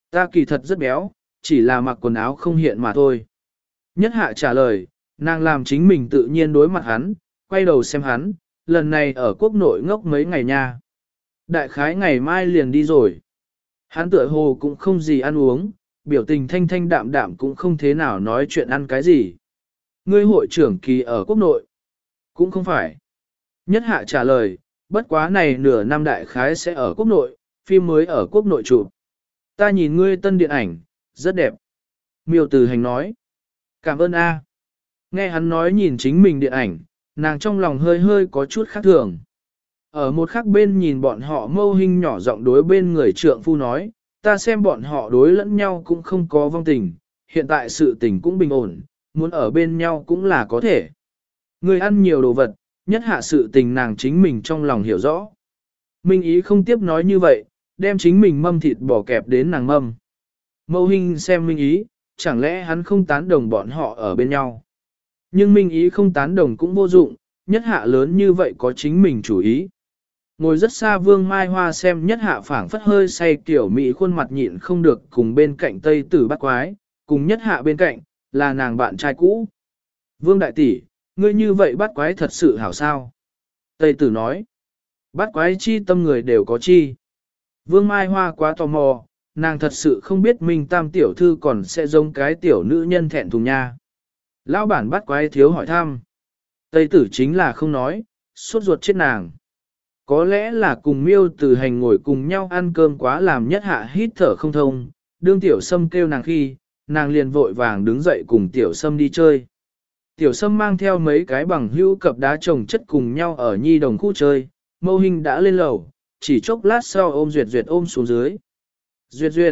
Ta kỳ thật rất béo, chỉ là mặc quần áo không hiện mà thôi. Nhất hạ trả lời, nàng làm chính mình tự nhiên đối mặt hắn, quay đầu xem hắn, lần này ở quốc nội ngốc mấy ngày nha. Đại khái ngày mai liền đi rồi. Hắn tựa hồ cũng không gì ăn uống, biểu tình thanh thanh đạm đạm cũng không thế nào nói chuyện ăn cái gì. Ngươi hội trưởng kỳ ở quốc nội. Cũng không phải. Nhất hạ trả lời, bất quá này nửa năm đại khái sẽ ở quốc nội, phim mới ở quốc nội chụp. Ta nhìn ngươi tân điện ảnh, rất đẹp. Miêu Từ Hành nói. Cảm ơn A. Nghe hắn nói nhìn chính mình điện ảnh, nàng trong lòng hơi hơi có chút khác thường. Ở một khắc bên nhìn bọn họ Mâu Hinh nhỏ giọng đối bên người trượng phu nói, ta xem bọn họ đối lẫn nhau cũng không có vong tình, hiện tại sự tình cũng bình ổn, muốn ở bên nhau cũng là có thể. Người ăn nhiều đồ vật, nhất hạ sự tình nàng chính mình trong lòng hiểu rõ. Minh Ý không tiếp nói như vậy, đem chính mình mâm thịt bò kẹp đến nàng mâm. Mâu Hinh xem Minh Ý, chẳng lẽ hắn không tán đồng bọn họ ở bên nhau. Nhưng Minh Ý không tán đồng cũng vô dụng, nhất hạ lớn như vậy có chính mình chủ ý. Ngồi rất xa Vương Mai Hoa xem nhất hạ phảng phất hơi say tiểu mỹ khuôn mặt nhịn không được cùng bên cạnh Tây Tử bắt quái, cùng nhất hạ bên cạnh, là nàng bạn trai cũ. Vương Đại Tỷ, ngươi như vậy bắt quái thật sự hảo sao? Tây Tử nói, bắt quái chi tâm người đều có chi. Vương Mai Hoa quá tò mò, nàng thật sự không biết Minh Tam tiểu thư còn sẽ giống cái tiểu nữ nhân thẹn thùng nha. Lão bản bắt quái thiếu hỏi thăm. Tây Tử chính là không nói, suốt ruột chết nàng. Có lẽ là cùng Miêu Từ Hành ngồi cùng nhau ăn cơm quá làm nhất hạ hít thở không thông, đương tiểu sâm kêu nàng khi, nàng liền vội vàng đứng dậy cùng tiểu sâm đi chơi. Tiểu sâm mang theo mấy cái bằng hữu cập đá trồng chất cùng nhau ở nhi đồng khu chơi, Mâu Hinh đã lên lầu, chỉ chốc lát sau ôm Duyệt Duyệt ôm xuống dưới. Duyệt Duyệt,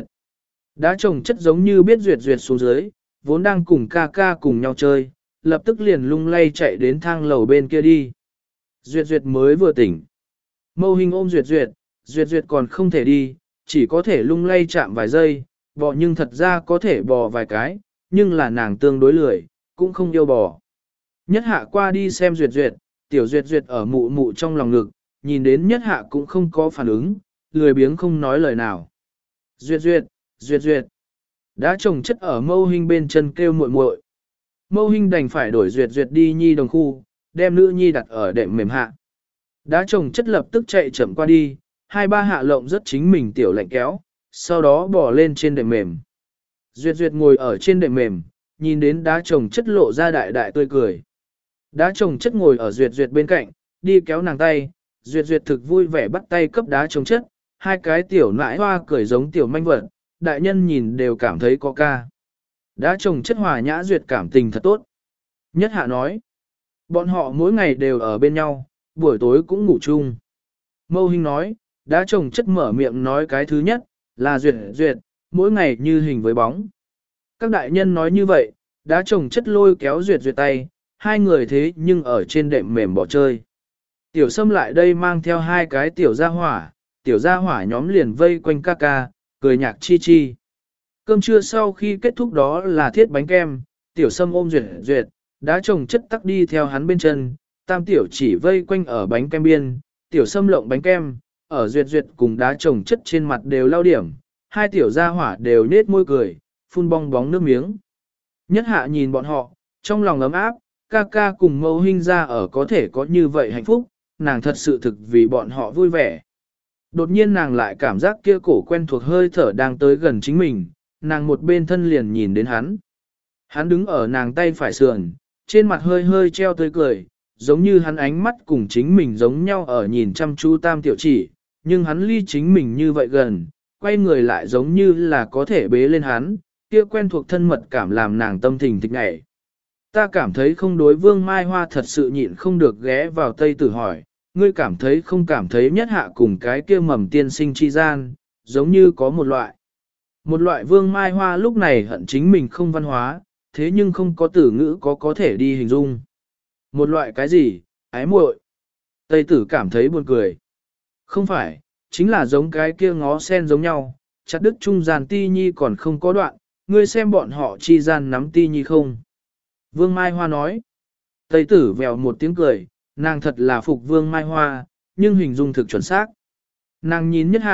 đá trồng chất giống như biết Duyệt Duyệt xuống dưới, vốn đang cùng ca ca cùng nhau chơi, lập tức liền lung lay chạy đến thang lầu bên kia đi. Duyệt Duyệt mới vừa tỉnh. Mâu Hinh ôm Duyệt Duyệt, Duyệt Duyệt còn không thể đi, chỉ có thể lung lay chạm vài giây, bò nhưng thật ra có thể bò vài cái, nhưng là nàng tương đối lười, cũng không yêu bò. Nhất hạ qua đi xem Duyệt Duyệt, tiểu Duyệt Duyệt ở mụ mụ trong lòng ngực, nhìn đến nhất hạ cũng không có phản ứng, lười biếng không nói lời nào. Duyệt Duyệt, Duyệt Duyệt, đã trồng chất ở Mâu Hinh bên chân kêu muội muội. Mâu Hinh đành phải đổi Duyệt Duyệt đi nhi đồng khu, đem nữ nhi đặt ở đệm mềm hạ. Đá trồng chất lập tức chạy chậm qua đi, hai ba hạ lộng rất chính mình tiểu lạnh kéo, sau đó bỏ lên trên đệm mềm. Duyệt Duyệt ngồi ở trên đệm mềm, nhìn đến đá trồng chất lộ ra đại đại tươi cười. Đá trồng chất ngồi ở Duyệt Duyệt bên cạnh, đi kéo nàng tay, Duyệt Duyệt thực vui vẻ bắt tay cấp đá trồng chất, hai cái tiểu nãi hoa cười giống tiểu manh vật, đại nhân nhìn đều cảm thấy có ca. Đá trồng chất hòa nhã Duyệt cảm tình thật tốt. Nhất hạ nói, bọn họ mỗi ngày đều ở bên nhau, buổi tối cũng ngủ chung. Mâu Hinh nói, đã chồng chất mở miệng nói cái thứ nhất, là Duyệt Duyệt, mỗi ngày như hình với bóng. Các đại nhân nói như vậy, đã chồng chất lôi kéo Duyệt Duyệt tay, hai người thế nhưng ở trên đệm mềm bỏ chơi. Tiểu Sâm lại đây mang theo hai cái tiểu gia hỏa, tiểu gia hỏa nhóm liền vây quanh ca ca, cười nhạc chi chi. Cơm trưa sau khi kết thúc đó là thiết bánh kem, tiểu Sâm ôm Duyệt Duyệt, đã chồng chất tắc đi theo hắn bên chân. Tam tiểu chỉ vây quanh ở bánh kem biên, tiểu Sâm lộng bánh kem, ở Duyệt Duyệt cùng đá trồng chất trên mặt đều lau điểm, hai tiểu gia hỏa đều nết môi cười, phun bong bóng nước miếng. Nhất hạ nhìn bọn họ, trong lòng ấm áp, ca ca cùng Mâu Hinh ra ở có thể có như vậy hạnh phúc, nàng thật sự thực vì bọn họ vui vẻ. Đột nhiên nàng lại cảm giác kia cổ quen thuộc hơi thở đang tới gần chính mình, nàng một bên thân liền nhìn đến hắn. Hắn đứng ở nàng tay phải sườn, trên mặt hơi hơi treo tươi cười, giống như hắn ánh mắt cùng chính mình giống nhau ở nhìn chăm chú tam tiểu chỉ, nhưng hắn ly chính mình như vậy gần, quay người lại giống như là có thể bế lên hắn, kia quen thuộc thân mật cảm làm nàng tâm tình thích ngại. Ta cảm thấy không đối Vương Mai Hoa thật sự nhịn không được ghé vào Tây Tử hỏi, ngươi cảm thấy không cảm thấy nhất hạ cùng cái kia mầm tiên sinh chi gian, giống như có một loại. Một loại Vương Mai Hoa lúc này hận chính mình không văn hóa, thế nhưng không có từ ngữ có có thể đi hình dung. Một loại cái gì, ái muội. Tây Tử cảm thấy buồn cười. Không phải, chính là giống cái kia ngó sen giống nhau, chặt đứt trung gian ti nhi còn không có đoạn, ngươi xem bọn họ chi gian nắm ti nhi không. Vương Mai Hoa nói. Tây Tử vèo một tiếng cười, nàng thật là phục Vương Mai Hoa, nhưng hình dung thực chuẩn xác. Nàng nhìn nhất hạ,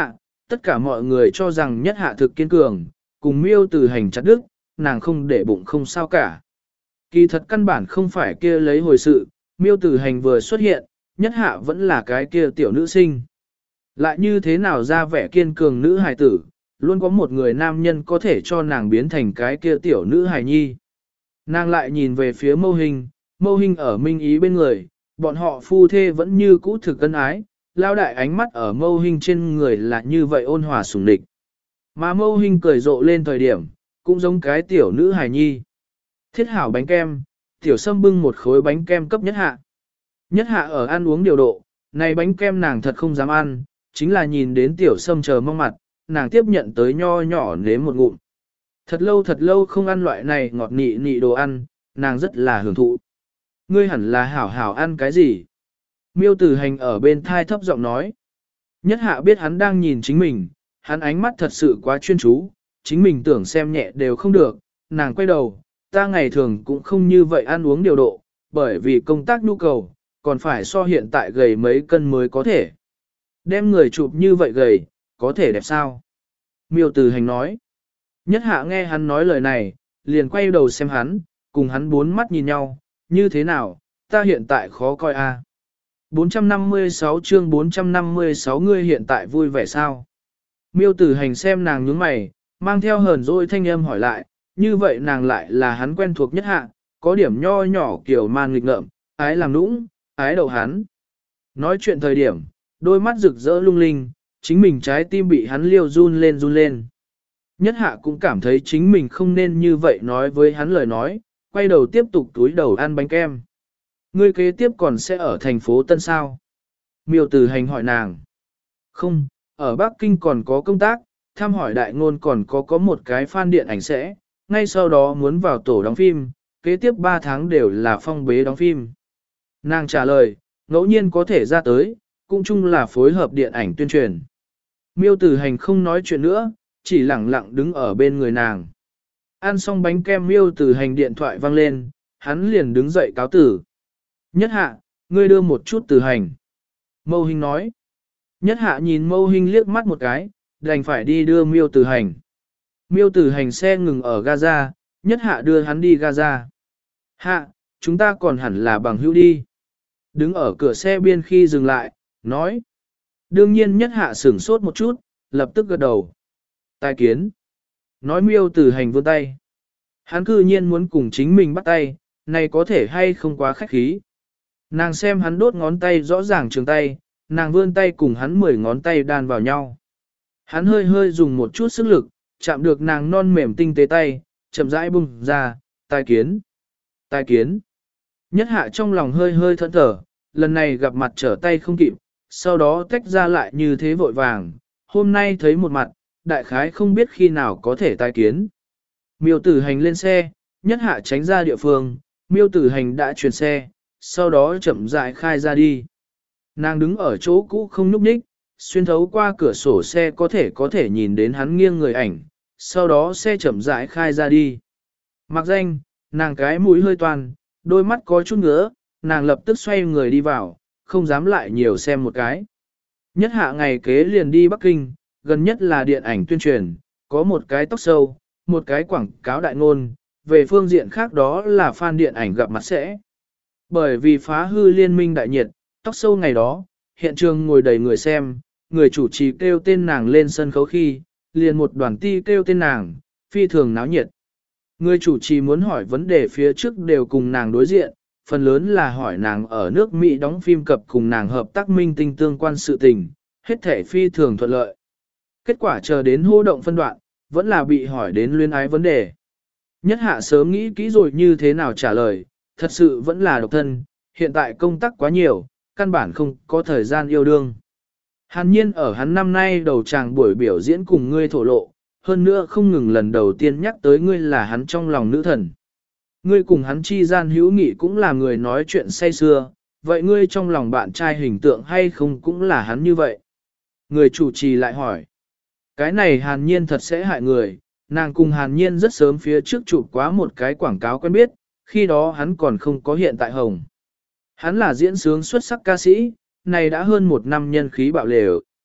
Tất cả mọi người cho rằng nhất hạ thực kiên cường, cùng miêu từ hành chặt đức, nàng không để bụng không sao cả. Kỳ thật căn bản không phải kia lấy hồi sự, miêu từ hành vừa xuất hiện, nhất hạ vẫn là cái kia tiểu nữ sinh. Lại như thế nào ra vẻ kiên cường nữ hài tử, luôn có một người nam nhân có thể cho nàng biến thành cái kia tiểu nữ hài nhi. Nàng lại nhìn về phía mâu hình, mâu hình ở minh ý bên người, bọn họ phu thê vẫn như cũ thực cân ái, lao đại ánh mắt ở mâu hình trên người là như vậy ôn hòa sủng địch. Mà mâu hình cười rộ lên thời điểm, cũng giống cái tiểu nữ hài nhi. Thiết hảo bánh kem, tiểu sâm bưng một khối bánh kem cấp nhất hạ. Nhất hạ ở ăn uống điều độ, này bánh kem nàng thật không dám ăn, chính là nhìn đến tiểu sâm chờ mong mặt, nàng tiếp nhận tới nho nhỏ nếm một ngụm. Thật lâu thật lâu không ăn loại này ngọt nị nị đồ ăn, nàng rất là hưởng thụ. Ngươi hẳn là hảo hảo ăn cái gì? Miêu tử hành ở bên thai thấp giọng nói. Nhất hạ biết hắn đang nhìn chính mình, hắn ánh mắt thật sự quá chuyên chú, chính mình tưởng xem nhẹ đều không được, nàng quay đầu, ta ngày thường cũng không như vậy ăn uống điều độ, bởi vì công tác nhu cầu, còn phải so hiện tại gầy mấy cân mới có thể. Đem người chụp như vậy gầy, có thể đẹp sao? Miêu tử hành nói. Nhất hạ nghe hắn nói lời này, liền quay đầu xem hắn, cùng hắn bốn mắt nhìn nhau, như thế nào, ta hiện tại khó coi a. À? bốn trăm năm mươi sáu chương bốn trăm năm mươi sáu ngươi hiện tại vui vẻ sao? Miêu tử hành xem nàng nhướng mày, mang theo hờn dỗi thanh âm hỏi lại, như vậy nàng lại là hắn quen thuộc nhất hạ, có điểm nho nhỏ kiểu man nghịch ngợm, ái làm nũng, ái đậu hắn. Nói chuyện thời điểm, đôi mắt rực rỡ lung linh, chính mình trái tim bị hắn liêu run lên run lên. Nhất hạ cũng cảm thấy chính mình không nên như vậy nói với hắn lời nói, quay đầu tiếp tục túi đầu ăn bánh kem. Ngươi kế tiếp còn sẽ ở thành phố Tân sao? Miêu Tử Hành hỏi nàng. Không, ở Bắc Kinh còn có công tác, thăm hỏi đại ngôn còn có có một cái fan điện ảnh sẽ, ngay sau đó muốn vào tổ đóng phim, kế tiếp ba tháng đều là phong bế đóng phim. Nàng trả lời, ngẫu nhiên có thể ra tới, cũng chung là phối hợp điện ảnh tuyên truyền. Miêu Tử Hành không nói chuyện nữa, chỉ lặng lặng đứng ở bên người nàng. Ăn xong bánh kem Miêu Tử Hành điện thoại vang lên, hắn liền đứng dậy cáo tử. Nhất hạ, ngươi đưa một chút Tử Hành. Mâu Hinh nói. Nhất hạ nhìn Mâu Hinh liếc mắt một cái, đành phải đi đưa Miêu Tử Hành. Miêu Tử Hành xe ngừng ở Gaza, nhất hạ đưa hắn đi Gaza. Hạ, chúng ta còn hẳn là bằng hữu đi. Đứng ở cửa xe biên khi dừng lại, nói. Đương nhiên nhất hạ sửng sốt một chút, lập tức gật đầu. Tài kiến. Nói Miêu Tử Hành vươn tay. Hắn cư nhiên muốn cùng chính mình bắt tay, này có thể hay không quá khách khí. Nàng xem hắn đốt ngón tay rõ ràng trường tay, nàng vươn tay cùng hắn mười ngón tay đan vào nhau. Hắn hơi hơi dùng một chút sức lực, chạm được nàng non mềm tinh tế tay, chậm rãi bung ra, tai kiến. Tai kiến. Nhất hạ trong lòng hơi hơi thẫn thở, lần này gặp mặt trở tay không kịp, sau đó tách ra lại như thế vội vàng, hôm nay thấy một mặt, đại khái không biết khi nào có thể tai kiến. Miêu Tử Hành lên xe, nhất hạ tránh ra địa phương, Miêu Tử Hành đã chuyển xe, sau đó chậm rãi khai ra đi. Nàng đứng ở chỗ cũ không nhúc nhích, xuyên thấu qua cửa sổ xe có thể có thể nhìn đến hắn nghiêng người ảnh, sau đó xe chậm rãi khai ra đi. Mặc danh, nàng cái mũi hơi toàn, đôi mắt có chút ngứa, nàng lập tức xoay người đi vào, không dám lại nhiều xem một cái. Nhất hạ ngày kế liền đi Bắc Kinh, gần nhất là điện ảnh tuyên truyền, có một cái tóc sâu, một cái quảng cáo đại ngôn, về phương diện khác đó là fan điện ảnh gặp mặt sẽ. Bởi vì phá hư liên minh đại nhiệt, tóc sâu ngày đó, hiện trường ngồi đầy người xem, người chủ trì kêu tên nàng lên sân khấu khi, liền một đoàn ti kêu tên nàng, phi thường náo nhiệt. Người chủ trì muốn hỏi vấn đề phía trước đều cùng nàng đối diện, phần lớn là hỏi nàng ở nước Mỹ đóng phim cập cùng nàng hợp tác minh tinh tương quan sự tình, hết thể phi thường thuận lợi. Kết quả chờ đến hô động phân đoạn, vẫn là bị hỏi đến luyến ái vấn đề. Nhất hạ sớm nghĩ kỹ rồi như thế nào trả lời, thật sự vẫn là độc thân, hiện tại công tác quá nhiều, căn bản không có thời gian yêu đương. Hàn nhiên ở hắn năm nay đầu tràng buổi biểu diễn cùng ngươi thổ lộ, hơn nữa không ngừng lần đầu tiên nhắc tới ngươi là hắn trong lòng nữ thần. Ngươi cùng hắn chi gian hữu nghị cũng là người nói chuyện say xưa, vậy ngươi trong lòng bạn trai hình tượng hay không cũng là hắn như vậy? Người chủ trì lại hỏi. Cái này hàn nhiên thật sẽ hại người, nàng cùng hàn nhiên rất sớm phía trước chụp quá một cái quảng cáo quen biết, khi đó hắn còn không có hiện tại hồng. Hắn là diễn sướng xuất sắc ca sĩ, này đã hơn một năm nhân khí bạo lều.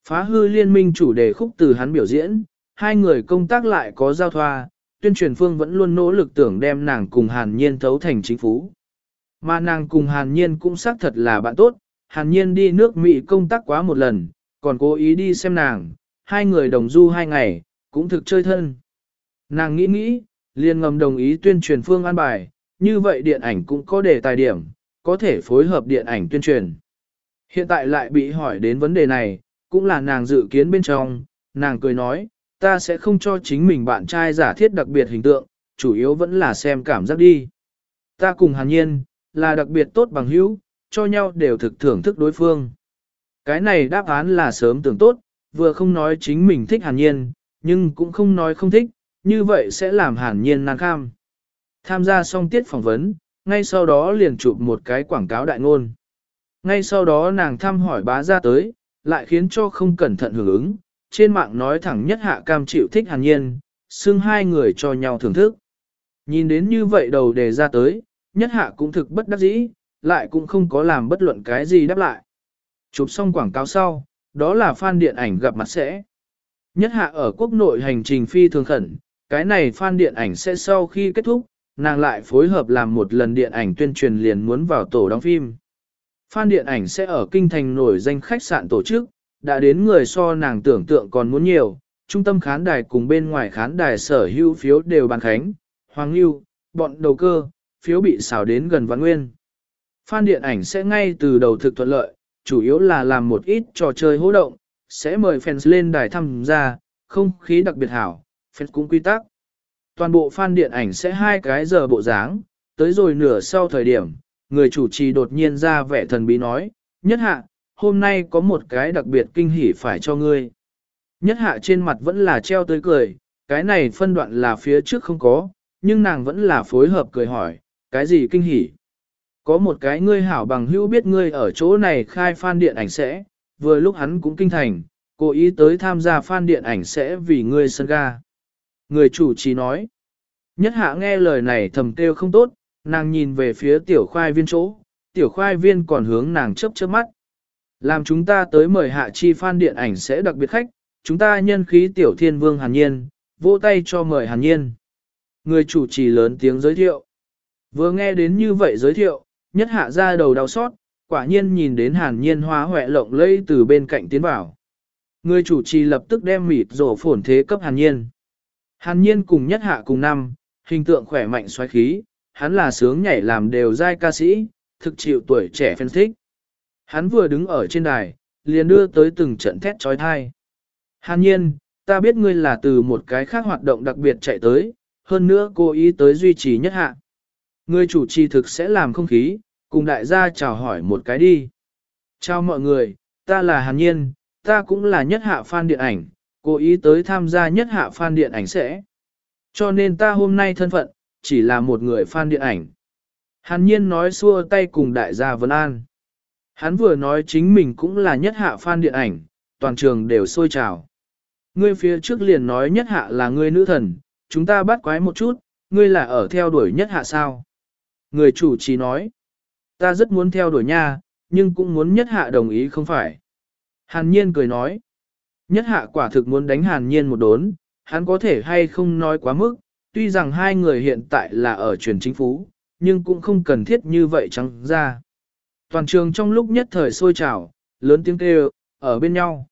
Phá hư liên minh chủ đề khúc từ hắn biểu diễn, hai người công tác lại có giao thoa, tuyên truyền phương vẫn luôn nỗ lực tưởng đem nàng cùng Hàn Nhiên thấu thành chính phú. Mà nàng cùng Hàn Nhiên cũng xác thật là bạn tốt, Hàn Nhiên đi nước Mỹ công tác quá một lần, còn cố ý đi xem nàng, hai người đồng du hai ngày, cũng thực chơi thân. Nàng nghĩ nghĩ, liền ngầm đồng ý tuyên truyền phương an bài, như vậy điện ảnh cũng có đề tài điểm, có thể phối hợp điện ảnh tuyên truyền. Hiện tại lại bị hỏi đến vấn đề này, cũng là nàng dự kiến bên trong, nàng cười nói, ta sẽ không cho chính mình bạn trai giả thiết đặc biệt hình tượng, chủ yếu vẫn là xem cảm giác đi. Ta cùng Hàn Nhiên, là đặc biệt tốt bằng hữu, cho nhau đều thực thưởng thức đối phương. Cái này đáp án là sớm tưởng tốt, vừa không nói chính mình thích Hàn Nhiên, nhưng cũng không nói không thích, như vậy sẽ làm Hàn Nhiên nan kham. Tham gia xong tiết phỏng vấn, ngay sau đó liền chụp một cái quảng cáo đại ngôn. Ngay sau đó nàng thăm hỏi bá ra tới, lại khiến cho không cẩn thận hưởng ứng, trên mạng nói thẳng nhất hạ cam chịu thích Hàn Nhiên, xưng hai người cho nhau thưởng thức. Nhìn đến như vậy đầu đề ra tới, nhất hạ cũng thực bất đắc dĩ, lại cũng không có làm bất luận cái gì đáp lại. Chụp xong quảng cáo sau, đó là fan điện ảnh gặp mặt sẽ. Nhất hạ ở quốc nội hành trình phi thường khẩn, cái này fan điện ảnh sẽ sau khi kết thúc, nàng lại phối hợp làm một lần điện ảnh tuyên truyền liền muốn vào tổ đóng phim. Fan điện ảnh sẽ ở kinh thành nổi danh khách sạn tổ chức, đã đến người so nàng tưởng tượng còn muốn nhiều, trung tâm khán đài cùng bên ngoài khán đài sở hữu phiếu đều bàn khánh, Hoàng Lưu, bọn đầu cơ, phiếu bị xào đến gần vạn nguyên. Fan điện ảnh sẽ ngay từ đầu thực thuận lợi, chủ yếu là làm một ít trò chơi hỗ động, sẽ mời fans lên đài tham gia, không khí đặc biệt hảo, fans cũng quy tắc. Toàn bộ fan điện ảnh sẽ hai cái giờ bộ dáng, tới rồi nửa sau thời điểm, người chủ trì đột nhiên ra vẻ thần bí nói, nhất hạ, hôm nay có một cái đặc biệt kinh hỉ phải cho ngươi. Nhất hạ trên mặt vẫn là treo tươi cười, cái này phân đoạn là phía trước không có, nhưng nàng vẫn là phối hợp cười hỏi, cái gì kinh hỉ? Có một cái ngươi hảo bằng hữu biết ngươi ở chỗ này khai fan điện ảnh sẽ, vừa lúc hắn cũng kinh thành, cố ý tới tham gia fan điện ảnh sẽ vì ngươi sân ga. Người chủ trì nói, nhất hạ nghe lời này thầm kêu không tốt, nàng nhìn về phía tiểu khoai viên chỗ, tiểu khoai viên còn hướng nàng chớp chớp mắt. Làm chúng ta tới mời hạ chi fan điện ảnh sẽ đặc biệt khách, chúng ta nhân khí tiểu thiên vương Hàn Nhiên, vỗ tay cho mời Hàn Nhiên. Người chủ trì lớn tiếng giới thiệu. Vừa nghe đến như vậy giới thiệu, nhất hạ ra đầu đau xót, quả nhiên nhìn đến Hàn Nhiên hóa hoẹ lộng lây từ bên cạnh tiến vào. Người chủ trì lập tức đem mịt rổ phổn thế cấp Hàn Nhiên. Hàn Nhiên cùng nhất hạ cùng năm, hình tượng khỏe mạnh xoáy khí, hắn là sướng nhảy làm đều giai ca sĩ, thực chịu tuổi trẻ fan thích. Hắn vừa đứng ở trên đài, liền đưa tới từng trận thét trói thai. Hàn Nhiên, ta biết ngươi là từ một cái khác hoạt động đặc biệt chạy tới, hơn nữa cố ý tới duy trì nhất hạ. Người chủ trì thực sẽ làm không khí, cùng đại gia chào hỏi một cái đi. Chào mọi người, ta là Hàn Nhiên, ta cũng là nhất hạ fan điện ảnh, cố ý tới tham gia nhất hạ fan điện ảnh sẽ. Cho nên ta hôm nay thân phận, chỉ là một người fan điện ảnh. Hàn Nhiên nói xua tay cùng đại gia vấn an. Hắn vừa nói chính mình cũng là nhất hạ fan điện ảnh, toàn trường đều sôi trào. Ngươi phía trước liền nói nhất hạ là ngươi nữ thần, chúng ta bắt quái một chút, ngươi là ở theo đuổi nhất hạ sao? Người chủ trì nói, ta rất muốn theo đuổi nha, nhưng cũng muốn nhất hạ đồng ý không phải. Hàn Nhiên cười nói, nhất hạ quả thực muốn đánh Hàn Nhiên một đốn, hắn có thể hay không nói quá mức, tuy rằng hai người hiện tại là ở truyền chính phủ, nhưng cũng không cần thiết như vậy trắng ra. Toàn trường trong lúc nhất thời sôi trào, lớn tiếng kêu, ở bên nhau,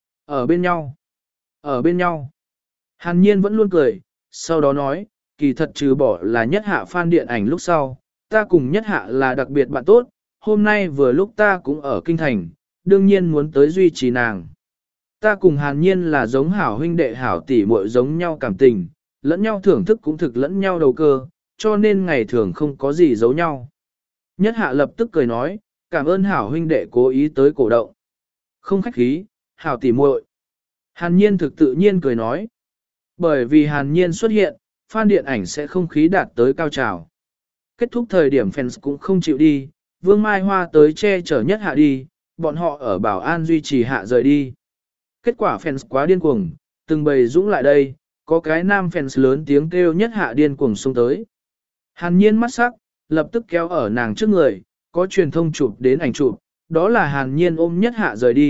ở bên nhau, ở bên nhau. Hàn Nhiên vẫn luôn cười, sau đó nói, kỳ thật trừ bỏ là nhất hạ fan điện ảnh lúc sau, ta cùng nhất hạ là đặc biệt bạn tốt, hôm nay vừa lúc ta cũng ở kinh thành, đương nhiên muốn tới duy trì nàng. Ta cùng Hàn Nhiên là giống hảo huynh đệ hảo tỷ muội giống nhau cảm tình, lẫn nhau thưởng thức cũng thực lẫn nhau đầu cơ, cho nên ngày thường không có gì giấu nhau. Nhất hạ lập tức cười nói, cảm ơn hảo huynh đệ cố ý tới cổ động. Không khách khí, hảo tỷ muội. Hàn Nhiên thực tự nhiên cười nói. Bởi vì Hàn Nhiên xuất hiện, fan điện ảnh sẽ không khí đạt tới cao trào. Kết thúc thời điểm fans cũng không chịu đi, Vương Mai Hoa tới che chở nhất hạ đi, bọn họ ở bảo an duy trì hạ rời đi. Kết quả fans quá điên cuồng, từng bầy dũng lại đây, có cái nam fans lớn tiếng kêu nhất hạ điên cuồng xông tới. Hàn Nhiên mắt sắc, lập tức kéo ở nàng trước người, có truyền thông chụp đến ảnh chụp, đó là Hàn Nhiên ôm nhất hạ rời đi,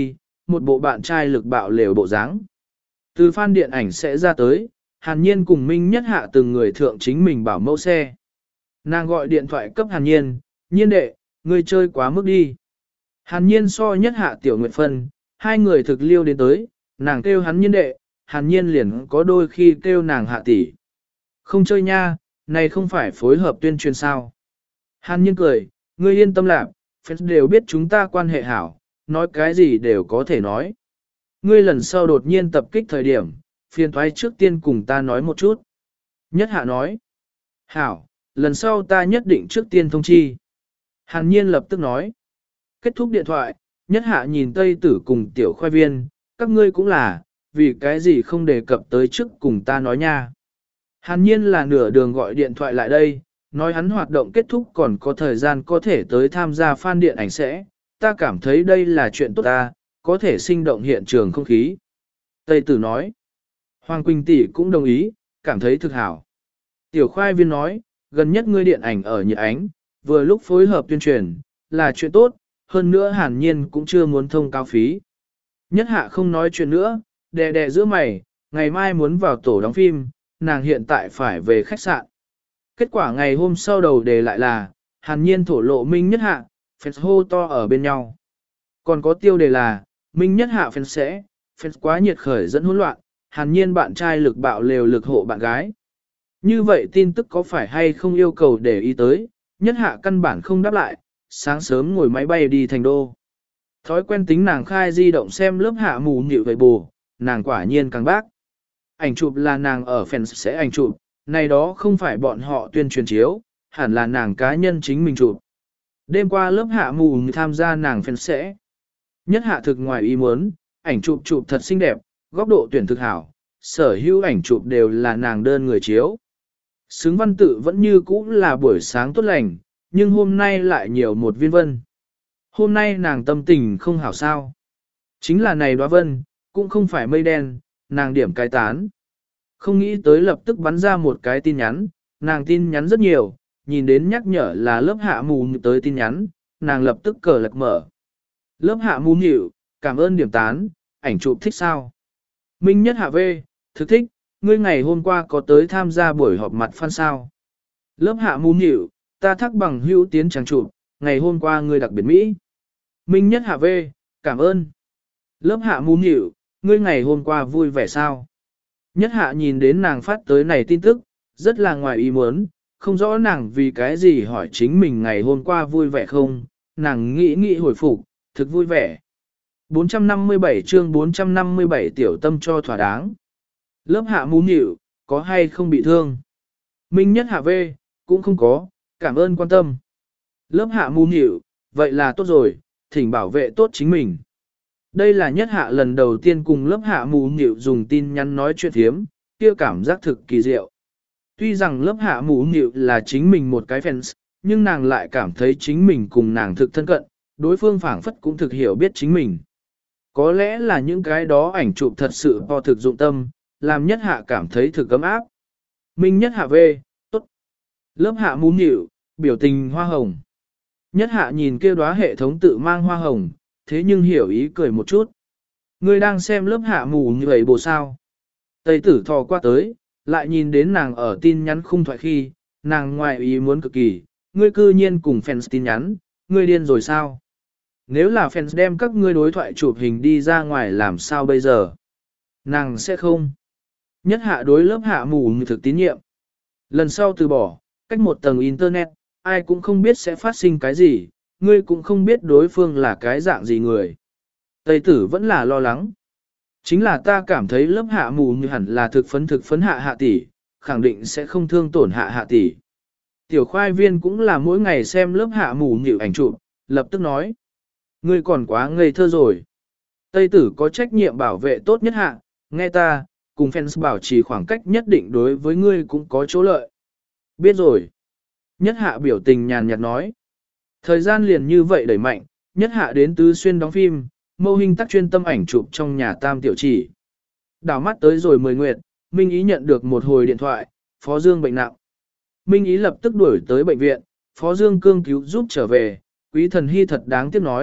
một bộ bạn trai lực bạo lều bộ dáng. Từ fan điện ảnh sẽ ra tới, Hàn Nhiên cùng Minh Nhất Hạ từng người thượng chính mình bảo mẫu xe. Nàng gọi điện thoại cấp Hàn Nhiên, Nhiên đệ, ngươi chơi quá mức đi. Hàn Nhiên so Nhất Hạ tiểu nguyệt phân, hai người thực liêu đến tới, nàng kêu hắn Nhiên đệ, Hàn Nhiên liền có đôi khi kêu nàng Hạ tỷ. Không chơi nha, này không phải phối hợp tuyên truyền sao. Hàn Nhiên cười, ngươi yên tâm lạc, fans đều biết chúng ta quan hệ hảo, nói cái gì đều có thể nói. Ngươi lần sau đột nhiên tập kích thời điểm, phiền thoái trước tiên cùng ta nói một chút. Nhất Hạ nói, hảo, lần sau ta nhất định trước tiên thông chi. Hàn Nhiên lập tức nói, kết thúc điện thoại, Nhất Hạ nhìn Tây Tử cùng tiểu khoai viên, các ngươi cũng là, vì cái gì không đề cập tới trước cùng ta nói nha. Hàn Nhiên là nửa đường gọi điện thoại lại đây, nói hắn hoạt động kết thúc còn có thời gian có thể tới tham gia fan điện ảnh sẽ, ta cảm thấy đây là chuyện tốt ta, có thể sinh động hiện trường không khí. Tây Tử nói, Hoàng Quỳnh tỷ cũng đồng ý, cảm thấy thực hảo. Tiểu khoai viên nói, gần nhất ngươi điện ảnh ở Nhật Ánh, vừa lúc phối hợp tuyên truyền, là chuyện tốt, hơn nữa Hàn Nhiên cũng chưa muốn thông cao phí. Nhất Hạ không nói chuyện nữa, đè đè giữa mày, ngày mai muốn vào tổ đóng phim, nàng hiện tại phải về khách sạn. Kết quả ngày hôm sau đầu đề lại là, Hàn Nhiên thổ lộ Minh Nhất Hạ, fans hô to ở bên nhau. Còn có tiêu đề là, Minh Nhất Hạ fans sẽ, fans quá nhiệt khởi dẫn hỗn loạn, Hàn Nhiên bạn trai lực bạo lều lực hộ bạn gái. Như vậy tin tức có phải hay không yêu cầu để ý tới, Nhất Hạ căn bản không đáp lại, sáng sớm ngồi máy bay đi thành đô. Thói quen tính nàng khai di động xem lớp hạ mù nhịu về bù, nàng quả nhiên càng bác. Ảnh chụp là nàng ở fans sẽ ảnh chụp, này đó không phải bọn họ tuyên truyền chiếu, hẳn là nàng cá nhân chính mình chụp. Đêm qua lớp hạ mù tham gia nàng fans sẽ. Nhất Hạ thực ngoài ý muốn, ảnh chụp chụp thật xinh đẹp, góc độ tuyển thực hảo, sở hữu ảnh chụp đều là nàng đơn người chiếu. Xứng văn tự vẫn như cũ là buổi sáng tốt lành, nhưng hôm nay lại nhiều một viên vân. Hôm nay nàng tâm tình không hảo sao. Chính là này đóa vân, cũng không phải mây đen, nàng điểm cai tán. Không nghĩ tới lập tức bắn ra một cái tin nhắn, nàng tin nhắn rất nhiều, nhìn đến nhắc nhở là lớp hạ mù tới tin nhắn, nàng lập tức cờ lật mở. Lớp hạ mù nhịu, cảm ơn điểm tán, ảnh chụp thích sao? Minh Nhất Hạ V, thực thích, ngươi ngày hôm qua có tới tham gia buổi họp mặt fan sao? Lớp hạ mù nhịu, ta thắc bằng hữu tiến trang chụp, ngày hôm qua ngươi đặc biệt Mỹ. Minh Nhất Hạ V, cảm ơn. Lớp hạ mù nhịu, ngươi ngày hôm qua vui vẻ sao? Nhất Hạ nhìn đến nàng phát tới này tin tức, rất là ngoài ý muốn, không rõ nàng vì cái gì hỏi chính mình ngày hôm qua vui vẻ không, nàng nghĩ nghĩ hồi phục, thực vui vẻ. bốn trăm năm mươi bảy chương bốn trăm năm mươi bảy tiểu tâm cho thỏa đáng. Lớp hạ mũ nhịu, có hay không bị thương? Minh Nhất Hạ V, cũng không có, cảm ơn quan tâm. Lớp hạ mũ nhịu, vậy là tốt rồi, thỉnh bảo vệ tốt chính mình. Đây là Nhất Hạ lần đầu tiên cùng lớp hạ mũ nhịu dùng tin nhắn nói chuyện thiếm, kia cảm giác thực kỳ diệu. Tuy rằng lớp hạ mũ nhịu là chính mình một cái fans, nhưng nàng lại cảm thấy chính mình cùng nàng thực thân cận, đối phương phảng phất cũng thực hiểu biết chính mình. Có lẽ là những cái đó ảnh chụp thật sự to thực dụng tâm, làm Nhất Hạ cảm thấy thực ấm áp. Minh Nhất Hạ V, tốt. Lớp hạ mũ nhịu, biểu tình hoa hồng. Nhất Hạ nhìn kia đóa hệ thống tự mang hoa hồng, thế nhưng hiểu ý cười một chút. Ngươi đang xem lớp hạ mù như vậy bồ sao. Tây Tử thò qua tới, lại nhìn đến nàng ở tin nhắn khung thoại khi, nàng ngoài ý muốn cực kỳ, ngươi cư nhiên cùng fans tin nhắn, ngươi điên rồi sao? Nếu là fans đem các ngươi đối thoại chụp hình đi ra ngoài làm sao bây giờ? Nàng sẽ không. Nhất Hạ đối lớp hạ mù như thực tín nhiệm. Lần sau từ bỏ, cách một tầng internet, ai cũng không biết sẽ phát sinh cái gì, ngươi cũng không biết đối phương là cái dạng gì người. Tây Tử vẫn là lo lắng. Chính là ta cảm thấy lớp hạ mù như hẳn là thực phấn thực phấn hạ hạ tỷ, khẳng định sẽ không thương tổn hạ hạ tỷ. Tiểu khoai viên cũng là mỗi ngày xem lớp hạ mù nhịu ảnh chụp, lập tức nói. Ngươi còn quá ngây thơ rồi. Tây Tử có trách nhiệm bảo vệ tốt Nhất Hạ, nghe ta, cùng fans bảo trì khoảng cách nhất định đối với ngươi cũng có chỗ lợi. Biết rồi. Nhất Hạ biểu tình nhàn nhạt nói. Thời gian liền như vậy đẩy mạnh, Nhất Hạ đến Tứ Xuyên đóng phim, mâu hình tác chuyên tâm ảnh chụp trong nhà Tam Tiểu Chỉ. Đảo mắt tới rồi mười nguyệt, Minh Ý nhận được một hồi điện thoại, Phó Dương bệnh nặng. Minh Ý lập tức đuổi tới bệnh viện, Phó Dương cương cứu giúp trở về, Quý Thần Hy thật đáng tiếc nói,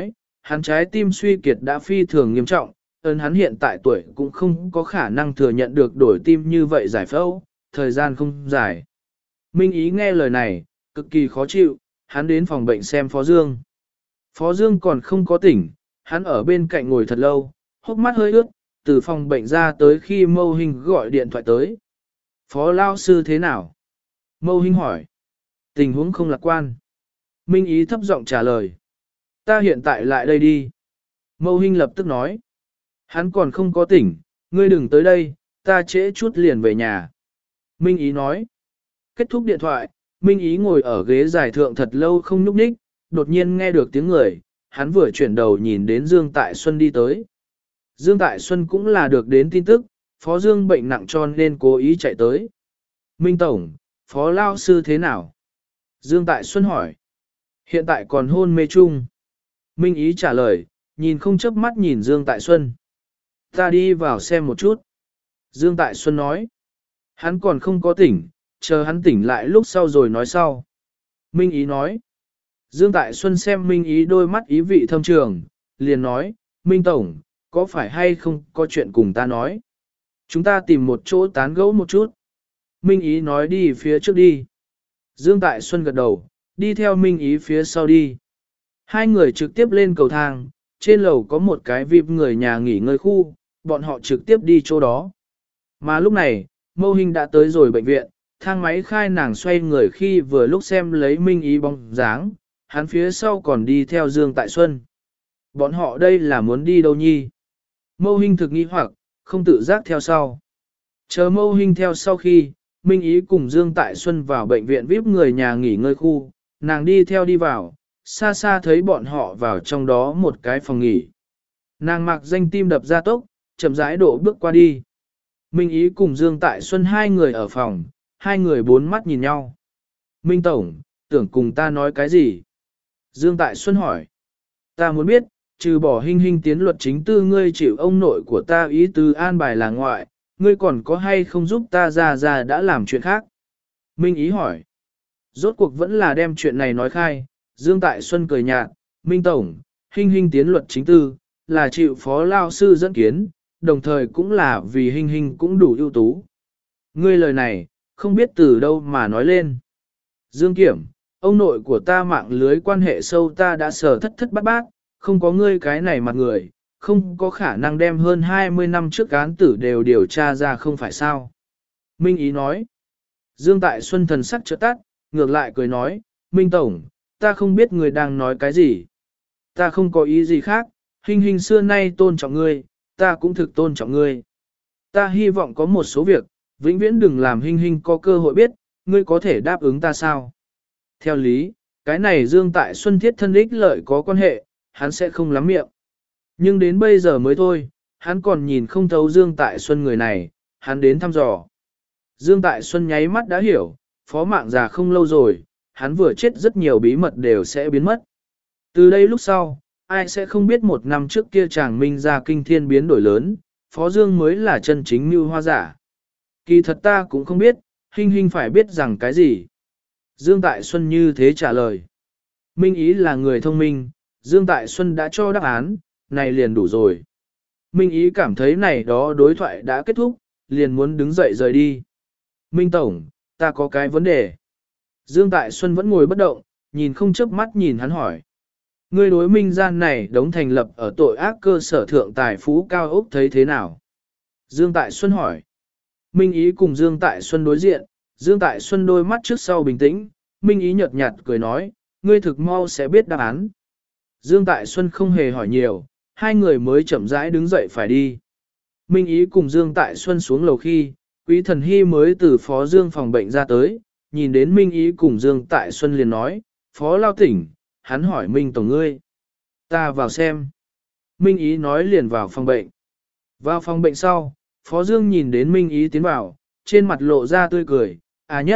hắn trái tim suy kiệt đã phi thường nghiêm trọng, ơn hắn hiện tại tuổi cũng không có khả năng thừa nhận được đổi tim như vậy giải phẫu, thời gian không dài. Minh Ý nghe lời này, cực kỳ khó chịu, hắn đến phòng bệnh xem Phó Dương. Phó Dương còn không có tỉnh, hắn ở bên cạnh ngồi thật lâu, hốc mắt hơi ướt, từ phòng bệnh ra tới khi Mâu Hinh gọi điện thoại tới. Phó Lao Sư thế nào? Mâu Hinh hỏi. Tình huống không lạc quan. Minh Ý thấp giọng trả lời. Ta hiện tại lại đây đi. Mâu Hinh lập tức nói. Hắn còn không có tỉnh, ngươi đừng tới đây, ta trễ chút liền về nhà. Minh Ý nói. Kết thúc điện thoại, Minh Ý ngồi ở ghế giải thượng thật lâu không nhúc nhích, đột nhiên nghe được tiếng người, hắn vừa chuyển đầu nhìn đến Dương Tại Xuân đi tới. Dương Tại Xuân cũng là được đến tin tức, Phó Dương bệnh nặng cho nên cố ý chạy tới. Minh Tổng, Phó Lao Sư thế nào? Dương Tại Xuân hỏi. Hiện tại còn hôn mê chung. Minh Ý trả lời, nhìn không chớp mắt nhìn Dương Tại Xuân. Ta đi vào xem một chút. Dương Tại Xuân nói. Hắn còn không có tỉnh, chờ hắn tỉnh lại lúc sau rồi nói sau. Minh Ý nói. Dương Tại Xuân xem Minh Ý đôi mắt ý vị thâm trường, liền nói, Minh Tổng, có phải hay không có chuyện cùng ta nói? Chúng ta tìm một chỗ tán gẫu một chút. Minh Ý nói đi phía trước đi. Dương Tại Xuân gật đầu, đi theo Minh Ý phía sau đi. Hai người trực tiếp lên cầu thang, trên lầu có một cái vi ai pi người nhà nghỉ ngơi khu, bọn họ trực tiếp đi chỗ đó. Mà lúc này, Mâu Hinh đã tới rồi bệnh viện, thang máy khai nàng xoay người khi vừa lúc xem lấy Minh Ý bóng dáng, hắn phía sau còn đi theo Dương Tại Xuân. Bọn họ đây là muốn đi đâu nhi? Mâu Hinh thực nghi hoặc, không tự giác theo sau. Chờ Mâu Hinh theo sau khi, Minh Ý cùng Dương Tại Xuân vào bệnh viện vi ai pi người nhà nghỉ ngơi khu, nàng đi theo đi vào, xa xa thấy bọn họ vào trong đó một cái phòng nghỉ. Nàng mặc danh tim đập ra tốc, chậm rãi độ bước qua đi. Minh Ý cùng Dương Tại Xuân hai người ở phòng, hai người bốn mắt nhìn nhau. Minh Tổng, tưởng cùng ta nói cái gì? Dương Tại Xuân hỏi. Ta muốn biết, trừ bỏ Hinh Hinh tiến luật chính tư ngươi chịu ông nội của ta ý tứ an bài là ngoại, ngươi còn có hay không giúp ta ra ra đã làm chuyện khác? Minh Ý hỏi. Rốt cuộc vẫn là đem chuyện này nói khai, Dương Tại Xuân cười nhạt, Minh Tổng, Hinh Hinh tiến luật chính tư, là chịu phó lao sư dẫn kiến, đồng thời cũng là vì Hinh Hinh cũng đủ ưu tú. Ngươi lời này, không biết từ đâu mà nói lên. Dương Kiểm, ông nội của ta mạng lưới quan hệ sâu ta đã sở thất thất bát bát, không có ngươi cái này mặt người, không có khả năng đem hơn hai mươi năm trước án tử đều điều tra ra không phải sao. Minh Ý nói. Dương Tại Xuân thần sắc chợt tắt, ngược lại cười nói, Minh Tổng, ta không biết người đang nói cái gì. Ta không có ý gì khác, Hinh Hinh xưa nay tôn trọng ngươi, ta cũng thực tôn trọng ngươi. Ta hy vọng có một số việc, vĩnh viễn đừng làm Hinh Hinh có cơ hội biết, ngươi có thể đáp ứng ta sao. Theo lý, cái này Dương Tại Xuân thiết thân ích lợi có quan hệ, hắn sẽ không lắm miệng. Nhưng đến bây giờ mới thôi, hắn còn nhìn không thấu Dương Tại Xuân người này, hắn đến thăm dò. Dương Tại Xuân nháy mắt đã hiểu, phó mạng già không lâu rồi, hắn vừa chết rất nhiều bí mật đều sẽ biến mất. Từ đây lúc sau, ai sẽ không biết một năm trước kia chàng Minh ra kinh thiên biến đổi lớn, Phó Dương mới là chân chính mưu hoa giả. Kỳ thật ta cũng không biết, Hinh Hinh phải biết rằng cái gì. Dương Tại Xuân như thế trả lời. Minh Ý là người thông minh, Dương Tại Xuân đã cho đáp án, này liền đủ rồi. Minh Ý cảm thấy này đó đối thoại đã kết thúc, liền muốn đứng dậy rời đi. Minh Tổng, ta có cái vấn đề. Dương Tại Xuân vẫn ngồi bất động, nhìn không chớp mắt nhìn hắn hỏi. Ngươi đối Minh gian này đống thành lập ở tội ác cơ sở thượng tài phú cao ốc thấy thế nào? Dương Tại Xuân hỏi. Minh Ý cùng Dương Tại Xuân đối diện, Dương Tại Xuân đôi mắt trước sau bình tĩnh, Minh Ý nhợt nhạt cười nói, ngươi thực mau sẽ biết đáp án. Dương Tại Xuân không hề hỏi nhiều, hai người mới chậm rãi đứng dậy phải đi. Minh Ý cùng Dương Tại Xuân xuống lầu khi, Quý Thần Hy mới từ Phó Dương phòng bệnh ra tới, nhìn đến Minh Ý cùng Dương Tại Xuân liền nói, Phó Lao Tỉnh, hắn hỏi Minh Tổng ngươi. Ta vào xem. Minh Ý nói liền vào phòng bệnh. Vào phòng bệnh sau, Phó Dương nhìn đến Minh Ý tiến vào, trên mặt lộ ra tươi cười, à nhất.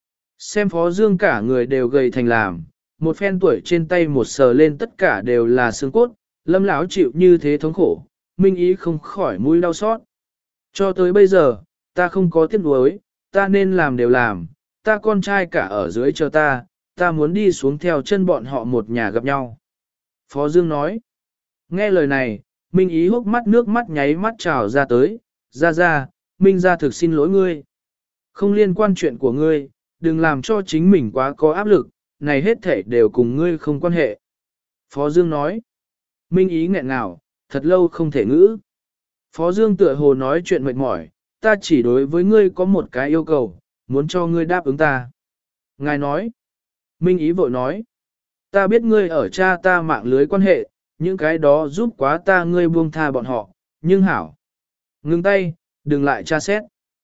Xem Phó Dương cả người đều gầy thành làm, một phen tuổi trên tay một sờ lên tất cả đều là xương cốt, Lâm lão chịu như thế thống khổ, Minh Ý không khỏi mũi đau xót. Cho tới bây giờ, ta không có tiếc nuối, ta nên làm đều làm, ta con trai cả ở dưới chờ ta, ta muốn đi xuống theo chân bọn họ một nhà gặp nhau. Phó Dương nói, Nghe lời này, Minh Ý hốc mắt nước mắt nháy mắt trào ra tới, ra ra, Minh ra thực xin lỗi ngươi. Không liên quan chuyện của ngươi, đừng làm cho chính mình quá có áp lực, này hết thể đều cùng ngươi không quan hệ. Phó Dương nói, Minh Ý nghẹn ngào, thật lâu không thể ngữ. Phó Dương tựa hồ nói chuyện mệt mỏi, ta chỉ đối với ngươi có một cái yêu cầu, muốn cho ngươi đáp ứng ta. Ngài nói, Minh Ý vội nói, ta biết ngươi ở cha ta mạng lưới quan hệ, những cái đó giúp quá ta ngươi buông tha bọn họ, nhưng hảo. Ngừng tay, đừng lại tra xét.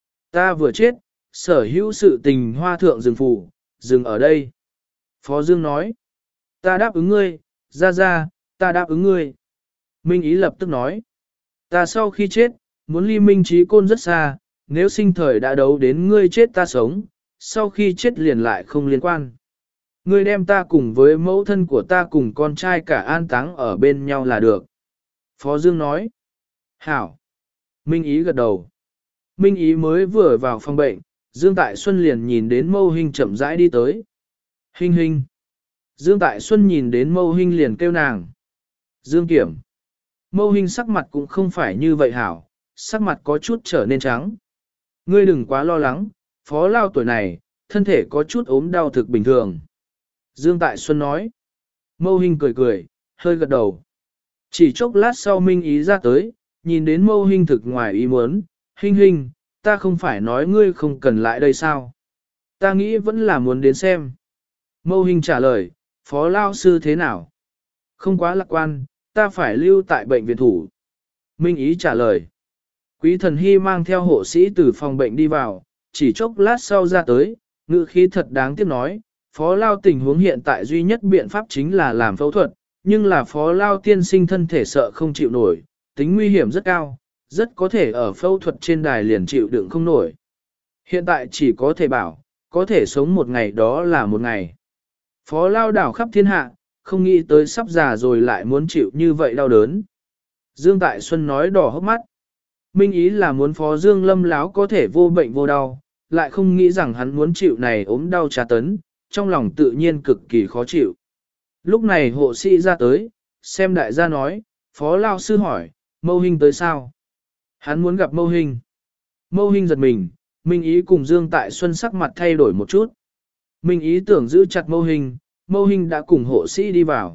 Ta vừa chết, sở hữu sự tình hoa thượng rừng phủ, dừng ở đây. Phó Dương nói, ta đáp ứng ngươi, ra ra, ta đáp ứng ngươi. Minh Ý lập tức nói, ta sau khi chết, muốn ly minh trí côn rất xa, nếu sinh thời đã đấu đến ngươi chết ta sống, sau khi chết liền lại không liên quan. Ngươi đem ta cùng với mẫu thân của ta cùng con trai cả an táng ở bên nhau là được. Phó Dương nói, hảo. Minh Ý gật đầu. Minh Ý mới vừa vào phòng bệnh, Dương Tại Xuân liền nhìn đến Mâu Hinh chậm rãi đi tới. Hinh Hinh. Dương Tại Xuân nhìn đến Mâu Hinh liền kêu nàng. Dương Kiểm. Mâu Hinh sắc mặt cũng không phải như vậy hảo, sắc mặt có chút trở nên trắng. Ngươi đừng quá lo lắng, Phó Lao tuổi này, thân thể có chút ốm đau thực bình thường. Dương Tại Xuân nói. Mâu Hinh cười cười, hơi gật đầu. Chỉ chốc lát sau Minh Ý ra tới, nhìn đến Mâu Hinh thực ngoài ý muốn. Hinh Hinh, ta không phải nói ngươi không cần lại đây sao? Ta nghĩ vẫn là muốn đến xem. Mâu Hinh trả lời, Phó Lao sư thế nào? Không quá lạc quan, ta phải lưu tại bệnh viện thủ. Minh Ý trả lời. Quý thần hy mang theo hộ sĩ từ phòng bệnh đi vào, chỉ chốc lát sau ra tới, ngữ khí thật đáng tiếc nói, Phó Lao tình huống hiện tại duy nhất biện pháp chính là làm phẫu thuật, nhưng là Phó Lao tiên sinh thân thể sợ không chịu nổi, tính nguy hiểm rất cao, rất có thể ở phẫu thuật trên đài liền chịu đựng không nổi. Hiện tại chỉ có thể bảo, có thể sống một ngày đó là một ngày. Phó Lao đảo khắp thiên hạ, không nghĩ tới sắp già rồi lại muốn chịu như vậy đau đớn. Dương Tại Xuân nói đỏ hốc mắt. Minh Ý là muốn Phó Dương Lâm láo có thể vô bệnh vô đau, lại không nghĩ rằng hắn muốn chịu này ốm đau tra tấn, trong lòng tự nhiên cực kỳ khó chịu. Lúc này hộ sĩ ra tới, xem đại gia nói, Phó Lao sư hỏi, Mâu Hinh tới sao? Hắn muốn gặp Mâu Hinh. Mâu Hinh giật mình, Minh Ý cùng Dương Tại Xuân sắc mặt thay đổi một chút. Minh Ý tưởng giữ chặt Mâu Hinh, Mâu Hinh đã cùng hộ sĩ đi vào.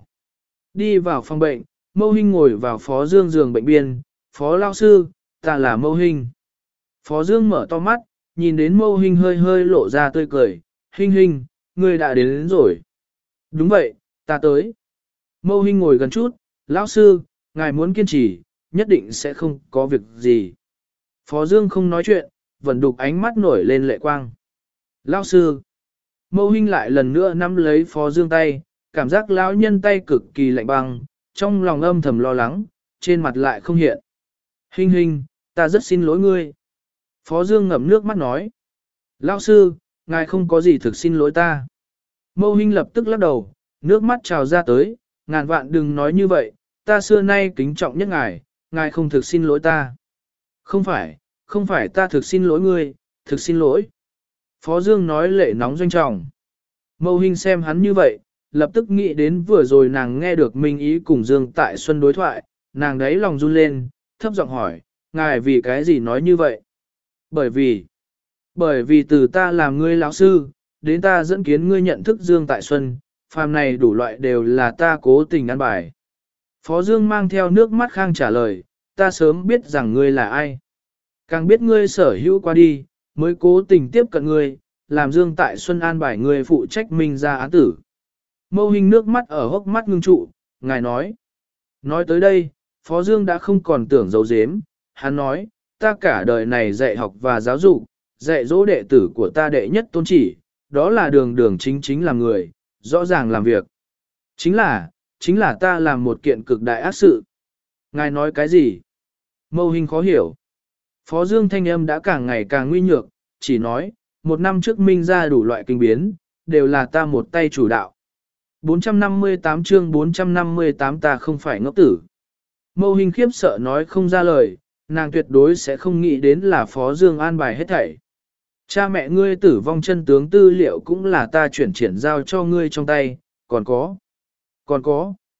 Đi vào phòng bệnh, Mâu Hinh ngồi vào Phó Dương giường bệnh biên, Phó Lao sư, ta là Mâu Hinh. Phó Dương mở to mắt, nhìn đến Mâu Hinh hơi hơi lộ ra tươi cười, Hinh Hinh, ngươi đã đến, đến rồi. Đúng vậy, ta tới. Mâu Hinh ngồi gần chút, Lão sư, ngài muốn kiên trì, nhất định sẽ không có việc gì. Phó Dương không nói chuyện, vẫn đục ánh mắt nổi lên lệ quang. Lão sư. Mâu Hinh lại lần nữa nắm lấy Phó Dương tay, cảm giác lão nhân tay cực kỳ lạnh băng, trong lòng âm thầm lo lắng, trên mặt lại không hiện. Hinh Hinh, ta rất xin lỗi ngươi. Phó Dương ngậm nước mắt nói. Lão sư, ngài không có gì thực xin lỗi ta. Mâu Hinh lập tức lắc đầu, nước mắt trào ra tới, ngàn vạn đừng nói như vậy, ta xưa nay kính trọng nhất ngài, ngài không thực xin lỗi ta. Không phải, không phải ta thực xin lỗi ngươi, thực xin lỗi. Phó Dương nói lệ nóng doanh trọng. Mâu Hinh xem hắn như vậy, lập tức nghĩ đến vừa rồi nàng nghe được Minh Ý cùng Dương Tại Xuân đối thoại, nàng đấy lòng run lên, thấp giọng hỏi, ngài vì cái gì nói như vậy? Bởi vì, bởi vì từ ta làm ngươi lão sư, đến ta dẫn kiến ngươi nhận thức Dương Tại Xuân, phàm này đủ loại đều là ta cố tình ăn bài. Phó Dương mang theo nước mắt khang trả lời, ta sớm biết rằng ngươi là ai. Càng biết ngươi sở hữu qua đi, mới cố tình tiếp cận ngươi, làm Dương Tại Xuân an bài ngươi phụ trách minh ra án tử. Mâu Hinh nước mắt ở hốc mắt ngưng trụ, ngài nói. Nói tới đây, Phó Dương đã không còn tưởng giấu giếm, hắn nói, ta cả đời này dạy học và giáo dục, dạy dỗ đệ tử của ta đệ nhất tôn chỉ, đó là đường đường chính chính làm người, rõ ràng làm việc. Chính là, chính là ta làm một kiện cực đại ác sự. Ngài nói cái gì? Mâu Hinh khó hiểu. Phó Dương thanh âm đã càng ngày càng nguy nhược, chỉ nói, một năm trước minh ra đủ loại kinh biến, đều là ta một tay chủ đạo. bốn trăm năm mươi tám chương bốn trăm năm mươi tám ta không phải ngốc tử. Mâu Hinh khiếp sợ nói không ra lời, nàng tuyệt đối sẽ không nghĩ đến là Phó Dương an bài hết thảy. Cha mẹ ngươi tử vong chân tướng tư liệu cũng là ta chuyển triển giao cho ngươi trong tay, còn có, còn có.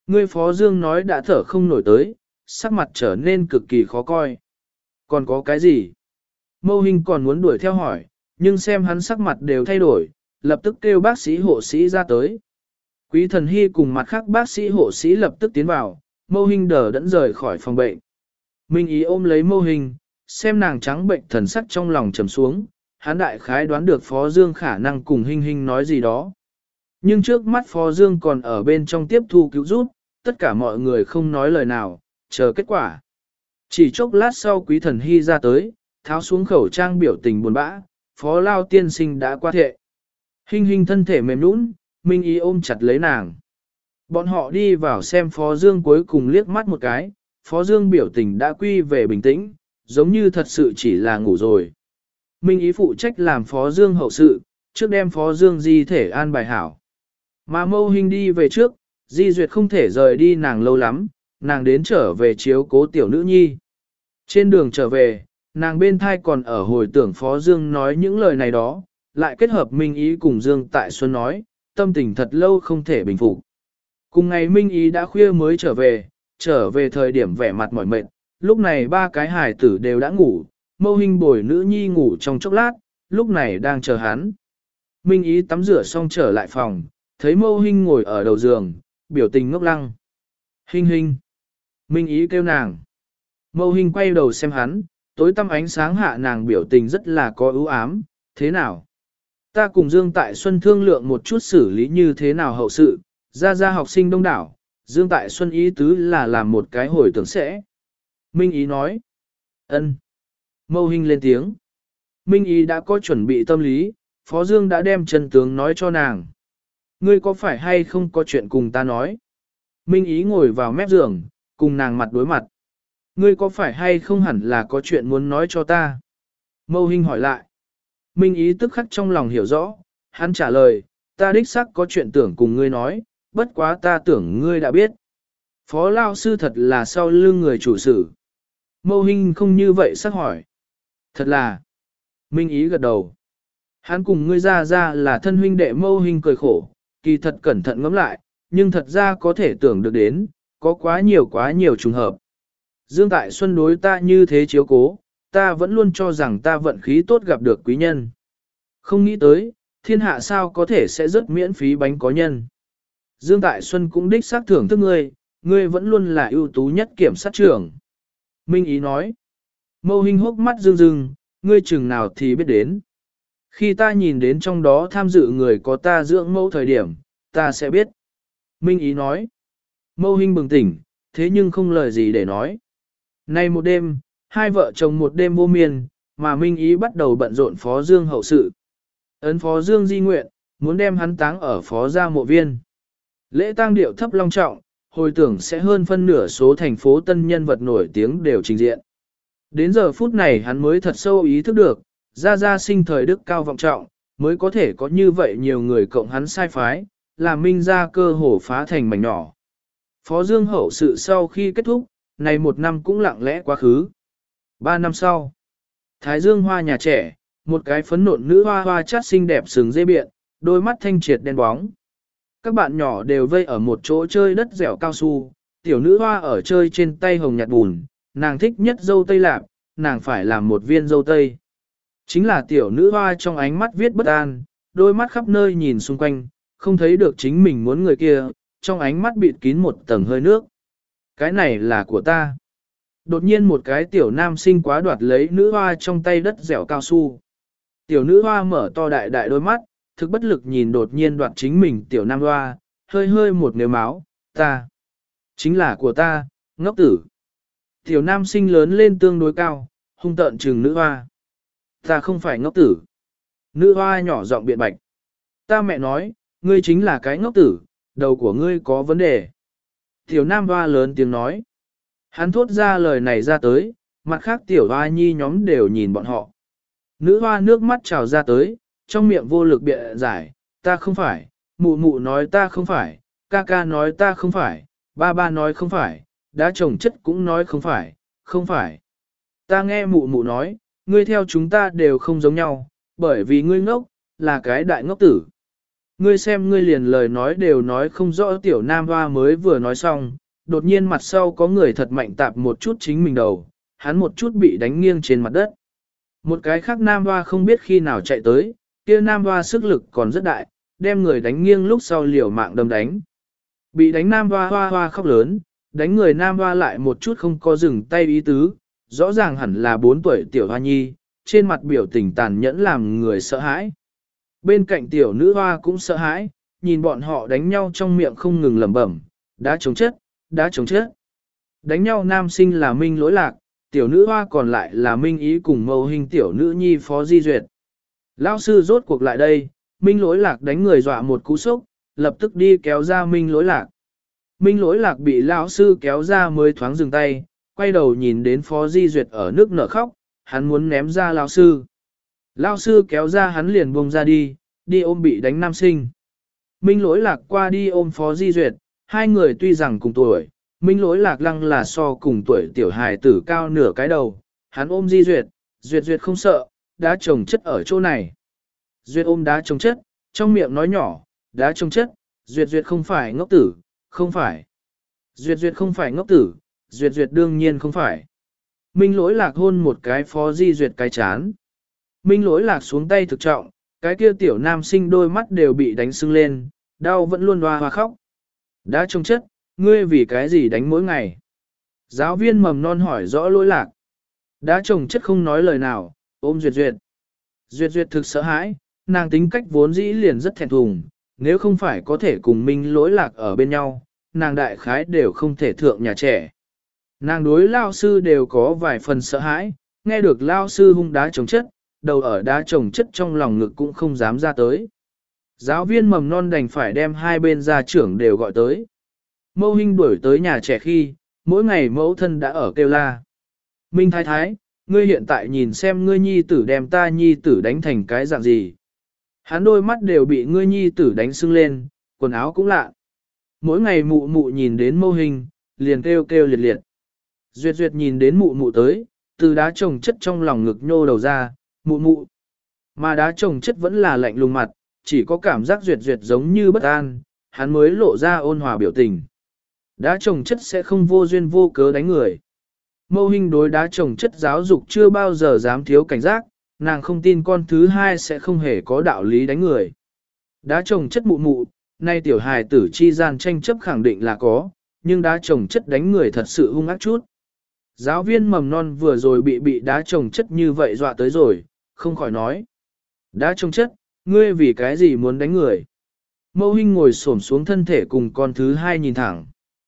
Ngươi Phó Dương nói đã thở không nổi tới, sắc mặt trở nên cực kỳ khó coi. Còn có cái gì? Mâu Hình còn muốn đuổi theo hỏi, nhưng xem hắn sắc mặt đều thay đổi, lập tức kêu bác sĩ hộ sĩ ra tới. Quý Thần Hy cùng mặt khác bác sĩ hộ sĩ lập tức tiến vào, Mâu Hình đờ đẫn rời khỏi phòng bệnh. Minh Ý ôm lấy Mâu Hình, xem nàng trắng bệnh thần sắc trong lòng trầm xuống, hắn đại khái đoán được Phó Dương khả năng cùng Hình Hình nói gì đó. Nhưng trước mắt Phó Dương còn ở bên trong tiếp thu cứu giúp, tất cả mọi người không nói lời nào, chờ kết quả. Chỉ chốc lát sau Quý Thần Hy ra tới, tháo xuống khẩu trang biểu tình buồn bã, Phó Lao tiên sinh đã qua thệ. Hình Hình thân thể mềm nũng, Minh Ý ôm chặt lấy nàng. Bọn họ đi vào xem Phó Dương cuối cùng liếc mắt một cái, Phó Dương biểu tình đã quy về bình tĩnh, giống như thật sự chỉ là ngủ rồi. Minh Ý phụ trách làm Phó Dương hậu sự, trước đem Phó Dương di thể an bài hảo. Mà Mâu Hình đi về trước, Di Duyệt không thể rời đi nàng lâu lắm, nàng đến trở về chiếu cố tiểu nữ nhi. Trên đường trở về, nàng bên thai còn ở hồi tưởng Phó Dương nói những lời này đó, lại kết hợp Minh Ý cùng Dương Tại Xuân nói, tâm tình thật lâu không thể bình phục. Cùng ngày Minh Ý đã khuya mới trở về, trở về thời điểm vẻ mặt mỏi mệt, lúc này ba cái hài tử đều đã ngủ, Mâu Hình bồi nữ nhi ngủ trong chốc lát, lúc này đang chờ hắn. Minh Ý tắm rửa xong trở lại phòng, thấy Mâu Hình ngồi ở đầu giường, biểu tình ngốc lăng. Hình Hình. Minh Ý kêu nàng. Mâu Hình quay đầu xem hắn, tối tăm ánh sáng hạ nàng biểu tình rất là có ưu ám, thế nào? Ta cùng Dương Tại Xuân thương lượng một chút xử lý như thế nào hậu sự, ra ra học sinh đông đảo, Dương Tại Xuân ý tứ là làm một cái hồi tưởng sẽ. Minh Ý nói. Ân. Mâu Hình lên tiếng. Minh Ý đã có chuẩn bị tâm lý, Phó Dương đã đem chân tướng nói cho nàng. Ngươi có phải hay không có chuyện cùng ta nói? Minh Ý ngồi vào mép giường, cùng nàng mặt đối mặt. Ngươi có phải hay không hẳn là có chuyện muốn nói cho ta? Mâu Hình hỏi lại. Minh Ý tức khắc trong lòng hiểu rõ, hắn trả lời, ta đích xác có chuyện tưởng cùng ngươi nói, bất quá ta tưởng ngươi đã biết. Phó Lao sư thật là sau lưng người chủ sự. Mâu Hình không như vậy sắc hỏi. Thật là. Minh Ý gật đầu. Hắn cùng ngươi ra ra là thân huynh đệ. Mâu Hình cười khổ, kỳ thật cẩn thận ngẫm lại, nhưng thật ra có thể tưởng được đến, có quá nhiều quá nhiều trùng hợp. Dương Tại Xuân đối ta như thế chiếu cố, ta vẫn luôn cho rằng ta vận khí tốt gặp được quý nhân. Không nghĩ tới, thiên hạ sao có thể sẽ rất miễn phí bánh có nhân. Dương Tại Xuân cũng đích xác thưởng thức ngươi, ngươi vẫn luôn là ưu tú nhất kiểm sát trưởng. Minh Ý nói, Mâu Hình hốc mắt rưng rưng, ngươi chừng nào thì biết đến. Khi ta nhìn đến trong đó tham dự người có ta dưỡng mẫu thời điểm, ta sẽ biết. Minh Ý nói, Mâu Hình bừng tỉnh, thế nhưng không lời gì để nói. Nay một đêm, hai vợ chồng một đêm vô miên, mà Minh Ý bắt đầu bận rộn Phó Dương hậu sự. Ấn Phó Dương di nguyện, muốn đem hắn táng ở Phó gia mộ viên. Lễ tang điệu thấp long trọng, hồi tưởng sẽ hơn phân nửa số thành phố tân nhân vật nổi tiếng đều trình diện. Đến giờ phút này hắn mới thật sâu ý thức được, gia gia sinh thời đức cao vọng trọng, mới có thể có như vậy nhiều người cộng hắn sai phái, làm Minh gia cơ hồ phá thành mảnh nhỏ. Phó Dương hậu sự sau khi kết thúc, này một năm cũng lặng lẽ quá khứ. Ba năm sau, Thái Dương hoa nhà trẻ, một cái phấn nộn nữ hoa hoa chát xinh đẹp sừng dê biện, đôi mắt thanh triệt đen bóng. Các bạn nhỏ đều vây ở một chỗ chơi đất dẻo cao su, tiểu nữ hoa ở chơi trên tay hồng nhạt bùn, nàng thích nhất dâu tây lạp, nàng phải làm một viên dâu tây. Chính là tiểu nữ hoa trong ánh mắt viết bất an, đôi mắt khắp nơi nhìn xung quanh, không thấy được chính mình muốn người kia, trong ánh mắt bịt kín một tầng hơi nước. Cái này là của ta. Đột nhiên một cái tiểu nam sinh quá đoạt lấy nữ hoa trong tay đất dẻo cao su. Tiểu nữ hoa mở to đại đại đôi mắt, thực bất lực nhìn đột nhiên đoạt chính mình tiểu nam hoa, hơi hơi một nếu máu, ta. Chính là của ta, ngốc tử. Tiểu nam sinh lớn lên tương đối cao, hung tợn trừng nữ hoa. Ta không phải ngốc tử. Nữ hoa nhỏ giọng biện bạch. Ta mẹ nói, ngươi chính là cái ngốc tử, đầu của ngươi có vấn đề. Tiểu nam hoa lớn tiếng nói. Hắn thốt ra lời này ra tới, mặt khác tiểu hoa nhi nhóm đều nhìn bọn họ. Nữ hoa nước mắt trào ra tới, trong miệng vô lực bịa giải, ta không phải, mụ mụ nói ta không phải, ca ca nói ta không phải, ba ba nói không phải, đã chồng chất cũng nói không phải, không phải. Ta nghe mụ mụ nói, ngươi theo chúng ta đều không giống nhau, bởi vì ngươi ngốc, là cái đại ngốc tử. Ngươi xem ngươi liền lời nói đều nói không rõ tiểu nam hoa mới vừa nói xong, đột nhiên mặt sau có người thật mạnh tạp một chút chính mình đầu, hắn một chút bị đánh nghiêng trên mặt đất. Một cái khác nam hoa không biết khi nào chạy tới, kia nam hoa sức lực còn rất đại, đem người đánh nghiêng lúc sau liều mạng đâm đánh. Bị đánh nam hoa hoa hoa khóc lớn, đánh người nam hoa lại một chút không có dừng tay ý tứ, rõ ràng hẳn là bốn tuổi tiểu hoa nhi, trên mặt biểu tình tàn nhẫn làm người sợ hãi. Bên cạnh tiểu nữ hoa cũng sợ hãi, nhìn bọn họ đánh nhau trong miệng không ngừng lẩm bẩm, đá chống chết, đá chống chết. Đánh nhau nam sinh là Minh Lỗi Lạc, tiểu nữ hoa còn lại là Minh Ý cùng mâu hình tiểu nữ nhi Phó Di Duyệt. Lão sư rốt cuộc lại đây, Minh Lỗi Lạc đánh người dọa một cú sốc, lập tức đi kéo ra Minh Lỗi Lạc. Minh Lỗi Lạc bị lão sư kéo ra mới thoáng dừng tay, quay đầu nhìn đến Phó Di Duyệt ở nước nở khóc, hắn muốn ném ra lão sư. Lão sư kéo ra hắn liền buông ra đi, đi ôm bị đánh nam sinh. Minh Lỗi Lạc qua đi ôm Phó Di Duyệt, hai người tuy rằng cùng tuổi, Minh Lỗi Lạc lăng là so cùng tuổi tiểu hài tử cao nửa cái đầu, hắn ôm Di Duyệt, Duyệt Duyệt không sợ, đá trồng chất ở chỗ này. Duyệt ôm đá trồng chất, trong miệng nói nhỏ, đá trồng chất, Duyệt Duyệt không phải ngốc tử, không phải. Duyệt Duyệt không phải ngốc tử, Duyệt Duyệt đương nhiên không phải. Minh Lỗi Lạc hôn một cái Phó Di Duyệt cái chán. Minh Lỗi Lạc xuống tay thực trọng, cái kia tiểu nam sinh đôi mắt đều bị đánh sưng lên, đau vẫn luôn hoa hoa khóc. Đã trông chất, ngươi vì cái gì đánh mỗi ngày? Giáo viên mầm non hỏi rõ Lỗi Lạc. Đã trông chất không nói lời nào, ôm Duyệt Duyệt. Duyệt Duyệt thực sợ hãi, nàng tính cách vốn dĩ liền rất thẹn thùng, nếu không phải có thể cùng Minh Lỗi Lạc ở bên nhau, nàng đại khái đều không thể thượng nhà trẻ. Nàng đối lao sư đều có vài phần sợ hãi, nghe được lao sư hung đá trồng chất, đầu ở đá trồng chất trong lòng ngực cũng không dám ra tới. Giáo viên mầm non đành phải đem hai bên gia trưởng đều gọi tới. Mâu Hinh đuổi tới nhà trẻ khi, mỗi ngày mẫu thân đã ở kêu la. Minh Thái Thái, ngươi hiện tại nhìn xem ngươi nhi tử đem ta nhi tử đánh thành cái dạng gì. Hắn đôi mắt đều bị ngươi nhi tử đánh sưng lên, quần áo cũng lạ. Mỗi ngày mụ mụ nhìn đến Mâu Hinh, liền kêu kêu liệt liệt. Duyệt Duyệt nhìn đến mụ mụ tới, từ đá trồng chất trong lòng ngực nhô đầu ra, mụ mụ. Mà đá trồng chất vẫn là lạnh lùng mặt, chỉ có cảm giác Duyệt Duyệt giống như bất an, hắn mới lộ ra ôn hòa biểu tình. Đá trồng chất sẽ không vô duyên vô cớ đánh người. Mâu Hinh đối đá trồng chất giáo dục chưa bao giờ dám thiếu cảnh giác, nàng không tin con thứ hai sẽ không hề có đạo lý đánh người. Đá trồng chất mụ mụ, nay tiểu hài tử chi gian tranh chấp khẳng định là có, nhưng đá trồng chất đánh người thật sự hung ác chút. Giáo viên mầm non vừa rồi bị bị đá trồng chất như vậy dọa tới rồi, không khỏi nói. Đá trồng chất, ngươi vì cái gì muốn đánh người? Mâu Hinh ngồi xổm xuống thân thể cùng con thứ hai nhìn thẳng.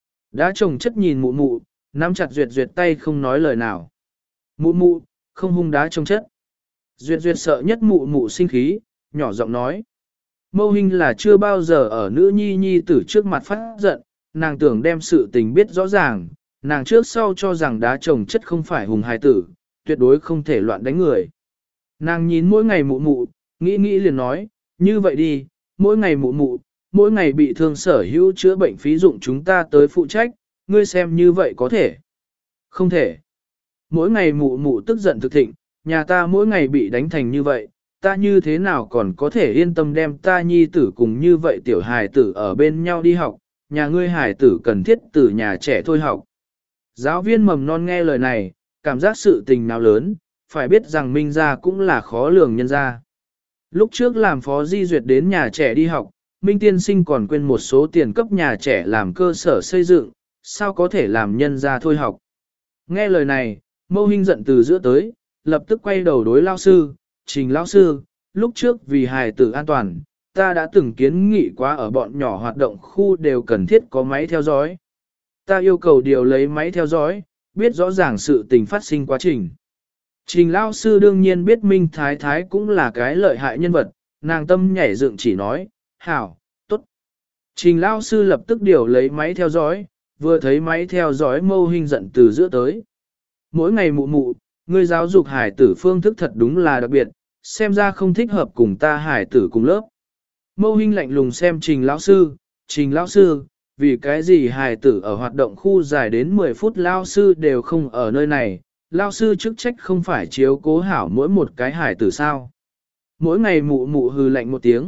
Đá trồng chất nhìn mụ mụ, nắm chặt Duyệt Duyệt tay không nói lời nào. Mụ mụ, không hung đá trồng chất. Duyệt Duyệt sợ nhất mụ mụ sinh khí, nhỏ giọng nói. Mâu Hinh là chưa bao giờ ở nữ nhi nhi tử trước mặt phát giận, nàng tưởng đem sự tình biết rõ ràng, nàng trước sau cho rằng đá trồng chất không phải hùng hài tử, tuyệt đối không thể loạn đánh người. Nàng nhìn mỗi ngày mụ mụ, nghĩ nghĩ liền nói, như vậy đi, mỗi ngày mụ mụ, mỗi ngày bị thương sở hữu chữa bệnh phí dụng chúng ta tới phụ trách, ngươi xem như vậy có thể. Không thể. Mỗi ngày mụ mụ tức giận thực thịnh, nhà ta mỗi ngày bị đánh thành như vậy, ta như thế nào còn có thể yên tâm đem ta nhi tử cùng như vậy tiểu hài tử ở bên nhau đi học, nhà ngươi hài tử cần thiết từ nhà trẻ thôi học. Giáo viên mầm non nghe lời này, cảm giác sự tình nào lớn, phải biết rằng Minh gia cũng là khó lường nhân gia. Lúc trước làm Phó Di Duyệt đến nhà trẻ đi học, Minh tiên sinh còn quên một số tiền cấp nhà trẻ làm cơ sở xây dựng, sao có thể làm nhân gia thôi học. Nghe lời này, Mâu Hinh giận từ giữa tới, lập tức quay đầu đối lao sư, Trình lao sư, lúc trước vì hài tử an toàn, ta đã từng kiến nghị quá ở bọn nhỏ hoạt động khu đều cần thiết có máy theo dõi. Ta yêu cầu điều lấy máy theo dõi, biết rõ ràng sự tình phát sinh quá trình. Trình lao sư đương nhiên biết Minh Thái Thái cũng là cái lợi hại nhân vật, nàng tâm nhảy dựng chỉ nói, hảo, tốt. Trình lao sư lập tức điều lấy máy theo dõi, vừa thấy máy theo dõi Mâu Hinh giận từ giữa tới. Mỗi ngày mụ mụ, ngươi giáo dục hải tử phương thức thật đúng là đặc biệt, xem ra không thích hợp cùng ta hải tử cùng lớp. Mâu Hinh lạnh lùng xem Trình lão sư, Trình lão sư, vì cái gì hài tử ở hoạt động khu dài đến mười phút lao sư đều không ở nơi này, lao sư chức trách không phải chiếu cố hảo mỗi một cái hài tử sao. Mỗi ngày mụ mụ hừ lạnh một tiếng,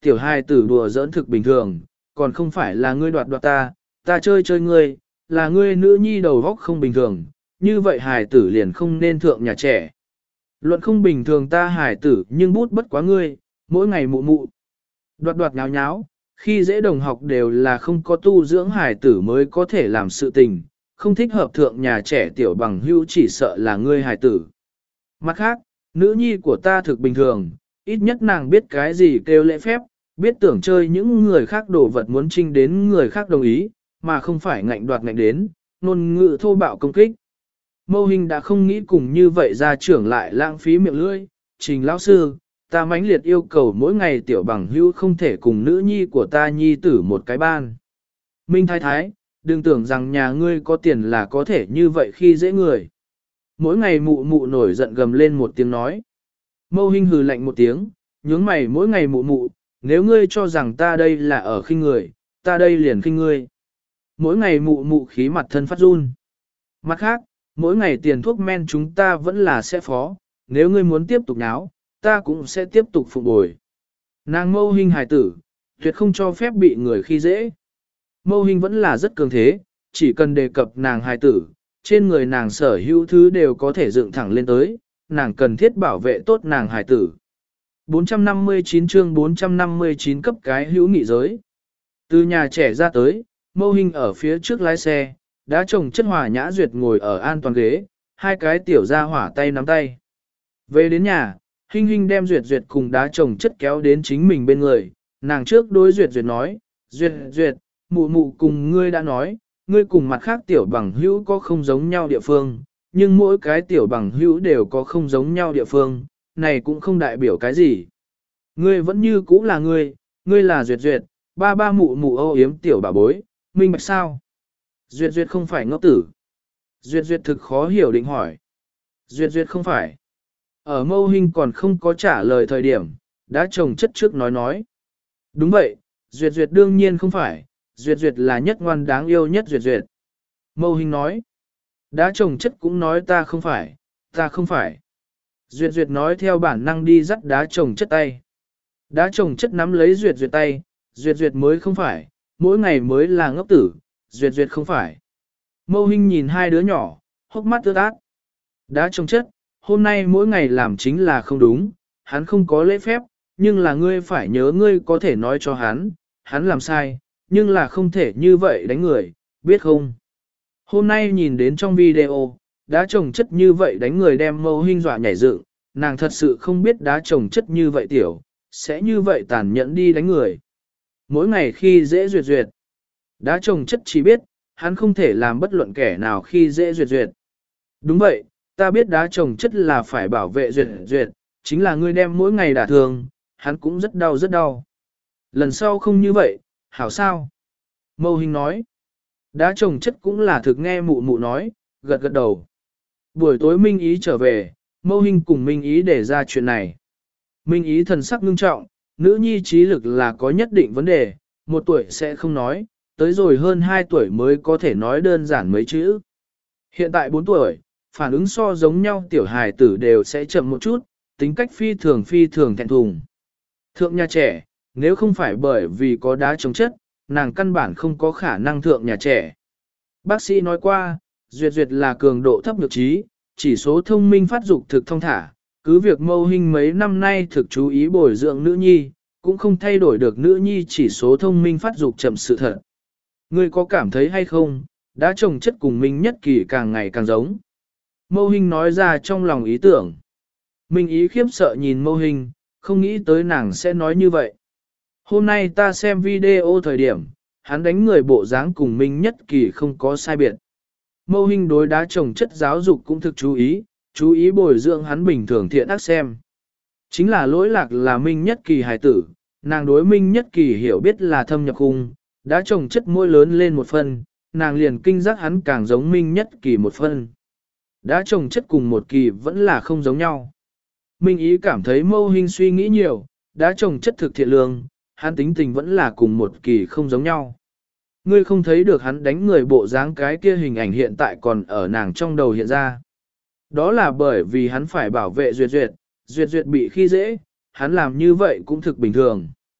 tiểu hài tử đùa giỡn thực bình thường, còn không phải là ngươi đoạt đoạt ta, ta chơi chơi ngươi, là ngươi nữ nhi đầu góc không bình thường, như vậy hài tử liền không nên thượng nhà trẻ. Luận không bình thường ta hài tử nhưng bút bất quá ngươi, mỗi ngày mụ mụ. Đoạt đoạt nháo nháo, khi dễ đồng học đều là không có tu dưỡng hài tử mới có thể làm sự tình, không thích hợp thượng nhà trẻ tiểu bằng hữu chỉ sợ là ngươi hài tử. Mặt khác, nữ nhi của ta thực bình thường, ít nhất nàng biết cái gì kêu lễ phép, biết tưởng chơi những người khác đồ vật muốn trinh đến người khác đồng ý, mà không phải ngạnh đoạt ngạnh đến, ngôn ngữ thô bạo công kích. Mâu Hình đã không nghĩ cùng như vậy ra trưởng lại lãng phí miệng lưỡi, Trình lão sư, ta mãnh liệt yêu cầu mỗi ngày tiểu bằng hữu không thể cùng nữ nhi của ta nhi tử một cái ban. Minh thái thái, đừng tưởng rằng nhà ngươi có tiền là có thể như vậy khi dễ người. Mỗi ngày mụ mụ nổi giận gầm lên một tiếng nói. Mâu Hình hừ lạnh một tiếng, nhướng mày mỗi ngày mụ mụ, nếu ngươi cho rằng ta đây là ở khinh người, ta đây liền khinh ngươi. Mỗi ngày mụ mụ khí mặt thân phát run. Mặt khác, mỗi ngày tiền thuốc men chúng ta vẫn là sẽ phó, nếu ngươi muốn tiếp tục náo, ta cũng sẽ tiếp tục phục bồi. Nàng Mâu Hình hài tử, tuyệt không cho phép bị người khi dễ. Mâu Hình vẫn là rất cường thế, chỉ cần đề cập nàng hài tử, trên người nàng sở hữu thứ đều có thể dựng thẳng lên tới, nàng cần thiết bảo vệ tốt nàng hài tử. bốn trăm năm mươi chín chương bốn trăm năm mươi chín cấp cái hữu nghị giới. Từ nhà trẻ ra tới, Mâu Hình ở phía trước lái xe, đã chồng chất Hòa Nhã Duyệt ngồi ở an toàn ghế, hai cái tiểu ra hỏa tay nắm tay. Về đến nhà, Hinh Hinh đem Duyệt Duyệt cùng đá chồng chất kéo đến chính mình bên người, nàng trước đối Duyệt Duyệt nói, Duyệt Duyệt, mụ mụ cùng ngươi đã nói, ngươi cùng mặt khác tiểu bằng hữu có không giống nhau địa phương, nhưng mỗi cái tiểu bằng hữu đều có không giống nhau địa phương, này cũng không đại biểu cái gì. Ngươi vẫn như cũ là ngươi, ngươi là Duyệt Duyệt, ba ba mụ mụ âu yếm tiểu bà bối, minh bạch sao? Duyệt Duyệt không phải ngốc tử. Duyệt Duyệt thực khó hiểu định hỏi. Duyệt Duyệt không phải. Ở Mâu Hình còn không có trả lời thời điểm, đã chồng chất trước nói nói. Đúng vậy, Duyệt Duyệt đương nhiên không phải, Duyệt Duyệt là nhất ngoan đáng yêu nhất Duyệt Duyệt. Mâu Hình nói. Đã chồng chất cũng nói ta không phải, ta không phải. Duyệt Duyệt nói theo bản năng đi dắt đá chồng chất tay. Đá chồng chất nắm lấy Duyệt Duyệt tay, Duyệt Duyệt mới không phải, mỗi ngày mới là ngốc tử, Duyệt Duyệt không phải. Mâu Hình nhìn hai đứa nhỏ, hốc mắt ướt át. Đá chồng chất, hôm nay mỗi ngày làm chính là không đúng, hắn không có lễ phép, nhưng là ngươi phải nhớ ngươi có thể nói cho hắn, hắn làm sai, nhưng là không thể như vậy đánh người, biết không? Hôm nay nhìn đến trong video, đá chồng chất như vậy đánh người đem Mâu Hình dọa nhảy dựng, nàng thật sự không biết đá chồng chất như vậy tiểu, sẽ như vậy tàn nhẫn đi đánh người. Mỗi ngày khi dễ Duyệt Duyệt, đá chồng chất chỉ biết, hắn không thể làm bất luận kẻ nào khi dễ Duyệt Duyệt. Đúng vậy, ta biết đá chồng chất là phải bảo vệ Duyệt Duyệt, chính là ngươi đem mỗi ngày đả thương, hắn cũng rất đau rất đau. Lần sau không như vậy, hảo sao? Mâu Hình nói. Đá chồng chất cũng là thực nghe mụ mụ nói, gật gật đầu. Buổi tối Minh Ý trở về, Mâu Hình cùng Minh Ý để ra chuyện này. Minh Ý thần sắc ngưng trọng, nữ nhi trí lực là có nhất định vấn đề, một tuổi sẽ không nói, tới rồi hơn hai tuổi mới có thể nói đơn giản mấy chữ. Hiện tại bốn tuổi, phản ứng so giống nhau tiểu hài tử đều sẽ chậm một chút, tính cách phi thường phi thường thẹn thùng. Thượng nhà trẻ, nếu không phải bởi vì có đá chống chất, nàng căn bản không có khả năng thượng nhà trẻ. Bác sĩ nói qua, Duyệt Duyệt là cường độ thấp nhược trí, chỉ số thông minh phát dục thực thông thả, cứ việc Mâu Hình mấy năm nay thực chú ý bồi dưỡng nữ nhi, cũng không thay đổi được nữ nhi chỉ số thông minh phát dục chậm sự thật. Ngươi có cảm thấy hay không, đã chồng chất cùng Minh Nhất Kỳ càng ngày càng giống. Mâu Hình nói ra trong lòng ý tưởng. Minh Ý khiếp sợ nhìn Mâu Hình, không nghĩ tới nàng sẽ nói như vậy. Hôm nay ta xem video thời điểm, hắn đánh người bộ dáng cùng Minh Nhất Kỳ không có sai biệt. Mâu Hình đối đá chồng chất giáo dục cũng thực chú ý, chú ý bồi dưỡng hắn bình thường thiện ác xem. Chính là lỗi lạc là Minh Nhất Kỳ hài tử, nàng đối Minh Nhất Kỳ hiểu biết là thâm nhập khung, đã chồng chất môi lớn lên một phân, nàng liền kinh giác hắn càng giống Minh Nhất Kỳ một phân. Đã chồng chất cùng một kỳ vẫn là không giống nhau. Minh Ý cảm thấy Mâu Hình suy nghĩ nhiều, đã chồng chất thực thiện lương, hắn tính tình vẫn là cùng một kỳ không giống nhau. Ngươi không thấy được hắn đánh người bộ dáng cái kia hình ảnh hiện tại còn ở nàng trong đầu hiện ra. Đó là bởi vì hắn phải bảo vệ Duyệt Duyệt, Duyệt Duyệt bị khi dễ, hắn làm như vậy cũng thực bình thường.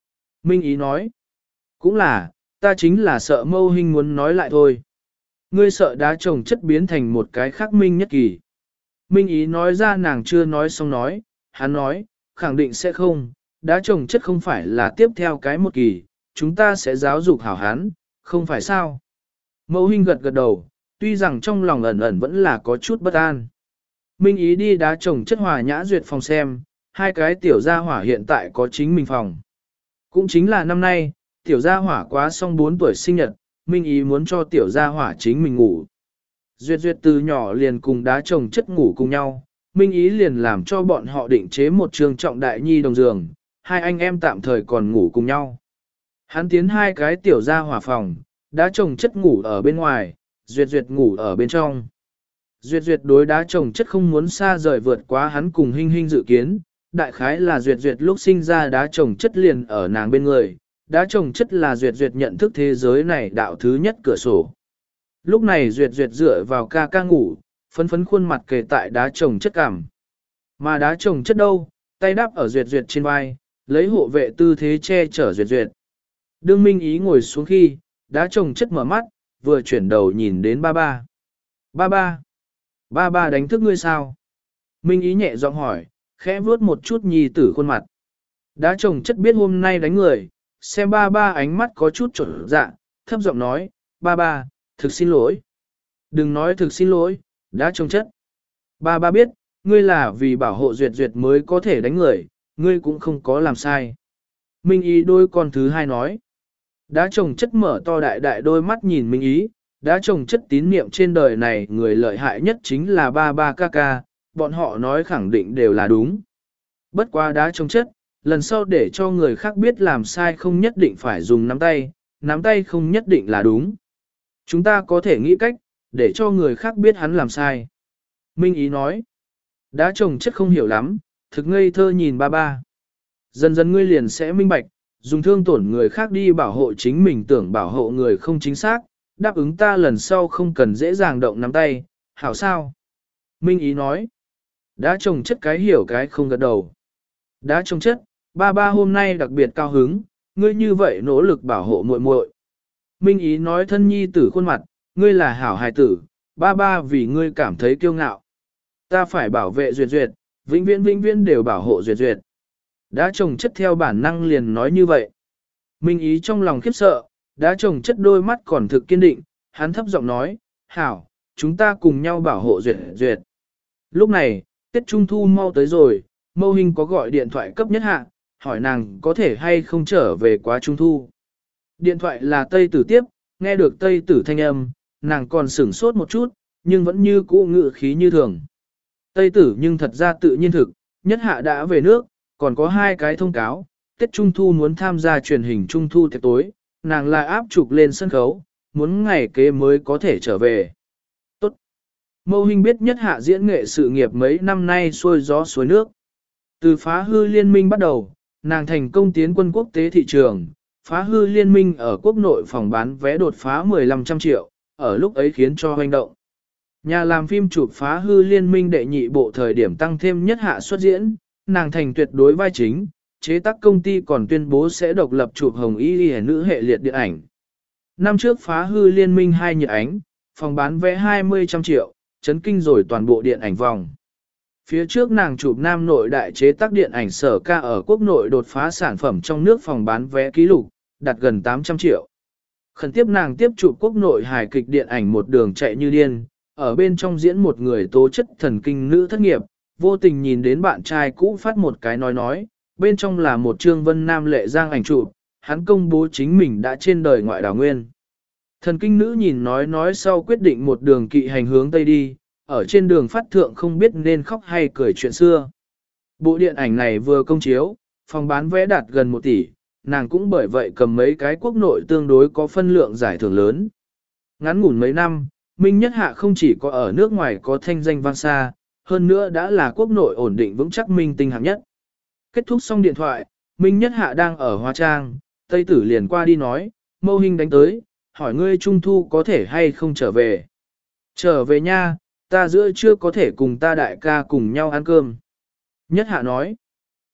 Minh Ý nói, cũng là, ta chính là sợ Mâu Hinh muốn nói lại thôi. Ngươi sợ đá trồng chất biến thành một cái khác Minh Nhất Kỳ. Minh Ý nói ra nàng chưa nói xong nói, hắn nói, khẳng định sẽ không, đá trồng chất không phải là tiếp theo cái một kỳ, chúng ta sẽ giáo dục hảo hắn, không phải sao. Mâu Hinh gật gật đầu, tuy rằng trong lòng ẩn ẩn vẫn là có chút bất an. Minh Ý đi đá trồng chất Hòa Nhã duyệt phòng xem, hai cái tiểu gia hỏa hiện tại có chính mình phòng. Cũng chính là năm nay, tiểu gia hỏa quá xong bốn tuổi sinh nhật, Minh Ý muốn cho tiểu gia hỏa chính mình ngủ. Duyệt Duyệt từ nhỏ liền cùng đá trồng chất ngủ cùng nhau, Minh Ý liền làm cho bọn họ định chế một trường trọng đại nhi đồng giường, hai anh em tạm thời còn ngủ cùng nhau. Hắn tiến hai cái tiểu gia hỏa phòng, đá trồng chất ngủ ở bên ngoài, Duyệt Duyệt ngủ ở bên trong. Duyệt Duyệt đối đá trồng chất không muốn xa rời vượt quá hắn cùng Hinh Hinh dự kiến, đại khái là Duyệt Duyệt lúc sinh ra đá trồng chất liền ở nàng bên người, đá trồng chất là Duyệt Duyệt nhận thức thế giới này đạo thứ nhất cửa sổ. Lúc này Duyệt Duyệt dựa vào ca ca ngủ, phấn phấn khuôn mặt kề tại đá trồng chất cảm. Mà đá trồng chất đâu, tay đáp ở Duyệt Duyệt trên vai, lấy hộ vệ tư thế che chở Duyệt Duyệt. Đương Minh Ý ngồi xuống khi, đá trồng chất mở mắt, vừa chuyển đầu nhìn đến ba ba. Ba ba. Ba ba đánh thức ngươi sao? Minh Ý nhẹ giọng hỏi, khẽ vuốt một chút nhi tử khuôn mặt. Đá trồng chất biết hôm nay đánh người, xem ba ba ánh mắt có chút trộn dạ, thấp giọng nói, ba ba, thực xin lỗi. Đừng nói thực xin lỗi, đá trồng chất. Ba ba biết, ngươi là vì bảo hộ Duyệt Duyệt mới có thể đánh người, ngươi cũng không có làm sai. Minh Ý đôi con thứ hai nói. Đá trồng chất mở to đại đại đôi mắt nhìn Minh Ý, đá trồng chất tín niệm trên đời này người lợi hại nhất chính là ba ba ca ca, bọn họ nói khẳng định đều là đúng. Bất quá đá trồng chất, lần sau để cho người khác biết làm sai không nhất định phải dùng nắm tay, nắm tay không nhất định là đúng. Chúng ta có thể nghĩ cách, để cho người khác biết hắn làm sai. Minh Ý nói, đá trồng chất không hiểu lắm, thực ngây thơ nhìn ba ba. Dần dần ngươi liền sẽ minh bạch, dùng thương tổn người khác đi bảo hộ chính mình tưởng bảo hộ người không chính xác, đáp ứng ta lần sau không cần dễ dàng động nắm tay, hảo sao? Minh Ý nói, đá trồng chất cái hiểu cái không gật đầu. Đá trồng chất, ba ba hôm nay đặc biệt cao hứng, ngươi như vậy nỗ lực bảo hộ muội muội. Minh Ý nói thân nhi tử khuôn mặt, ngươi là hảo hài tử, ba ba vì ngươi cảm thấy kiêu ngạo. Ta phải bảo vệ Duyệt Duyệt, vĩnh viễn vĩnh viễn đều bảo hộ Duyệt Duyệt. Đá trồng chất theo bản năng liền nói như vậy. Minh Ý trong lòng khiếp sợ, đá trồng chất đôi mắt còn thực kiên định, hắn thấp giọng nói, hảo, chúng ta cùng nhau bảo hộ Duyệt Duyệt. Lúc này, Tết Trung Thu mau tới rồi, Mâu Hinh có gọi điện thoại cấp nhất hạ, hỏi nàng có thể hay không trở về quá Trung Thu. Điện thoại là Tây Tử tiếp, nghe được Tây Tử thanh âm, nàng còn sửng sốt một chút, nhưng vẫn như cũ ngự khí như thường. Tây Tử nhưng thật ra tự nhiên thực, nhất hạ đã về nước, còn có hai cái thông cáo, Tết Trung Thu muốn tham gia truyền hình Trung Thu tiệc tối, nàng lại áp trục lên sân khấu, muốn ngày kế mới có thể trở về. Tốt. Mâu Hinh biết nhất hạ diễn nghệ sự nghiệp mấy năm nay xuôi gió xuôi nước. Từ phá hư liên minh bắt đầu, nàng thành công tiến quân quốc tế thị trường, phá hư liên minh ở quốc nội phòng bán vé đột phá mười lăm trăm triệu, ở lúc ấy khiến cho hoành động. Nhà làm phim chụp phá hư liên minh đệ nhị bộ thời điểm tăng thêm nhất hạ xuất diễn, nàng thành tuyệt đối vai chính, chế tác công ty còn tuyên bố sẽ độc lập chụp hồng y liễu nữ hệ liệt điện ảnh. Năm trước phá hư liên minh hai nhiệt ánh, phòng bán vé hai mươi trăm triệu, chấn kinh rồi toàn bộ điện ảnh vòng. Phía trước nàng chụp nam nội đại chế tác điện ảnh sở ca ở quốc nội đột phá sản phẩm trong nước phòng bán vé kỷ lục, đạt gần tám trăm triệu. Khẩn tiếp nàng tiếp chụp quốc nội hài kịch điện ảnh một đường chạy như điên, ở bên trong diễn một người tố chất thần kinh nữ thất nghiệp, vô tình nhìn đến bạn trai cũ phát một cái nói nói, bên trong là một trương vân nam lệ giang ảnh chụp, hắn công bố chính mình đã trên đời ngoại đảo nguyên. Thần kinh nữ nhìn nói nói sau quyết định một đường kỵ hành hướng Tây đi, ở trên đường phát thượng không biết nên khóc hay cười chuyện xưa. Bộ điện ảnh này vừa công chiếu, phòng bán vé đạt gần một tỷ, nàng cũng bởi vậy cầm mấy cái quốc nội tương đối có phân lượng giải thưởng lớn. Ngắn ngủn mấy năm, Minh Nhất Hạ không chỉ có ở nước ngoài có thanh danh vang xa, hơn nữa đã là quốc nội ổn định vững chắc minh tinh hạng nhất. Kết thúc xong điện thoại, Minh Nhất Hạ đang ở Hoa Trang, Tây Tử liền qua đi nói, Mâu Hinh đánh tới, hỏi ngươi Trung Thu có thể hay không trở về. Trở về nha, ta giữa chưa có thể cùng ta đại ca cùng nhau ăn cơm. Nhất Hạ nói,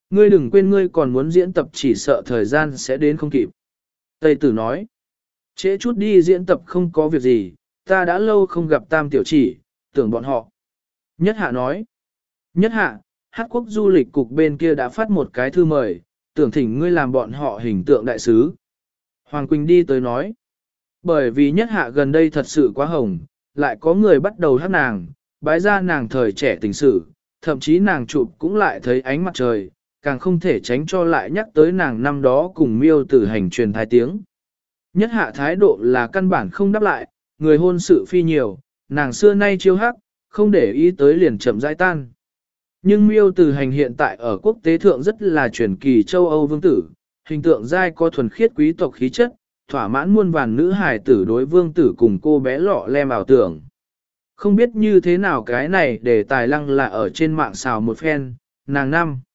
Ngươi đừng quên ngươi còn muốn diễn tập, chỉ sợ thời gian sẽ đến không kịp. Tây tử nói, trễ chút đi diễn tập không có việc gì, ta đã lâu không gặp tam tiểu chỉ, tưởng bọn họ. Nhất hạ nói, nhất hạ, hát quốc du lịch cục bên kia đã phát một cái thư mời, tưởng thỉnh ngươi làm bọn họ hình tượng đại sứ. Hoàng Quỳnh đi tới nói, bởi vì nhất hạ gần đây thật sự quá hồng, lại có người bắt đầu hát nàng, bái ra nàng thời trẻ tình sự, thậm chí nàng chụp cũng lại thấy ánh mặt trời, càng không thể tránh cho lại nhắc tới nàng năm đó cùng miêu tử hành truyền thái tiếng. Nhất hạ thái độ là căn bản không đáp lại, người hôn sự phi nhiều, nàng xưa nay chiêu hắc, không để ý tới liền chậm rãi tan. Nhưng miêu tử hành hiện tại ở quốc tế thượng rất là truyền kỳ châu Âu vương tử, hình tượng giai có thuần khiết quý tộc khí chất, thỏa mãn muôn vàn nữ hài tử đối vương tử cùng cô bé lọ lem ảo tưởng. Không biết như thế nào cái này để tài lăng là ở trên mạng xào một phen, nàng năm.